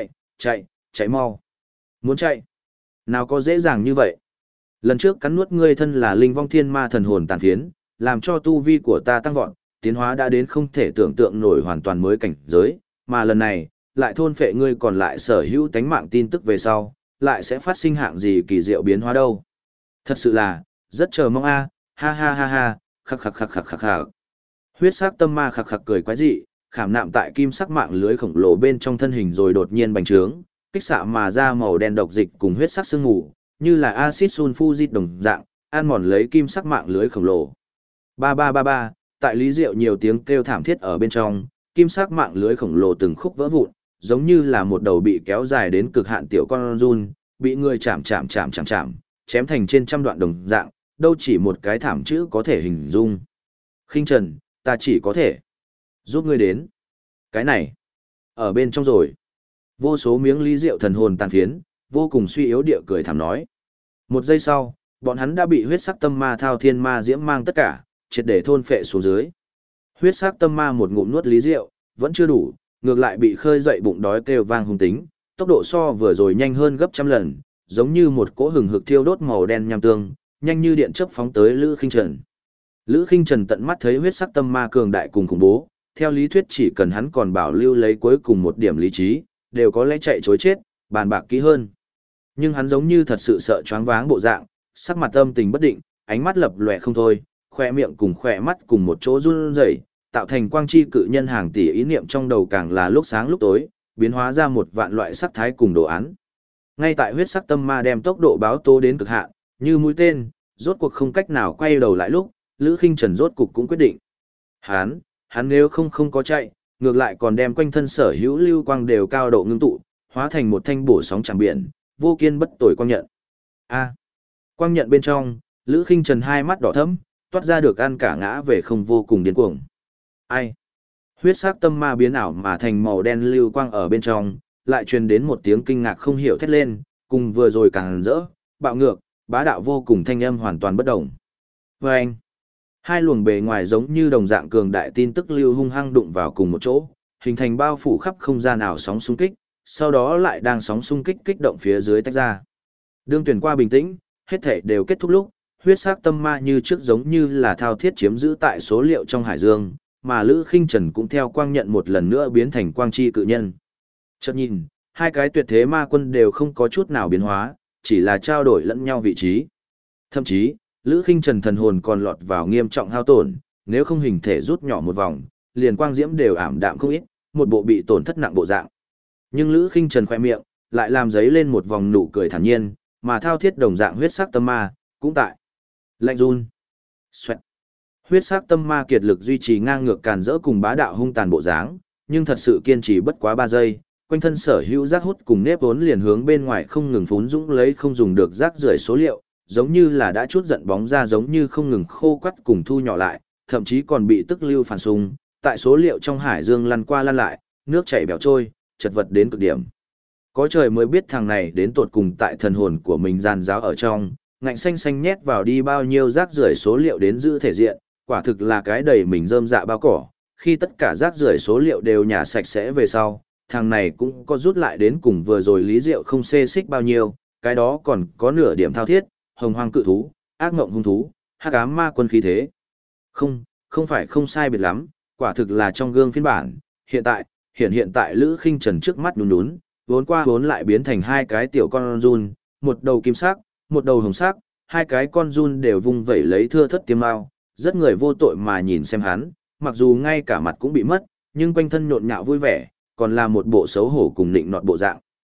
chạy mau. Muốn chạy? Nào có dễ dàng như vậy? Lần trước cắn nuốt ngươi thân là linh vong thiên ma thần hồn tàn phiến, làm cho tu vi của ta tăng vọt, tiến hóa đã đến không thể tưởng tượng nổi hoàn toàn mới cảnh giới, mà lần này, lại thôn phệ ngươi còn lại sở hữu tánh mạng tin tức về sau, lại sẽ phát sinh hạng gì kỳ diệu biến hóa đâu. Thật sự là, rất chờ mong a, ha ha ha ha, khắc khắc khắc khắc khắc khắc. Huyết sắc tâm ma khắc khắc cười quái dị, khảm nạm tại kim sắc mạng lưới khổng lồ bên trong thân hình rồi đột nhiên bành trướng, kích xạ mà ra màu đen độc dịch cùng huyết sắc sương mù, như là axit sulfuric đồng dạng, ăn mòn lấy kim sắc mạng lưới khổng lồ. Ba ba ba ba, tại Lý Diệu nhiều tiếng kêu thảm thiết ở bên trong, kim sắc mạng lưới khổng lồ từng khúc vỡ vụn, giống như là một đầu bị kéo dài đến cực hạn tiểu con run, bị người chạm, chém thành trên trăm đoạn đồng dạng, đâu chỉ một cái thảm chữ có thể hình dung. Khinh Trần, ta chỉ có thể giúp ngươi đến. Cái này, ở bên trong rồi. Vô số miếng Lý Diệu thần hồn tàn phiến, vô cùng suy yếu địa cười thảm nói. Một giây sau, bọn hắn đã bị huyết sắc tâm ma thao thiên ma diễm mang tất cả, triệt để thôn phệ xuống dưới. Huyết sắc tâm ma một ngụm nuốt Lý Diệu, vẫn chưa đủ, ngược lại bị khơi dậy bụng đói kêu vang hung tính, tốc độ so vừa rồi nhanh hơn gấp trăm lần, giống như một cỗ hừng hực thiêu đốt màu đen nham tương, nhanh như điện chớp phóng tới Lữ Khinh Trần. Lữ Khinh Trần tận mắt thấy huyết sắc tâm ma cường đại cùng khủng bố, theo lý thuyết chỉ cần hắn còn bảo lưu lấy cuối cùng một điểm lý trí, đều có lẽ chạy chối chết, bàn bạc kỹ hơn. Nhưng hắn giống như thật sự sợ choáng váng bộ dạng, sắc mặt âm tình bất định, ánh mắt lập lòe không thôi, khoe miệng cùng khoe mắt cùng một chỗ run rẩy, tạo thành quang chi cự nhân hàng tỷ ý niệm trong đầu càng là lúc sáng lúc tối, biến hóa ra một vạn loại sắc thái cùng đồ án. Ngay tại huyết sắc tâm ma đem tốc độ báo tố đến cực hạn, như mũi tên, rốt cuộc không cách nào quay đầu lại lúc, Lữ Khinh Trần rốt cuộc cũng quyết định. Hắn nếu không có chạy, ngược lại còn đem quanh thân sở hữu lưu quang đều cao độ ngưng tụ, hóa thành một thanh bổ sóng chạm biển, vô kiên bất tồi quang nhận. Quang nhận bên trong, Lữ Khinh Trần hai mắt đỏ thẫm, toát ra được ăn cả ngã về không vô cùng điên cuồng. Huyết sắc tâm ma biến ảo mà thành màu đen lưu quang ở bên trong, lại truyền đến một tiếng kinh ngạc không hiểu thét lên, cùng vừa rồi càng rỡ, bạo ngược, bá đạo vô cùng thanh âm hoàn toàn bất động. Vâng! Hai luồng bề ngoài giống như đồng dạng cường đại tin tức lưu hung hăng đụng vào cùng một chỗ, hình thành bao phủ khắp không gian ảo sóng xung kích, sau đó lại đang sóng xung kích kích động phía dưới tách ra. Đương tuyển qua bình tĩnh, hết thể đều kết thúc lúc, huyết sắc tâm ma như trước giống như là thao thiết chiếm giữ tại số liệu trong hải dương, mà Lữ Khinh Trần cũng theo quang nhận một lần nữa biến thành quang chi cự nhân. Chợt nhìn, hai cái tuyệt thế ma quân đều không có chút nào biến hóa, chỉ là trao đổi lẫn nhau vị trí. Thậm chí, Lữ Khinh Trần thần hồn còn lọt vào nghiêm trọng hao tổn, nếu không hình thể rút nhỏ một vòng, liền quang diễm đều ảm đạm không ít, một bộ bị tổn thất nặng bộ dạng. Nhưng Lữ Khinh Trần khoe miệng, lại làm giấy lên một vòng nụ cười thản nhiên, mà thao thiết đồng dạng huyết sắc tâm ma, cũng tại. Lạnh run. Xoẹt. Huyết sắc tâm ma kiệt lực duy trì ngang ngược càn rỡ cùng bá đạo hung tàn bộ dáng, nhưng thật sự kiên trì bất quá 3 giây, quanh thân sở hữu rác hút cùng nếp vốn liền hướng bên ngoài không ngừng phún dũng lấy không dùng được rác rưởi số liệu, giống như là đã chút giận bóng ra giống như không ngừng khô quắt cùng thu nhỏ lại, thậm chí còn bị tức lưu phản xung, tại số liệu trong hải dương lăn qua lăn lại, nước chảy bèo trôi, chật vật đến cực điểm. Có trời mới biết thằng này đến tột cùng tại thần hồn của mình giàn giáo ở trong, ngạnh xanh xanh nhét vào đi bao nhiêu rác rưởi số liệu đến giữ thể diện, quả thực là cái đầy mình rơm dạ bao cỏ, khi tất cả rác rưởi số liệu đều nhả sạch sẽ về sau, thằng này cũng có rút lại đến cùng vừa rồi Lý Diệu không xê xích bao nhiêu, cái đó còn có nửa điểm thao thiết, hồng hoang cự thú, ác ngộng hung thú, hắc ám ma quân khí thế. Không phải không sai biệt lắm, quả thực là trong gương phiên bản, hiện tại Lữ Khinh Trần trước mắt nhún, vốn qua vốn lại biến thành hai cái tiểu con run, một đầu kim sắc, một đầu hồng sắc, hai cái con run đều vung vẩy lấy thưa thất tiêm mao, rất người vô tội mà nhìn xem hắn, mặc dù ngay cả mặt cũng bị mất, nhưng quanh thân nhộn nhạo vui vẻ, còn là một bộ xấu hổ cùng nịnh nọt bộ dạng.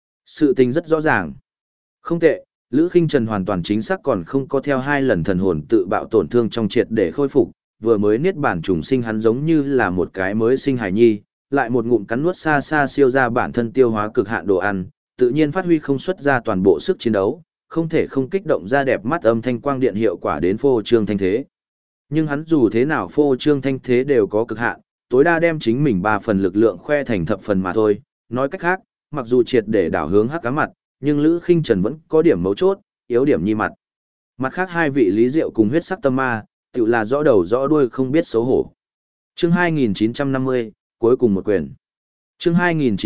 Sự tình rất rõ ràng. Không tệ, Lữ Khinh Trần hoàn toàn chính xác còn không có theo 2 lần thần hồn tự bạo tổn thương trong triệt để khôi phục, vừa mới niết bản trùng sinh hắn giống như là một cái mới sinh hài nhi, lại một ngụm cắn nuốt xa xa siêu ra bản thân tiêu hóa cực hạn đồ ăn, tự nhiên phát huy không xuất ra toàn bộ sức chiến đấu, không thể không kích động ra đẹp mắt âm thanh quang điện hiệu quả đến phô trương thanh thế. Nhưng hắn dù thế nào phô trương thanh thế đều có cực hạn, tối đa đem chính mình 3 phần lực lượng khoe thành thập phần mà thôi. Nói cách khác, mặc dù triệt để đảo hướng hắc cá mặt, nhưng Lữ Khinh Trần vẫn có điểm mấu chốt, yếu điểm nhi mặt. Mặt khác hai vị Lý Diệu cùng huyết sắc tâm ma, tự là rõ đầu rõ đuôi không biết xấu hổ. Chương 2950, cuối cùng một quyền. Chương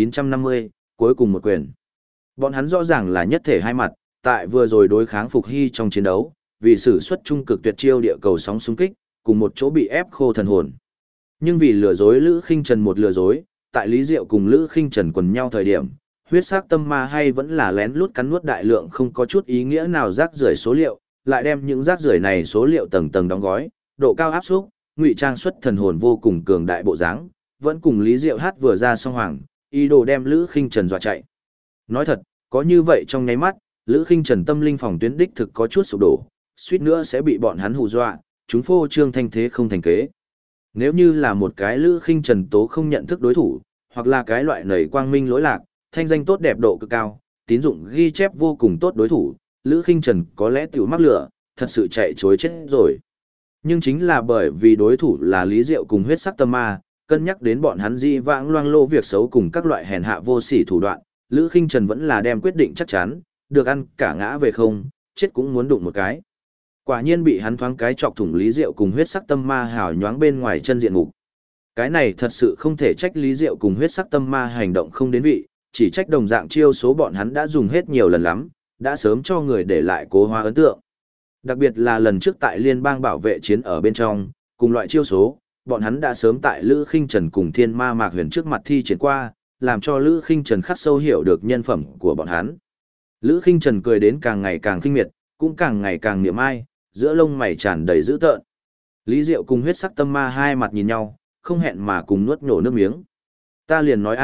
2950, cuối cùng một quyền. Bọn hắn rõ ràng là nhất thể hai mặt, tại vừa rồi đối kháng Phục Hy trong chiến đấu, vì sử xuất trung cực tuyệt chiêu địa cầu sóng xung kích, cùng một chỗ bị ép khô thần hồn. Nhưng vì lừa dối Lữ Khinh Trần một lừa dối, tại Lý Diệu cùng Lữ Khinh Trần quần nhau thời điểm, huyết sắc tâm ma hay vẫn là lén lút cắn nuốt đại lượng không có chút ý nghĩa nào rác rưởi số liệu, lại đem những rác rưởi này số liệu tầng tầng đóng gói, độ cao áp xúc, ngụy trang xuất thần hồn vô cùng cường đại bộ dáng, vẫn cùng Lý Diệu hát vừa ra song hoàng, ý đồ đem Lữ Khinh Trần dọa chạy. Nói thật, có như vậy trong nháy mắt, Lữ Khinh Trần tâm linh phòng tuyến đích thực có chút sụp đổ, suýt nữa sẽ bị bọn hắn hù dọa, chúng phô trương thanh thế không thành kế. Nếu như là một cái Lữ Khinh Trần tố không nhận thức đối thủ, hoặc là cái loại nảy quang minh lỗi lạc, thanh danh tốt đẹp độ cực cao, tín dụng ghi chép vô cùng tốt đối thủ, Lữ Khinh Trần có lẽ tiểu mắc lửa, thật sự chạy chối chết rồi. Nhưng chính là bởi vì đối thủ là Lý Diệu cùng huyết sắc tâm ma, cân nhắc đến bọn hắn di vãng loang lô việc xấu cùng các loại hèn hạ vô sỉ thủ đoạn, Lữ Khinh Trần vẫn là đem quyết định chắc chắn, được ăn cả ngã về không, chết cũng muốn đụng một cái. Quả nhiên bị hắn thoáng cái chọc thủng Lý Diệu cùng huyết sắc tâm ma hào nhoáng bên ngoài chân diện mục. Cái này thật sự không thể trách Lý Diệu cùng huyết sắc tâm ma hành động không đến vị, chỉ trách đồng dạng chiêu số bọn hắn đã dùng hết nhiều lần lắm, đã sớm cho người để lại cố hóa ấn tượng. Đặc biệt là lần trước tại liên bang bảo vệ chiến ở bên trong, cùng loại chiêu số, bọn hắn đã sớm tại Lữ Khinh Trần cùng Thiên Ma Mạc Huyền trước mặt thi triển qua, làm cho Lữ Khinh Trần khắc sâu hiểu được nhân phẩm của bọn hắn. Lữ Khinh Trần cười đến càng ngày càng khinh miệt, cũng càng ngày càng niệm ai, giữa lông mày tràn đầy dữ tợn. Lý Diệu cùng huyết sắc tâm ma hai mặt nhìn nhau, không hẹn mà cùng nuốt nhổ nước miếng. Ta liền nói a,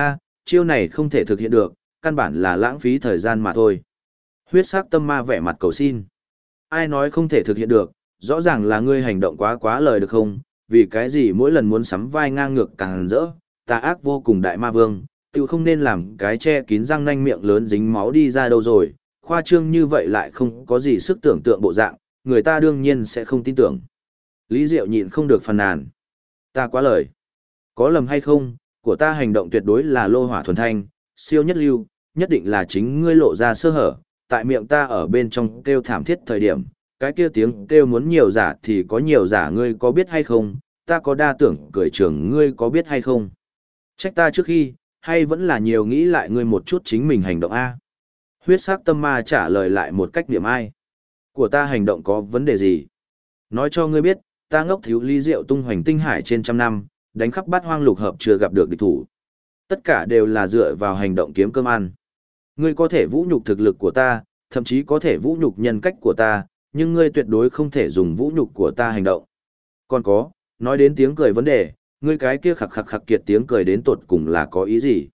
chiêu này không thể thực hiện được, căn bản là lãng phí thời gian mà thôi. Huyết sắc tâm ma vẻ mặt cầu xin. Ai nói không thể thực hiện được, rõ ràng là ngươi hành động quá lời được không, vì cái gì mỗi lần muốn sắm vai ngang ngược càng rỡ, tà ác vô cùng đại ma vương, tự không nên làm cái che kín răng nanh miệng lớn dính máu đi ra đâu rồi, khoa trương như vậy lại không có gì sức tưởng tượng bộ dạng, người ta đương nhiên sẽ không tin tưởng. Lý Diệu nhịn không được phàn nàn. Ta quá lời. Có lầm hay không, của ta hành động tuyệt đối là lô hỏa thuần thanh, siêu nhất lưu, nhất định là chính ngươi lộ ra sơ hở, tại miệng ta ở bên trong kêu thảm thiết thời điểm, cái kia tiếng kêu muốn nhiều giả thì có nhiều giả, ngươi có biết hay không, ta có đa tưởng cười trường ngươi có biết hay không. Trách ta trước khi, hay vẫn là nhiều nghĩ lại ngươi một chút chính mình hành động a. Huyết sắc tâm ma trả lời lại một cách niệm ai. Của ta hành động có vấn đề gì? Nói cho ngươi biết, ta ngốc thiếu Lý Diệu tung hoành tinh hải trên trăm năm, đánh khắp bát hoang lục hợp chưa gặp được địch thủ. Tất cả đều là dựa vào hành động kiếm cơm ăn. Ngươi có thể vũ nhục thực lực của ta, thậm chí có thể vũ nhục nhân cách của ta, nhưng ngươi tuyệt đối không thể dùng vũ nhục của ta hành động. Còn có, nói đến tiếng cười vấn đề, ngươi cái kia khặc khặc khặc kiệt tiếng cười đến tột cùng là có ý gì?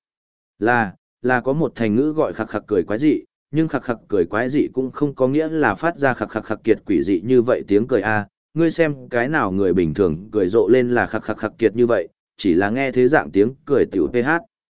Là có một thành ngữ gọi khặc khặc cười quái dị, nhưng khặc khặc cười quái dị cũng không có nghĩa là phát ra khặc khặc khặc kiệt quỷ dị như vậy tiếng cười a. Ngươi xem cái nào người bình thường cười rộ lên là khặc khặc khặc kiệt như vậy, chỉ là nghe thế dạng tiếng cười tiểu PH.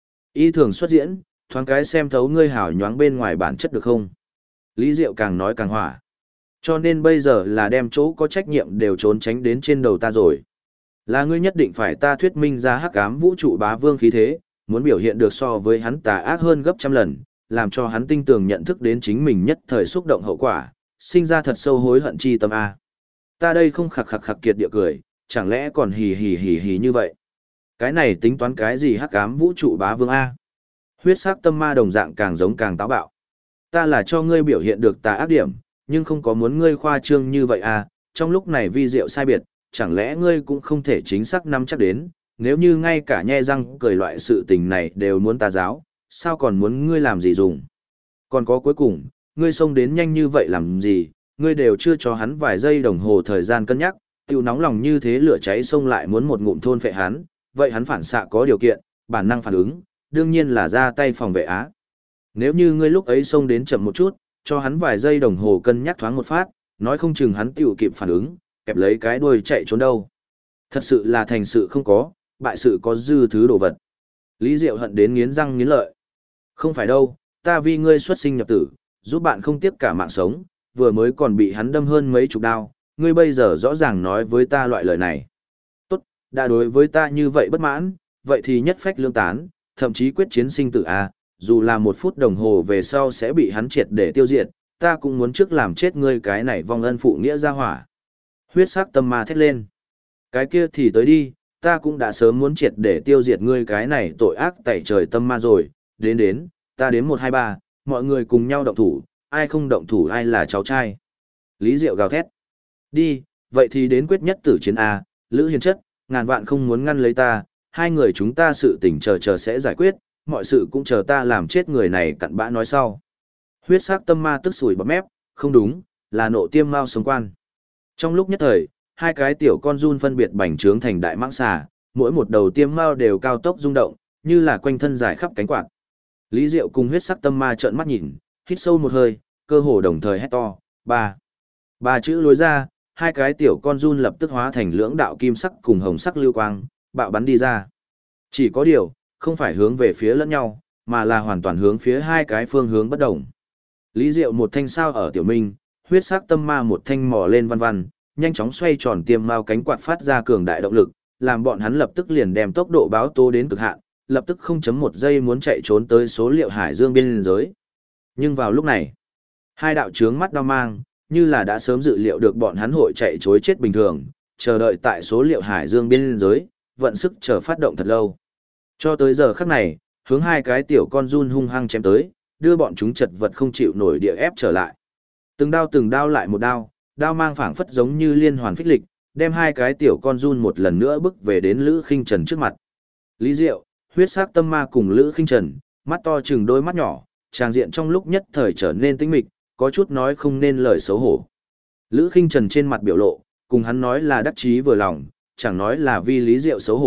Y thường xuất diễn, thoáng cái xem thấu ngươi hào nhoáng bên ngoài bản chất được không? Lý Diệu càng nói càng hỏa. Cho nên bây giờ là đem chỗ có trách nhiệm đều trốn tránh đến trên đầu ta rồi. Là ngươi nhất định phải ta thuyết minh ra hắc ám vũ trụ bá vương khí thế, muốn biểu hiện được so với hắn tà ác hơn gấp trăm lần, làm cho hắn tinh tường nhận thức đến chính mình nhất thời xúc động hậu quả, sinh ra thật sâu hối hận chi tâm A. Ta đây không khặc khặc khặc kiệt địa cười, chẳng lẽ còn hì hì hì hì như vậy? Cái này tính toán cái gì hắc ám vũ trụ bá vương A? Huyết sắc tâm ma đồng dạng càng giống càng táo bạo. Ta là cho ngươi biểu hiện được tà ác điểm, nhưng không có muốn ngươi khoa trương như vậy à, trong lúc này vi diệu sai biệt, chẳng lẽ ngươi cũng không thể chính xác nắm chắc đến, nếu như ngay cả nhe răng cười loại sự tình này đều muốn tà giáo, sao còn muốn ngươi làm gì dùng? Còn có cuối cùng, ngươi xông đến nhanh như vậy làm gì, ngươi đều chưa cho hắn vài giây đồng hồ thời gian cân nhắc, tiêu nóng lòng như thế lửa cháy xông lại muốn một ngụm thôn phệ hắn, vậy hắn phản xạ có điều kiện, bản năng phản ứng, đương nhiên là ra tay phòng vệ á. Nếu như ngươi lúc ấy xông đến chậm một chút, cho hắn vài giây đồng hồ cân nhắc thoáng một phát, nói không chừng hắn tiểu kịp phản ứng, kẹp lấy cái đuôi chạy trốn đâu. Thật sự là thành sự không có, bại sự có dư thứ đồ vật. Lý Diệu hận đến nghiến răng nghiến lợi. Không phải đâu, ta vì ngươi xuất sinh nhập tử, giúp bạn không tiếc cả mạng sống, vừa mới còn bị hắn đâm hơn mấy chục đao, ngươi bây giờ rõ ràng nói với ta loại lời này. Tốt, đã đối với ta như vậy bất mãn, vậy thì nhất phách lương tán, thậm chí quyết chiến sinh tử a, dù là 1 phút đồng hồ về sau sẽ bị hắn triệt để tiêu diệt, ta cũng muốn trước làm chết ngươi cái này vong ân phụ nghĩa ra hỏa. Huyết sắc tâm ma thét lên. Cái kia thì tới đi, ta cũng đã sớm muốn triệt để tiêu diệt ngươi cái này tội ác tẩy trời tâm ma rồi, đến, ta đến 1 2 3, mọi người cùng nhau động thủ, ai không động thủ ai là cháu trai. Lý Diệu gào thét. Đi, vậy thì đến quyết nhất tử chiến A, Lữ Hiền Chất, ngàn vạn không muốn ngăn lấy ta, hai người chúng ta sự tình chờ sẽ giải quyết, mọi sự cũng chờ ta làm chết người này cặn bã nói sau. Huyết sắc tâm ma tức sủi bọt mép, không đúng, là nộ tiêm mao sống quan. Trong lúc nhất thời, hai cái tiểu con run phân biệt bành trướng thành đại mãng xà, mỗi một đầu tiêm mao đều cao tốc rung động, như là quanh thân dài khắp cánh quạt. Lý Diệu cùng huyết sắc tâm ma trợn mắt nhìn, hít sâu một hơi, cơ hồ đồng thời hét to, ba chữ lối ra, hai cái tiểu con run lập tức hóa thành lưỡng đạo kim sắc cùng hồng sắc lưu quang, bạo bắn đi ra. Chỉ có điều, không phải hướng về phía lẫn nhau, mà là hoàn toàn hướng phía hai cái phương hướng bất đồng. Lý Diệu một thanh sao ở tiểu minh, huyết sắc tâm ma một thanh mò lên văn văn, nhanh chóng xoay tròn tiêm mao cánh quạt phát ra cường đại động lực, làm bọn hắn lập tức liền đem tốc độ báo tố đến cực hạn, lập tức 0.1 giây muốn chạy trốn tới số liệu hải dương biên giới. Nhưng vào lúc này, hai đạo trướng mắt đao mang, như là đã sớm dự liệu được bọn hắn hội chạy trối chết bình thường, chờ đợi tại số liệu hải dương biên giới, vận sức chờ phát động thật lâu. Cho tới giờ khắc này, hướng hai cái tiểu con run hung hăng chém tới, đưa bọn chúng chật vật không chịu nổi địa ép trở lại. Từng đao lại một đao, đao mang phảng phất giống như liên hoàn phích lịch, đem hai cái tiểu con run một lần nữa bước về đến Lữ Khinh Trần trước mặt. Lý Diệu, huyết sắc tâm ma cùng Lữ Khinh Trần, mắt to chừng đôi mắt nhỏ, tràng diện trong lúc nhất thời trở nên tĩnh mịch, có chút nói không nên lời xấu hổ. Lữ Khinh Trần trên mặt biểu lộ, cùng hắn nói là đắc chí vừa lòng, chẳng nói là vì Lý Diệu xấu hổ,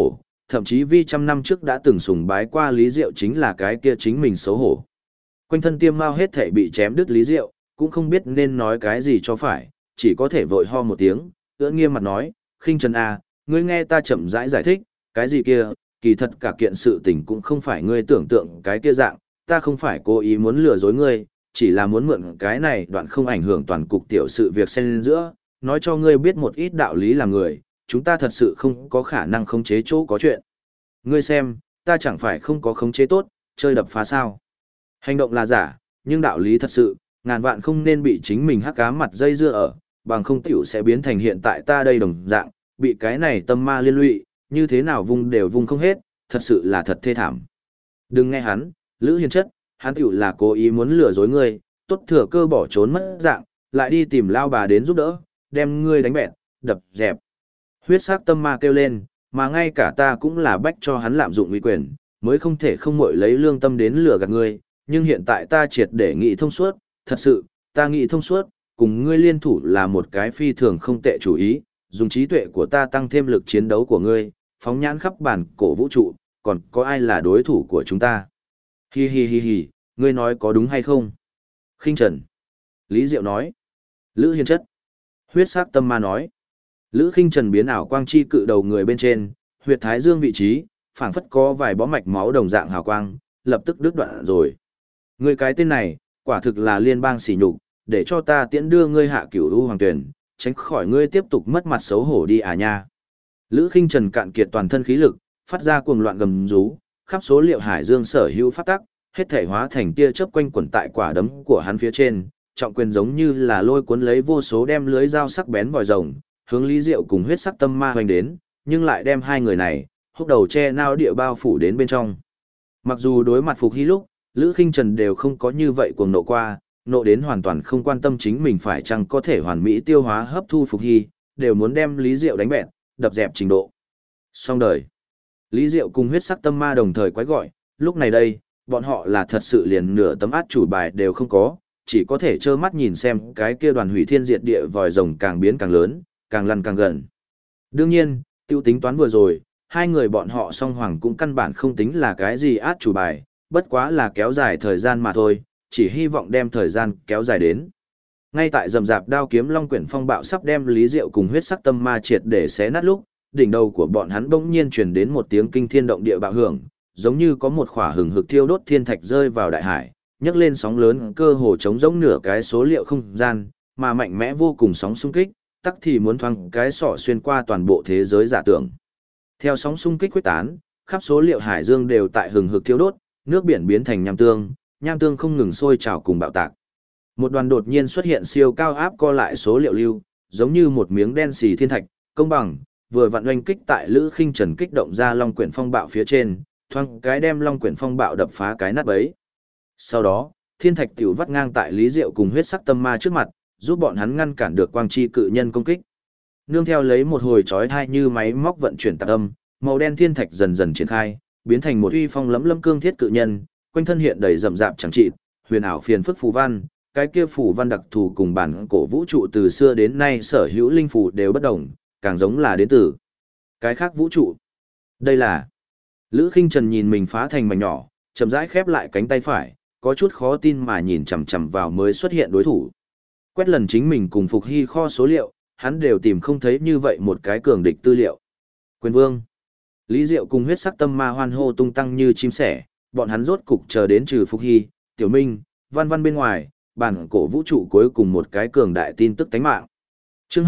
thậm chí vi trăm năm trước đã từng sùng bái qua Lý Diệu chính là cái kia chính mình xấu hổ. Quanh thân tiêm mao hết thể bị chém đứt Lý Diệu, cũng không biết nên nói cái gì cho phải, chỉ có thể vội ho một tiếng, ưỡn nghiêm mặt nói, Khinh Trần à, ngươi nghe ta chậm rãi giải thích, cái gì kia, kỳ thật cả kiện sự tình cũng không phải ngươi tưởng tượng cái kia dạng, ta không phải cố ý muốn lừa dối ngươi, chỉ là muốn mượn cái này đoạn không ảnh hưởng toàn cục tiểu sự việc xen giữa, nói cho ngươi biết một ít đạo lý làm người, chúng ta thật sự không có khả năng khống chế chỗ có chuyện. Ngươi xem, ta chẳng phải không có khống chế tốt, chơi đập phá sao. Hành động là giả, nhưng đạo lý thật sự, ngàn vạn không nên bị chính mình hắc ám mặt dây dưa ở, bằng không tiểu sẽ biến thành hiện tại ta đây đồng dạng, bị cái này tâm ma liên lụy, như thế nào vung đều vung không hết, thật sự là thật thê thảm. Đừng nghe hắn, Lữ Hiền chất, hắn tiểu là cố ý muốn lừa dối ngươi, tốt thừa cơ bỏ trốn mất dạng, lại đi tìm lao bà đến giúp đỡ, đem ngươi đánh bẹt, đập dẹp. Huyết sắc tâm ma kêu lên, mà ngay cả ta cũng là bách cho hắn lạm dụng uy quyền, mới không thể không muội lấy lương tâm đến lừa gạt ngươi, nhưng hiện tại ta triệt để nghĩ thông suốt, thật sự, ta nghĩ thông suốt, cùng ngươi liên thủ là một cái phi thường không tệ chủ ý, dùng trí tuệ của ta tăng thêm lực chiến đấu của ngươi, phóng nhãn khắp bản cổ vũ trụ, còn có ai là đối thủ của chúng ta? Hi hi hi hi, ngươi nói có đúng hay không? Khinh Trần. Lý Diệu nói. Lữ Hiền chất. Huyết sắc tâm ma nói. Lữ Khinh Trần biến ảo quang chi cự đầu người bên trên, huyệt thái dương vị trí, phảng phất có vài bó mạch máu đồng dạng hào quang, lập tức đứt đoạn rồi. Ngươi cái tên này, quả thực là liên bang sỉ nhục, để cho ta tiễn đưa ngươi hạ cửu u hoàng tuyển, tránh khỏi ngươi tiếp tục mất mặt xấu hổ đi à nha. Lữ Khinh Trần cạn kiệt toàn thân khí lực, phát ra cuồng loạn gầm rú, khắp số liệu hải dương sở hữu pháp tắc, hết thể hóa thành tia chớp quanh quẩn tại quả đấm của hắn phía trên, trọng quyền giống như là lôi cuốn lấy vô số đem lưới dao sắc bén vòi rồng, hướng Lý Diệu cùng huyết sắc tâm ma hoành đến, nhưng lại đem hai người này húc đầu che nao địa bao phủ đến bên trong. Mặc dù đối mặt Phục Hy lúc, Lữ Khinh Trần đều không có như vậy cuồng nộ qua, nộ đến hoàn toàn không quan tâm chính mình phải chăng có thể hoàn mỹ tiêu hóa hấp thu Phục Hy, đều muốn đem Lý Diệu đánh bẹt, đập dẹp trình độ. Xong đời. Lý Diệu cùng huyết sắc tâm ma đồng thời quái gọi, lúc này đây, bọn họ là thật sự liền nửa tấm át chủ bài đều không có, chỉ có thể trơ mắt nhìn xem cái kia đoàn hủy thiên diệt địa vòi rồng càng biến càng lớn, càng lăn càng gần. Đương nhiên, tiêu tính toán vừa rồi, hai người bọn họ song hoàng cũng căn bản không tính là cái gì át chủ bài, bất quá là kéo dài thời gian mà thôi, chỉ hy vọng đem thời gian kéo dài đến. Ngay tại rầm rạp đao kiếm long quyển phong bạo sắp đem Lý Diệu cùng huyết sắc tâm ma triệt để xé nát lúc, đỉnh đầu của bọn hắn bỗng nhiên truyền đến một tiếng kinh thiên động địa bạo hưởng, giống như có một khỏa hừng hực thiêu đốt thiên thạch rơi vào đại hải, nhấc lên sóng lớn cơ hồ chống giống nửa cái số liệu không gian, mà mạnh mẽ vô cùng sóng xung kích, tắc thì muốn thoáng cái sỏ xuyên qua toàn bộ thế giới giả tưởng. Theo sóng xung kích quyết tán, khắp số liệu hải dương đều tại hừng hực thiêu đốt, nước biển biến thành nham tương không ngừng sôi trào cùng bạo tạc. Một đoàn đột nhiên xuất hiện siêu cao áp co lại số liệu lưu, giống như một miếng đen xì thiên thạch, công bằng, vừa vặn oanh kích tại Lữ Khinh Trần kích động ra long quyển phong bạo phía trên, thoáng cái đem long quyển phong bạo đập phá cái nát bấy. Sau đó, thiên thạch tiểu vắt ngang tại Lý Diệu cùng huyết sắc tâm ma trước mặt, giúp bọn hắn ngăn cản được quang chi cự nhân công kích. Nương theo lấy một hồi chói tai như máy móc vận chuyển tạc âm, màu đen thiên thạch dần dần triển khai, biến thành một uy phong lẫm lâm cương thiết cự nhân, quanh thân hiện đầy rậm rạp chẳng trị, huyền ảo phiền phức phù văn, cái kia phù văn đặc thù cùng bản cổ vũ trụ từ xưa đến nay sở hữu linh phù đều bất đồng, càng giống là đến từ cái khác vũ trụ. Đây là Lữ Khinh Trần nhìn mình phá thành mảnh nhỏ, chậm rãi khép lại cánh tay phải, có chút khó tin mà nhìn chằm chằm vào mới xuất hiện đối thủ. Quét lần chính mình cùng Phục Hy kho số liệu, hắn đều tìm không thấy như vậy một cái cường địch tư liệu. Quyền Vương. Lý Diệu cùng huyết sắc tâm ma hoan hô tung tăng như chim sẻ, bọn hắn rốt cục chờ đến trừ Phục Hy, Tiểu Minh, Văn Văn bên ngoài, bản cổ vũ trụ cuối cùng một cái cường đại tin tức tánh mạng. Chương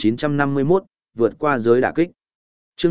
2951, vượt qua giới đả kích. Chương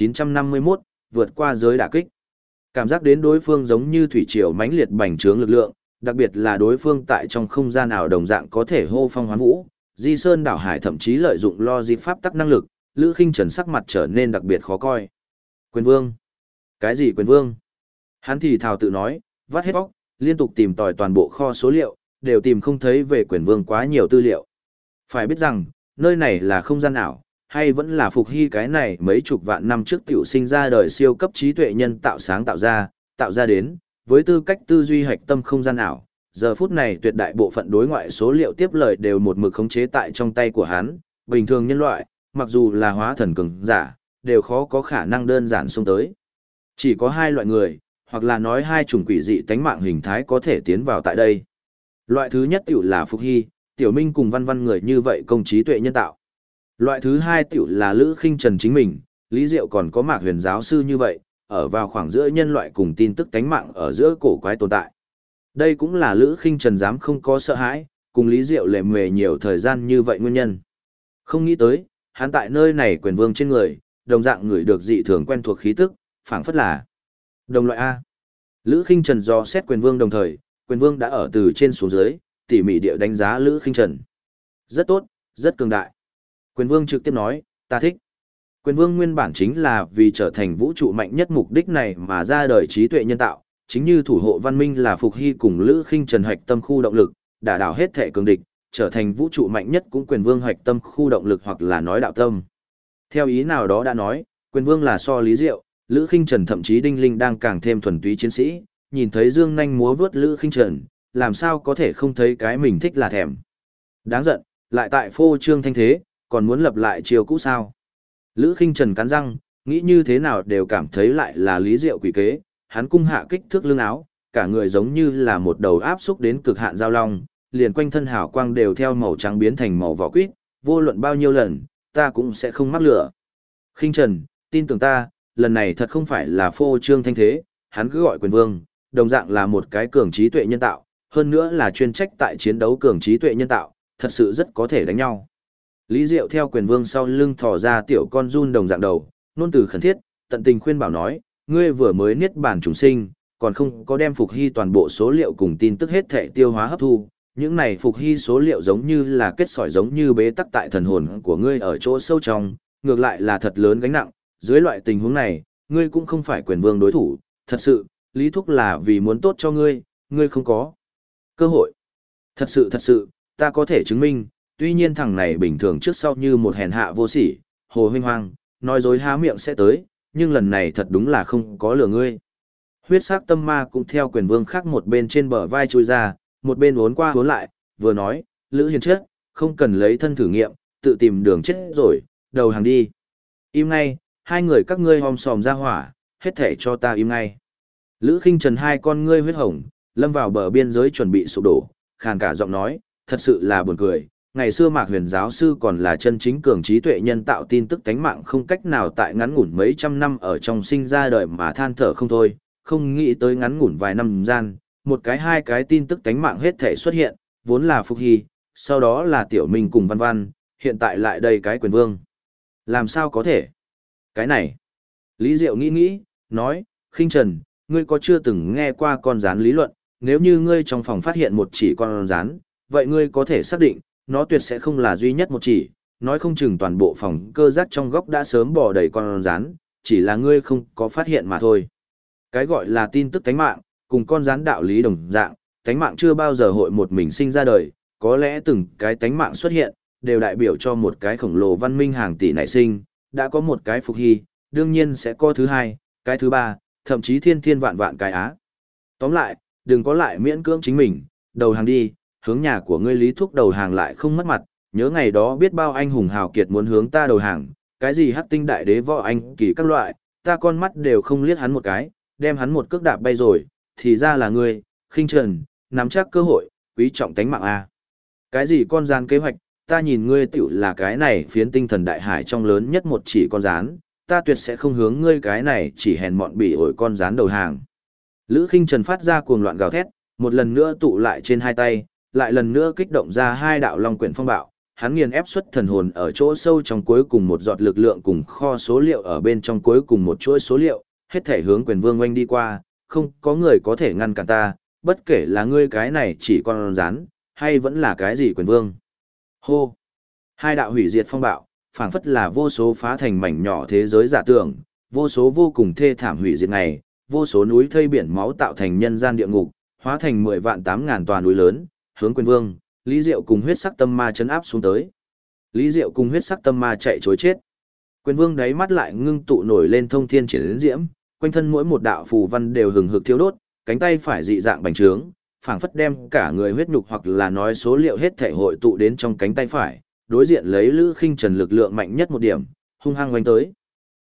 2951, vượt qua giới đả kích. Cảm giác đến đối phương giống như thủy triều mãnh liệt bành trướng lực lượng, đặc biệt là đối phương tại trong không gian nào đồng dạng có thể hô phong hoán vũ, Di Sơn đảo hải thậm chí lợi dụng logic pháp tắc năng lực, Lữ Khinh Trần sắc mặt trở nên đặc biệt khó coi. Quyền Vương? Cái gì Quyền Vương? Hắn thì thào tự nói, vắt hết óc, liên tục tìm tòi toàn bộ kho số liệu, đều tìm không thấy về Quyền Vương quá nhiều tư liệu. Phải biết rằng, nơi này là không gian ảo, hay vẫn là Phục Hy cái này mấy chục vạn năm trước tiểu sinh ra đời siêu cấp trí tuệ nhân tạo sáng tạo ra đến, với tư cách tư duy hạch tâm không gian ảo. Giờ phút này tuyệt đại bộ phận đối ngoại số liệu tiếp lời đều một mực khống chế tại trong tay của hắn, bình thường nhân loại, mặc dù là hóa thần cường giả, đều khó có khả năng đơn giản xông tới. Chỉ có hai loại người, hoặc là nói hai chủng quỷ dị tánh mạng hình thái có thể tiến vào tại đây. Loại thứ nhất tiểu là Phục Hy, Tiểu Minh cùng Văn Văn người như vậy công trí tuệ nhân tạo. Loại thứ hai tiểu là Lữ Khinh Trần chính mình, Lý Diệu còn có Mạc Huyền giáo sư như vậy, ở vào khoảng giữa nhân loại cùng tin tức tánh mạng ở giữa cổ quái tồn tại. Đây cũng là Lữ Khinh Trần dám không có sợ hãi, cùng Lý Diệu lệ mề nhiều thời gian như vậy nguyên nhân. Không nghĩ tới, hắn tại nơi này quyền vương trên người, đồng dạng người được dị thường quen thuộc khí tức, phảng phất là đồng loại A. Lữ Khinh Trần do xét quyền vương đồng thời, quyền vương đã ở từ trên xuống dưới, tỉ mỉ địa đánh giá Lữ Khinh Trần. Rất tốt, rất cường đại. Quyền vương trực tiếp nói, ta thích. Quyền vương nguyên bản chính là vì trở thành vũ trụ mạnh nhất mục đích này mà ra đời trí tuệ nhân tạo, chính như thủ hộ văn minh là Phục Hy cùng Lữ Khinh Trần hoạch tâm khu động lực, đả đảo hết thể cường địch, trở thành vũ trụ mạnh nhất cũng quyền vương hoạch tâm khu động lực hoặc là nói đạo tâm. Theo ý nào đó đã nói, quyền vương là so Lý Diệu, Lữ Khinh Trần thậm chí Đinh Linh đang càng thêm thuần túy chiến sĩ, nhìn thấy dương nhanh múa vớt Lữ Khinh Trần, làm sao có thể không thấy cái mình thích là thèm. Đáng giận, lại tại phô trương thanh thế, còn muốn lập lại chiều cũ sao. Lữ Khinh Trần cắn răng, nghĩ như thế nào đều cảm thấy lại là Lý Diệu quỷ kế, hắn cung hạ kích thước lưng áo, cả người giống như là một đầu áp xúc đến cực hạn giao long, liền quanh thân hào quang đều theo màu trắng biến thành màu vỏ quýt, vô luận bao nhiêu lần, ta cũng sẽ không mắc lửa. Khinh Trần, tin tưởng ta, lần này thật không phải là phô trương thanh thế, hắn cứ gọi quyền vương, đồng dạng là một cái cường trí tuệ nhân tạo, hơn nữa là chuyên trách tại chiến đấu cường trí tuệ nhân tạo, thật sự rất có thể đánh nhau. Lý Diệu theo quyền vương sau lưng thò ra tiểu con run đồng dạng đầu, nôn từ khẩn thiết, tận tình khuyên bảo nói, ngươi vừa mới niết bàn trùng sinh, còn không có đem Phục Hy toàn bộ số liệu cùng tin tức hết thể tiêu hóa hấp thu. Những này Phục Hy số liệu giống như là kết sỏi giống như bế tắc tại thần hồn của ngươi ở chỗ sâu trong, ngược lại là thật lớn gánh nặng. Dưới loại tình huống này, ngươi cũng không phải quyền vương đối thủ, thật sự, Lý Thúc là vì muốn tốt cho ngươi, ngươi không có cơ hội. Thật sự, ta có thể chứng minh, tuy nhiên thằng này bình thường trước sau như một hèn hạ vô sỉ, hồ huynh hoang, nói dối há miệng sẽ tới, nhưng lần này thật đúng là không có lừa ngươi. Huyết sắc tâm ma cũng theo quyền vương khác một bên trên bờ vai chui ra, một bên uốn qua uốn lại, vừa nói, Lữ Hiền chết, không cần lấy thân thử nghiệm, tự tìm đường chết rồi, đầu hàng đi. Im ngay, hai người các ngươi hòm sòm ra hỏa, hết thể cho ta im ngay. Lữ Khinh Trần hai con ngươi huyết hồng, lâm vào bờ biên giới chuẩn bị sụp đổ, khàn cả giọng nói, thật sự là buồn cười. Ngày xưa Mạc Huyền giáo sư còn là chân chính cường trí tuệ nhân tạo tin tức tánh mạng không cách nào tại ngắn ngủn mấy trăm năm ở trong sinh ra đời mà than thở không thôi, không nghĩ tới ngắn ngủn vài năm gian, một cái hai cái tin tức tánh mạng hết thể xuất hiện, vốn là Phục Hy, sau đó là Tiểu Minh cùng Văn Văn, hiện tại lại đây cái quyền vương. Làm sao có thể? Cái này. Lý Diệu nghĩ, nói, Khinh Trần, ngươi có chưa từng nghe qua con rán lý luận, nếu như ngươi trong phòng phát hiện một chỉ con rán, vậy ngươi có thể xác định, nó tuyệt sẽ không là duy nhất một chỉ, nói không chừng toàn bộ phòng cơ giác trong góc đã sớm bò đầy con rán, chỉ là ngươi không có phát hiện mà thôi. Cái gọi là tin tức tánh mạng, cùng con rán đạo lý đồng dạng, tánh mạng chưa bao giờ hội một mình sinh ra đời, có lẽ từng cái tánh mạng xuất hiện, đều đại biểu cho một cái khổng lồ văn minh hàng tỷ nảy sinh, đã có một cái Phục Hy, đương nhiên sẽ có thứ hai, cái thứ ba, thậm chí thiên thiên vạn vạn cái á. Tóm lại, đừng có lại miễn cưỡng chính mình, đầu hàng đi, hướng nhà của ngươi Lý Thúc đầu hàng lại không mất mặt, nhớ ngày đó biết bao anh hùng hào kiệt muốn hướng ta đầu hàng, cái gì hắc tinh đại đế võ anh kỳ các loại, ta con mắt đều không liếc hắn một cái, đem hắn một cước đạp bay rồi, thì ra là ngươi, Khinh Trần, nắm chắc cơ hội, quý trọng tánh mạng a. Cái gì con gian kế hoạch, ta nhìn ngươi tiểu là cái này phiến tinh thần đại hải trong lớn nhất một chỉ con rán, ta tuyệt sẽ không hướng ngươi cái này chỉ hèn mọn bỉ ổi con rán đầu hàng. Lữ Khinh Trần phát ra cuồng loạn gào thét, một lần nữa tụ lại trên hai tay, lại lần nữa kích động ra hai đạo long quyển phong bạo, hắn nghiền ép xuất thần hồn ở chỗ sâu trong cuối cùng một giọt lực lượng cùng kho số liệu ở bên trong cuối cùng một chuỗi số liệu, hết thể hướng quyền vương oanh đi qua, không có người có thể ngăn cản ta, bất kể là ngươi cái này chỉ con rán, hay vẫn là cái gì quyền vương. Hô! Hai đạo hủy diệt phong bạo, phảng phất là vô số phá thành mảnh nhỏ thế giới giả tưởng, vô số vô cùng thê thảm hủy diệt này, vô số núi thây biển máu tạo thành nhân gian địa ngục, hóa thành 10 vạn 8.000 tòa núi lớn, hướng quyền vương, Lý Diệu cùng huyết sắc tâm ma chấn áp xuống tới. Lý Diệu cùng huyết sắc tâm ma chạy chối chết. Quyền vương đáy mắt lại ngưng tụ nổi lên thông thiên triển diễm, quanh thân mỗi một đạo phù văn đều hừng hực thiêu đốt, cánh tay phải dị dạng bành trướng, phảng phất đem cả người huyết nhục hoặc là nói số liệu hết thể hội tụ đến trong cánh tay phải, đối diện lấy Lữ Khinh Trần lực lượng mạnh nhất một điểm, hung hăng oanh tới.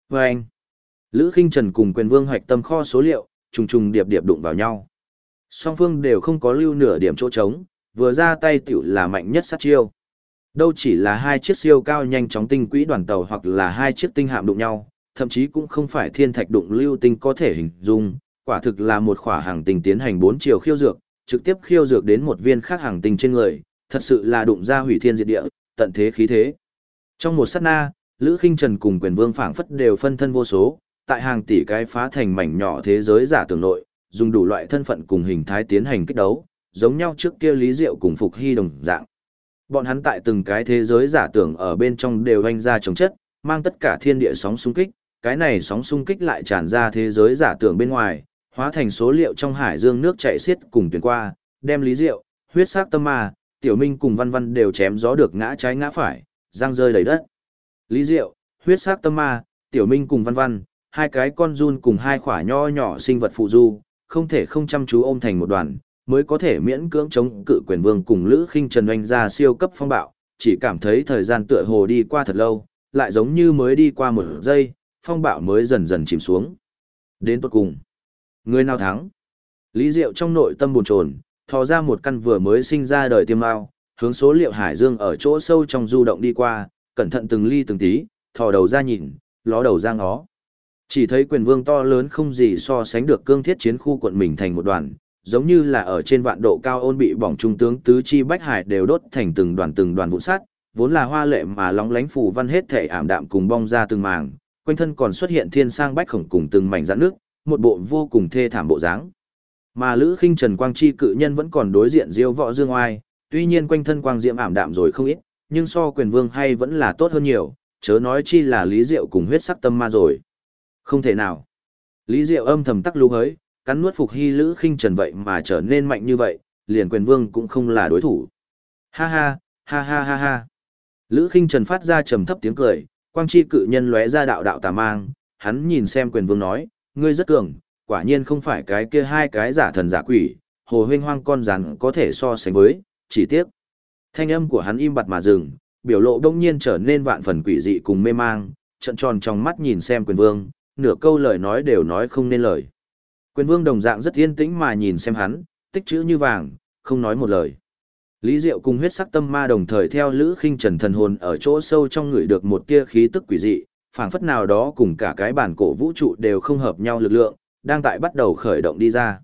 Vâng! Lữ Khinh Trần cùng Quyền Vương hoạch tâm kho số liệu, trùng trùng điệp điệp đụng vào nhau. Song phương đều không có lưu nửa điểm chỗ trống, vừa ra tay tiểu là mạnh nhất sát chiêu. Đâu chỉ là hai chiếc siêu cao nhanh chóng tinh quỹ đoàn tàu hoặc là hai chiếc tinh hạm đụng nhau, thậm chí cũng không phải thiên thạch đụng lưu tinh có thể hình dung, quả thực là một khỏa hành tinh tiến hành 4 chiều khiêu dược, trực tiếp khiêu dược đến một viên khác hành tinh trên người, thật sự là đụng ra hủy thiên diệt địa, tận thế khí thế. Trong một sát na, Lữ Khinh Trần cùng Quyền Vương phảng phất đều phân thân vô số, tại hàng tỷ cái phá thành mảnh nhỏ thế giới giả tưởng nội, dùng đủ loại thân phận cùng hình thái tiến hành kích đấu, giống nhau trước kia Lý Diệu cùng Phục Hy đồng dạng. Bọn hắn tại từng cái thế giới giả tưởng ở bên trong đều hoành ra chống chất, mang tất cả thiên địa sóng xung kích, cái này sóng xung kích lại tràn ra thế giới giả tưởng bên ngoài, hóa thành số liệu trong hải dương nước chảy xiết cùng tuyển qua, đem Lý Diệu, huyết sắc tâm ma, Tiểu Minh cùng Văn Văn đều chém gió được ngã trái ngã phải, giang rơi đầy đất. Lý Diệu, huyết sắc tâm ma, Tiểu Minh cùng Văn Văn, hai cái con giun cùng hai khỏa nho nhỏ sinh vật phụ du, không thể không chăm chú ôm thành một đoàn, mới có thể miễn cưỡng chống cự Quyền Vương cùng Lữ Khinh Trần oanh ra siêu cấp phong bạo, chỉ cảm thấy thời gian tựa hồ đi qua thật lâu, lại giống như mới đi qua một giây, phong bạo mới dần dần chìm xuống. Đến tốt cùng, người nào thắng? Lý Diệu trong nội tâm buồn chồn, thò ra một căn vừa mới sinh ra đời tiêm mao, hướng số liệu hải dương ở chỗ sâu trong du động đi qua, cẩn thận từng ly từng tí, thò đầu ra nhìn, ló đầu ra ngó. Chỉ thấy Quyền Vương to lớn không gì so sánh được cương thiết chiến khu quận mình thành một đoàn, giống như là ở trên vạn độ cao ôn bị bỏng trung tướng tứ chi bách hải đều đốt thành từng đoàn vụn sắt, vốn là hoa lệ mà lóng lánh phù văn hết thể ảm đạm cùng bong ra từng màng, quanh thân còn xuất hiện thiên sang bách khổng cùng từng mảnh rạn nước, một bộ vô cùng thê thảm bộ dáng. Mà Lữ Khinh Trần quang chi cự nhân vẫn còn đối diện diêu võ dương oai, tuy nhiên quanh thân quang diễm ảm đạm rồi không ít, nhưng so Quyền Vương hay vẫn là tốt hơn nhiều, chớ nói chi là Lý Diệu cùng huyết sắc tâm ma rồi. Không thể nào. Lý Diệu âm thầm tắc lú hới, cắn nuốt Phục Hy Lữ Khinh Trần vậy mà trở nên mạnh như vậy, liền Quyền Vương cũng không là đối thủ. Ha ha, ha ha ha ha. Lữ Khinh Trần phát ra trầm thấp tiếng cười, quang chi cự nhân lóe ra đạo đạo tà mang, hắn nhìn xem Quyền Vương nói, ngươi rất cường, quả nhiên không phải cái kia hai cái giả thần giả quỷ, hồ huynh hoang con rắn có thể so sánh với, chỉ tiếc. Thanh âm của hắn im bặt mà dừng, biểu lộ đông nhiên trở nên vạn phần quỷ dị cùng mê mang, trận tròn trong mắt nhìn xem Quyền Vương, nửa câu lời nói đều nói không nên lời. Quyền Vương đồng dạng rất yên tĩnh mà nhìn xem hắn, tích chữ như vàng, không nói một lời. Lý Diệu cùng huyết sắc tâm ma đồng thời theo Lữ Khinh Trần thần hồn ở chỗ sâu trong người được một tia khí tức quỷ dị, phảng phất nào đó cùng cả cái bản cổ vũ trụ đều không hợp nhau lực lượng, đang tại bắt đầu khởi động đi ra.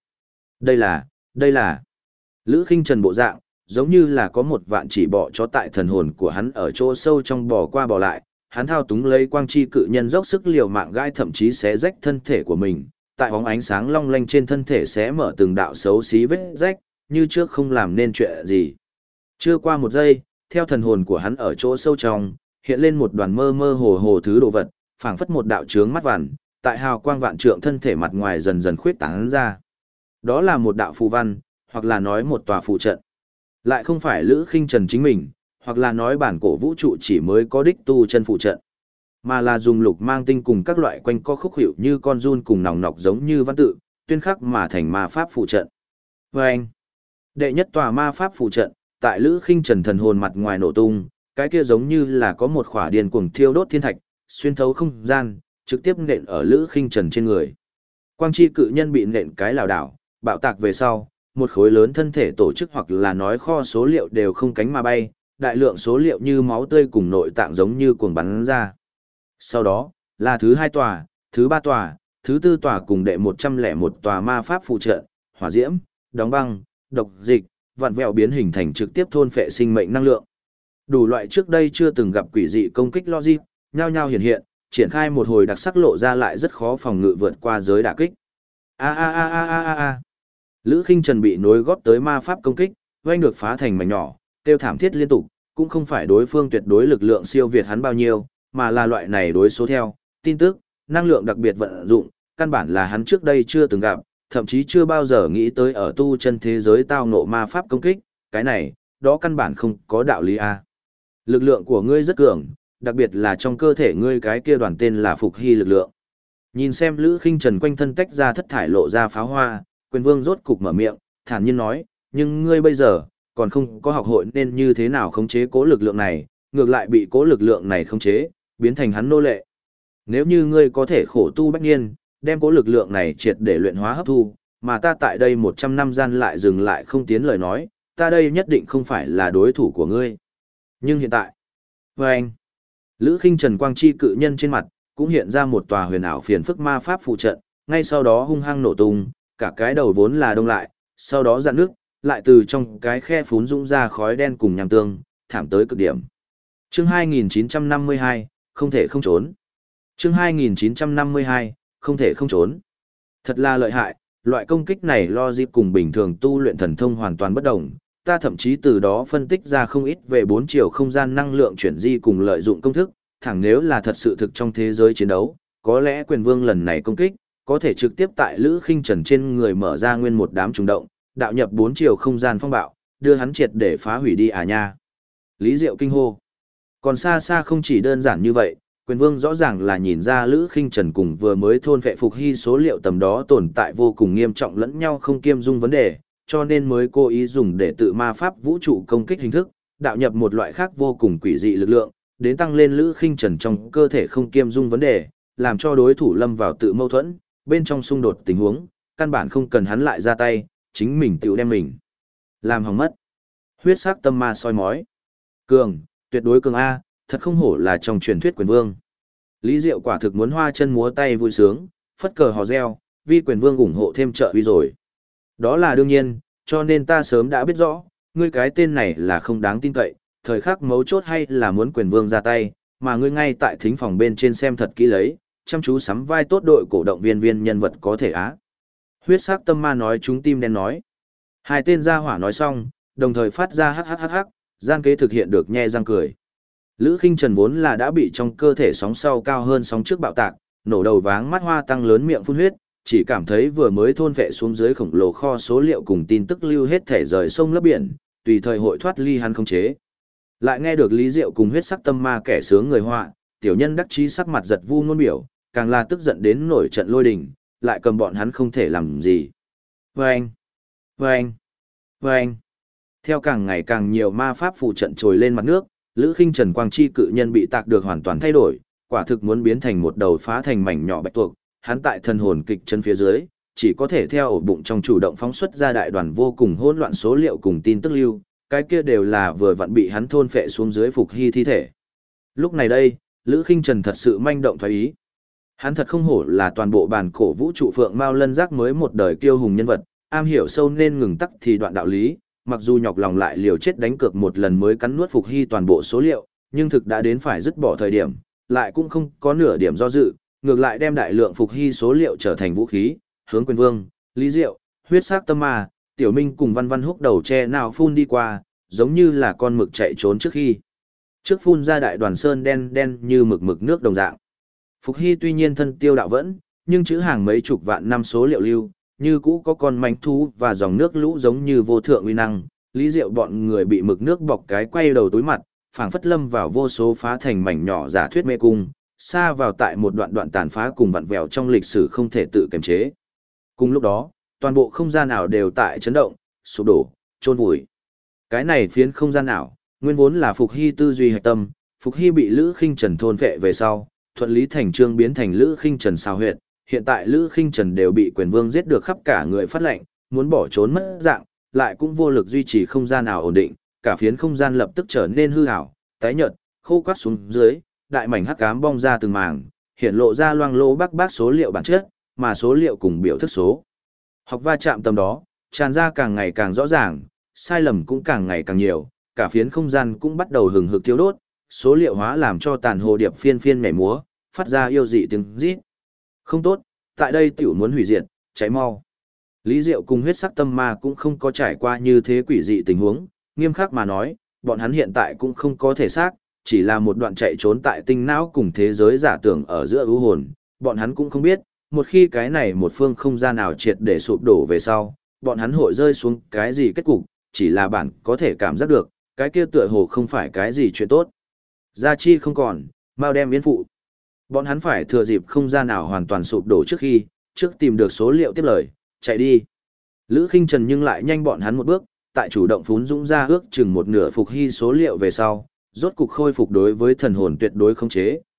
Đây là Lữ Khinh Trần bộ dạng, giống như là có một vạn chỉ bọ chó tại thần hồn của hắn ở chỗ sâu trong bò qua bò lại, hắn thao túng lấy quang chi cự nhân dốc sức liều mạng gai thậm chí xé rách thân thể của mình, tại bóng ánh sáng long lanh trên thân thể xé mở từng đạo xấu xí vết rách, như trước không làm nên chuyện gì. Chưa qua một giây, theo thần hồn của hắn ở chỗ sâu trong, hiện lên một đoàn mơ mơ hồ hồ thứ đồ vật, phảng phất một đạo chướng mắt vằn, tại hào quang vạn trượng thân thể mặt ngoài dần dần khuyết tán ra. Đó là một đạo phù văn, hoặc là nói một tòa phù trận. Lại không phải Lữ Khinh Trần chính mình, hoặc là nói bản cổ vũ trụ chỉ mới có đích tu chân phù trận, mà là dùng lục mang tinh cùng các loại quanh co khúc hiệu như con giun cùng nòng nọc giống như văn tự, tuyên khắc mà thành ma pháp phù trận. Và anh, đệ nhất tòa ma pháp phù trận, tại Lữ Khinh Trần thần hồn mặt ngoài nổ tung, cái kia giống như là có một khỏa điên cuồng thiêu đốt thiên thạch, xuyên thấu không gian, trực tiếp nện ở Lữ Khinh Trần trên người. Quang chi cự nhân bị nện cái lảo đảo, bạo tạc về sau, một khối lớn thân thể tổ chức hoặc là nói kho số liệu đều không cánh mà bay, đại lượng số liệu như máu tươi cùng nội tạng giống như cuồng bắn ra. Sau đó, là thứ 2 tòa, thứ 3 tòa, thứ 4 tòa cùng đệ 101 tòa ma pháp phù trận, hỏa diễm, đóng băng, độc dịch, vặn vẹo biến hình thành trực tiếp thôn phệ sinh mệnh năng lượng. Đủ loại trước đây chưa từng gặp quỷ dị công kích logic, nhao nhao hiện, triển khai một hồi đặc sắc lộ ra lại rất khó phòng ngự vượt qua giới đả kích. A a a a a a a. Lữ Khinh Trần bị nối góp tới ma pháp công kích, oanh được phá thành mảnh nhỏ, kêu thảm thiết liên tục, cũng không phải đối phương tuyệt đối lực lượng siêu việt hắn bao nhiêu, mà là loại này đối số theo, tin tức, năng lượng đặc biệt vận dụng, căn bản là hắn trước đây chưa từng gặp, thậm chí chưa bao giờ nghĩ tới ở tu chân thế giới tao ngộ ma pháp công kích, cái này, đó căn bản không có đạo lý a. Lực lượng của ngươi rất cường, đặc biệt là trong cơ thể ngươi cái kia đoàn tên là Phục Hy lực lượng. Nhìn xem Lữ Khinh Trần quanh thân tách ra thất thải lộ ra pháo hoa, Quyền Vương rốt cục mở miệng, thản nhiên nói, nhưng ngươi bây giờ, còn không có học hội nên như thế nào khống chế cố lực lượng này, ngược lại bị cố lực lượng này khống chế, biến thành hắn nô lệ. Nếu như ngươi có thể khổ tu bách niên, đem cố lực lượng này triệt để luyện hóa hấp thu, mà ta tại đây 100 năm gian lại dừng lại không tiến lời nói, ta đây nhất định không phải là đối thủ của ngươi. Nhưng hiện tại, và anh, Lữ Khinh Trần quang chi cự nhân trên mặt, cũng hiện ra một tòa huyền ảo phiền phức ma pháp phụ trận, ngay sau đó hung hăng nổ tung, cả cái đầu vốn là đông lại, sau đó dạn nước, lại từ trong cái khe phún dũng ra khói đen cùng nham tương, thảm tới cực điểm. Chương 2952, không thể không trốn. Chương 2952, không thể không trốn. Thật là lợi hại, loại công kích này logic cùng bình thường tu luyện thần thông hoàn toàn bất đồng. Ta thậm chí từ đó phân tích ra không ít về 4 chiều không gian năng lượng chuyển di cùng lợi dụng công thức, thẳng nếu là thật sự thực trong thế giới chiến đấu, có lẽ quyền vương lần này công kích, có thể trực tiếp tại Lữ Khinh Trần trên người mở ra nguyên một đám trùng động, đạo nhập 4 chiều không gian phong bạo, đưa hắn triệt để phá hủy đi à nha. Lý Diệu kinh hô. Còn xa xa không chỉ đơn giản như vậy, quyền vương rõ ràng là nhìn ra Lữ Khinh Trần cùng vừa mới thôn vệ phục hy số liệu tầm đó tồn tại vô cùng nghiêm trọng lẫn nhau không kiêm dung vấn đề, cho nên mới cố ý dùng để tự ma pháp vũ trụ công kích hình thức, đạo nhập một loại khác vô cùng quỷ dị lực lượng, đến tăng lên Lữ Khinh Trần trong cơ thể không kiêm dung vấn đề, làm cho đối thủ lâm vào tự mâu thuẫn, bên trong xung đột tình huống, căn bản không cần hắn lại ra tay, chính mình tự đem mình làm hỏng mất. Huyết sắc tâm ma soi mói. Cường, tuyệt đối cường A, thật không hổ là trong truyền thuyết quyền vương. Lý Diệu quả thực muốn hoa chân múa tay vui sướng, phất cờ hò reo, vì quyền vương ủng hộ thêm trợ uy rồi. Đó là đương nhiên, cho nên ta sớm đã biết rõ, ngươi cái tên này là không đáng tin cậy, thời khắc mấu chốt hay là muốn quyền vương ra tay, mà ngươi ngay tại thính phòng bên trên xem thật kỹ lấy, chăm chú sắm vai tốt đội cổ động viên nhân vật có thể á. Huyết sắc tâm ma nói chúng tim đen nói. Hai tên gia hỏa nói xong, đồng thời phát ra hắc, gian kế thực hiện được nhe răng cười. Lữ Khinh Trần vốn là đã bị trong cơ thể sóng sau cao hơn sóng trước bạo tạc, nổ đầu váng mắt hoa tăng lớn miệng phun huyết, chỉ cảm thấy vừa mới thôn vệ xuống dưới khổng lồ kho số liệu cùng tin tức lưu hết thể rời sông lấp biển, tùy thời hội thoát ly hắn không chế. Lại nghe được Lý Diệu cùng huyết sắc tâm ma kẻ sướng người họa, tiểu nhân đắc chí sắc mặt giật vu ngôn biểu, càng là tức giận đến nổi trận lôi đình, lại cầm bọn hắn không thể làm gì. Vâng! Vâng! Vâng! Theo càng ngày càng nhiều ma pháp phụ trận trồi lên mặt nước, Lữ Khinh Trần quang chi cự nhân bị tạc được hoàn toàn thay đổi, quả thực muốn biến thành một đầu phá thành mảnh nhỏ bạch tuộc, hắn tại thần hồn kịch chân phía dưới, chỉ có thể theo ổ bụng trong chủ động phóng xuất ra đại đoàn vô cùng hỗn loạn số liệu cùng tin tức lưu, cái kia đều là vừa vặn bị hắn thôn phệ xuống dưới phục hy thi thể. Lúc này đây, Lữ Khinh Trần thật sự manh động thoái ý. Hắn thật không hổ là toàn bộ bản cổ vũ trụ phượng mao lân giác mới một đời kiêu hùng nhân vật, am hiểu sâu nên ngừng tắc thì đoạn đạo lý, mặc dù nhọc lòng lại liều chết đánh cược một lần mới cắn nuốt phục hy toàn bộ số liệu, nhưng thực đã đến phải dứt bỏ thời điểm, lại cũng không có nửa điểm do dự, ngược lại đem đại lượng phục hy số liệu trở thành vũ khí, hướng quyền vương, Lý Diệu, huyết sắc tâm ma, tiểu minh cùng văn văn húc đầu che nào phun đi qua, giống như là con mực chạy trốn trước khi. Trước phun ra đại đoàn sơn đen đen như mực nước đồng dạng. Phục hy tuy nhiên thân tiêu đạo vẫn, nhưng chữ hàng mấy chục vạn năm số liệu lưu, như cũ có con manh thú và dòng nước lũ giống như vô thượng uy năng, Lý Diệu bọn người bị mực nước bọc cái quay đầu túi mặt, phảng phất lâm vào vô số phá thành mảnh nhỏ giả thuyết mê cung, xa vào tại một đoạn tàn phá cùng vặn vẹo trong lịch sử không thể tự kiềm chế. Cùng lúc đó, toàn bộ không gian ảo đều tại chấn động, sụp đổ, chôn vùi. Cái này phiến không gian ảo, nguyên vốn là Phục Hy tư duy hạch tâm, Phục Hy bị Lữ Khinh Trần thôn phệ về sau, thuận lý thành trương biến thành Lữ Khinh Trần sao huyệt, hiện tại Lữ Khinh Trần đều bị quyền vương giết được khắp cả người phát lệnh, muốn bỏ trốn mất dạng, lại cũng vô lực duy trì không gian ảo ổn định, cả phiến không gian lập tức trở nên hư ảo, tái nhợt, khô quắt xuống dưới, đại mảnh hắc ám bong ra từng mảng, hiện lộ ra loang lỗ bác số liệu bản chất, mà số liệu cùng biểu thức số. Học va chạm tầm đó, tràn ra càng ngày càng rõ ràng, sai lầm cũng càng ngày càng nhiều, cả phiến không gian cũng bắt đầu hừng hực thiêu đốt, số liệu hóa làm cho tàn hồ điệp phiên phiên nhảy múa, phát ra yêu dị tiếng rít. Không tốt, tại đây tiểu muốn hủy diệt, cháy mau. Lý Diệu cùng huyết sắc tâm ma cũng không có trải qua như thế quỷ dị tình huống, nghiêm khắc mà nói, bọn hắn hiện tại cũng không có thể xác, chỉ là một đoạn chạy trốn tại tinh não cùng thế giới giả tưởng ở giữa ưu hồn, bọn hắn cũng không biết, một khi cái này một phương không gian nào triệt để sụp đổ về sau, bọn hắn hội rơi xuống cái gì kết cục, chỉ là bản có thể cảm giác được, cái kia tựa hồ không phải cái gì chuyện tốt. Gia chi không còn, mau đem biến phụ. Bọn hắn phải thừa dịp không gian nào hoàn toàn sụp đổ trước tìm được số liệu tiếp lời, chạy đi. Lữ Khinh Trần nhưng lại nhanh bọn hắn một bước, tại chủ động phún dũng ra ước chừng một nửa Phục Hy số liệu về sau, rốt cục khôi phục đối với thần hồn tuyệt đối khống chế,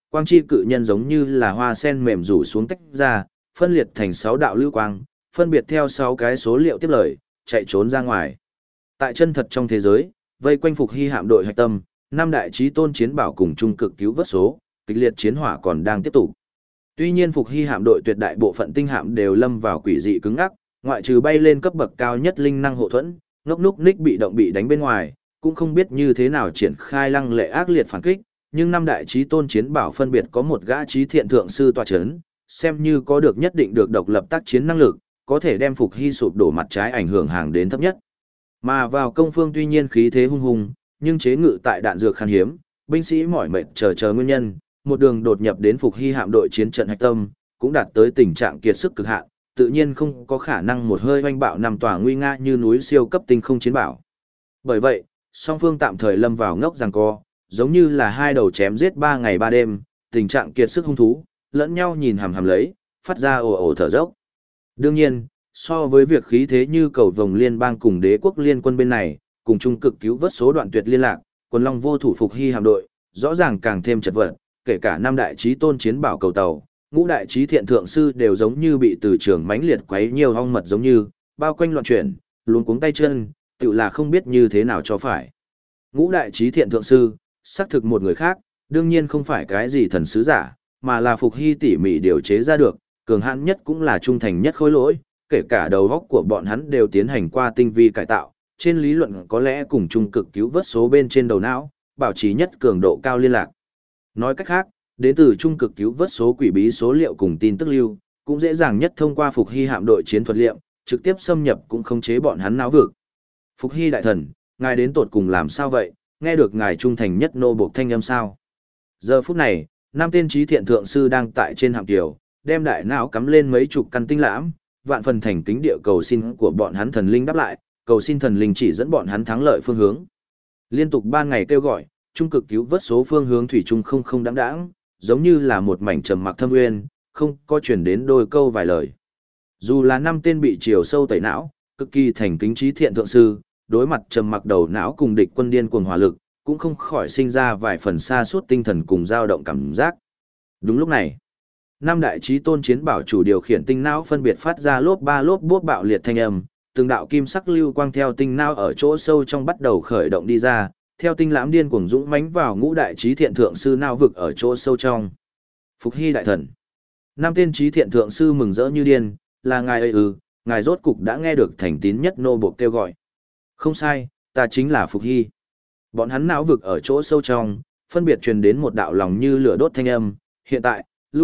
quang chi cự nhân giống như là hoa sen mềm rủ xuống tách ra, phân liệt thành 6 đạo lưu quang, phân biệt theo 6 cái số liệu tiếp lời, chạy trốn ra ngoài. Tại chân thật trong thế giới, vây quanh Phục Hy hạm đội hạch tâm, 5 đại chí tôn chiến bảo cùng trung cực cứu vớt số, kịch liệt chiến hỏa còn đang tiếp tục. Tuy nhiên Phục Hy hạm đội tuyệt đại bộ phận tinh hạm đều lâm vào quỷ dị cứng ngắc, ngoại trừ bay lên cấp bậc cao nhất linh năng hộ thuẫn, ngốc núc ních bị động bị đánh bên ngoài, cũng không biết như thế nào triển khai lăng lệ ác liệt phản kích, nhưng 5 đại chí tôn chiến bảo phân biệt có một gã chí thiện thượng sư tọa chấn, xem như có được nhất định được độc lập tác chiến năng lực, có thể đem Phục Hy sụp đổ mặt trái ảnh hưởng hàng đến thấp nhất. Mà vào công phương tuy nhiên khí thế hung hùng, nhưng chế ngự tại đạn dược khan hiếm, binh sĩ mỏi mệt chờ nguyên nhân, một đường đột nhập đến Phục Hy hạm đội chiến trận hạch tâm, cũng đạt tới tình trạng kiệt sức cực hạn, tự nhiên không có khả năng một hơi oanh bạo nằm tỏa nguy nga như núi siêu cấp tinh không chiến bảo. Bởi vậy, song phương tạm thời lâm vào ngốc giằng co, giống như là hai đầu chém giết 3 ngày 3 đêm, tình trạng kiệt sức hung thú, lẫn nhau nhìn hằm hằm lấy, phát ra ồ ồ thở dốc. Đương nhiên, so với việc khí thế như cầu vồng liên bang cùng đế quốc liên quân bên này, cùng trung cực cứu vớt số đoạn tuyệt liên lạc, quần long vô thủ Phục Hy hạm đội, rõ ràng càng thêm chật vật, kể cả 5 đại chí tôn chiến bảo cầu tàu, ngũ đại chí thiện thượng sư đều giống như bị từ trường mãnh liệt quấy nhiều ong mật giống như, bao quanh loạn chuyển, luống cuống tay chân, tự là không biết như thế nào cho phải. Ngũ đại chí thiện thượng sư, xác thực một người khác, đương nhiên không phải cái gì thần sứ giả, mà là Phục Hy tỉ mỉ điều chế ra được, cường hãn nhất cũng là trung thành nhất khối lỗi, kể cả đầu góc của bọn hắn đều tiến hành qua tinh vi cải tạo, trên lý luận có lẽ cùng trung cực cứu vớt số bên trên đầu não, bảo trì nhất cường độ cao liên lạc. Nói cách khác, đến từ trung cực cứu vớt số quỷ bí số liệu cùng tin tức lưu, cũng dễ dàng nhất thông qua Phục Hy hạm đội chiến thuật liệu, trực tiếp xâm nhập cũng khống chế bọn hắn não vực. Phục Hy đại thần, ngài đến tột cùng làm sao vậy, nghe được ngài trung thành nhất nô buộc thanh âm sao? Giờ phút này, 5 tên chí thiện thượng sư đang tại trên hạm kiều, đem đại não cắm lên mấy chục căn tinh lãm, vạn phần thành kính địa cầu xin của bọn hắn thần linh đáp lại, cầu xin thần linh chỉ dẫn bọn hắn thắng lợi phương hướng. Liên tục 3 ngày kêu gọi, trung cực cứu vớt số phương hướng thủy chung không đáng đáng, giống như là một mảnh trầm mặc thâm uyên, không có chuyển đến đôi câu vài lời. Dù là 5 tên bị chiều sâu tẩy não, cực kỳ thành kính chí thiện thượng sư, đối mặt trầm mặc đầu não cùng địch quân điên cuồng hỏa lực, cũng không khỏi sinh ra vài phần xa suốt tinh thần cùng dao động cảm giác. Đúng lúc này, 5 đại chí tôn chiến bảo chủ điều khiển tinh não phân biệt phát ra lốp ba lốp bốp bạo liệt thanh âm, từng đạo kim sắc lưu quang theo tinh não ở chỗ sâu trong bắt đầu khởi động đi ra, theo tinh lãm điên cuồng dũng mãnh vào ngũ đại chí thiện thượng sư não vực ở chỗ sâu trong. Phục Hy đại thần, 5 tên chí thiện thượng sư mừng rỡ như điên, là ngài ơi ngài rốt cục đã nghe được thành tín nhất nô buộc kêu gọi. Không sai, ta chính là Phục Hy. Bọn hắn não vực ở chỗ sâu trong, phân biệt truyền đến một đạo lòng như lửa đốt thanh âm, hiện tại,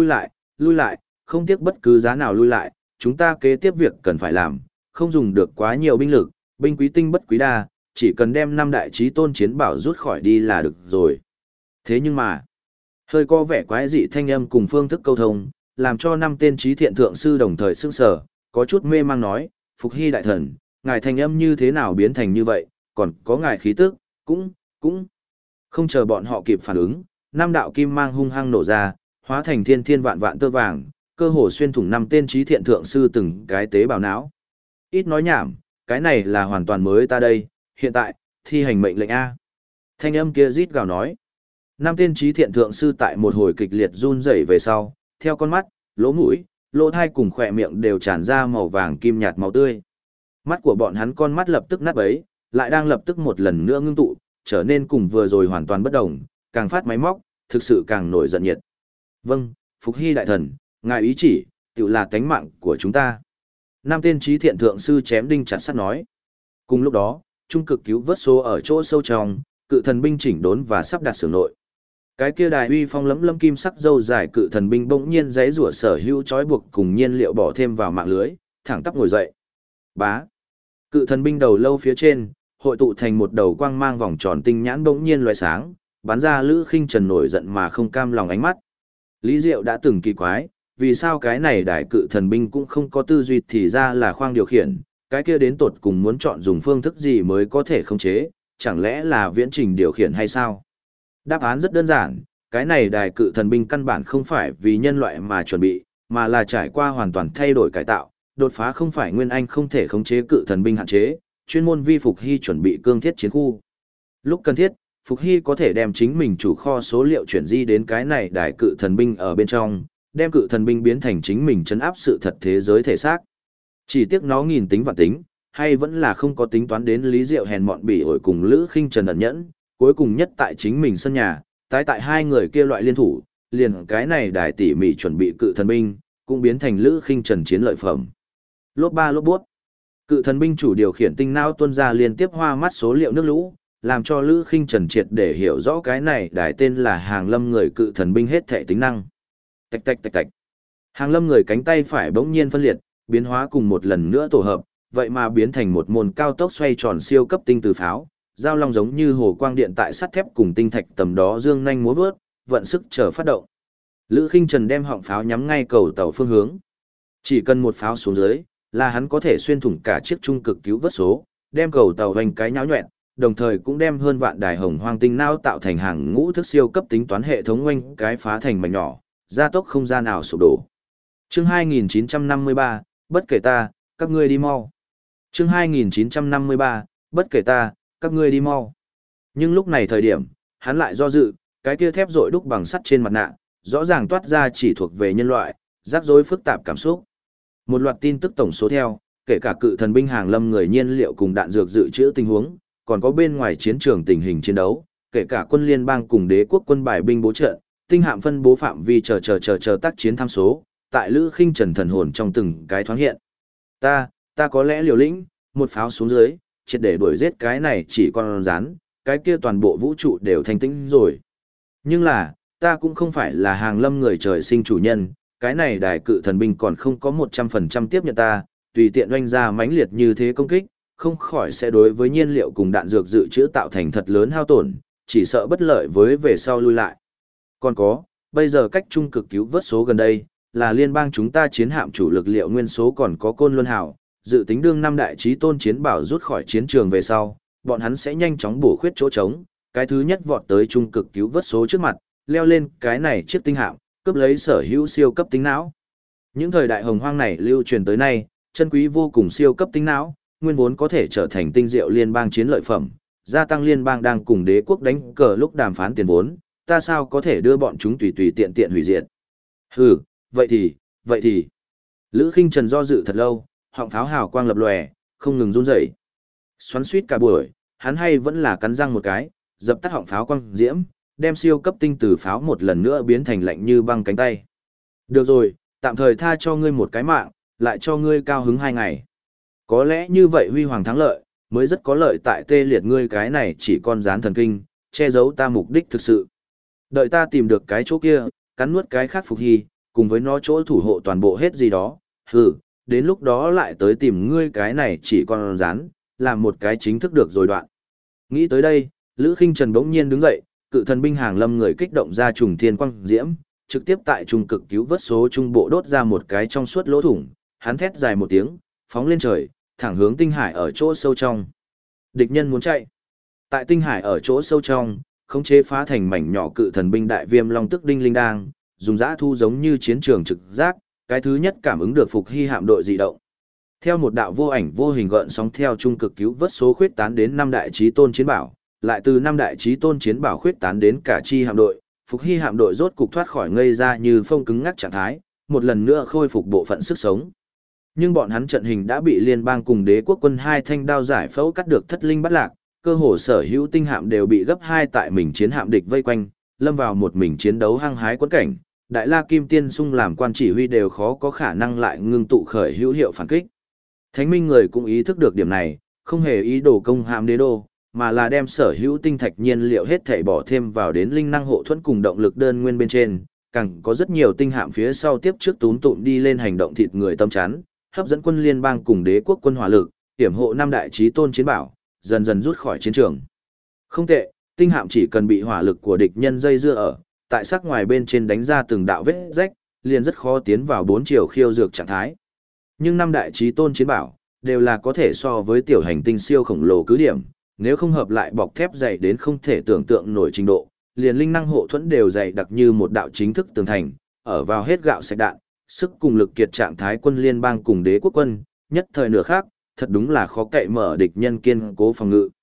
lui lại, không tiếc bất cứ giá nào lui lại, chúng ta kế tiếp việc cần phải làm, không dùng được quá nhiều binh lực, binh quý tinh bất quý đa, chỉ cần đem 5 đại chí tôn chiến bảo rút khỏi đi là được rồi. Thế nhưng mà, hơi có vẻ quái dị thanh âm cùng phương thức câu thông, làm cho 5 tên chí thiện thượng sư đồng thời sững sờ, có chút mê mang nói, Phục Hy đại thần, ngài thanh âm như thế nào biến thành như vậy, còn có ngài khí tức, cũng, không chờ bọn họ kịp phản ứng, 5 đạo kim mang hung hăng nổ ra, hóa thành thiên thiên vạn vạn tơ vàng, cơ hồ xuyên thủng 5 tên chí thiện thượng sư từng cái tế bào não. Ít nói nhảm, cái này là hoàn toàn mới ta đây, hiện tại, thi hành mệnh lệnh A. Thanh âm kia rít gào nói. 5 tên chí thiện thượng sư tại một hồi kịch liệt run rẩy về sau, theo con mắt, lỗ mũi, lỗ thai cùng khỏe miệng đều tràn ra màu vàng kim nhạt máu tươi. Mắt của bọn hắn con mắt lập tức nát bấy, lại đang lập tức một lần nữa ngưng tụ, trở nên cùng vừa rồi hoàn toàn bất đồng, càng phát máy móc, thực sự càng nổi giận nhiệt. Vâng, Phục Hy đại thần, ngài ý chỉ, tự là tánh mạng của chúng ta. 5 tên chí thiện thượng sư chém đinh chặt sắt nói. Cùng lúc đó, trung cực cứu vớt số ở chỗ sâu trong, cự thần binh chỉnh đốn và sắp đặt xưởng nội. Cái kia đài uy phong lẫm lâm kim sắc dâu dài cự thần binh bỗng nhiên giãy giụa sở hữu trói buộc cùng nhiên liệu bỏ thêm vào mạng lưới, thẳng tắp ngồi dậy. Bá. Cự thần binh đầu lâu phía trên, hội tụ thành một đầu quang mang vòng tròn tinh nhãn bỗng nhiên lóe sáng, bắn ra Lữ Khinh Trần nổi giận mà không cam lòng ánh mắt. Lý Diệu đã từng kỳ quái, vì sao cái này đại cự thần binh cũng không có tư duy thì ra là khoang điều khiển, cái kia đến tột cùng muốn chọn dùng phương thức gì mới có thể khống chế, chẳng lẽ là viễn trình điều khiển hay sao? Đáp án rất đơn giản, cái này đại cự thần binh căn bản không phải vì nhân loại mà chuẩn bị, mà là trải qua hoàn toàn thay đổi cải tạo, đột phá không phải nguyên anh không thể khống chế cự thần binh hạn chế, chuyên môn vi Phục Hy chuẩn bị cương thiết chiến khu. Lúc cần thiết, Phục Hy có thể đem chính mình chủ kho số liệu chuyển di đến cái này đài cự thần binh ở bên trong, đem cự thần binh biến thành chính mình trấn áp sự thật thế giới thể xác. Chỉ tiếc nó nghìn tính vạn tính, hay vẫn là không có tính toán đến Lý Diệu hèn mọn bỉ ổi cùng Lữ Khinh Trần ẩn nhẫn, cuối cùng nhất tại chính mình sân nhà, tái tại hai người kia loại liên thủ, liền cái này đài tỉ mỉ chuẩn bị cự thần binh, cũng biến thành Lữ Khinh Trần chiến lợi phẩm. Lốp ba lốp bút. Cự thần binh chủ điều khiển tinh não tuôn ra liên tiếp hoa mắt số liệu nước lũ, làm cho Lữ Khinh Trần triệt để hiểu rõ cái này đài tên là Hàng Lâm người cự thần binh hết thể tính năng. Tạch tạch tạch tạch. Hàng Lâm người cánh tay phải bỗng nhiên phân liệt, biến hóa cùng một lần nữa tổ hợp, vậy mà biến thành một môn cao tốc xoay tròn siêu cấp tinh từ pháo, giao long giống như hồ quang điện tại sắt thép cùng tinh thạch tầm đó dương nhanh múa vớt, vận sức chờ phát động. Lữ Khinh Trần đem họng pháo nhắm ngay cầu tàu phương hướng. Chỉ cần một pháo xuống dưới, là hắn có thể xuyên thủng cả chiếc trung cực cứu vớt số, đem cầu tàu hoành cái nháo nhọẹn, đồng thời cũng đem hơn vạn đài hồng hoang tinh não tạo thành hàng ngũ thức siêu cấp tính toán hệ thống oanh cái phá thành mảnh nhỏ, gia tốc không gian nào sụp đổ. Chương 2953, bất kể ta, các ngươi đi mau. Chương 2953, bất kể ta, các ngươi đi mau. Nhưng lúc này thời điểm, hắn lại do dự, cái kia thép rội đúc bằng sắt trên mặt nạ, rõ ràng toát ra chỉ thuộc về nhân loại, rắc rối phức tạp cảm xúc. Một loạt tin tức tổng số theo, kể cả cự thần binh Hàng Lâm người nhiên liệu cùng đạn dược dự trữ tình huống, còn có bên ngoài chiến trường tình hình chiến đấu, kể cả quân liên bang cùng đế quốc quân bài binh bố trận, tinh hạm phân bố phạm vi chờ tác chiến tham số, tại Lữ Khinh Trần thần hồn trong từng cái thoáng hiện. Ta có lẽ liều lĩnh, một pháo xuống dưới, triệt để đuổi giết cái này chỉ con rắn, cái kia toàn bộ vũ trụ đều thanh tĩnh rồi. Nhưng là, ta cũng không phải là Hàng Lâm người trời sinh chủ nhân, cái này đài cự thần binh còn không có 100% tiếp nhận ta, tùy tiện oanh ra mãnh liệt như thế công kích, không khỏi sẽ đối với nhiên liệu cùng đạn dược dự trữ tạo thành thật lớn hao tổn, chỉ sợ bất lợi với về sau lui lại. Còn có, bây giờ cách trung cực cứu vớt số gần đây, là liên bang chúng ta chiến hạm chủ lực liệu nguyên số còn có Côn Luân Hảo, dự tính đương năm đại chí tôn chiến bảo rút khỏi chiến trường về sau, bọn hắn sẽ nhanh chóng bổ khuyết chỗ trống, cái thứ nhất vọt tới trung cực cứu vớt số trước mặt, leo lên cái này chiếc tinh hạm, cướp lấy sở hữu siêu cấp tinh não. Những thời đại hồng hoang này lưu truyền tới nay, chân quý vô cùng siêu cấp tinh não, nguyên vốn có thể trở thành tinh diệu liên bang chiến lợi phẩm, gia tăng liên bang đang cùng đế quốc đánh cờ lúc đàm phán tiền vốn, ta sao có thể đưa bọn chúng tùy tùy tiện tiện hủy diệt. Hừ, vậy thì. Lữ Khinh Trần do dự thật lâu, họng pháo hào quang lập lòe, không ngừng run rẩy. Xoắn suýt cả buổi, hắn hay vẫn là cắn răng một cái, dập tắt họng pháo quang diễm, đem siêu cấp tinh từ pháo một lần nữa biến thành lạnh như băng cánh tay. Được rồi, tạm thời tha cho ngươi một cái mạng, lại cho ngươi cao hứng 2 ngày. Có lẽ như vậy huy hoàng thắng lợi, mới rất có lợi tại tê liệt ngươi cái này chỉ con rán thần kinh, che giấu ta mục đích thực sự. Đợi ta tìm được cái chỗ kia, cắn nuốt cái khác Phục Hy, cùng với nó chỗ thủ hộ toàn bộ hết gì đó, đến lúc đó lại tới tìm ngươi cái này chỉ con rán, làm một cái chính thức được rồi đoạn. Nghĩ tới đây, Lữ Khinh Trần bỗng nhiên đứng dậy, cự thần binh Hàng Lâm người kích động ra trùng thiên quang diễm, trực tiếp tại trung cực cứu vớt số trung bộ đốt ra một cái trong suốt lỗ thủng, hắn thét dài một tiếng, phóng lên trời, thẳng hướng tinh hải ở chỗ sâu trong. Địch nhân muốn chạy. Tại tinh hải ở chỗ sâu trong, khống chế phá thành mảnh nhỏ cự thần binh đại viêm long tức đinh linh đang, dùng dã thu giống như chiến trường trực giác, cái thứ nhất cảm ứng được Phục Hy hạm đội dị động. Theo một đạo vô ảnh vô hình gợn sóng theo trung cực cứu vớt số khuyết tán đến 5 đại chí tôn chiến bảo, lại từ 5 đại chí tôn chiến bảo khuyết tán đến cả chi hạm đội, Phục Hy hạm đội rốt cục thoát khỏi ngây ra như phong cứng ngắc trạng thái, một lần nữa khôi phục bộ phận sức sống. Nhưng bọn hắn trận hình đã bị liên bang cùng đế quốc quân 2 thanh đao giải phẫu cắt được thất linh bắt lạc, cơ hồ sở hữu tinh hạm đều bị gấp 2 tại mình chiến hạm địch vây quanh, lâm vào một mình chiến đấu hăng hái quẫn cảnh. Đại La Kim Tiên Sung làm quan chỉ huy đều khó có khả năng lại ngưng tụ khởi hữu hiệu phản kích. Thánh minh người cũng ý thức được điểm này, không hề ý đồ công hãm đế đô, mà là đem sở hữu tinh thạch nhiên liệu hết thảy bỏ thêm vào đến linh năng hộ thuẫn cùng động lực đơn nguyên bên trên, càng có rất nhiều tinh hạm phía sau tiếp trước túm tụm đi lên hành động thịt người tâm chắn, hấp dẫn quân liên bang cùng đế quốc quân hỏa lực, hiểm hộ 5 đại chí tôn chiến bảo, dần dần rút khỏi chiến trường. Không tệ, tinh hạm chỉ cần bị hỏa lực của địch nhân dây dưa ở, tại sắc ngoài bên trên đánh ra từng đạo vết rách, liền rất khó tiến vào 4 chiều khiêu dược trạng thái. Nhưng 5 đại chí tôn chiến bảo đều là có thể so với tiểu hành tinh siêu khổng lồ cứ điểm, nếu không hợp lại bọc thép dày đến không thể tưởng tượng nổi trình độ, liền linh năng hộ thuẫn đều dày đặc như một đạo chính thức tường thành, ở vào hết gạo sạch đạn, sức cùng lực kiệt trạng thái quân liên bang cùng đế quốc quân, nhất thời nửa khác, thật đúng là khó cậy mở địch nhân kiên cố phòng ngự.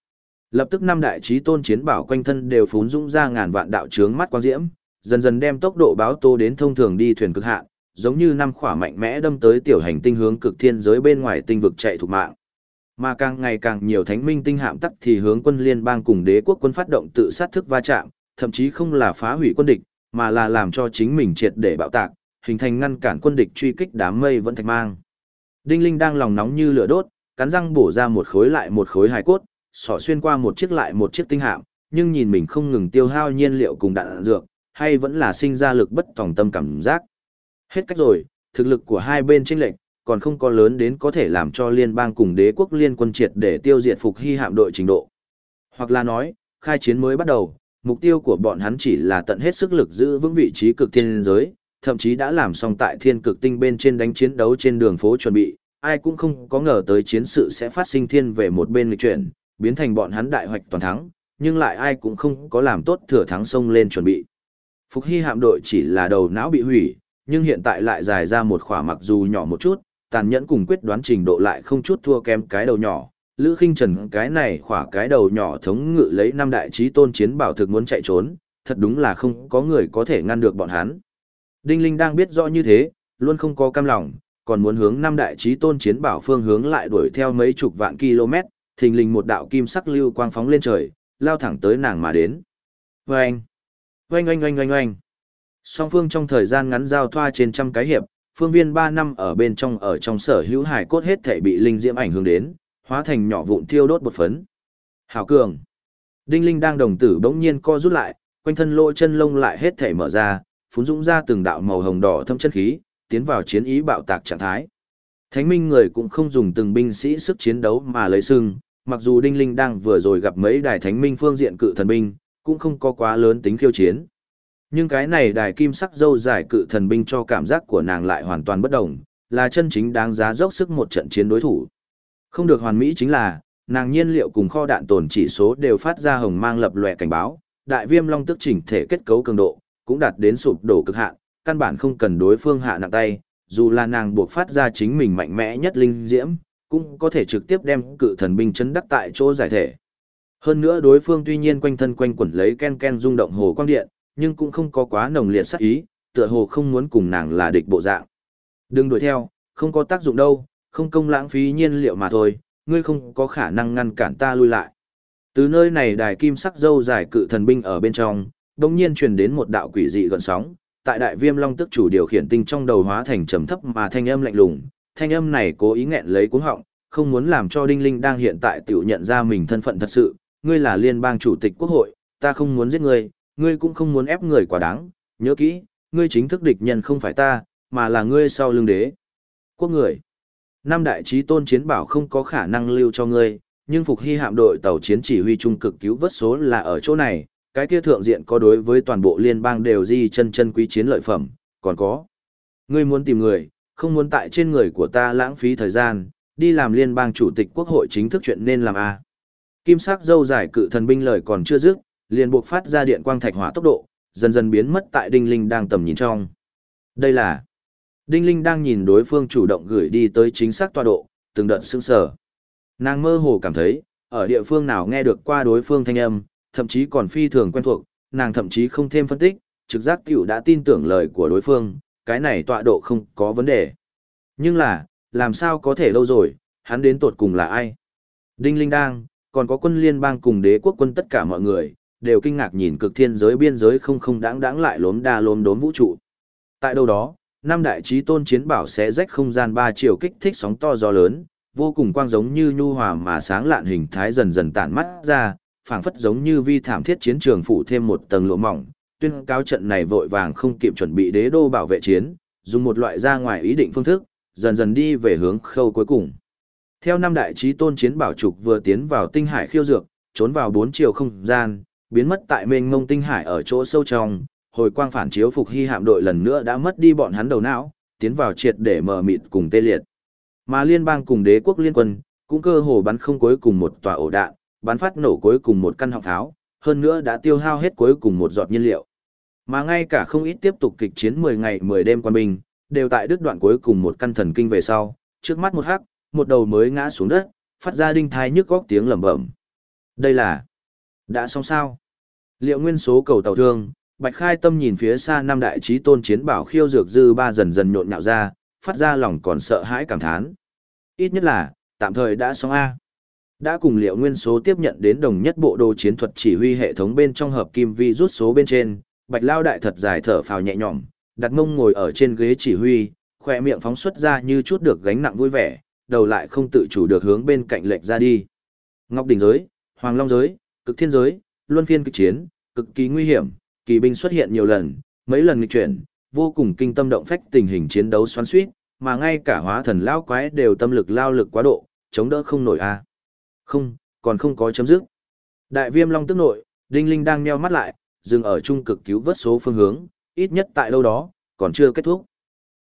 Lập tức năm đại chí tôn chiến bảo quanh thân đều phún dũng ra ngàn vạn đạo chướng mắt quang diễm, dần dần đem tốc độ báo tố đến thông thường đi thuyền cực hạn, giống như năm khỏa mạnh mẽ đâm tới tiểu hành tinh hướng cực thiên giới bên ngoài tinh vực chạy thục mạng. Mà càng ngày càng nhiều thánh minh tinh hạm tắc thì hướng quân liên bang cùng đế quốc quân phát động tự sát thức va chạm, thậm chí không là phá hủy quân địch, mà là làm cho chính mình triệt để bạo tạc, hình thành ngăn cản quân địch truy kích đám mây vẫn thạch mang. Đinh Linh đang lòng nóng như lửa đốt, cắn răng bổ ra một khối lại một khối hài cốt, xỏ xuyên qua một chiếc lại một chiếc tinh hạm, nhưng nhìn mình không ngừng tiêu hao nhiên liệu cùng đạn dược, hay vẫn là sinh ra lực bất tòng tâm cảm giác. Hết cách rồi, thực lực của hai bên chênh lệch còn không có lớn đến có thể làm cho liên bang cùng đế quốc liên quân triệt để tiêu diệt Phục Hy hạm đội trình độ. Hoặc là nói, khai chiến mới bắt đầu, mục tiêu của bọn hắn chỉ là tận hết sức lực giữ vững vị trí cực thiên giới, thậm chí đã làm xong tại thiên cực tinh bên trên đánh chiến đấu trên đường phố chuẩn bị, ai cũng không có ngờ tới chiến sự sẽ phát sinh thiên về một bên nghịch chuyển, biến thành bọn hắn đại hoạch toàn thắng, nhưng lại ai cũng không có làm tốt thừa thắng xông lên chuẩn bị. Phục Hy hạm đội chỉ là đầu não bị hủy, nhưng hiện tại lại dài ra một khỏa mặc dù nhỏ một chút, tàn nhẫn cùng quyết đoán trình độ lại không chút thua kém cái đầu nhỏ. Lữ Khinh Trần cái này khỏa cái đầu nhỏ thống ngự lấy năm đại chí tôn chiến bảo thực muốn chạy trốn, thật đúng là không có người có thể ngăn được bọn hắn. Đinh Linh đang biết rõ như thế, luôn không có cam lòng, còn muốn hướng năm đại chí tôn chiến bảo phương hướng lại đuổi theo mấy chục vạn km, thình lình một đạo kim sắc lưu quang phóng lên trời, lao thẳng tới nàng mà đến. Oanh! Oanh oanh oanh oanh oanh! Song phương trong thời gian ngắn giao thoa trên trăm cái hiệp, phương viên 3 năm ở trong sở hữu hải cốt hết thể bị linh diễm ảnh hưởng đến, hóa thành nhỏ vụn thiêu đốt bột phấn. Hảo cường! Đinh Linh đang đồng tử bỗng nhiên co rút lại, quanh thân lỗ chân lông lại hết thể mở ra, phún dũng ra từng đạo màu hồng đỏ thâm chân khí, tiến vào chiến ý bạo tạc trạng thái. Thánh minh người cũng không dùng từng binh sĩ sức chiến đấu mà lấy sưng, mặc dù Đinh Linh đang vừa rồi gặp mấy đài thánh minh phương diện cự thần binh, cũng không có quá lớn tính khiêu chiến. Nhưng cái này đài kim sắc dâu dài cự thần binh cho cảm giác của nàng lại hoàn toàn bất đồng, là chân chính đáng giá dốc sức một trận chiến đối thủ. Không được hoàn mỹ chính là, nàng nhiên liệu cùng kho đạn tồn chỉ số đều phát ra hồng mang lập lòe cảnh báo, đại viêm long tức chỉnh thể kết cấu cường độ, cũng đạt đến sụp đổ cực hạn, căn bản không cần đối phương hạ nặng tay, dù là nàng buộc phát ra chính mình mạnh mẽ nhất linh diễm, cũng có thể trực tiếp đem cự thần binh chấn đắc tại chỗ giải thể. Hơn nữa đối phương tuy nhiên quanh thân quanh quẩn lấy ken ken rung động hồ quang điện, nhưng cũng không có quá nồng liệt sát ý, tựa hồ không muốn cùng nàng là địch bộ dạng. Đừng đuổi theo, không có tác dụng đâu, không công lãng phí nhiên liệu mà thôi, ngươi không có khả năng ngăn cản ta lui lại. Từ nơi này đài kim sắc dâu dài cự thần binh ở bên trong, đột nhiên truyền đến một đạo quỷ dị gợn sóng, tại đại viêm long tức chủ điều khiển tinh trong đầu hóa thành trầm thấp mà thanh âm lạnh lùng, thanh âm này cố ý nghẹn lấy cuống họng, không muốn làm cho Đinh Linh đang hiện tại tiểu nhận ra mình thân phận thật sự, ngươi là liên bang chủ tịch quốc hội, ta không muốn giết ngươi, ngươi cũng không muốn ép người quá đáng, nhớ kỹ, ngươi chính thức địch nhân không phải ta, mà là ngươi sau lưng đế quốc người. Năm đại chí tôn chiến bảo không có khả năng lưu cho ngươi, nhưng Phục Hy hạm đội tàu chiến chỉ huy trung cực cứu vớt số là ở chỗ này, cái kia thượng diện có đối với toàn bộ liên bang đều di chân quý chiến lợi phẩm, còn có. Ngươi muốn tìm người, không muốn tại trên người của ta lãng phí thời gian, đi làm liên bang chủ tịch quốc hội chính thức chuyện nên làm a. Kim sắc dâu dài cự thần binh lời còn chưa dứt, liền buộc phát ra điện quang thạch hỏa tốc độ, dần dần biến mất tại Đinh Linh đang tầm nhìn trong. Đây là Đinh Linh đang nhìn đối phương chủ động gửi đi tới chính xác tọa độ, từng đợt sững sờ. Nàng mơ hồ cảm thấy, ở địa phương nào nghe được qua đối phương thanh âm, thậm chí còn phi thường quen thuộc, nàng thậm chí không thêm phân tích, trực giác tiểu đã tin tưởng lời của đối phương, cái này tọa độ không có vấn đề. Nhưng là, làm sao có thể lâu rồi, hắn đến tột cùng là ai? Đinh Linh đang, còn có quân liên bang cùng đế quốc quân tất cả mọi người, đều kinh ngạc nhìn cực thiên giới biên giới không đáng lại lốm đa lốm đốm vũ trụ. Tại đâu đó, năm đại chí tôn chiến bảo sẽ rách không gian 3 chiều kích thích sóng to gió lớn, vô cùng quang giống như nhu hòa mà sáng lạn hình thái dần dần tản mắt ra, phảng phất giống như vi thảm thiết chiến trường phủ thêm một tầng lụa mỏng, tuyên cáo trận này vội vàng không kịp chuẩn bị đế đô bảo vệ chiến, dùng một loại ra ngoài ý định phương thức, dần dần đi về hướng khâu cuối cùng. Theo năm đại chí tôn chiến bảo trục vừa tiến vào tinh hải khiêu dược, trốn vào 4 chiều không gian, biến mất tại mênh mông tinh hải ở chỗ sâu trong, hồi quang phản chiếu Phục Hy hạm đội lần nữa đã mất đi bọn hắn đầu não, tiến vào triệt để mờ mịt cùng tê liệt. Mà liên bang cùng đế quốc liên quân, cũng cơ hồ bắn không cuối cùng một tòa ổ đạn, bắn phát nổ cuối cùng một căn họng pháo, hơn nữa đã tiêu hao hết cuối cùng một giọt nhiên liệu. Mà ngay cả không ít tiếp tục kịch chiến 10 ngày 10 đêm quân binh, đều tại đứt đoạn cuối cùng một căn thần kinh về sau, trước mắt một hắc, một đầu mới ngã xuống đất, phát ra đinh thai nhức góc tiếng lẩm bẩm. Đây là... Đã xong sao? Liệu nguyên số cầu tàu thương, Bạch Khai Tâm nhìn phía xa năm đại chí tôn chiến bảo khiêu dược dư ba dần dần nhộn nhạo ra, phát ra lòng còn sợ hãi cảm thán. Ít nhất là, tạm thời đã xong A. Đã cùng liệu nguyên số tiếp nhận đến đồng nhất bộ đồ chiến thuật chỉ huy hệ thống bên trong hợp kim vi rút số bên trên, Bạch Lao đại thật dài thở phào nhẹ nhõm, đặt mông ngồi ở trên ghế chỉ huy, khỏe miệng phóng xuất ra như chút được gánh nặng vui vẻ, đầu lại không tự chủ được hướng bên cạnh lệch ra đi. Ngọc đỉnh giới, Hoàng Long giới, Cực Thiên giới, luân phiên kịch chiến, cực kỳ nguy hiểm, kỳ binh xuất hiện nhiều lần, mấy lần nghịch chuyển, vô cùng kinh tâm động phách tình hình chiến đấu xoắn xuýt, mà ngay cả hóa thần lão quái đều tâm lực lao lực quá độ, chống đỡ không nổi a. Không, còn không có chấm dứt. Đại Viêm Long tức nội, Đinh Linh đang nheo mắt lại, dừng ở trung cực cứu vớt số phương hướng, ít nhất tại đâu đó, còn chưa kết thúc.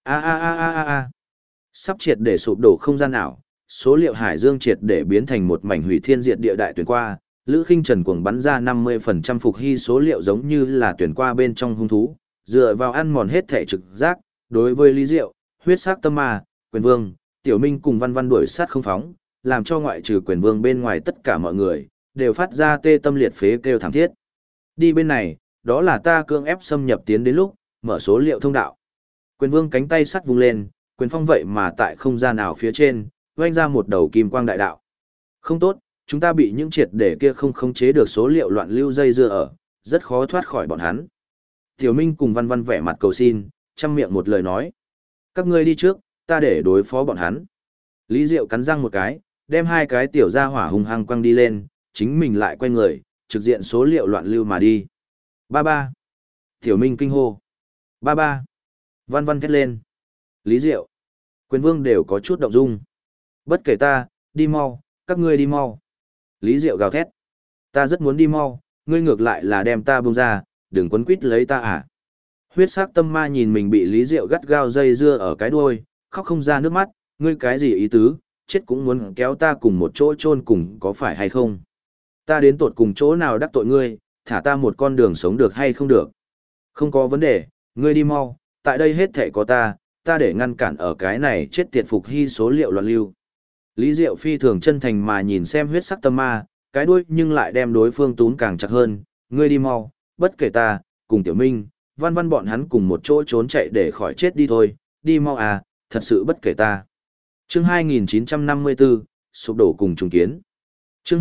A. Sắp triệt để sụp đổ không gian ảo, số liệu hải dương triệt để biến thành một mảnh hủy thiên diệt địa đại tuyển qua, Lữ Khinh Trần cuồng bắn ra 50% phục hy số liệu giống như là tuyển qua bên trong hung thú, dựa vào ăn mòn hết thể trực giác, đối với Lý Diệu, huyết sắc tâm ma, Quyền Vương, Tiểu Minh cùng Văn Văn đuổi sát không phóng, làm cho ngoại trừ Quyền Vương bên ngoài tất cả mọi người đều phát ra tê tâm liệt phế kêu thảm thiết. Đi bên này, đó là ta cưỡng ép xâm nhập tiến đến lúc mở số liệu thông đạo. Quyền Vương cánh tay sắt vung lên, quyền phong vậy mà tại không gian ảo phía trên, vang ra một đầu kim quang đại đạo. Không tốt, chúng ta bị những triệt để kia không khống chế được số liệu loạn lưu dây dưa ở, rất khó thoát khỏi bọn hắn. Tiểu Minh cùng Văn Văn vẻ mặt cầu xin, chăm miệng một lời nói. Các ngươi đi trước, ta để đối phó bọn hắn. Lý Diệu cắn răng một cái, đem hai cái tiểu gia hỏa hung hăng quăng đi lên, chính mình lại quay người, trực diện số liệu loạn lưu mà đi. Ba ba. Tiểu Minh kinh hô. Ba ba. Văn Văn thét lên. Lý Diệu. Quyền Vương đều có chút động dung. Bất kể ta, đi mau, các ngươi đi mau. Lý Diệu gào thét. Ta rất muốn đi mau, ngươi ngược lại là đem ta buông ra, đừng quấn quýt lấy ta à. Huyết sắc tâm ma nhìn mình bị Lý Diệu gắt gao dây dưa ở cái đuôi, khóc không ra nước mắt, ngươi cái gì ý tứ, chết cũng muốn kéo ta cùng một chỗ chôn cùng có phải hay không. Ta đến tột cùng chỗ nào đắc tội ngươi, thả ta một con đường sống được hay không được. Không có vấn đề, ngươi đi mau, tại đây hết thể có ta để ngăn cản ở cái này chết tiệt phục hy số liệu loạn lưu. Lý Diệu phi thường chân thành mà nhìn xem huyết sắc tâm ma, cái đuôi nhưng lại đem đối phương túm càng chặt hơn, ngươi đi mau, bất kể ta, cùng Tiểu Minh, Văn Văn bọn hắn cùng một chỗ trốn chạy để khỏi chết đi thôi, đi mau à, thật sự bất kể ta. Chương 2954, sụp đổ cùng trùng kiến. Chương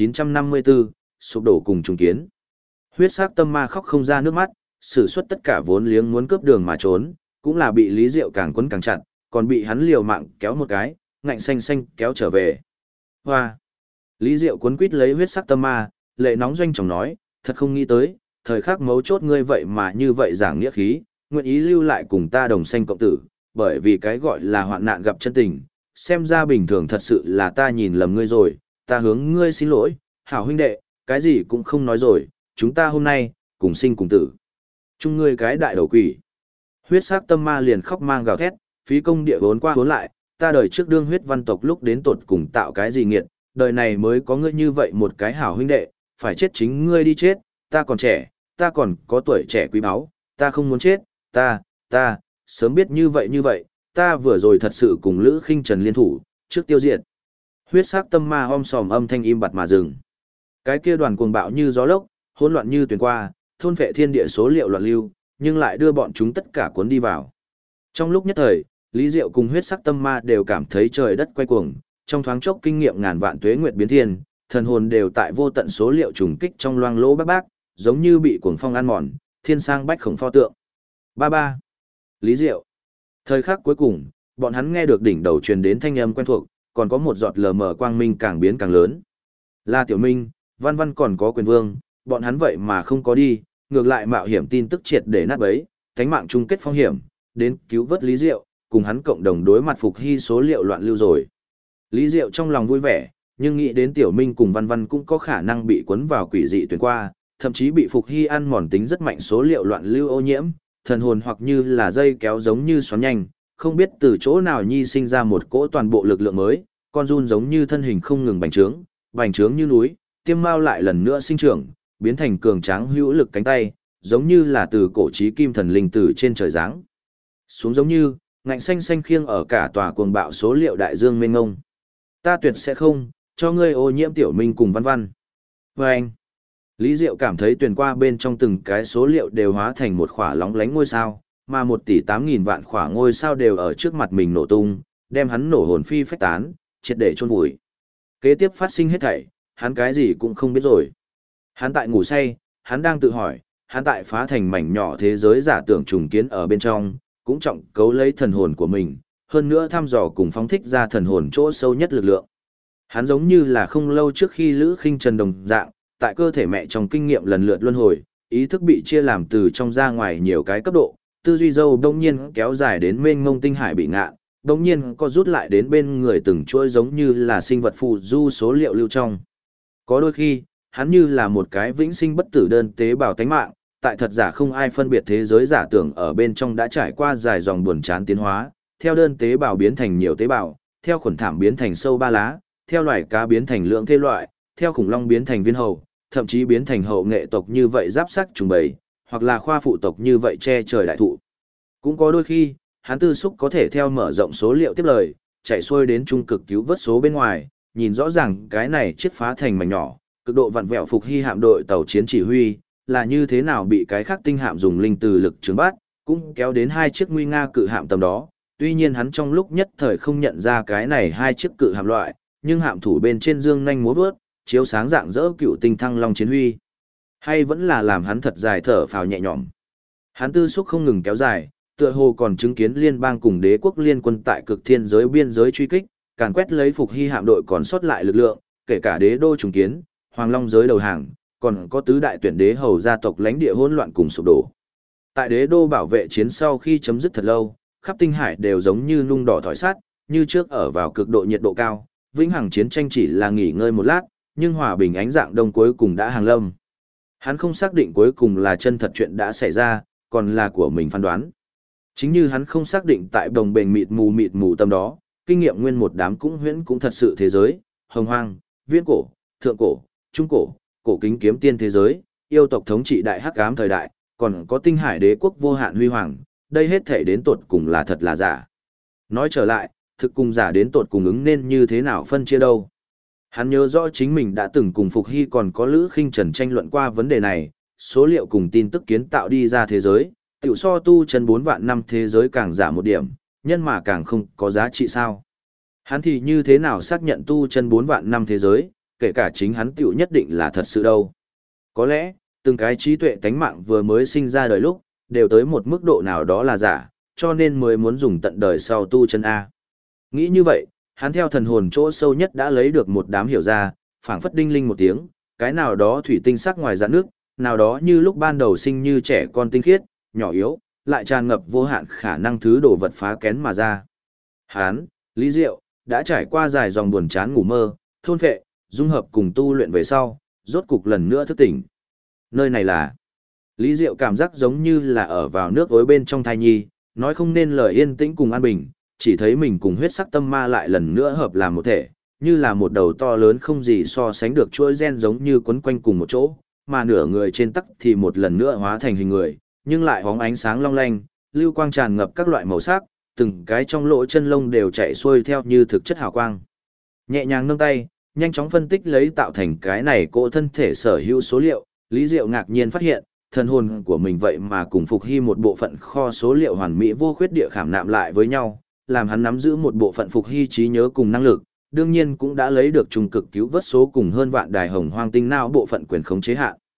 2954, sụp đổ cùng trùng kiến. Huyết sắc tâm ma khóc không ra nước mắt, sử xuất tất cả vốn liếng muốn cướp đường mà trốn, cũng là bị Lý Diệu càng quấn càng chặt, còn bị hắn liều mạng kéo một cái, ngạnh xanh xanh kéo trở về. Hoa! Lý Diệu cuốn quýt lấy huyết sắc tâm ma, lệ nóng doanh trọng nói, thật không nghĩ tới, thời khắc mấu chốt ngươi vậy mà như vậy giảng nghĩa khí, nguyện ý lưu lại cùng ta đồng sanh cộng tử, bởi vì cái gọi là hoạn nạn gặp chân tình, xem ra bình thường thật sự là ta nhìn lầm ngươi rồi, ta hướng ngươi xin lỗi, hảo huynh đệ, cái gì cũng không nói rồi, chúng ta hôm nay, cùng sinh cùng tử. Chung ngươi cái đại đầu quỷ. Huyết sắc tâm ma liền khóc mang gào thét, phí công địa vốn qua vốn lại, ta đời trước đương huyết văn tộc lúc đến tột cùng tạo cái gì nghiệt, đời này mới có ngươi như vậy một cái hảo huynh đệ, phải chết chính ngươi đi chết, ta còn trẻ, ta còn có tuổi trẻ quý báu, ta không muốn chết, ta, sớm biết như vậy, ta vừa rồi thật sự cùng Lữ Khinh Trần liên thủ, trước tiêu diệt. Huyết sắc tâm ma om sòm âm thanh im bặt mà dừng. Cái kia đoàn cuồng bạo như gió lốc, hỗn loạn như tuyền qua, thôn phệ thiên địa số liệu loạn lưu, nhưng lại đưa bọn chúng tất cả cuốn đi vào. Trong lúc nhất thời, Lý Diệu cùng huyết sắc tâm ma đều cảm thấy trời đất quay cuồng, trong thoáng chốc kinh nghiệm ngàn vạn tuế nguyệt biến thiên, thần hồn đều tại vô tận số liệu trùng kích trong loang lỗ bác, giống như bị cuồng phong ăn mòn, thiên sang bách khổng pho tượng. Ba. Lý Diệu. Thời khắc cuối cùng, bọn hắn nghe được đỉnh đầu truyền đến thanh âm quen thuộc, còn có một giọt lờ mờ quang minh càng biến càng lớn. Là Tiểu Minh, Văn Văn còn có Quyền Vương, bọn hắn vậy mà không có đi, ngược lại mạo hiểm tin tức triệt để nát bấy, thánh mạng chung kết phong hiểm, đến cứu vớt Lý Diệu, cùng hắn cộng đồng đối mặt phục hy số liệu loạn lưu rồi. Lý Diệu trong lòng vui vẻ, nhưng nghĩ đến Tiểu Minh cùng Văn Văn cũng có khả năng bị cuốn vào quỷ dị tuyển qua, thậm chí bị phục hy ăn mòn tính rất mạnh số liệu loạn lưu ô nhiễm, thần hồn hoặc như là dây kéo giống như xoắn nhanh, không biết từ chỗ nào nhi sinh ra một cỗ toàn bộ lực lượng mới, con run giống như thân hình không ngừng bành trướng như núi, tiêm mao lại lần nữa sinh trưởng, biến thành cường tráng hữu lực cánh tay, giống như là từ cổ chí kim thần linh từ trên trời giáng xuống, giống như ngạnh xanh xanh khiêng ở cả tòa cuồng bạo số liệu đại dương mênh ngông. Ta tuyệt sẽ không cho ngươi ô nhiễm Tiểu Minh cùng Văn Văn. Vâng! Lý Diệu cảm thấy tuyển qua bên trong từng cái số liệu đều hóa thành một khỏa lóng lánh ngôi sao, mà 1 tỷ 8 nghìn vạn khỏa ngôi sao đều ở trước mặt mình nổ tung, đem hắn nổ hồn phi phách tán, triệt để chôn vùi. Kế tiếp phát sinh hết thảy, hắn cái gì cũng không biết rồi. Hắn tại ngủ say, hắn đang tự hỏi, hắn tại phá thành mảnh nhỏ thế giới giả tưởng trùng kiến ở bên trong, cũng trọng cấu lấy thần hồn của mình, hơn nữa thăm dò cùng phóng thích ra thần hồn chỗ sâu nhất lực lượng. Hắn giống như là không lâu trước khi Lữ Khinh Trần đồng dạng, tại cơ thể mẹ trong kinh nghiệm lần lượt luân hồi, ý thức bị chia làm từ trong ra ngoài nhiều cái cấp độ, tư duy dâu đông nhiên kéo dài đến mênh mông tinh hải bị ngạn, đông nhiên có rút lại đến bên người từng chuỗi giống như là sinh vật phù du số liệu lưu trong. Có đôi khi, hắn như là một cái vĩnh sinh bất tử đơn tế bào tánh mạng, tại thật giả không ai phân biệt thế giới giả tưởng ở bên trong đã trải qua dài dòng buồn chán tiến hóa, theo đơn tế bào biến thành nhiều tế bào, theo khuẩn thảm biến thành sâu ba lá, theo loài cá biến thành lượng thế loại, theo khủng long biến thành viên hầu, thậm chí biến thành hậu nghệ tộc như vậy giáp sắc trùng bầy, hoặc là khoa phụ tộc như vậy che trời đại thụ. Cũng có đôi khi, hắn tư xúc có thể theo mở rộng số liệu tiếp lời, chạy xuôi đến trung cực cứu vớt số bên ngoài, nhìn rõ ràng cái này chiết phá thành mảnh nhỏ, cực độ vặn vẹo phục hy hạm đội tàu chiến chỉ huy, là như thế nào bị cái khác tinh hạm dùng linh từ lực trường bát, cũng kéo đến 2 chiếc nguy nga cự hạm tầm đó. Tuy nhiên hắn trong lúc nhất thời không nhận ra cái này 2 chiếc cự hạm loại, nhưng hạm thủ bên trên dương nhanh múa vớt, chiếu sáng dạng dỡ cựu tinh thăng long chiến huy. Hay vẫn là làm hắn thật dài thở phào nhẹ nhõm. Hắn tư xúc không ngừng kéo dài, tựa hồ còn chứng kiến liên bang cùng đế quốc liên quân tại cực thiên giới biên giới truy kích, càn quét lấy phục hy hạm đội còn sót lại lực lượng, kể cả đế đô trùng kiến, hoàng long giới đầu hàng, còn có tứ đại tuyển đế hầu gia tộc lãnh địa hỗn loạn cùng sụp đổ. Tại đế đô bảo vệ chiến sau khi chấm dứt thật lâu, khắp tinh hải đều giống như nung đỏ thỏi sắt, như trước ở vào cực độ nhiệt độ cao, vĩnh hằng chiến tranh chỉ là nghỉ ngơi một lát, nhưng hòa bình ánh dạng đông cuối cùng đã hàng lâm. Hắn không xác định cuối cùng là chân thật chuyện đã xảy ra, còn là của mình phán đoán. Chính như hắn không xác định tại đồng bền mịt mù tâm đó, kinh nghiệm nguyên một đám cũng huyễn cũng thật sự thế giới, hồng hoang, viễn cổ, thượng cổ, trung cổ, cổ kính kiếm tiên thế giới, yêu tộc thống trị đại hắc ám thời đại, còn có tinh hải đế quốc vô hạn huy hoàng, đây hết thể đến tột cùng là thật là giả. Nói trở lại, thực cùng giả đến tột cùng ứng nên như thế nào phân chia đâu. Hắn nhớ rõ chính mình đã từng cùng Phục Hy còn có Lữ Khinh Trần tranh luận qua vấn đề này, số liệu cùng tin tức kiến tạo đi ra thế giới, tiểu so tu chân 4 vạn năm thế giới càng giả một điểm, nhân mà càng không có giá trị sao. Hắn thì như thế nào xác nhận tu chân 4 vạn năm thế giới, kể cả chính hắn tiểu nhất định là thật sự đâu. Có lẽ, từng cái trí tuệ tánh mạng vừa mới sinh ra đời lúc, đều tới một mức độ nào đó là giả, cho nên mới muốn dùng tận đời sau tu chân A. Nghĩ như vậy, hắn theo thần hồn chỗ sâu nhất đã lấy được một đám hiểu ra, phảng phất đinh linh một tiếng, cái nào đó thủy tinh sắc ngoài dạng nước, nào đó như lúc ban đầu sinh như trẻ con tinh khiết, nhỏ yếu, lại tràn ngập vô hạn khả năng thứ đồ vật phá kén mà ra. Hắn, Lý Diệu, đã trải qua dài dòng buồn chán ngủ mơ, thôn phệ, dung hợp cùng tu luyện về sau, rốt cục lần nữa thức tỉnh. Nơi này là... Lý Diệu cảm giác giống như là ở vào nước ối bên trong thai nhi, nói không nên lời yên tĩnh cùng an bình, chỉ thấy mình cùng huyết sắc tâm ma lại lần nữa hợp làm một thể, như là một đầu to lớn không gì so sánh được chuỗi gen giống như quấn quanh cùng một chỗ, mà nửa người trên tắc thì một lần nữa hóa thành hình người, nhưng lại hóng ánh sáng long lanh, lưu quang tràn ngập các loại màu sắc, từng cái trong lỗ chân lông đều chạy xuôi theo như thực chất hào quang. Nhẹ nhàng nâng tay, nhanh chóng phân tích lấy tạo thành cái này cỗ thân thể sở hữu số liệu, Lý Diệu ngạc nhiên phát hiện, thần hồn của mình vậy mà cùng Phục Hy một bộ phận kho số liệu hoàn mỹ vô khuyết địa khảm nạm lại với nhau, làm hắn nắm giữ một bộ phận Phục Hy trí nhớ cùng năng lực, đương nhiên cũng đã lấy được trung cực cứu vớt số cùng hơn vạn đài hồng hoang tinh não bộ phận quyền khống chế hạn.